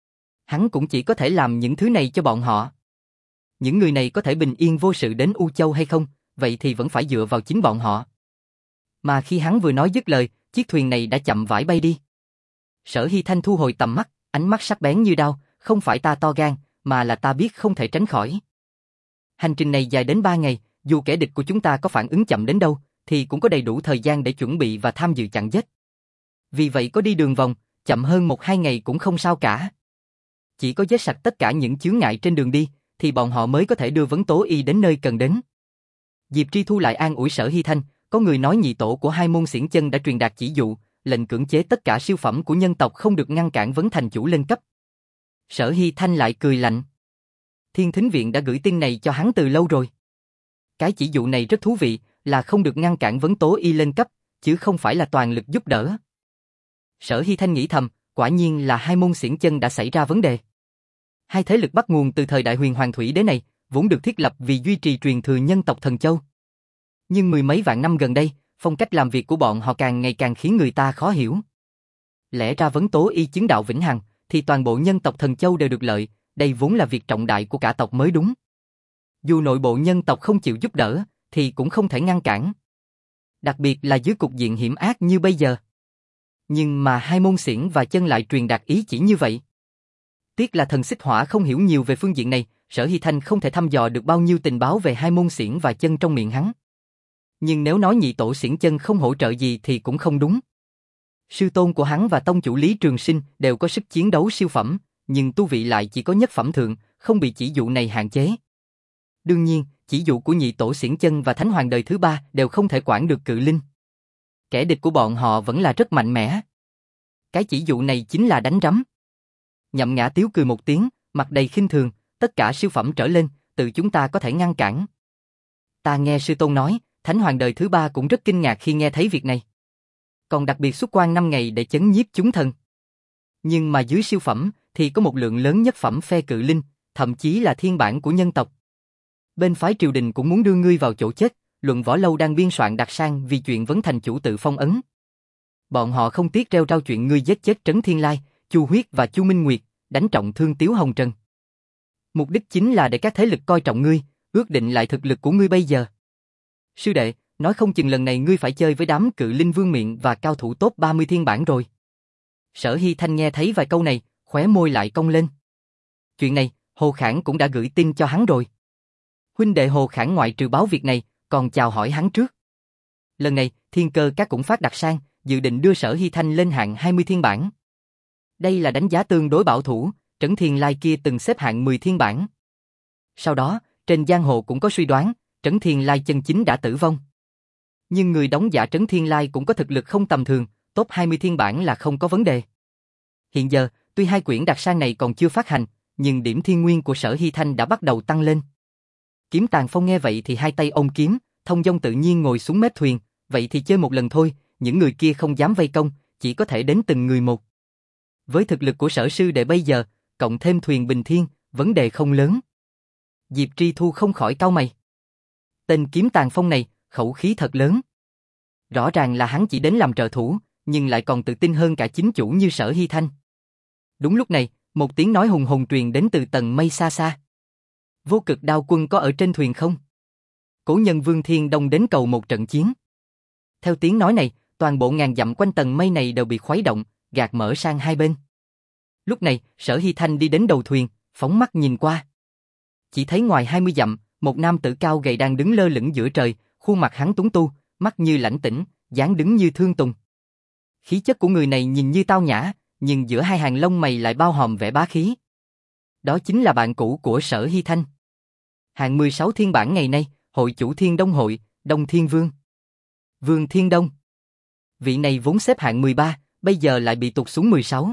Hắn cũng chỉ có thể làm những thứ này cho bọn họ. Những người này có thể bình yên vô sự đến U Châu hay không, vậy thì vẫn phải dựa vào chính bọn họ. Mà khi hắn vừa nói dứt lời, chiếc thuyền này đã chậm rãi bay đi. Sở Hy Thanh thu hồi tầm mắt, ánh mắt sắc bén như đao, không phải ta to gan, mà là ta biết không thể tránh khỏi. Hành trình này dài đến ba ngày, dù kẻ địch của chúng ta có phản ứng chậm đến đâu, thì cũng có đầy đủ thời gian để chuẩn bị và tham dự chặn giết. Vì vậy có đi đường vòng, chậm hơn một hai ngày cũng không sao cả. Chỉ có giết sạch tất cả những chướng ngại trên đường đi, thì bọn họ mới có thể đưa Vấn Tố Y đến nơi cần đến. Diệp Tri Thu lại an ủi Sở Hy Thanh, có người nói nhị tổ của hai môn xiển chân đã truyền đạt chỉ dụ, lệnh cưỡng chế tất cả siêu phẩm của nhân tộc không được ngăn cản vấn thành chủ lên cấp. Sở Hy Thanh lại cười lạnh. Thiên Thính Viện đã gửi tin này cho hắn từ lâu rồi. Cái chỉ dụ này rất thú vị, là không được ngăn cản vấn Tố Y lên cấp, chứ không phải là toàn lực giúp đỡ. Sở Hy Thanh nghĩ thầm, quả nhiên là hai môn xiển chân đã xảy ra vấn đề. Hai thế lực bắt nguồn từ thời đại Huyền Hoàng Thủy Đế này, vốn được thiết lập vì duy trì truyền thừa nhân tộc Thần Châu. Nhưng mười mấy vạn năm gần đây, phong cách làm việc của bọn họ càng ngày càng khiến người ta khó hiểu. Lẽ ra vấn Tố Y chứng đạo vĩnh hằng, thì toàn bộ nhân tộc Thần Châu đều được lợi, đây vốn là việc trọng đại của cả tộc mới đúng. Dù nội bộ nhân tộc không chịu giúp đỡ, thì cũng không thể ngăn cản. Đặc biệt là dưới cục diện hiểm ác như bây giờ. Nhưng mà hai môn xiển và chân lại truyền đạt ý chỉ như vậy. Tiếc là thần xích hỏa không hiểu nhiều về phương diện này, Sở Hy Thanh không thể thăm dò được bao nhiêu tình báo về hai môn xiển và chân trong miệng hắn. Nhưng nếu nói nhị tổ xiển chân không hỗ trợ gì thì cũng không đúng. Sư tôn của hắn và tông chủ Lý Trường Sinh đều có sức chiến đấu siêu phẩm, nhưng tu vị lại chỉ có nhất phẩm thượng, không bị chỉ dụ này hạn chế. Đương nhiên, chỉ dụ của nhị tổ xiển chân và thánh hoàng đời thứ ba đều không thể quản được cự linh. Kẻ địch của bọn họ vẫn là rất mạnh mẽ. Cái chỉ dụ này chính là đánh rắm. Nhậm Ngã Tiếu cười một tiếng, mặt đầy khinh thường, tất cả siêu phẩm trở lên, tự chúng ta có thể ngăn cản. Ta nghe sư tôn nói, thánh hoàng đời thứ ba cũng rất kinh ngạc khi nghe thấy việc này. Còn đặc biệt xuất quan năm ngày để chấn nhiếp chúng thần. Nhưng mà dưới siêu phẩm thì có một lượng lớn nhất phẩm phe cự linh, thậm chí là thiên bản của nhân tộc. Bên phái triều đình cũng muốn đưa ngươi vào chỗ chết, luận võ lâu đang biên soạn đặc sang vì chuyện vấn thành chủ tự phong ấn. Bọn họ không tiếc rêu rao chuyện ngươi giết chết Trấn Thiên Lai, Chu Huyết và Chu Minh Nguyệt, đánh trọng thương Tiếu Hồng Trần. Mục đích chính là để các thế lực coi trọng ngươi, ước định lại thực lực của ngươi bây giờ. Sư đệ, nói không chừng lần này ngươi phải chơi với đám cự linh vương miện và cao thủ top ba mươi thiên bản rồi. Sở Hy Thanh nghe thấy vài câu này, khóe môi lại cong lên. Chuyện này, Hồ Khảng cũng đã gửi tin cho hắn rồi. Huynh đệ Hồ Khảng ngoại trừ báo việc này, còn chào hỏi hắn trước. Lần này, Thiên Cơ Các cũng phát đặc sang, dự định đưa Sở Hy Thanh lên hạng hai mươi thiên bản. Đây là đánh giá tương đối bảo thủ, Trấn Thiên Lai kia từng xếp hạng mười thiên bản. Sau đó, trên giang hồ cũng có suy đoán, Trấn Thiên Lai chân chính đã tử vong. Nhưng người đóng giả Trấn Thiên Lai cũng có thực lực không tầm thường, top hai mươi thiên bản là không có vấn đề. Hiện giờ, tuy hai quyển đặc sang này còn chưa phát hành, nhưng điểm thiên nguyên của Sở Hy Thanh đã bắt đầu tăng lên. Kiếm Tàn Phong nghe vậy thì hai tay ôm kiếm, thông dong tự nhiên ngồi xuống mép thuyền, vậy thì chơi một lần thôi, những người kia không dám vây công, chỉ có thể đến từng người một. Với thực lực của Sở sư đệ bây giờ, cộng thêm thuyền bình thiên, vấn đề không lớn. Diệp Tri Thu không khỏi cau mày. Tên Kiếm Tàn Phong này, khẩu khí thật lớn. Rõ ràng là hắn chỉ đến làm trợ thủ, nhưng lại còn tự tin hơn cả chính chủ như Sở Hy Thanh. Đúng lúc này, một tiếng nói hùng hồn truyền đến từ tầng mây xa xa. Vô Cực Đao Quân có ở trên thuyền không? Cố nhân Vương Thiên Đông đến cầu một trận chiến. Theo tiếng nói này, toàn bộ ngàn dặm quanh tầng mây này đều bị khuấy động, gạt mở sang hai bên. Lúc này, Sở Hy Thanh đi đến đầu thuyền, phóng mắt nhìn qua. Chỉ thấy ngoài hai mươi dặm, một nam tử cao gầy đang đứng lơ lửng giữa trời, khuôn mặt hắn tuấn tu, mắt như lãnh tĩnh, dáng đứng như thương tùng. Khí chất của người này nhìn như tao nhã, nhưng giữa hai hàng lông mày lại bao hàm vẻ bá khí. Đó chính là bạn cũ của Sở Hy Thanh. Hạng mười sáu thiên bản ngày nay, hội chủ Thiên Đông hội, Đông Thiên Vương. Vương Thiên Đông. Vị này vốn xếp hạng mười ba, bây giờ lại bị tụt xuống mười sáu.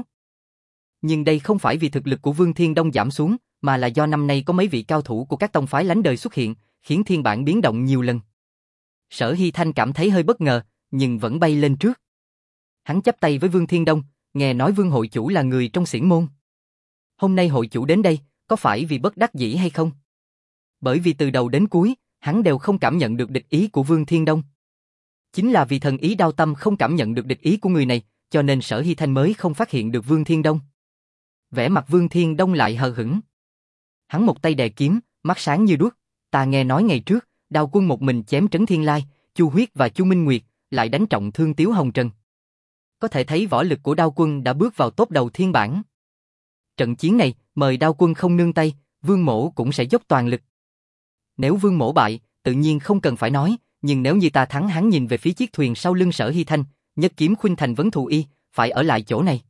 Nhưng đây không phải vì thực lực của Vương Thiên Đông giảm xuống, mà là do năm nay có mấy vị cao thủ của các tông phái lánh đời xuất hiện, khiến thiên bản biến động nhiều lần. Sở Hy Thanh cảm thấy hơi bất ngờ, nhưng vẫn bay lên trước. Hắn chắp tay với Vương Thiên Đông, nghe nói Vương hội chủ là người trong xiển môn. Hôm nay hội chủ đến đây, có phải vì bất đắc dĩ hay không? Bởi vì từ đầu đến cuối, hắn đều không cảm nhận được địch ý của Vương Thiên Đông. Chính là vì thần ý đao tâm không cảm nhận được địch ý của người này, cho nên Sở Hy Thanh mới không phát hiện được Vương Thiên Đông. Vẻ mặt Vương Thiên Đông lại hờ hững. Hắn một tay đè kiếm, mắt sáng như đuốc. Ta nghe nói ngày trước, Đao Quân một mình chém Trấn Thiên Lai, Chu Huyết và Chu Minh Nguyệt, lại đánh trọng thương Tiếu Hồng Trần. Có thể thấy võ lực của Đao Quân đã bước vào top đầu thiên bản. Trận chiến này, mời Đao Quân không nương tay, Vương Mỗ cũng sẽ dốc toàn lực. Nếu Vương Mỗ bại, tự nhiên không cần phải nói, nhưng nếu như ta thắng, hắn nhìn về phía chiếc thuyền sau lưng Sở Hy Thanh, nhất kiếm khuynh thành vấn thù y, phải ở lại chỗ này.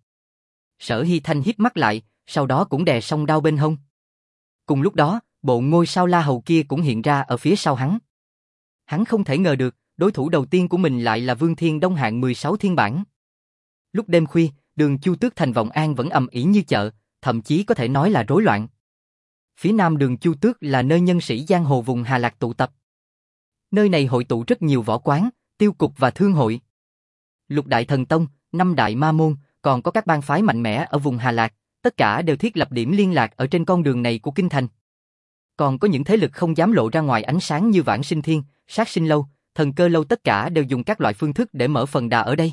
Sở Hy Thanh híp mắt lại, sau đó cũng đè song đao bên hông. Cùng lúc đó, bộ ngôi sao La Hầu kia cũng hiện ra ở phía sau hắn. Hắn không thể ngờ được, đối thủ đầu tiên của mình lại là Vương Thiên Đông hạng mười sáu thiên bản. Lúc đêm khuya, đường Chu Tước thành Vọng An vẫn ầm ĩ như chợ, thậm chí có thể nói là rối loạn. Phía nam đường Chu Tước là nơi nhân sĩ giang hồ vùng Hà Lạc tụ tập. Nơi này hội tụ rất nhiều võ quán, tiêu cục và thương hội. Lục Đại Thần Tông, năm Đại Ma Môn, còn có các bang phái mạnh mẽ ở vùng Hà Lạc, tất cả đều thiết lập điểm liên lạc ở trên con đường này của kinh thành. Còn có những thế lực không dám lộ ra ngoài ánh sáng như Vãng Sinh Thiên, Sát Sinh Lâu, Thần Cơ Lâu, tất cả đều dùng các loại phương thức để mở phần đà ở đây.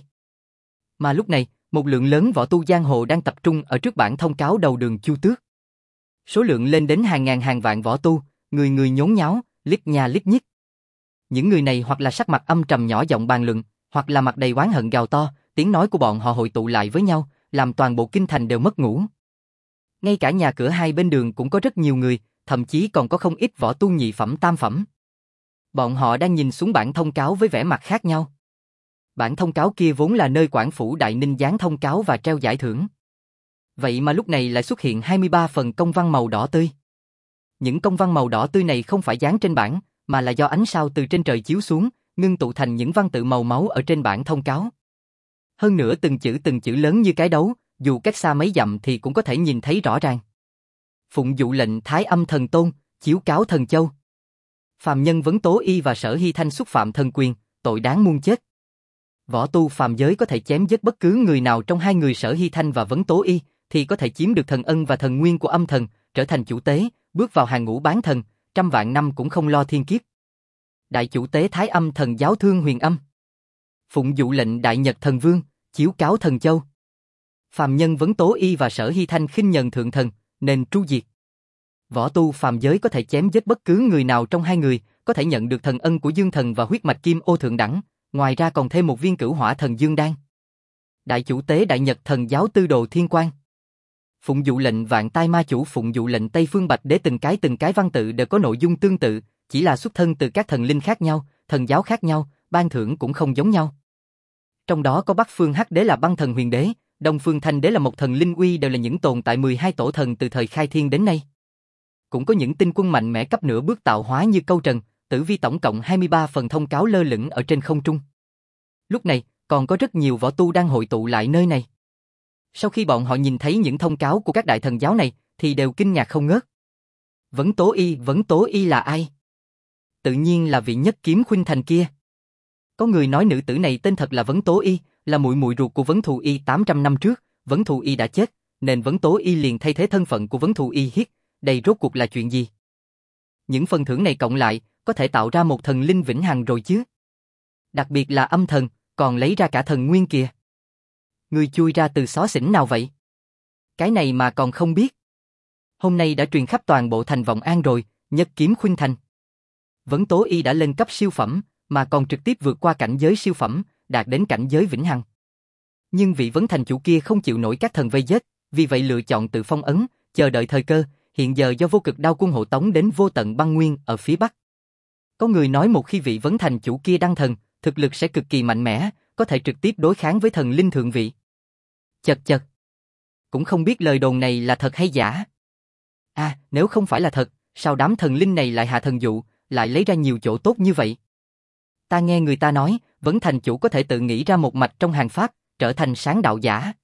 Mà lúc này, một lượng lớn võ tu giang hồ đang tập trung ở trước bảng thông cáo đầu đường Chu Tước. Số lượng lên đến hàng ngàn hàng vạn võ tu, người người nhốn nháo, lít nha lít nhít. Những người này hoặc là sắc mặt âm trầm nhỏ giọng bàn luận, hoặc là mặt đầy oán hận gào to, tiếng nói của bọn họ hội tụ lại với nhau, làm toàn bộ kinh thành đều mất ngủ. Ngay cả nhà cửa hai bên đường cũng có rất nhiều người, thậm chí còn có không ít võ tu nhị phẩm tam phẩm. Bọn họ đang nhìn xuống bản thông cáo với vẻ mặt khác nhau. Bản thông cáo kia vốn là nơi quản phủ Đại Ninh dán thông cáo và treo giải thưởng. Vậy mà lúc này lại xuất hiện hai mươi ba phần công văn màu đỏ tươi. Những công văn màu đỏ tươi này không phải dán trên bảng, mà là do ánh sao từ trên trời chiếu xuống, ngưng tụ thành những văn tự màu máu ở trên bản thông cáo. Hơn nữa từng chữ từng chữ lớn như cái đấu, dù cách xa mấy dặm thì cũng có thể nhìn thấy rõ ràng. Phụng dụ lệnh Thái Âm Thần Tôn, chiếu cáo Thần Châu. Phàm nhân Vấn Tố Y và Sở Hy Thanh xúc phạm thần quyền, tội đáng muôn chết. Võ tu phàm giới có thể chém giết bất cứ người nào trong hai người Sở Hy Thanh và Vấn Tố Y, thì có thể chiếm được thần ân và thần nguyên của âm thần, trở thành chủ tế, bước vào hàng ngũ bán thần, trăm vạn năm cũng không lo thiên kiếp. Đại chủ tế Thái Âm Thần Giáo Thương Huyền Âm. Phụng dụ lệnh Đại Nhật Thần Vương, chiếu cáo Thần Châu. Phàm nhân Vấn Tố Y và Sở Hy Thanh khinh nhờn thượng thần, nên tru diệt. Võ tu phàm giới có thể chém giết bất cứ người nào trong hai người, có thể nhận được thần ân của Dương Thần và huyết mạch Kim Ô thượng đẳng, ngoài ra còn thêm một viên Cửu Hỏa Thần Dương đan. Đại chủ tế Đại Nhật Thần Giáo Tư Đồ Thiên Quang. Phụng dụ lệnh Vạn Tai Ma Chủ, phụng dụ lệnh Tây Phương Bạch Đế, từng cái từng cái văn tự đều có nội dung tương tự, chỉ là xuất thân từ các thần linh khác nhau, thần giáo khác nhau, ban thưởng cũng không giống nhau. Trong đó có Bắc Phương Hắc Đế là băng thần huyền đế, Đông Phương Thanh Đế là một thần linh uy, đều là những tồn tại mười hai tổ thần từ thời khai thiên đến nay. Cũng có những tinh quân mạnh mẽ cấp nửa bước tạo hóa như Câu Trần, Tử Vi, tổng cộng hai mươi ba phần thông cáo lơ lửng ở trên không trung. Lúc này, còn có rất nhiều võ tu đang hội tụ lại nơi này. Sau khi bọn họ nhìn thấy những thông cáo của các đại thần giáo này, thì đều kinh ngạc không ngớt. Vấn Tố Y, Vấn Tố Y là ai? Tự nhiên là vị Nhất Kiếm Khuynh Thành kia. Có người nói nữ tử này tên thật là Vấn Tố Y, là muội muội ruột của Vấn Thù Y tám trăm năm trước, Vấn Thù Y đã chết, nên Vấn Tố Y liền thay thế thân phận của Vấn Thù Y hiết, đây rốt cuộc là chuyện gì? Những phần thưởng này cộng lại, có thể tạo ra một thần linh vĩnh hằng rồi chứ. Đặc biệt là âm thần, còn lấy ra cả thần nguyên kìa. Người chui ra từ xó xỉnh nào vậy? Cái này mà còn không biết. Hôm nay đã truyền khắp toàn bộ thành Vọng An rồi, Nhất Kiếm Khuynh Thành. Vấn Tố Y đã lên cấp siêu phẩm, mà còn trực tiếp vượt qua cảnh giới siêu phẩm, đạt đến cảnh giới vĩnh hằng. Nhưng vị Vấn Thành chủ kia không chịu nổi các thần vây giết, vì vậy lựa chọn tự phong ấn, chờ đợi thời cơ, hiện giờ do Vô Cực Đao Quân hộ tống đến Vô Tận Băng Nguyên ở phía bắc. Có người nói một khi vị Vấn Thành chủ kia đăng thần, thực lực sẽ cực kỳ mạnh mẽ, có thể trực tiếp đối kháng với thần linh thượng vị. Chật chật. Cũng không biết lời đồn này là thật hay giả. À, nếu không phải là thật, sao đám thần linh này lại hạ thần dụ, lại lấy ra nhiều chỗ tốt như vậy? Ta nghe người ta nói, Vấn Thành chủ có thể tự nghĩ ra một mạch trong hàng pháp, trở thành sáng đạo giả.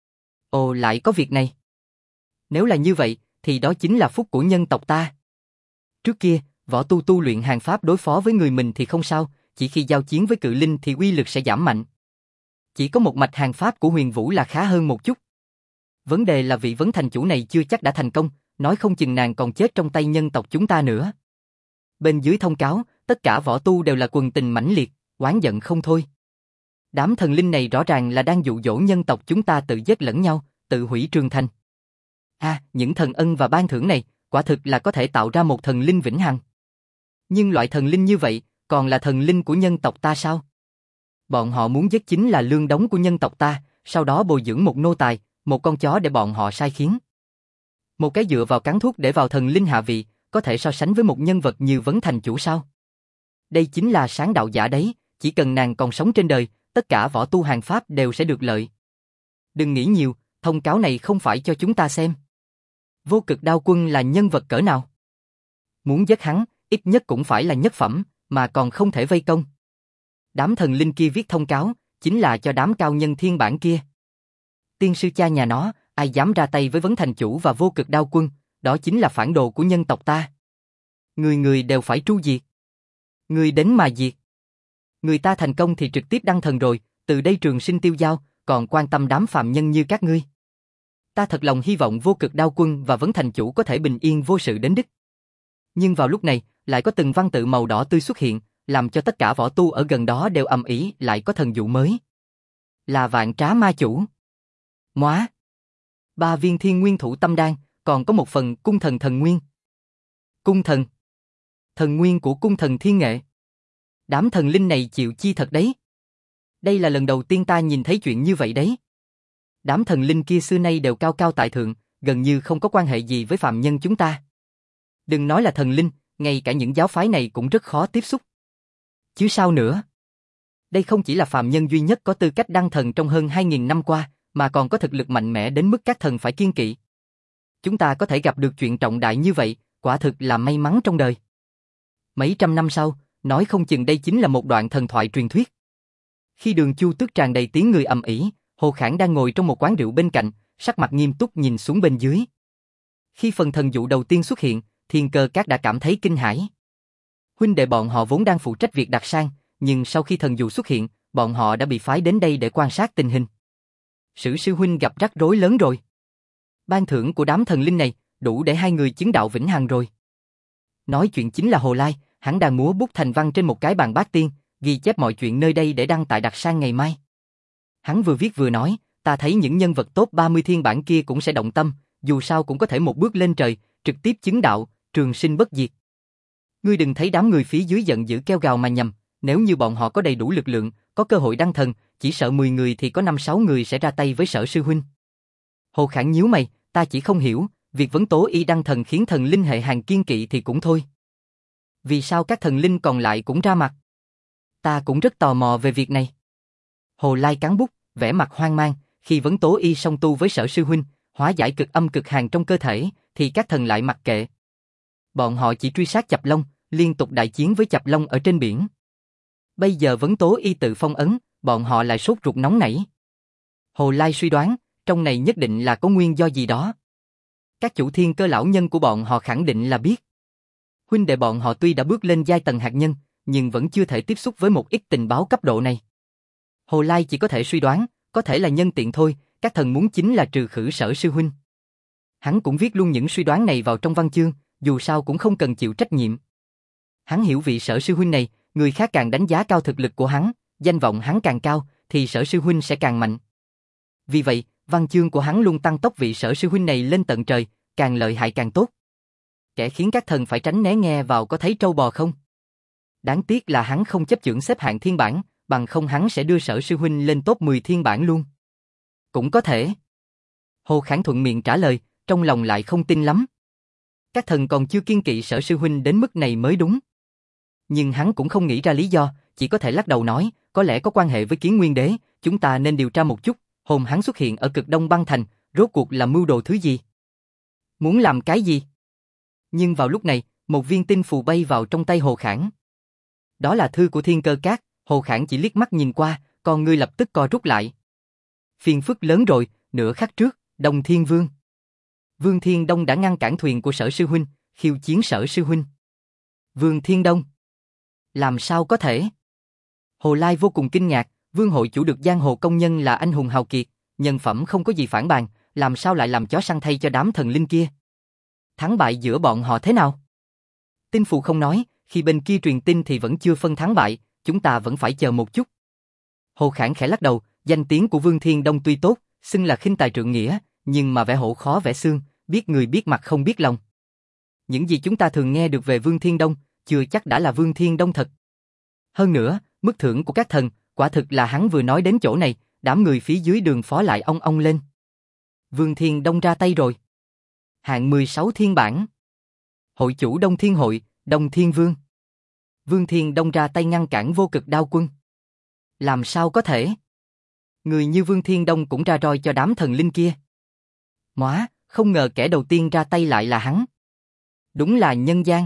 Ồ, lại có việc này. Nếu là như vậy, thì đó chính là phúc của nhân tộc ta. Trước kia, võ tu tu luyện hàng pháp đối phó với người mình thì không sao, chỉ khi giao chiến với cự linh thì uy lực sẽ giảm mạnh. Chỉ có một mạch hàng pháp của Huyền Vũ là khá hơn một chút. Vấn đề là vị Vấn Thành chủ này chưa chắc đã thành công, nói không chừng nàng còn chết trong tay nhân tộc chúng ta nữa. Bên dưới thông cáo, tất cả võ tu đều là quần tình mãnh liệt, oán giận không thôi. Đám thần linh này rõ ràng là đang dụ dỗ nhân tộc chúng ta tự giết lẫn nhau, tự hủy trường thành. À, những thần ân và ban thưởng này, quả thực là có thể tạo ra một thần linh vĩnh hằng. Nhưng loại thần linh như vậy, còn là thần linh của nhân tộc ta sao? Bọn họ muốn giết chính là lương đống của nhân tộc ta, sau đó bồi dưỡng một nô tài, một con chó để bọn họ sai khiến. Một cái dựa vào cắn thuốc để vào thần linh hạ vị, có thể so sánh với một nhân vật như Vấn Thành chủ sao? Đây chính là sáng đạo giả đấy, chỉ cần nàng còn sống trên đời, tất cả võ tu hàng pháp đều sẽ được lợi. Đừng nghĩ nhiều, thông cáo này không phải cho chúng ta xem. Vô Cực Đao Quân là nhân vật cỡ nào? Muốn giết hắn, ít nhất cũng phải là nhất phẩm, mà còn không thể vây công. Đám thần linh kia viết thông cáo, chính là cho đám cao nhân thiên bản kia. Tiên sư cha nhà nó, ai dám ra tay với Vấn Thành Chủ và Vô Cực Đao Quân, đó chính là phản đồ của nhân tộc ta. Người người đều phải tru diệt. Người đến mà diệt. Người ta thành công thì trực tiếp đăng thần rồi, từ đây trường sinh tiêu dao, còn quan tâm đám phạm nhân như các ngươi. Ta thật lòng hy vọng Vô Cực Đao Quân và Vấn Thành Chủ có thể bình yên vô sự đến đích. Nhưng vào lúc này, lại có từng văn tự màu đỏ tươi xuất hiện, làm cho tất cả võ tu ở gần đó đều ầm ĩ, lại có thần dụ mới. Là Vạn Trá Ma Chủ. Móa. Ba viên Thiên Nguyên Thủ Tâm Đan, còn có một phần Cung Thần Thần Nguyên. Cung Thần. Thần nguyên của Cung Thần Thiên Nghệ. Đám thần linh này chịu chi thật đấy. Đây là lần đầu tiên ta nhìn thấy chuyện như vậy đấy. Đám thần linh kia xưa nay đều cao cao tại thượng, gần như không có quan hệ gì với phạm nhân chúng ta. Đừng nói là thần linh, ngay cả những giáo phái này cũng rất khó tiếp xúc. Chứ sao nữa? Đây không chỉ là phạm nhân duy nhất có tư cách đăng thần trong hơn hai nghìn năm qua, mà còn có thực lực mạnh mẽ đến mức các thần phải kiêng kỵ. Chúng ta có thể gặp được chuyện trọng đại như vậy, quả thực là may mắn trong đời. Mấy trăm năm sau, nói không chừng đây chính là một đoạn thần thoại truyền thuyết. Khi Đường Chu Tước tràn đầy tiếng người ầm ĩ, Hồ Khản đang ngồi trong một quán rượu bên cạnh, sắc mặt nghiêm túc nhìn xuống bên dưới. Khi phần thần dụ đầu tiên xuất hiện, Thiên Cơ Các đã cảm thấy kinh hãi. Huynh đệ bọn họ vốn đang phụ trách việc đặt sang, nhưng sau khi thần dụ xuất hiện, bọn họ đã bị phái đến đây để quan sát tình hình. Sử sư huynh gặp rắc rối lớn rồi. Ban thưởng của đám thần linh này đủ để hai người chứng đạo vĩnh hằng rồi. Nói chuyện chính là Hồ Lai, hắn đang múa bút thành văn trên một cái bàn bát tiên, ghi chép mọi chuyện nơi đây để đăng tại đặt sang ngày mai. Hắn vừa viết vừa nói, ta thấy những nhân vật top ba mươi thiên bản kia cũng sẽ động tâm, dù sao cũng có thể một bước lên trời, trực tiếp chứng đạo, trường sinh bất diệt. Ngươi đừng thấy đám người phía dưới giận dữ kêu gào mà nhầm, nếu như bọn họ có đầy đủ lực lượng, có cơ hội đăng thần, chỉ sợ mười người thì có năm sáu người sẽ ra tay với Sở sư huynh. Hồ Khản nhíu mày, ta chỉ không hiểu, việc Vấn Tố Y đăng thần khiến thần linh hệ hàng kiên kỵ thì cũng thôi. Vì sao các thần linh còn lại cũng ra mặt? Ta cũng rất tò mò về việc này. Hồ Lai cắn bút, vẻ mặt hoang mang, khi Vấn Tố Y song tu với Sở sư huynh, hóa giải cực âm cực hàn trong cơ thể, thì các thần lại mặc kệ. Bọn họ chỉ truy sát Chập Long, liên tục đại chiến với Chập Long ở trên biển. Bây giờ Vấn Tố Y tự phong ấn, bọn họ lại sốt ruột nóng nảy. Hồ Lai suy đoán, trong này nhất định là có nguyên do gì đó. Các chủ thiên cơ lão nhân của bọn họ khẳng định là biết. Huynh đệ bọn họ tuy đã bước lên giai tầng hạt nhân, nhưng vẫn chưa thể tiếp xúc với một ít tình báo cấp độ này. Hồ Lai chỉ có thể suy đoán, có thể là nhân tiện thôi, các thần muốn chính là trừ khử Sở sư huynh. Hắn cũng viết luôn những suy đoán này vào trong văn chương, dù sao cũng không cần chịu trách nhiệm. Hắn hiểu vị Sở sư huynh này, người khác càng đánh giá cao thực lực của hắn, danh vọng hắn càng cao, thì Sở sư huynh sẽ càng mạnh. Vì vậy, văn chương của hắn luôn tăng tốc vị Sở sư huynh này lên tận trời, càng lợi hại càng tốt. Kẻ khiến các thần phải tránh né nghe vào có thấy trâu bò không? Đáng tiếc là hắn không chấp chưởng xếp hạng thiên bản, bằng không hắn sẽ đưa Sở sư huynh lên top mười thiên bản luôn. Cũng có thể. Hồ Khản thuận miệng trả lời, trong lòng lại không tin lắm. Các thần còn chưa kiêng kỵ Sở sư huynh đến mức này mới đúng. Nhưng hắn cũng không nghĩ ra lý do, chỉ có thể lắc đầu nói, có lẽ có quan hệ với Kiến Nguyên Đế, chúng ta nên điều tra một chút, hôm hắn xuất hiện ở cực Đông Băng Thành, rốt cuộc là mưu đồ thứ gì? Muốn làm cái gì? Nhưng vào lúc này, một viên tinh phù bay vào trong tay Hồ Khản. Đó là thư của Thiên Cơ Các, Hồ Khản chỉ liếc mắt nhìn qua, con ngươi lập tức co rút lại. Phiền phức lớn rồi, nửa khắc trước, Đông Thiên Vương. Vương Thiên Đông đã ngăn cản thuyền của Sở sư huynh, khiêu chiến Sở sư huynh. Vương Thiên Đông? Làm sao có thể? Hồ Lai vô cùng kinh ngạc, Vương hội chủ được giang hồ công nhân là anh hùng hào kiệt, nhân phẩm không có gì phản bàn, làm sao lại làm chó săn thay cho đám thần linh kia? Thắng bại giữa bọn họ thế nào? Tinh phù không nói, khi bên kia truyền tin thì vẫn chưa phân thắng bại, chúng ta vẫn phải chờ một chút. Hồ Khản khẽ lắc đầu, danh tiếng của Vương Thiên Đông tuy tốt, xưng là khinh tài trượng nghĩa, nhưng mà vẻ hổ khó vẻ xương, biết người biết mặt không biết lòng. Những gì chúng ta thường nghe được về Vương Thiên Đông, chưa chắc đã là Vương Thiên Đông thật. Hơn nữa, mức thưởng của các thần, quả thực là hắn vừa nói đến chỗ này, đám người phía dưới đường phó lại ong ong lên. Vương Thiên Đông ra tay rồi. Hạng mười sáu thiên bản. Hội chủ Đông Thiên Hội, Đông Thiên Vương. Vương Thiên Đông ra tay ngăn cản Vô Cực Đao Quân. Làm sao có thể? Người như Vương Thiên Đông cũng ra roi cho đám thần linh kia. Móa, không ngờ kẻ đầu tiên ra tay lại là hắn. Đúng là nhân gian.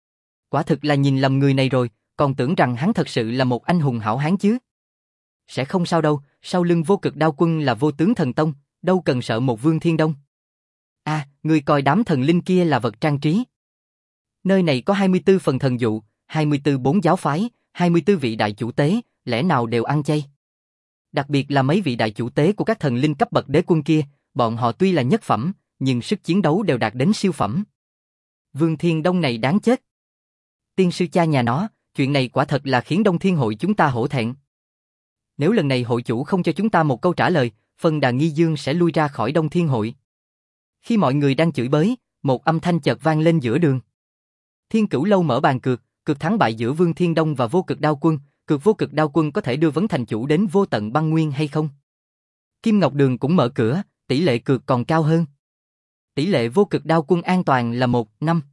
Quả thực là nhìn lầm người này rồi, còn tưởng rằng hắn thật sự là một anh hùng hảo hán chứ. Sẽ không sao đâu, sau lưng Vô Cực Đao Quân là Vô Tướng Thần Tông, đâu cần sợ một Vương Thiên Đông. À, ngươi coi đám thần linh kia là vật trang trí. Nơi này có hai mươi tư phần thần dụ, hai mươi tư bốn giáo phái, hai mươi tư vị đại chủ tế, lẽ nào đều ăn chay? Đặc biệt là mấy vị đại chủ tế của các thần linh cấp bậc đế quân kia, bọn họ tuy là nhất phẩm, nhưng sức chiến đấu đều đạt đến siêu phẩm. Vương Thiên Đông này đáng chết. Tiên sư cha nhà nó, chuyện này quả thật là khiến Đông Thiên hội chúng ta hổ thẹn. Nếu lần này hội chủ không cho chúng ta một câu trả lời, Phân Đà Nghi Dương sẽ lui ra khỏi Đông Thiên hội. Khi mọi người đang chửi bới, một âm thanh chợt vang lên giữa đường. Thiên Cửu Lâu mở bàn cược, cược thắng bại giữa Vương Thiên Đông và Vô Cực Đao Quân, cược Vô Cực Đao Quân có thể đưa vấn thành chủ đến Vô Tận Băng Nguyên hay không. Kim Ngọc Đường cũng mở cửa, tỷ lệ cược còn cao hơn. Tỷ lệ Vô Cực Đao Quân an toàn là một năm.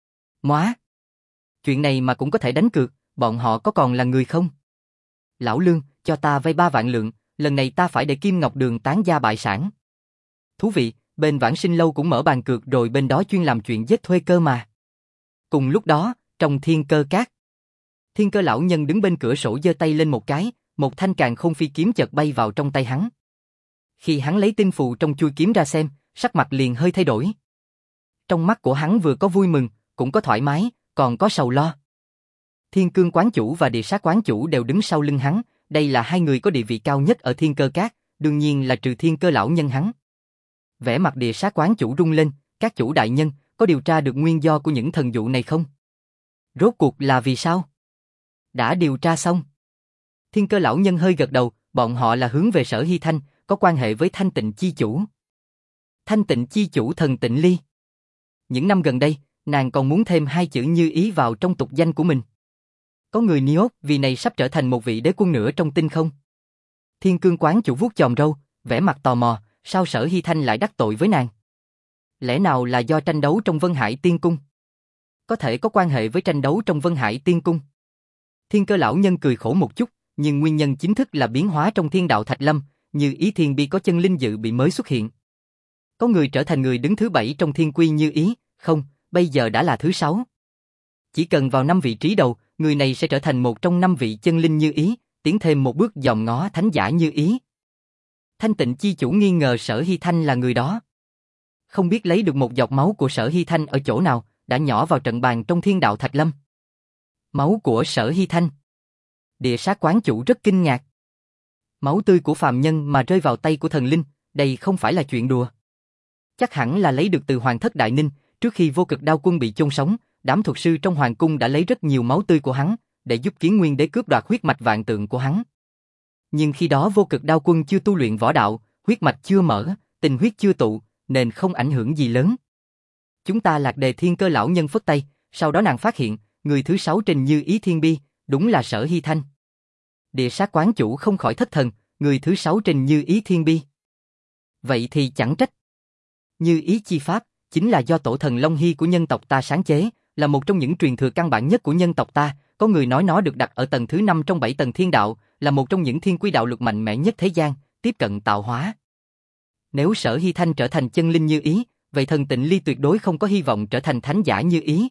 Móa! Chuyện này mà cũng có thể đánh cược, bọn họ có còn là người không? Lão Lương, cho ta vay ba vạn lượng, lần này ta phải để Kim Ngọc Đường tán gia bại sản. Thú vị, bên Vãng Sinh Lâu cũng mở bàn cược rồi, bên đó chuyên làm chuyện giết thuê cơ mà. Cùng lúc đó, trong Thiên Cơ Các, Thiên Cơ lão nhân đứng bên cửa sổ giơ tay lên một cái, một thanh càn khôn phi kiếm chợt bay vào trong tay hắn. Khi hắn lấy tinh phù trong chui kiếm ra xem, sắc mặt liền hơi thay đổi. Trong mắt của hắn vừa có vui mừng, cũng có thoải mái, còn có sầu lo. Thiên Cương quán chủ và Địa Sát quán chủ đều đứng sau lưng hắn, đây là hai người có địa vị cao nhất ở Thiên Cơ Các, đương nhiên là trừ Thiên Cơ lão nhân hắn. Vẻ mặt Địa Sát quán chủ rung lên, các chủ đại nhân, có điều tra được nguyên do của những thần dụ này không? Rốt cuộc là vì sao? Đã điều tra xong. Thiên Cơ lão nhân hơi gật đầu, bọn họ là hướng về Sở Hy Thanh, có quan hệ với Thanh Tịnh chi chủ. Thanh Tịnh chi chủ Thần Tịnh Ly. Những năm gần đây, nàng còn muốn thêm hai chữ Như Ý vào trong tục danh của mình. Có người Niốt vì này sắp trở thành một vị đế quân nữa trong tinh không? Thiên Cương quán chủ vuốt chòm râu, vẻ mặt tò mò, sao Sở Hy Thanh lại đắc tội với nàng? Lẽ nào là do tranh đấu trong Vân Hải Tiên Cung? Có thể có quan hệ với tranh đấu trong Vân Hải Tiên Cung. Thiên Cơ lão nhân cười khổ một chút, nhưng nguyên nhân chính thức là biến hóa trong Thiên Đạo Thạch Lâm, Như Ý Thiên Bi có chân linh dự bị mới xuất hiện. Có người trở thành người đứng thứ bảy trong Thiên Quy Như Ý, không, bây giờ đã là thứ sáu. Chỉ cần vào năm vị trí đầu, người này sẽ trở thành một trong năm vị chân linh Như Ý, tiến thêm một bước dòm ngó thánh giả Như Ý. Thanh Tịnh chi chủ nghi ngờ Sở Hy Thanh là người đó. Không biết lấy được một giọt máu của Sở Hy Thanh ở chỗ nào, đã nhỏ vào trận bàn trong Thiên Đạo Thạch Lâm. Máu của Sở Hy Thanh. Địa Sát quán chủ rất kinh ngạc. Máu tươi của phàm nhân mà rơi vào tay của thần linh, đây không phải là chuyện đùa. Chắc hẳn là lấy được từ Hoàng Thất Đại Ninh, trước khi Vô Cực Đao Quân bị chôn sống, đám thuật sư trong hoàng cung đã lấy rất nhiều máu tươi của hắn, để giúp Kiến Nguyên Đế cướp đoạt huyết mạch vạn tượng của hắn. Nhưng khi đó Vô Cực Đao Quân chưa tu luyện võ đạo, huyết mạch chưa mở, tình huyết chưa tụ, nên không ảnh hưởng gì lớn. Chúng ta lạc đề. Thiên Cơ lão nhân phất tay, sau đó nàng phát hiện, người thứ sáu trên Như Ý Thiên Bi, đúng là Sở Hy Thanh. Địa Sát quán chủ không khỏi thất thần, người thứ sáu trên Như Ý Thiên Bi. Vậy thì chẳng trách. Như Ý chi pháp, chính là do tổ thần Long Hy của nhân tộc ta sáng chế, là một trong những truyền thừa căn bản nhất của nhân tộc ta, có người nói nó được đặt ở tầng thứ năm trong bảy tầng thiên đạo, là một trong những thiên quy đạo lực mạnh mẽ nhất thế gian, tiếp cận tạo hóa. Nếu Sở Hy Thanh trở thành chân linh Như Ý, vậy Thần Tịnh Ly tuyệt đối không có hy vọng trở thành thánh giả Như Ý.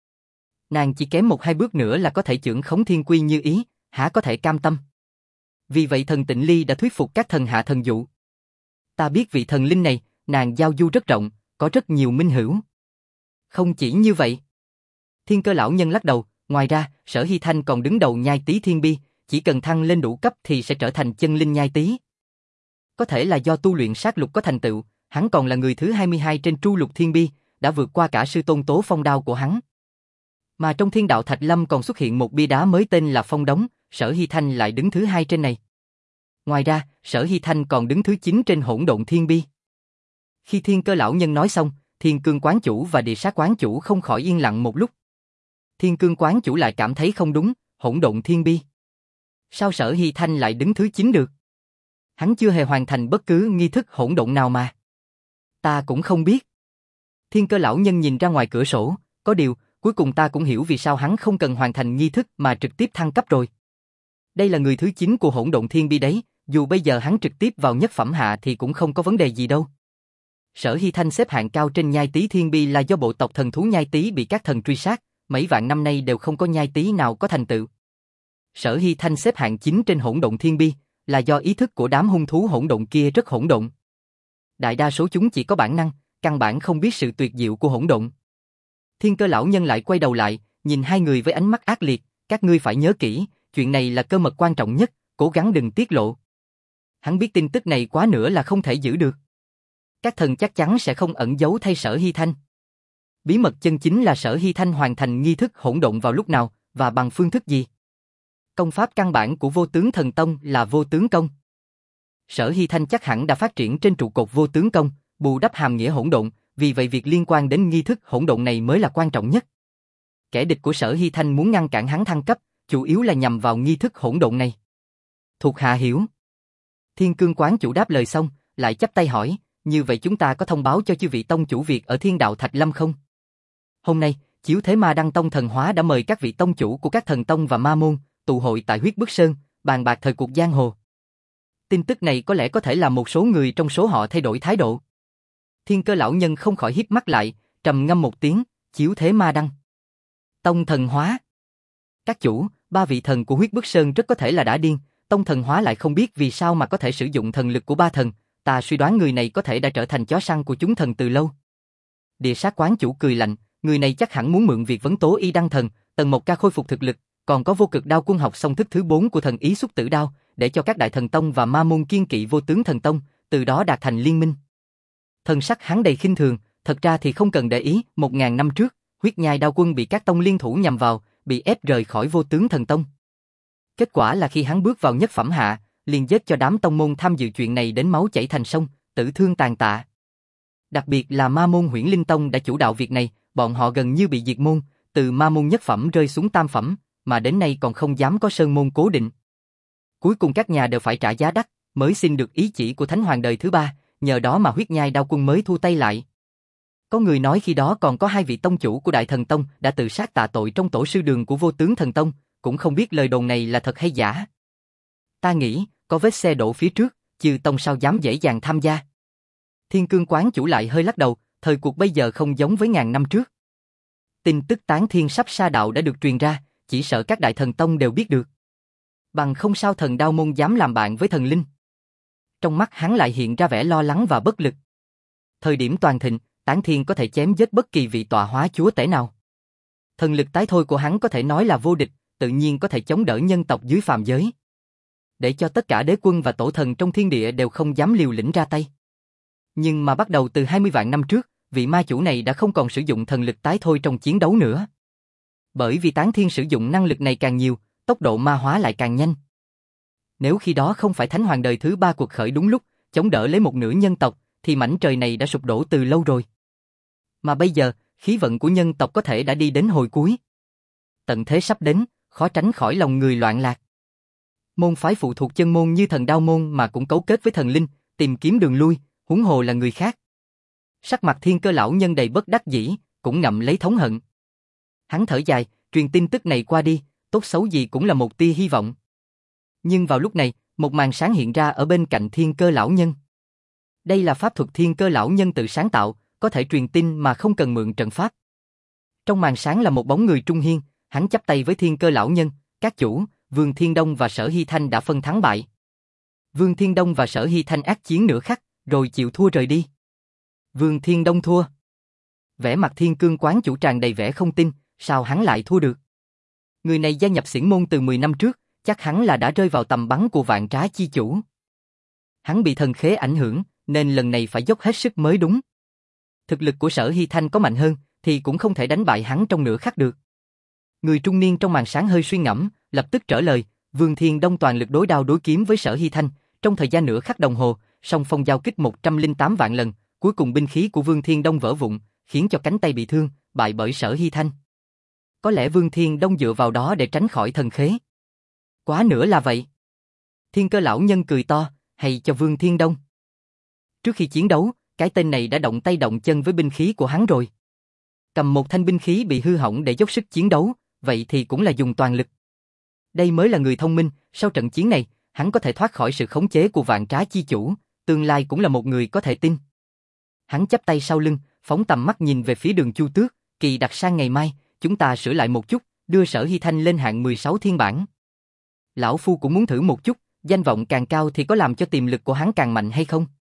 Nàng chỉ kém một hai bước nữa là có thể chưởng khống thiên quy Như Ý, há có thể cam tâm. Vì vậy Thần Tịnh Ly đã thuyết phục các thần hạ thần dụ. Ta biết vị thần linh này, nàng giao du rất rộng, có rất nhiều minh hữu. Không chỉ như vậy. Thiên Cơ lão nhân lắc đầu, ngoài ra, Sở Hy Thanh còn đứng đầu nhai tí thiên bi, chỉ cần thăng lên đủ cấp thì sẽ trở thành chân linh nhai tí. Có thể là do tu luyện sát lục có thành tựu, hắn còn là người thứ hai mươi hai trên tru lục thiên bi, đã vượt qua cả sư tôn Tố Phong đao của hắn. Mà trong Thiên Đạo Thạch Lâm còn xuất hiện một bia đá mới tên là Phong Đống, Sở Hy Thanh lại đứng thứ hai trên này. Ngoài ra, Sở Hy Thanh còn đứng thứ chín trên Hỗn Độn Thiên Bi. Khi Thiên Cơ lão nhân nói xong, Thiên Cương quán chủ và Địa Sát quán chủ không khỏi yên lặng một lúc. Thiên Cương quán chủ lại cảm thấy không đúng, Hỗn Độn Thiên Bi. Sao Sở Hy Thanh lại đứng thứ chín được? Hắn chưa hề hoàn thành bất cứ nghi thức hỗn độn nào mà. Ta cũng không biết. Thiên Cơ lão nhân nhìn ra ngoài cửa sổ, có điều, cuối cùng ta cũng hiểu vì sao hắn không cần hoàn thành nghi thức mà trực tiếp thăng cấp rồi. Đây là người thứ chín của Hỗn Độn Thiên Bi đấy, dù bây giờ hắn trực tiếp vào nhất phẩm hạ thì cũng không có vấn đề gì đâu. Sở Hy Thanh xếp hạng cao trên nhai tí thiên bi là do bộ tộc thần thú nhai tí bị các thần truy sát, mấy vạn năm nay đều không có nhai tí nào có thành tựu. Sở Hy Thanh xếp hạng chín trên Hỗn Độn Thiên Bi là do ý thức của đám hung thú hỗn độn kia rất hỗn độn. Đại đa số chúng chỉ có bản năng, căn bản không biết sự tuyệt diệu của hỗn độn. Thiên Cơ lão nhân lại quay đầu lại, nhìn hai người với ánh mắt ác liệt, các ngươi phải nhớ kỹ, chuyện này là cơ mật quan trọng nhất, cố gắng đừng tiết lộ. Hắn biết tin tức này quá nữa là không thể giữ được. Các thần chắc chắn sẽ không ẩn giấu thay Sở Hy Thanh. Bí mật chân chính là Sở Hy Thanh hoàn thành nghi thức hỗn độn vào lúc nào, và bằng phương thức gì. Công pháp căn bản của Vô Tướng Thần Tông là Vô Tướng Công. Sở Hy Thanh chắc hẳn đã phát triển trên trụ cột Vô Tướng Công, bù đắp hàm nghĩa hỗn độn, vì vậy việc liên quan đến nghi thức hỗn độn này mới là quan trọng nhất. Kẻ địch của Sở Hy Thanh muốn ngăn cản hắn thăng cấp, chủ yếu là nhằm vào nghi thức hỗn độn này. Thuộc hạ hiểu. Thiên Cương quán chủ đáp lời xong, lại chắp tay hỏi, như vậy chúng ta có thông báo cho chư vị tông chủ việc ở Thiên Đạo Thạch Lâm không? Hôm nay, Chiếu Thế Ma Đăng Tông Thần Hóa đã mời các vị tông chủ của các thần tông và ma môn, tụ hội tại Huyết Bức Sơn, bàn bạc thời cuộc giang hồ. Tin tức này có lẽ có thể làm một số người trong số họ thay đổi thái độ. Thiên Cơ lão nhân không khỏi híp mắt lại, trầm ngâm một tiếng, Chiếu Thế Ma Đăng Tông Thần Hóa. Các chủ, ba vị thần của Huyết Bức Sơn rất có thể là đã điên, Tông Thần Hóa lại không biết vì sao mà có thể sử dụng thần lực của ba thần, ta suy đoán người này có thể đã trở thành chó săn của chúng thần từ lâu. Địa Sát quán chủ cười lạnh, người này chắc hẳn muốn mượn việc vấn tố y đăng thần, tần một ca khôi phục thực lực, còn có Vô Cực Đao Quân học xong thức thứ bốn của thần ý Xúc Tử Đao, để cho các đại thần tông và ma môn kiên kỵ Vô Tướng Thần Tông, từ đó đạt thành liên minh. Thần sắc hắn đầy khinh thường, thật ra thì không cần để ý, một ngàn năm trước, Huyết Nhai Đao Quân bị các tông liên thủ nhằm vào, bị ép rời khỏi Vô Tướng Thần Tông. Kết quả là khi hắn bước vào nhất phẩm hạ, liền giết cho đám tông môn tham dự chuyện này đến máu chảy thành sông, tử thương tàn tạ. Đặc biệt là ma môn Huyễn Linh Tông đã chủ đạo việc này, bọn họ gần như bị diệt môn, từ ma môn nhất phẩm rơi xuống tam phẩm, mà đến nay còn không dám có sơn môn cố định. Cuối cùng các nhà đều phải trả giá đắt, mới xin được ý chỉ của Thánh Hoàng đời thứ ba, nhờ đó mà Huyết Nhai Đao Quân mới thu tay lại. Có người nói khi đó còn có hai vị tông chủ của Đại Thần Tông đã tự sát tạ tội trong tổ sư đường của Vô Tướng Thần Tông, cũng không biết lời đồn này là thật hay giả. Ta nghĩ, có vết xe đổ phía trước, chư tông sao dám dễ dàng tham gia. Thiên Cương quán chủ lại hơi lắc đầu, thời cuộc bây giờ không giống với ngàn năm trước. Tin tức tán thiên sắp sa đạo đã được truyền ra, chỉ sợ các đại thần tông đều biết được. Bằng không sao thần đao môn dám làm bạn với thần linh. Trong mắt hắn lại hiện ra vẻ lo lắng và bất lực. Thời điểm toàn thịnh, tán thiên có thể chém giết bất kỳ vị tọa hóa chúa tể nào. Thần lực tái thôi của hắn có thể nói là vô địch, tự nhiên có thể chống đỡ nhân tộc dưới phàm giới. Để cho tất cả đế quân và tổ thần trong thiên địa đều không dám liều lĩnh ra tay. Nhưng mà bắt đầu từ hai mươi vạn năm trước, vị ma chủ này đã không còn sử dụng thần lực tái thôi trong chiến đấu nữa. Bởi vì tán thiên sử dụng năng lực này càng nhiều, tốc độ ma hóa lại càng nhanh. Nếu khi đó không phải Thánh Hoàng đời thứ ba cuộc khởi đúng lúc, chống đỡ lấy một nửa nhân tộc, thì mảnh trời này đã sụp đổ từ lâu rồi. Mà bây giờ, khí vận của nhân tộc có thể đã đi đến hồi cuối. Tận thế sắp đến, khó tránh khỏi lòng người loạn lạc. Môn phái phụ thuộc chân môn như thần đao môn mà cũng cấu kết với thần linh, tìm kiếm đường lui, huống hồ là người khác. Sắc mặt Thiên Cơ lão nhân đầy bất đắc dĩ, cũng ngậm lấy thống hận. Hắn thở dài, truyền tin tức này qua đi, tốt xấu gì cũng là một tia hy vọng. Nhưng vào lúc này, một màn sáng hiện ra ở bên cạnh Thiên Cơ lão nhân. Đây là pháp thuật Thiên Cơ lão nhân tự sáng tạo, có thể truyền tin mà không cần mượn trận pháp. Trong màn sáng là một bóng người trung hiên, hắn chắp tay với Thiên Cơ lão nhân, các chủ, Vương Thiên Đông và Sở Hy Thanh đã phân thắng bại. Vương Thiên Đông và Sở Hy Thanh ác chiến nửa khắc, rồi chịu thua rời đi. Vương Thiên Đông thua. Vẻ mặt Thiên Cương quán chủ tràn đầy vẻ không tin, sao hắn lại thua được? Người này gia nhập xiển môn từ mười năm trước, chắc hắn là đã rơi vào tầm bắn của Vạn Trá chi chủ. Hắn bị thần khế ảnh hưởng, nên lần này phải dốc hết sức mới đúng. Thực lực của Sở Hy Thanh có mạnh hơn, thì cũng không thể đánh bại hắn trong nửa khắc được. Người trung niên trong màn sáng hơi suy ngẫm, lập tức trả lời, Vương Thiên Đông toàn lực đối đao đối kiếm với Sở Hy Thanh, trong thời gian nửa khắc đồng hồ, song phong giao kích một trăm lẻ tám vạn lần, cuối cùng binh khí của Vương Thiên Đông vỡ vụn, khiến cho cánh tay bị thương, bại bởi Sở Hy Thanh. Có lẽ Vương Thiên Đông dựa vào đó để tránh khỏi thần khế. Quá nữa là vậy. Thiên Cơ lão nhân cười to, hay cho Vương Thiên Đông. Trước khi chiến đấu, cái tên này đã động tay động chân với binh khí của hắn rồi. Cầm một thanh binh khí bị hư hỏng để dốc sức chiến đấu, vậy thì cũng là dùng toàn lực. Đây mới là người thông minh, sau trận chiến này, hắn có thể thoát khỏi sự khống chế của Vạn Trá chi chủ, tương lai cũng là một người có thể tin. Hắn chắp tay sau lưng, phóng tầm mắt nhìn về phía Đường Chu Tước, kỳ đặt sang ngày mai, chúng ta sửa lại một chút, đưa Sở Hy Thanh lên hạng mười sáu thiên bản. Lão phu cũng muốn thử một chút, danh vọng càng cao thì có làm cho tiềm lực của hắn càng mạnh hay không?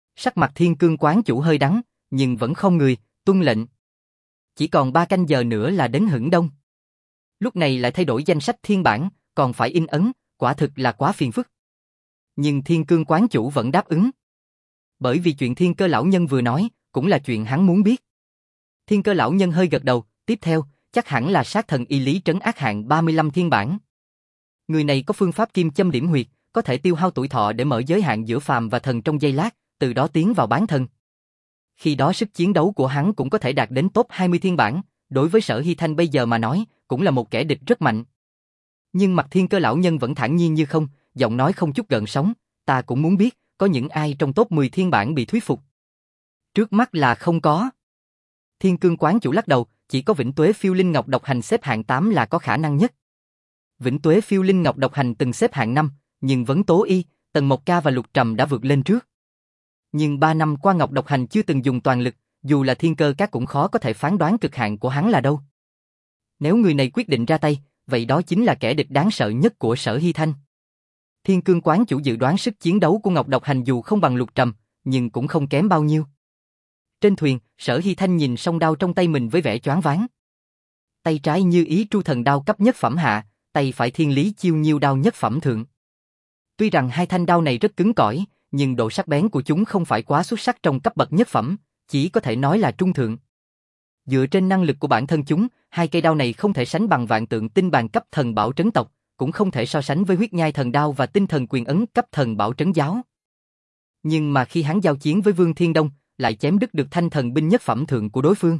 Sắc mặt Thiên Cương quán chủ hơi đắng, nhưng vẫn không người, tuân lệnh. Chỉ còn ba canh giờ nữa là đến hửng đông. Lúc này lại thay đổi danh sách thiên bản, còn phải in ấn, quả thực là quá phiền phức. Nhưng Thiên Cương quán chủ vẫn đáp ứng. Bởi vì chuyện Thiên Cơ lão nhân vừa nói, cũng là chuyện hắn muốn biết. Thiên Cơ lão nhân hơi gật đầu, tiếp theo, chắc hẳn là sát thần y lý trấn ác hạng ba mươi lăm thiên bản. Người này có phương pháp kim châm điểm huyệt, có thể tiêu hao tuổi thọ để mở giới hạn giữa phàm và thần trong giây lát, từ đó tiến vào bán thần. Khi đó sức chiến đấu của hắn cũng có thể đạt đến top hai mươi thiên bản, đối với Sở Hy Thanh bây giờ mà nói, cũng là một kẻ địch rất mạnh. Nhưng mặt Thiên Cơ lão nhân vẫn thản nhiên như không, giọng nói không chút gợn sóng, ta cũng muốn biết, có những ai trong top mười thiên bản bị thuyết phục. Trước mắt là không có. Thiên Cương quán chủ lắc đầu, chỉ có Vĩnh Tuế Phiêu Linh Ngọc độc hành xếp hạng tám là có khả năng nhất. Vĩnh Tuế Phiêu Linh Ngọc độc hành từng xếp hạng năm, nhưng Vấn Tố Y, Tần Mộc Ca và Lục Trầm đã vượt lên trước. Nhưng ba năm qua Ngọc độc hành chưa từng dùng toàn lực, dù là Thiên Cơ các cũng khó có thể phán đoán cực hạn của hắn là đâu. Nếu người này quyết định ra tay, vậy đó chính là kẻ địch đáng sợ nhất của Sở Hy Thanh. Thiên Cương quán chủ dự đoán sức chiến đấu của Ngọc độc hành dù không bằng Lục Trầm, nhưng cũng không kém bao nhiêu. Trên thuyền, Sở Hy Thanh nhìn song đao trong tay mình với vẻ choáng váng. Tay trái Như Ý Tru Thần đao cấp nhất phẩm hạ, tay phải Thiên Lý Chiêu Nhiêu đao nhất phẩm thượng. Tuy rằng hai thanh đao này rất cứng cỏi, nhưng độ sắc bén của chúng không phải quá xuất sắc trong cấp bậc nhất phẩm, chỉ có thể nói là trung thượng. Dựa trên năng lực của bản thân chúng, hai cây đao này không thể sánh bằng vạn tượng tinh bàn cấp thần bảo trấn tộc, cũng không thể so sánh với huyết nhai thần đao và tinh thần quyền ấn cấp thần bảo trấn giáo. Nhưng mà khi hắn giao chiến với Vương Thiên Đông, lại chém đứt được thanh thần binh nhất phẩm thượng của đối phương.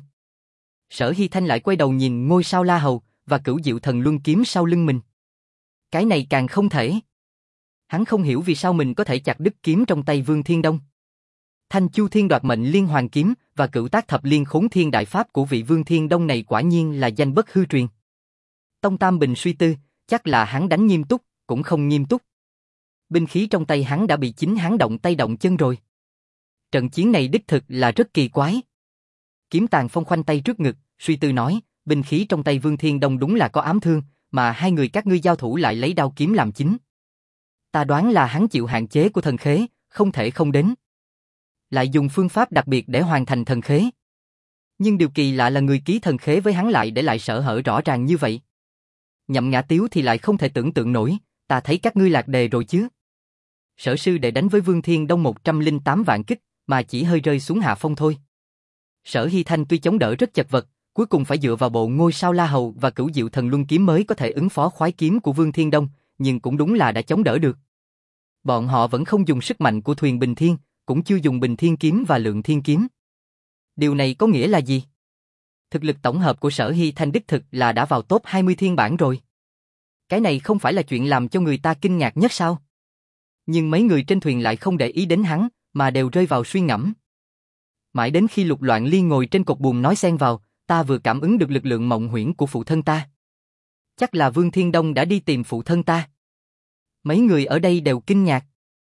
Sở Hy Thanh lại quay đầu nhìn ngôi sao La Hầu và cửu diệu thần luân kiếm sau lưng mình. Cái này càng không thể. Hắn không hiểu vì sao mình có thể chặt đứt kiếm trong tay Vương Thiên Đông. Thanh Chu Thiên đoạt mệnh liên hoàn kiếm và cửu tác thập liên khốn thiên đại pháp của vị Vương Thiên Đông này quả nhiên là danh bất hư truyền. Tông Tam Bình suy tư, chắc là hắn đánh nghiêm túc, cũng không nghiêm túc. Binh khí trong tay hắn đã bị chính hắn động tay động chân rồi. Trận chiến này đích thực là rất kỳ quái. Kiếm Tàn Phong khoanh tay trước ngực, suy tư nói, binh khí trong tay Vương Thiên Đông đúng là có ám thương, mà hai người các ngươi giao thủ lại lấy đao kiếm làm chính. Ta đoán là hắn chịu hạn chế của thần khế, không thể không đến. Lại dùng phương pháp đặc biệt để hoàn thành thần khế. Nhưng điều kỳ lạ là người ký thần khế với hắn lại để lại sở hở rõ ràng như vậy. Nhậm Ngã Tiếu thì lại không thể tưởng tượng nổi, ta thấy các ngươi lạc đề rồi chứ. Sở sư đệ đánh với Vương Thiên Đông một trăm lẻ tám vạn kích, mà chỉ hơi rơi xuống hạ phong thôi. Sở Hy Thanh tuy chống đỡ rất chật vật, cuối cùng phải dựa vào bộ ngôi sao La Hầu và cửu diệu thần luân kiếm mới có thể ứng phó khoái kiếm của Vương Thiên Đông, nhưng cũng đúng là đã chống đỡ được. Bọn họ vẫn không dùng sức mạnh của thuyền Bình Thiên, cũng chưa dùng Bình Thiên kiếm và Lượng Thiên kiếm. Điều này có nghĩa là gì? Thực lực tổng hợp của Sở Hy Thanh đích thực là đã vào top hai mươi thiên bản rồi. Cái này không phải là chuyện làm cho người ta kinh ngạc nhất sao? Nhưng mấy người trên thuyền lại không để ý đến hắn, mà đều rơi vào suy ngẫm. Mãi đến khi Lục Loạn Liên ngồi trên cột buồm nói xen vào, ta vừa cảm ứng được lực lượng mộng huyễn của phụ thân ta. Chắc là Vương Thiên Đông đã đi tìm phụ thân ta. Mấy người ở đây đều kinh ngạc.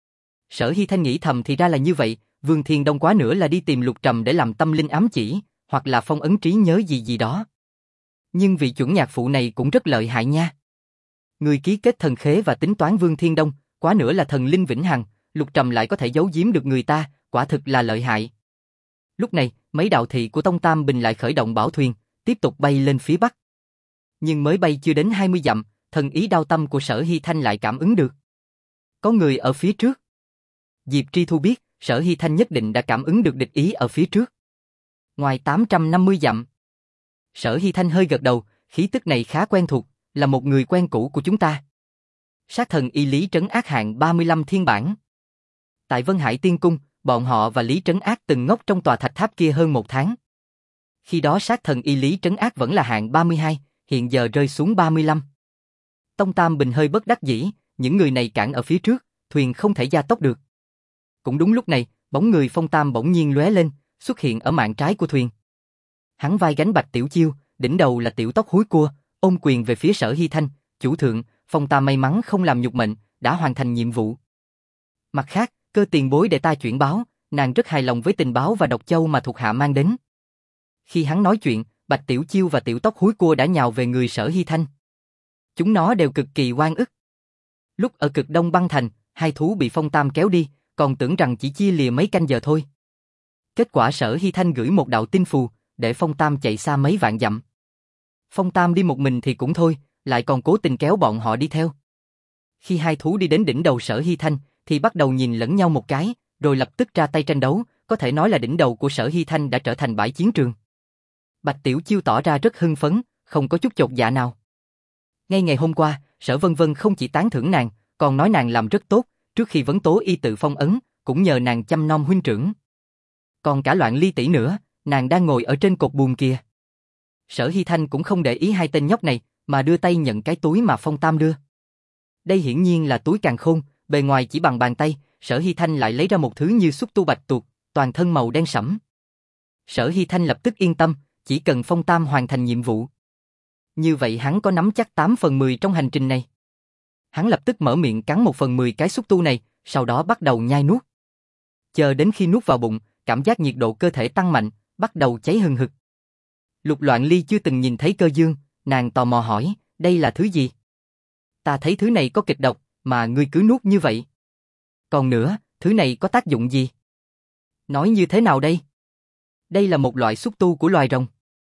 Sở Hy Thanh nghĩ thầm thì ra là như vậy, Vương Thiên Đông quá nữa là đi tìm Lục Trầm để làm tâm linh ám chỉ, hoặc là phong ấn trí nhớ gì gì đó. Nhưng vị chuẩn nhạc phụ này cũng rất lợi hại nha. Người ký kết thần khế và tính toán Vương Thiên Đông, quá nữa là thần linh vĩnh hằng, Lục Trầm lại có thể giấu giếm được người ta, quả thực là lợi hại. Lúc này, mấy đạo thị của Tông Tam Bình lại khởi động bảo thuyền, tiếp tục bay lên phía bắc. Nhưng mới bay chưa đến hai mươi dặm, thần ý đao tâm của Sở Hy Thanh lại cảm ứng được. Có người ở phía trước. Diệp Tri Thu biết, Sở Hy Thanh nhất định đã cảm ứng được địch ý ở phía trước. Ngoài tám trăm năm mươi dặm. Sở Hy Thanh hơi gật đầu, khí tức này khá quen thuộc, là một người quen cũ của chúng ta. Sát thần y Lý Trấn Ác hạng ba mươi lăm thiên bản. Tại Vân Hải Tiên Cung, bọn họ và Lý Trấn Ác từng ngốc trong tòa thạch tháp kia hơn một tháng. Khi đó sát thần y Lý Trấn Ác vẫn là hạng ba mươi hai, hiện giờ rơi xuống ba mươi lăm. Tông Tam Bình hơi bất đắc dĩ, những người này cản ở phía trước, thuyền không thể gia tốc được. Cũng đúng lúc này, bóng người Phong Tam bỗng nhiên lóe lên, xuất hiện ở mạn trái của thuyền. Hắn vai gánh Bạch Tiểu Chiêu, đỉnh đầu là tiểu tóc húi cua, ôm quyền về phía Sở Hy Thanh, chủ thượng, Phong Tam may mắn không làm nhục mệnh, đã hoàn thành nhiệm vụ. Mặt khác, Cơ tiền bối để ta chuyển báo, nàng rất hài lòng với tình báo và độc châu mà thuộc hạ mang đến. Khi hắn nói chuyện, Bạch Tiểu Chiêu và tiểu tóc húi cua đã nhào về người Sở Hy Thanh. Chúng nó đều cực kỳ oan ức. Lúc ở cực đông băng thành, hai thú bị Phong Tam kéo đi, còn tưởng rằng chỉ chia lìa mấy canh giờ thôi. Kết quả Sở Hy Thanh gửi một đạo tin phù, để Phong Tam chạy xa mấy vạn dặm. Phong Tam đi một mình thì cũng thôi, lại còn cố tình kéo bọn họ đi theo. Khi hai thú đi đến đỉnh đầu Sở Hy Thanh, thì bắt đầu nhìn lẫn nhau một cái, rồi lập tức ra tay tranh đấu, có thể nói là đỉnh đầu của Sở Hy Thanh đã trở thành bãi chiến trường. Bạch Tiểu Chiêu tỏ ra rất hưng phấn, không có chút chột dạ nào. Ngay ngày hôm qua, Sở Vân Vân không chỉ tán thưởng nàng, còn nói nàng làm rất tốt, trước khi vấn tố y tự phong ấn, cũng nhờ nàng chăm nom huynh trưởng. Còn cả Loạn Ly tỷ nữa, nàng đang ngồi ở trên cột buồm kia. Sở Hy Thanh cũng không để ý hai tên nhóc này, mà đưa tay nhận cái túi mà Phong Tam đưa. Đây hiển nhiên là túi càn khôn, bề ngoài chỉ bằng bàn tay, Sở Hy Thanh lại lấy ra một thứ như xúc tu bạch tuộc, toàn thân màu đen sẫm. Sở Hy Thanh lập tức yên tâm, chỉ cần Phong Tam hoàn thành nhiệm vụ. Như vậy hắn có nắm chắc tám phần mười trong hành trình này. Hắn lập tức mở miệng cắn một phần mười cái xúc tu này, sau đó bắt đầu nhai nuốt. Chờ đến khi nuốt vào bụng, cảm giác nhiệt độ cơ thể tăng mạnh, bắt đầu cháy hừng hực. Lục Loạn Ly chưa từng nhìn thấy cơ dương, nàng tò mò hỏi, đây là thứ gì? Ta thấy thứ này có kịch độc, mà ngươi cứ nuốt như vậy. Còn nữa, thứ này có tác dụng gì? Nói như thế nào đây? Đây là một loại xúc tu của loài rồng.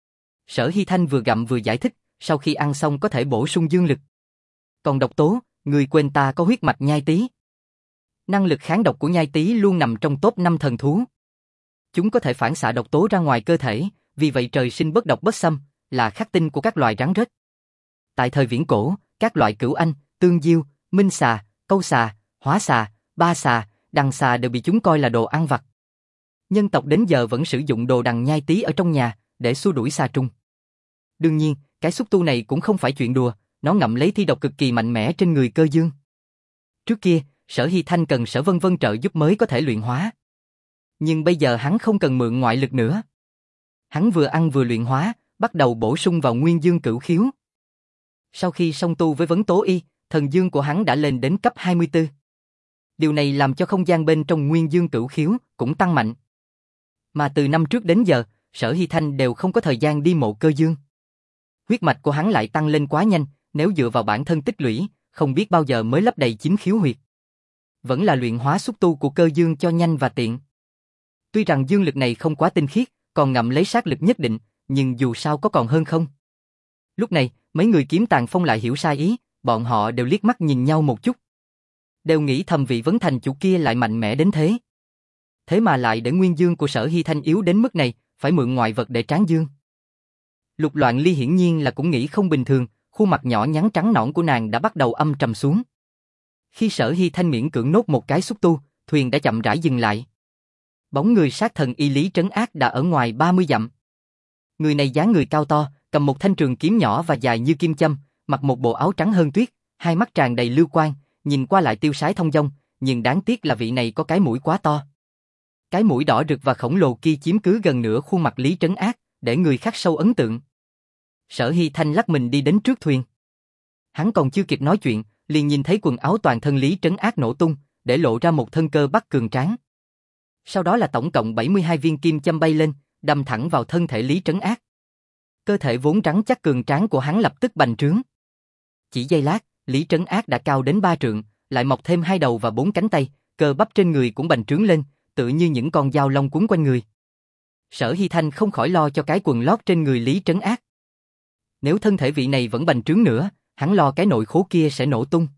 Sở Hy Thanh vừa gặm vừa giải thích, sau khi ăn xong có thể bổ sung dương lực. Còn độc tố, ngươi quên ta có huyết mạch nhai tý. Năng lực kháng độc của nhai tý luôn nằm trong top năm thần thú. Chúng có thể phản xạ độc tố ra ngoài cơ thể, vì vậy trời sinh bất độc bất xâm, là khắc tinh của các loài rắn rết. Tại thời viễn cổ, các loại cửu anh, tương diêu, minh xà, câu xà, hóa xà, ba xà, đằng xà đều bị chúng coi là đồ ăn vặt. Nhân tộc đến giờ vẫn sử dụng đồ đằng nhai tý ở trong nhà, để xua đuổi xà trùng. Đương nhiên, cái xúc tu này cũng không phải chuyện đùa, nó ngậm lấy thi độc cực kỳ mạnh mẽ trên người cơ dương. Trước kia, Sở Hy Thanh cần Sở Vân Vân trợ giúp mới có thể luyện hóa. Nhưng bây giờ hắn không cần mượn ngoại lực nữa. Hắn vừa ăn vừa luyện hóa, bắt đầu bổ sung vào nguyên dương cửu khiếu. Sau khi song tu với vấn tố y, thần dương của hắn đã lên đến cấp hai mươi tư. Điều này làm cho không gian bên trong nguyên dương cửu khiếu cũng tăng mạnh. Mà từ năm trước đến giờ, Sở Hy Thanh đều không có thời gian đi mộ cơ dương. Huyết mạch của hắn lại tăng lên quá nhanh, nếu dựa vào bản thân tích lũy, không biết bao giờ mới lấp đầy chín khiếu huyệt. Vẫn là luyện hóa xúc tu của cơ dương cho nhanh và tiện. Tuy rằng dương lực này không quá tinh khiết, còn ngậm lấy sát lực nhất định, nhưng dù sao có còn hơn không. Lúc này, mấy người Kiếm Tàn Phong lại hiểu sai ý, bọn họ đều liếc mắt nhìn nhau một chút. Đều nghĩ thầm vị vấn thành chủ kia lại mạnh mẽ đến thế. Thế mà lại để nguyên dương của Sở Hy Thanh yếu đến mức này, phải mượn ngoại vật để tráng dương. Lục Loạn Ly hiển nhiên là cũng nghĩ không bình thường, khuôn mặt nhỏ nhắn trắng nõn của nàng đã bắt đầu âm trầm xuống. Khi Sở Hy Thanh miễn cưỡng nốt một cái xúc tu, thuyền đã chậm rãi dừng lại. Bóng người sát thần Y Lý Trấn Ác đã ở ngoài ba mươi dặm. Người này dáng người cao to, cầm một thanh trường kiếm nhỏ và dài như kim châm, mặc một bộ áo trắng hơn tuyết, hai mắt tràn đầy lưu quang, nhìn qua lại tiêu sái thông dong, nhưng đáng tiếc là vị này có cái mũi quá to. Cái mũi đỏ rực và khổng lồ kia chiếm cứ gần nửa khuôn mặt Lý Trấn Ác, để người khắc sâu ấn tượng. Sở Hy Thanh lắc mình đi đến trước thuyền. Hắn còn chưa kịp nói chuyện, liền nhìn thấy quần áo toàn thân Lý Trấn Ác nổ tung, để lộ ra một thân cơ bắp cường tráng. Sau đó là tổng cộng bảy mươi hai viên kim châm bay lên, đâm thẳng vào thân thể Lý Trấn Ác. Cơ thể vốn rắn chắc cường tráng của hắn lập tức bành trướng. Chỉ giây lát, Lý Trấn Ác đã cao đến ba trượng, lại mọc thêm hai đầu và bốn cánh tay, cơ bắp trên người cũng bành trướng lên, tựa như những con dao long cuốn quanh người. Sở Hy Thanh không khỏi lo cho cái quần lót trên người Lý Trấn Ác. Nếu thân thể vị này vẫn bành trướng nữa, hắn lo cái nội khố kia sẽ nổ tung.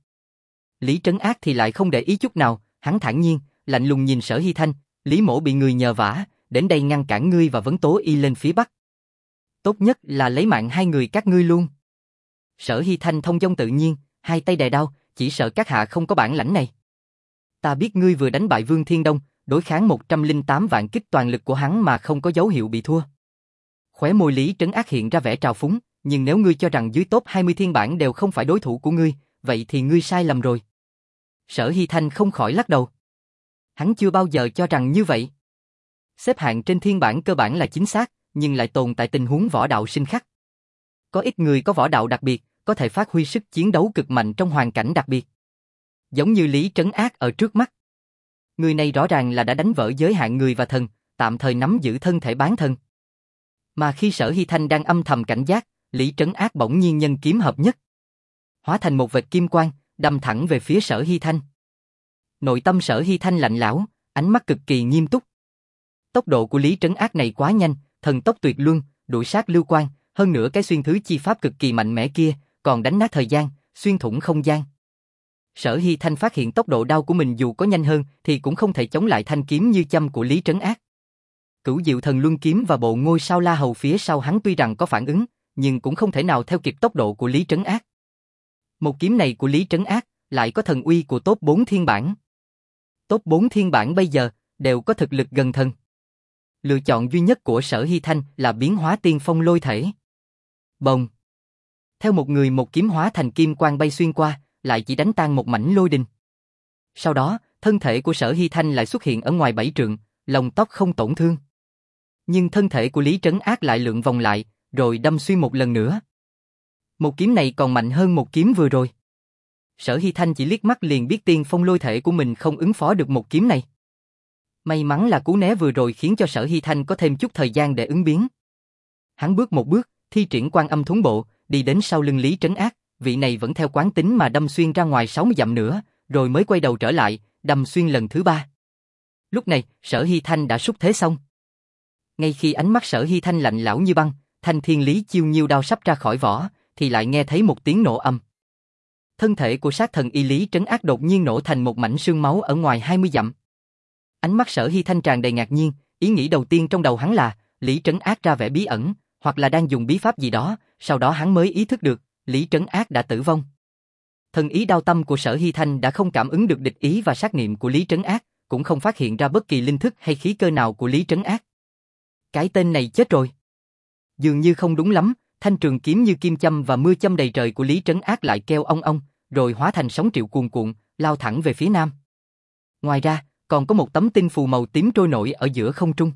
Lý Trấn Ác thì lại không để ý chút nào, hắn thản nhiên, lạnh lùng nhìn Sở Hy Thanh, Lý mỗ bị người nhờ vả, đến đây ngăn cản ngươi và vấn tố y lên phía bắc. Tốt nhất là lấy mạng hai người các ngươi luôn. Sở Hy Thanh thông dong tự nhiên, hai tay đè đao, chỉ sợ các hạ không có bản lãnh này. Ta biết ngươi vừa đánh bại Vương Thiên Đông, đối kháng một trăm lẻ tám vạn kích toàn lực của hắn mà không có dấu hiệu bị thua. Khóe môi Lý Trấn Ác hiện ra vẻ trào phúng, nhưng nếu ngươi cho rằng dưới top hai mươi thiên bản đều không phải đối thủ của ngươi, vậy thì ngươi sai lầm rồi. Sở Hy Thanh không khỏi lắc đầu. Hắn chưa bao giờ cho rằng như vậy. Xếp hạng trên thiên bản cơ bản là chính xác, nhưng lại tồn tại tình huống võ đạo sinh khắc. Có ít người có võ đạo đặc biệt, có thể phát huy sức chiến đấu cực mạnh trong hoàn cảnh đặc biệt. Giống như Lý Trấn Ác ở trước mắt. Người này rõ ràng là đã đánh vỡ giới hạn người và thần, tạm thời nắm giữ thân thể bán thần. Mà khi Sở Hy Thanh đang âm thầm cảnh giác, Lý Trấn Ác bỗng nhiên nhân kiếm hợp nhất, hóa thành một vệt kim quang, đâm thẳng về phía Sở Hy Thanh. Nội tâm Sở Hy Thanh lạnh lẽo, ánh mắt cực kỳ nghiêm túc. Tốc độ của Lý Trấn Ác này quá nhanh, thần tốc tuyệt luân, đuổi sát lưu quang, hơn nữa cái xuyên thứ chi pháp cực kỳ mạnh mẽ kia, còn đánh nát thời gian, xuyên thủng không gian. Sở Hy Thanh phát hiện tốc độ đao của mình dù có nhanh hơn thì cũng không thể chống lại thanh kiếm như châm của Lý Trấn Ác. Cửu Diệu Thần Luân Kiếm và bộ ngôi sao La Hầu phía sau hắn tuy rằng có phản ứng, nhưng cũng không thể nào theo kịp tốc độ của Lý Trấn Ác. Một kiếm này của Lý Trấn Ác lại có thần uy của top bốn thiên bản. Top bốn thiên bản bây giờ đều có thực lực gần thần. Lựa chọn duy nhất của Sở Hy Thanh là biến hóa tiên phong lôi thể. Bồng. Theo một người một kiếm hóa thành kim quang bay xuyên qua, lại chỉ đánh tan một mảnh lôi đình. Sau đó, thân thể của Sở Hy Thanh lại xuất hiện ở ngoài bảy trượng, lông tóc không tổn thương. Nhưng thân thể của Lý Trấn Ác lại lượn vòng lại, rồi đâm xuyên một lần nữa. Một kiếm này còn mạnh hơn một kiếm vừa rồi. Sở Hy Thanh chỉ liếc mắt liền biết tiên phong lôi thể của mình không ứng phó được một kiếm này. May mắn là cú né vừa rồi khiến cho Sở Hy Thanh có thêm chút thời gian để ứng biến. Hắn bước một bước, thi triển Quan Âm Thuấn Bộ, đi đến sau lưng Lý Trấn Ác, vị này vẫn theo quán tính mà đâm xuyên ra ngoài sáu mươi dặm nữa, rồi mới quay đầu trở lại, đâm xuyên lần thứ ba. Lúc này, Sở Hy Thanh đã sút thế xong. Ngay khi ánh mắt Sở Hy Thanh lạnh lẽo như băng, Thanh Thiên Lý Chiêu Nhiêu đao sắp ra khỏi vỏ, thì lại nghe thấy một tiếng nổ âm. Thân thể của sát thần y Lý Trấn Ác đột nhiên nổ thành một mảnh sương máu ở ngoài hai mươi dặm. Ánh mắt Sở Hy Thanh tràn đầy ngạc nhiên, ý nghĩ đầu tiên trong đầu hắn là Lý Trấn Ác ra vẻ bí ẩn, hoặc là đang dùng bí pháp gì đó, sau đó hắn mới ý thức được Lý Trấn Ác đã tử vong. Thần ý đao tâm của Sở Hy Thanh đã không cảm ứng được địch ý và sát niệm của Lý Trấn Ác, cũng không phát hiện ra bất kỳ linh thức hay khí cơ nào của Lý Trấn Ác. Cái tên này chết rồi. Dường như không đúng lắm, thanh trường kiếm như kim châm và mưa châm đầy trời của Lý Trấn Ác lại kêu ong ong, rồi hóa thành sóng triệu cuồn cuộn, lao thẳng về phía nam. Ngoài ra, còn có một tấm tinh phù màu tím trôi nổi ở giữa không trung.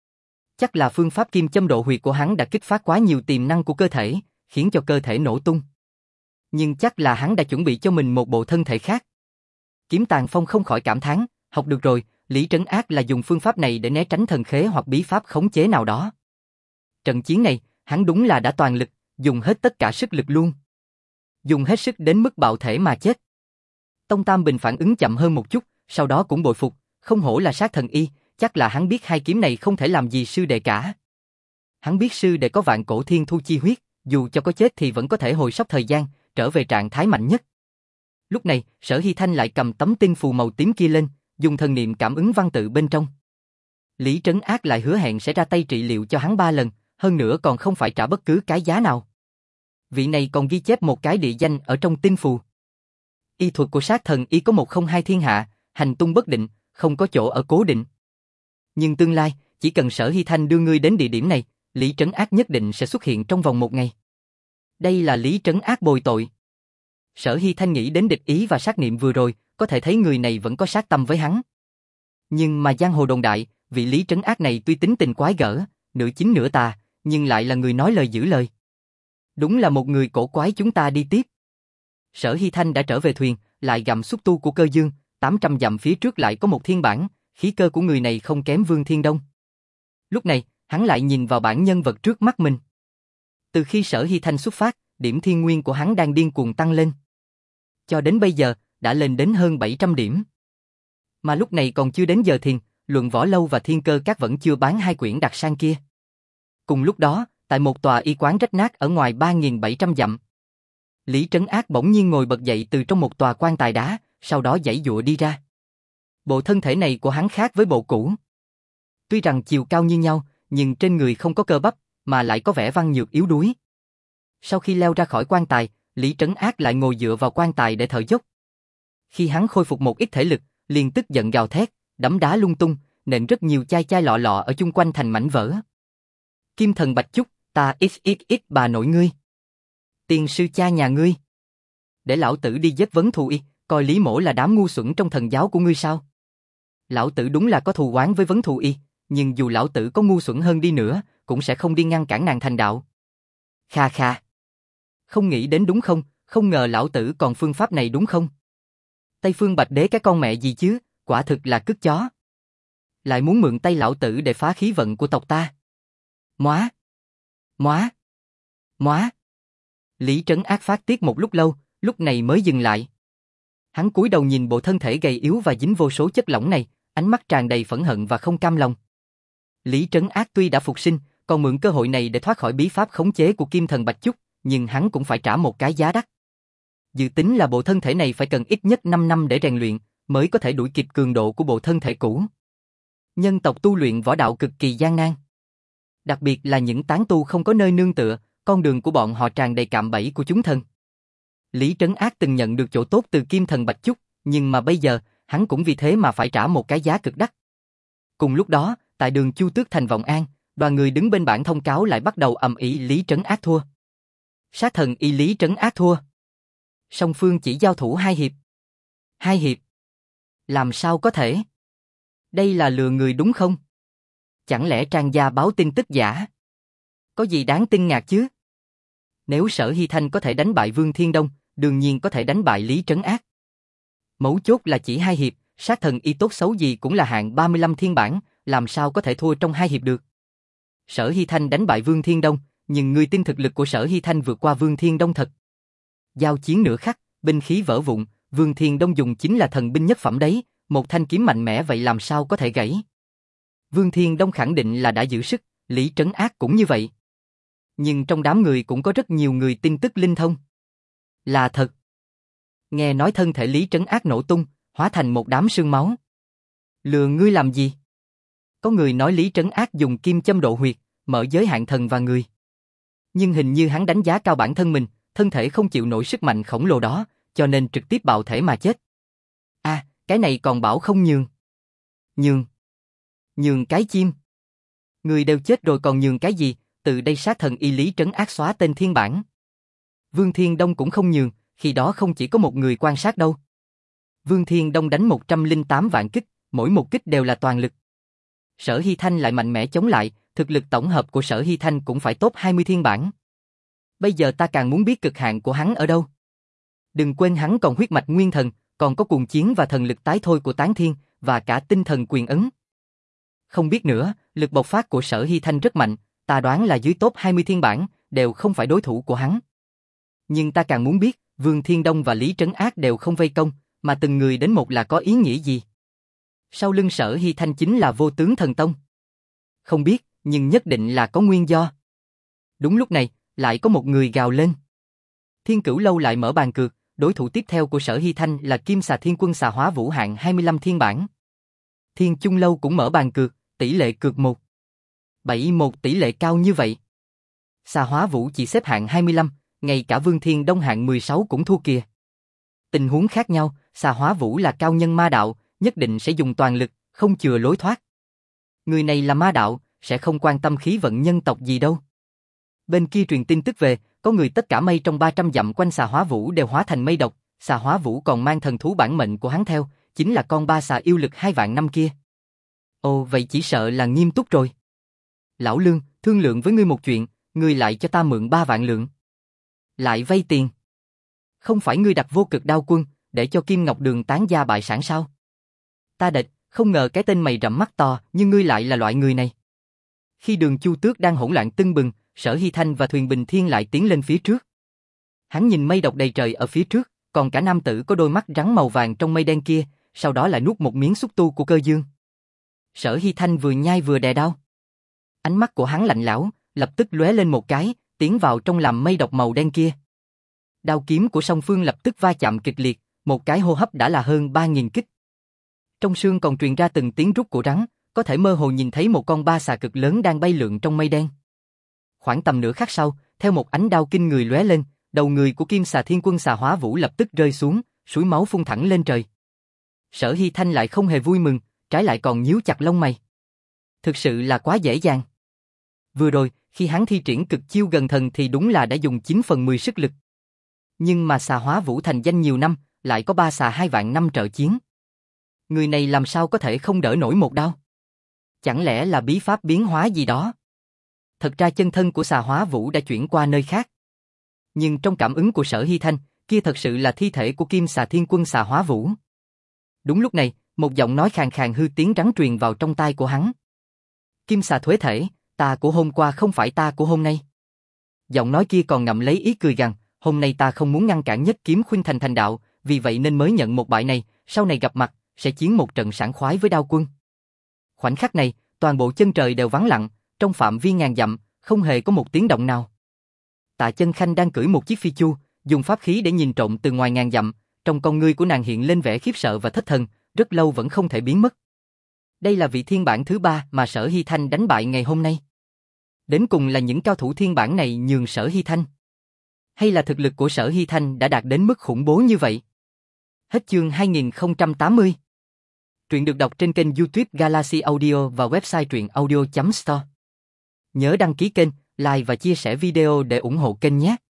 Chắc là phương pháp kim châm độ huyệt của hắn đã kích phát quá nhiều tiềm năng của cơ thể, khiến cho cơ thể nổ tung. Nhưng chắc là hắn đã chuẩn bị cho mình một bộ thân thể khác. Kiếm Tàn Phong không khỏi cảm thán, học được rồi, Lý Trấn Ác là dùng phương pháp này để né tránh thần khế hoặc bí pháp khống chế nào đó. Trận chiến này, hắn đúng là đã toàn lực, dùng hết tất cả sức lực luôn. Dùng hết sức đến mức bạo thể mà chết. Tông Tam Bình phản ứng chậm hơn một chút, sau đó cũng bội phục, không hổ là sát thần y, chắc là hắn biết hai kiếm này không thể làm gì sư đệ cả. Hắn biết sư đệ có vạn cổ thiên thu chi huyết, dù cho có chết thì vẫn có thể hồi sóc thời gian, trở về trạng thái mạnh nhất. Lúc này, Sở Hy Thanh lại cầm tấm tinh phù màu tím kia lên, dùng thần niệm cảm ứng văn tự bên trong. Lý Trấn Ác lại hứa hẹn sẽ ra tay trị liệu cho hắn ba lần, hơn nữa còn không phải trả bất cứ cái giá nào. Vị này còn ghi chép một cái địa danh ở trong tinh phù. Y thuật của sát thần y có một không hai thiên hạ, hành tung bất định, không có chỗ ở cố định. Nhưng tương lai, chỉ cần Sở Hy Thanh đưa ngươi đến địa điểm này, Lý Trấn Ác nhất định sẽ xuất hiện trong vòng một ngày. Đây là Lý Trấn Ác bồi tội. Sở Hy Thanh nghĩ đến địch ý và sát niệm vừa rồi, có thể thấy người này vẫn có sát tâm với hắn. Nhưng mà giang hồ đồn đại, vị Lý Trấn Ác này tuy tính tình quái gở, nửa chính nửa tà, nhưng lại là người nói lời giữ lời. Đúng là một người cổ quái. Chúng ta đi tiếp. Sở Hy Thanh đã trở về thuyền, lại gặm xúc tu của Cơ Dương, tám trăm dặm phía trước lại có một thiên bản, khí cơ của người này không kém Vương Thiên Đông. Lúc này, hắn lại nhìn vào bản nhân vật trước mắt mình. Từ khi Sở Hy Thanh xuất phát, điểm thiên nguyên của hắn đang điên cuồng tăng lên. Cho đến bây giờ, đã lên đến hơn bảy trăm điểm. Mà lúc này còn chưa đến giờ thiền, Luận Võ Lâu và Thiên Cơ Các vẫn chưa bán hai quyển đặc sang kia. Cùng lúc đó, tại một tòa y quán rách nát ở ngoài ba nghìn bảy trăm dặm, Lý Trấn Ác bỗng nhiên ngồi bật dậy từ trong một tòa quan tài đá, sau đó giãy giụa đi ra. Bộ thân thể này của hắn khác với bộ cũ. Tuy rằng chiều cao như nhau, nhưng trên người không có cơ bắp, mà lại có vẻ văn nhược yếu đuối. Sau khi leo ra khỏi quan tài, Lý Trấn Ác lại ngồi dựa vào quan tài để thở dốc. Khi hắn khôi phục một ít thể lực, liền tức giận gào thét, đấm đá lung tung, nện rất nhiều chai chai lọ lọ ở chung quanh thành mảnh vỡ. Kim Thần Bạch Chúc, ta ít ít ít bà nội ngươi. Tiền sư cha nhà ngươi. Để lão tử đi giết Vấn Thù Y, coi Lý Mỗ là đám ngu xuẩn trong thần giáo của ngươi sao? Lão tử đúng là có thù oán với Vấn Thù Y, nhưng dù lão tử có ngu xuẩn hơn đi nữa, cũng sẽ không đi ngăn cản nàng thành đạo. Kha kha. Không nghĩ đến đúng không, không ngờ lão tử còn phương pháp này đúng không? Tây Phương Bạch Đế cái con mẹ gì chứ, quả thực là cứt chó. Lại muốn mượn tay lão tử để phá khí vận của tộc ta. Móa. Móa. Móa. Lý Trấn Ác phát tiết một lúc lâu, lúc này mới dừng lại. Hắn cúi đầu nhìn bộ thân thể gầy yếu và dính vô số chất lỏng này, ánh mắt tràn đầy phẫn hận và không cam lòng. Lý Trấn Ác tuy đã phục sinh, còn mượn cơ hội này để thoát khỏi bí pháp khống chế của Kim Thần Bạch Chúc, nhưng hắn cũng phải trả một cái giá đắt. Dự tính là bộ thân thể này phải cần ít nhất năm năm để rèn luyện, mới có thể đuổi kịp cường độ của bộ thân thể cũ. Nhân tộc tu luyện võ đạo cực kỳ gian nan. Đặc biệt là những tán tu không có nơi nương tựa, con đường của bọn họ tràn đầy cạm bẫy của chúng thần. Lý Trấn Ác từng nhận được chỗ tốt từ Kim Thần Bạch Chúc, nhưng mà bây giờ, hắn cũng vì thế mà phải trả một cái giá cực đắt. Cùng lúc đó, tại đường Chu Tước thành Vọng An, đoàn người đứng bên bảng thông cáo lại bắt đầu ầm ĩ Lý Trấn Ác thua. Sát thần y Lý Trấn Ác thua. Song phương chỉ giao thủ hai hiệp. Hai hiệp. Làm sao có thể? Đây là lừa người đúng không? Chẳng lẽ Trang gia báo tin tức giả? Có gì đáng kinh ngạc chứ? Nếu Sở Hy Thanh có thể đánh bại Vương Thiên Đông, đương nhiên có thể đánh bại Lý Trấn Ác. Mấu chốt là chỉ hai hiệp, sát thần y tốt xấu gì cũng là hạng ba mươi lăm thiên bản, làm sao có thể thua trong hai hiệp được? Sở Hy Thanh đánh bại Vương Thiên Đông, nhưng ngươi tin thực lực của Sở Hy Thanh vượt qua Vương Thiên Đông thật. Giao chiến nửa khắc, binh khí vỡ vụn, Vương Thiên Đông dùng chính là thần binh nhất phẩm đấy, một thanh kiếm mạnh mẽ vậy làm sao có thể gãy? Vương Thiên Đông khẳng định là đã giữ sức, Lý Trấn Ác cũng như vậy. Nhưng trong đám người cũng có rất nhiều người tin tức linh thông. Là thật. Nghe nói thân thể Lý Trấn Ác nổ tung, hóa thành một đám sương máu. Lừa ngươi làm gì? Có người nói Lý Trấn Ác dùng kim châm độ huyệt, mở giới hạn thần và người. Nhưng hình như hắn đánh giá cao bản thân mình, thân thể không chịu nổi sức mạnh khổng lồ đó, cho nên trực tiếp bạo thể mà chết. À, cái này còn bảo không nhường. Nhường. Nhường cái chim. Người đều chết rồi còn nhường cái gì, từ đây sát thần y Lý Trấn Ác xóa tên thiên bản. Vương Thiên Đông cũng không nhường, khi đó không chỉ có một người quan sát đâu. Vương Thiên Đông đánh một trăm lẻ tám vạn kích, mỗi một kích đều là toàn lực. Sở Hy Thanh lại mạnh mẽ chống lại, thực lực tổng hợp của Sở Hy Thanh cũng phải top hai mươi thiên bản. Bây giờ ta càng muốn biết cực hạn của hắn ở đâu. Đừng quên hắn còn huyết mạch nguyên thần, còn có cuồng chiến và thần lực tái thôi của Tán Thiên, và cả tinh thần quyền ấn. Không biết nữa, lực bộc phát của Sở Hy Thanh rất mạnh, ta đoán là dưới top hai mươi thiên bản, đều không phải đối thủ của hắn. Nhưng ta càng muốn biết, Vương Thiên Đông và Lý Trấn Ác đều không vây công, mà từng người đến một là có ý nghĩa gì? Sau lưng Sở Hy Thanh chính là Vô Tướng Thần Tông. Không biết, nhưng nhất định là có nguyên do. Đúng lúc này, lại có một người gào lên. Thiên Cửu Lâu lại mở bàn cược, đối thủ tiếp theo của Sở Hy Thanh là Kim Xà Thiên Quân Xà Hóa Vũ hạng hai mươi lăm thiên bản. Thiên Chung Lâu cũng mở bàn cược, tỷ lệ cược một. bảy một tỷ lệ cao như vậy. Xà Hóa Vũ chỉ xếp hạng hai mươi lăm, ngay cả Vương Thiên Đông hạng mười sáu cũng thua kìa. Tình huống khác nhau, Xà Hóa Vũ là cao nhân ma đạo, nhất định sẽ dùng toàn lực, không chừa lối thoát. Người này là ma đạo, sẽ không quan tâm khí vận nhân tộc gì đâu. Bên kia truyền tin tức về, có người tất cả mây trong ba trăm dặm quanh Xà Hóa Vũ đều hóa thành mây độc, Xà Hóa Vũ còn mang thần thú bản mệnh của hắn theo, chính là con ba xà yêu lực hai vạn năm kia. Ồ, vậy chỉ sợ là nghiêm túc rồi. Lão Lương, thương lượng với ngươi một chuyện, ngươi lại cho ta mượn ba vạn lượng. Lại vay tiền. Không phải ngươi đặt Vô Cực Đao Quân, để cho Kim Ngọc Đường tán gia bại sản sao? Ta địch, không ngờ cái tên mày rậm mắt to, nhưng ngươi lại là loại người này. Khi đường Chu Tước đang hỗn loạn tưng bừng, Sở Hy Thanh và Thuyền Bình Thiên lại tiến lên phía trước. Hắn nhìn mây độc đầy trời ở phía trước, còn cả nam tử có đôi mắt rắn màu vàng trong mây đen kia, sau đó lại nuốt một miếng xúc tu của Cơ Dương. Sở Hy Thanh vừa nhai vừa đè đau. Ánh mắt của hắn lạnh lẽo, lập tức lóe lên một cái, tiến vào trong làm mây độc màu đen kia. Đao kiếm của song phương lập tức va chạm kịch liệt, một cái hô hấp đã là hơn ba nghìn kích. Trong xương còn truyền ra từng tiếng rút của rắn, có thể mơ hồ nhìn thấy một con ba xà cực lớn đang bay lượn trong mây đen. Khoảng tầm nửa khắc sau, theo một ánh đao kinh người lóe lên, đầu người của Kim Xà Thiên Quân Xà Hóa Vũ lập tức rơi xuống, suối máu phun thẳng lên trời. Sở Hy Thanh lại không hề vui mừng, trái lại còn nhíu chặt lông mày. Thực sự là quá dễ dàng. Vừa rồi, khi hắn thi triển cực chiêu gần thần thì đúng là đã dùng chín phần mười sức lực. Nhưng mà Xà Hóa Vũ thành danh nhiều năm, lại có ba xà hai vạn năm trợ chiến. Người này làm sao có thể không đỡ nổi một đao? Chẳng lẽ là bí pháp biến hóa gì đó? Thật ra chân thân của Xà Hóa Vũ đã chuyển qua nơi khác. Nhưng trong cảm ứng của Sở Hy Thanh, kia thật sự là thi thể của Kim Xà Thiên Quân Xà Hóa Vũ. Đúng lúc này, một giọng nói khàn khàn hư tiếng rắn truyền vào trong tai của hắn. Kim Xà thuế thể, ta của hôm qua không phải ta của hôm nay. Giọng nói kia còn ngậm lấy ý cười gằn, hôm nay ta không muốn ngăn cản Nhất Kiếm Khuynh Thành thành đạo, vì vậy nên mới nhận một bại này, sau này gặp mặt, sẽ chiến một trận sảng khoái với Đao Quân. Khoảnh khắc này, toàn bộ chân trời đều vắng lặng, trong phạm vi ngàn dặm, không hề có một tiếng động nào. Tạ Chân Khanh đang cưỡi một chiếc phi chu, dùng pháp khí để nhìn trộm từ ngoài ngàn dặm, trong con ngươi của nàng hiện lên vẻ khiếp sợ và thất thần, rất lâu vẫn không thể biến mất. Đây là vị thiên bản thứ ba mà Sở Hy Thanh đánh bại ngày hôm nay. Đến cùng là những cao thủ thiên bản này nhường Sở Hy Thanh, hay là thực lực của Sở Hy Thanh đã đạt đến mức khủng bố như vậy? Hết chương hai nghìn không trăm tám mươi. Truyện được đọc trên kênh YouTube Galaxy Audio và website truyện audio chấm store. Nhớ đăng ký kênh, like và chia sẻ video để ủng hộ kênh nhé.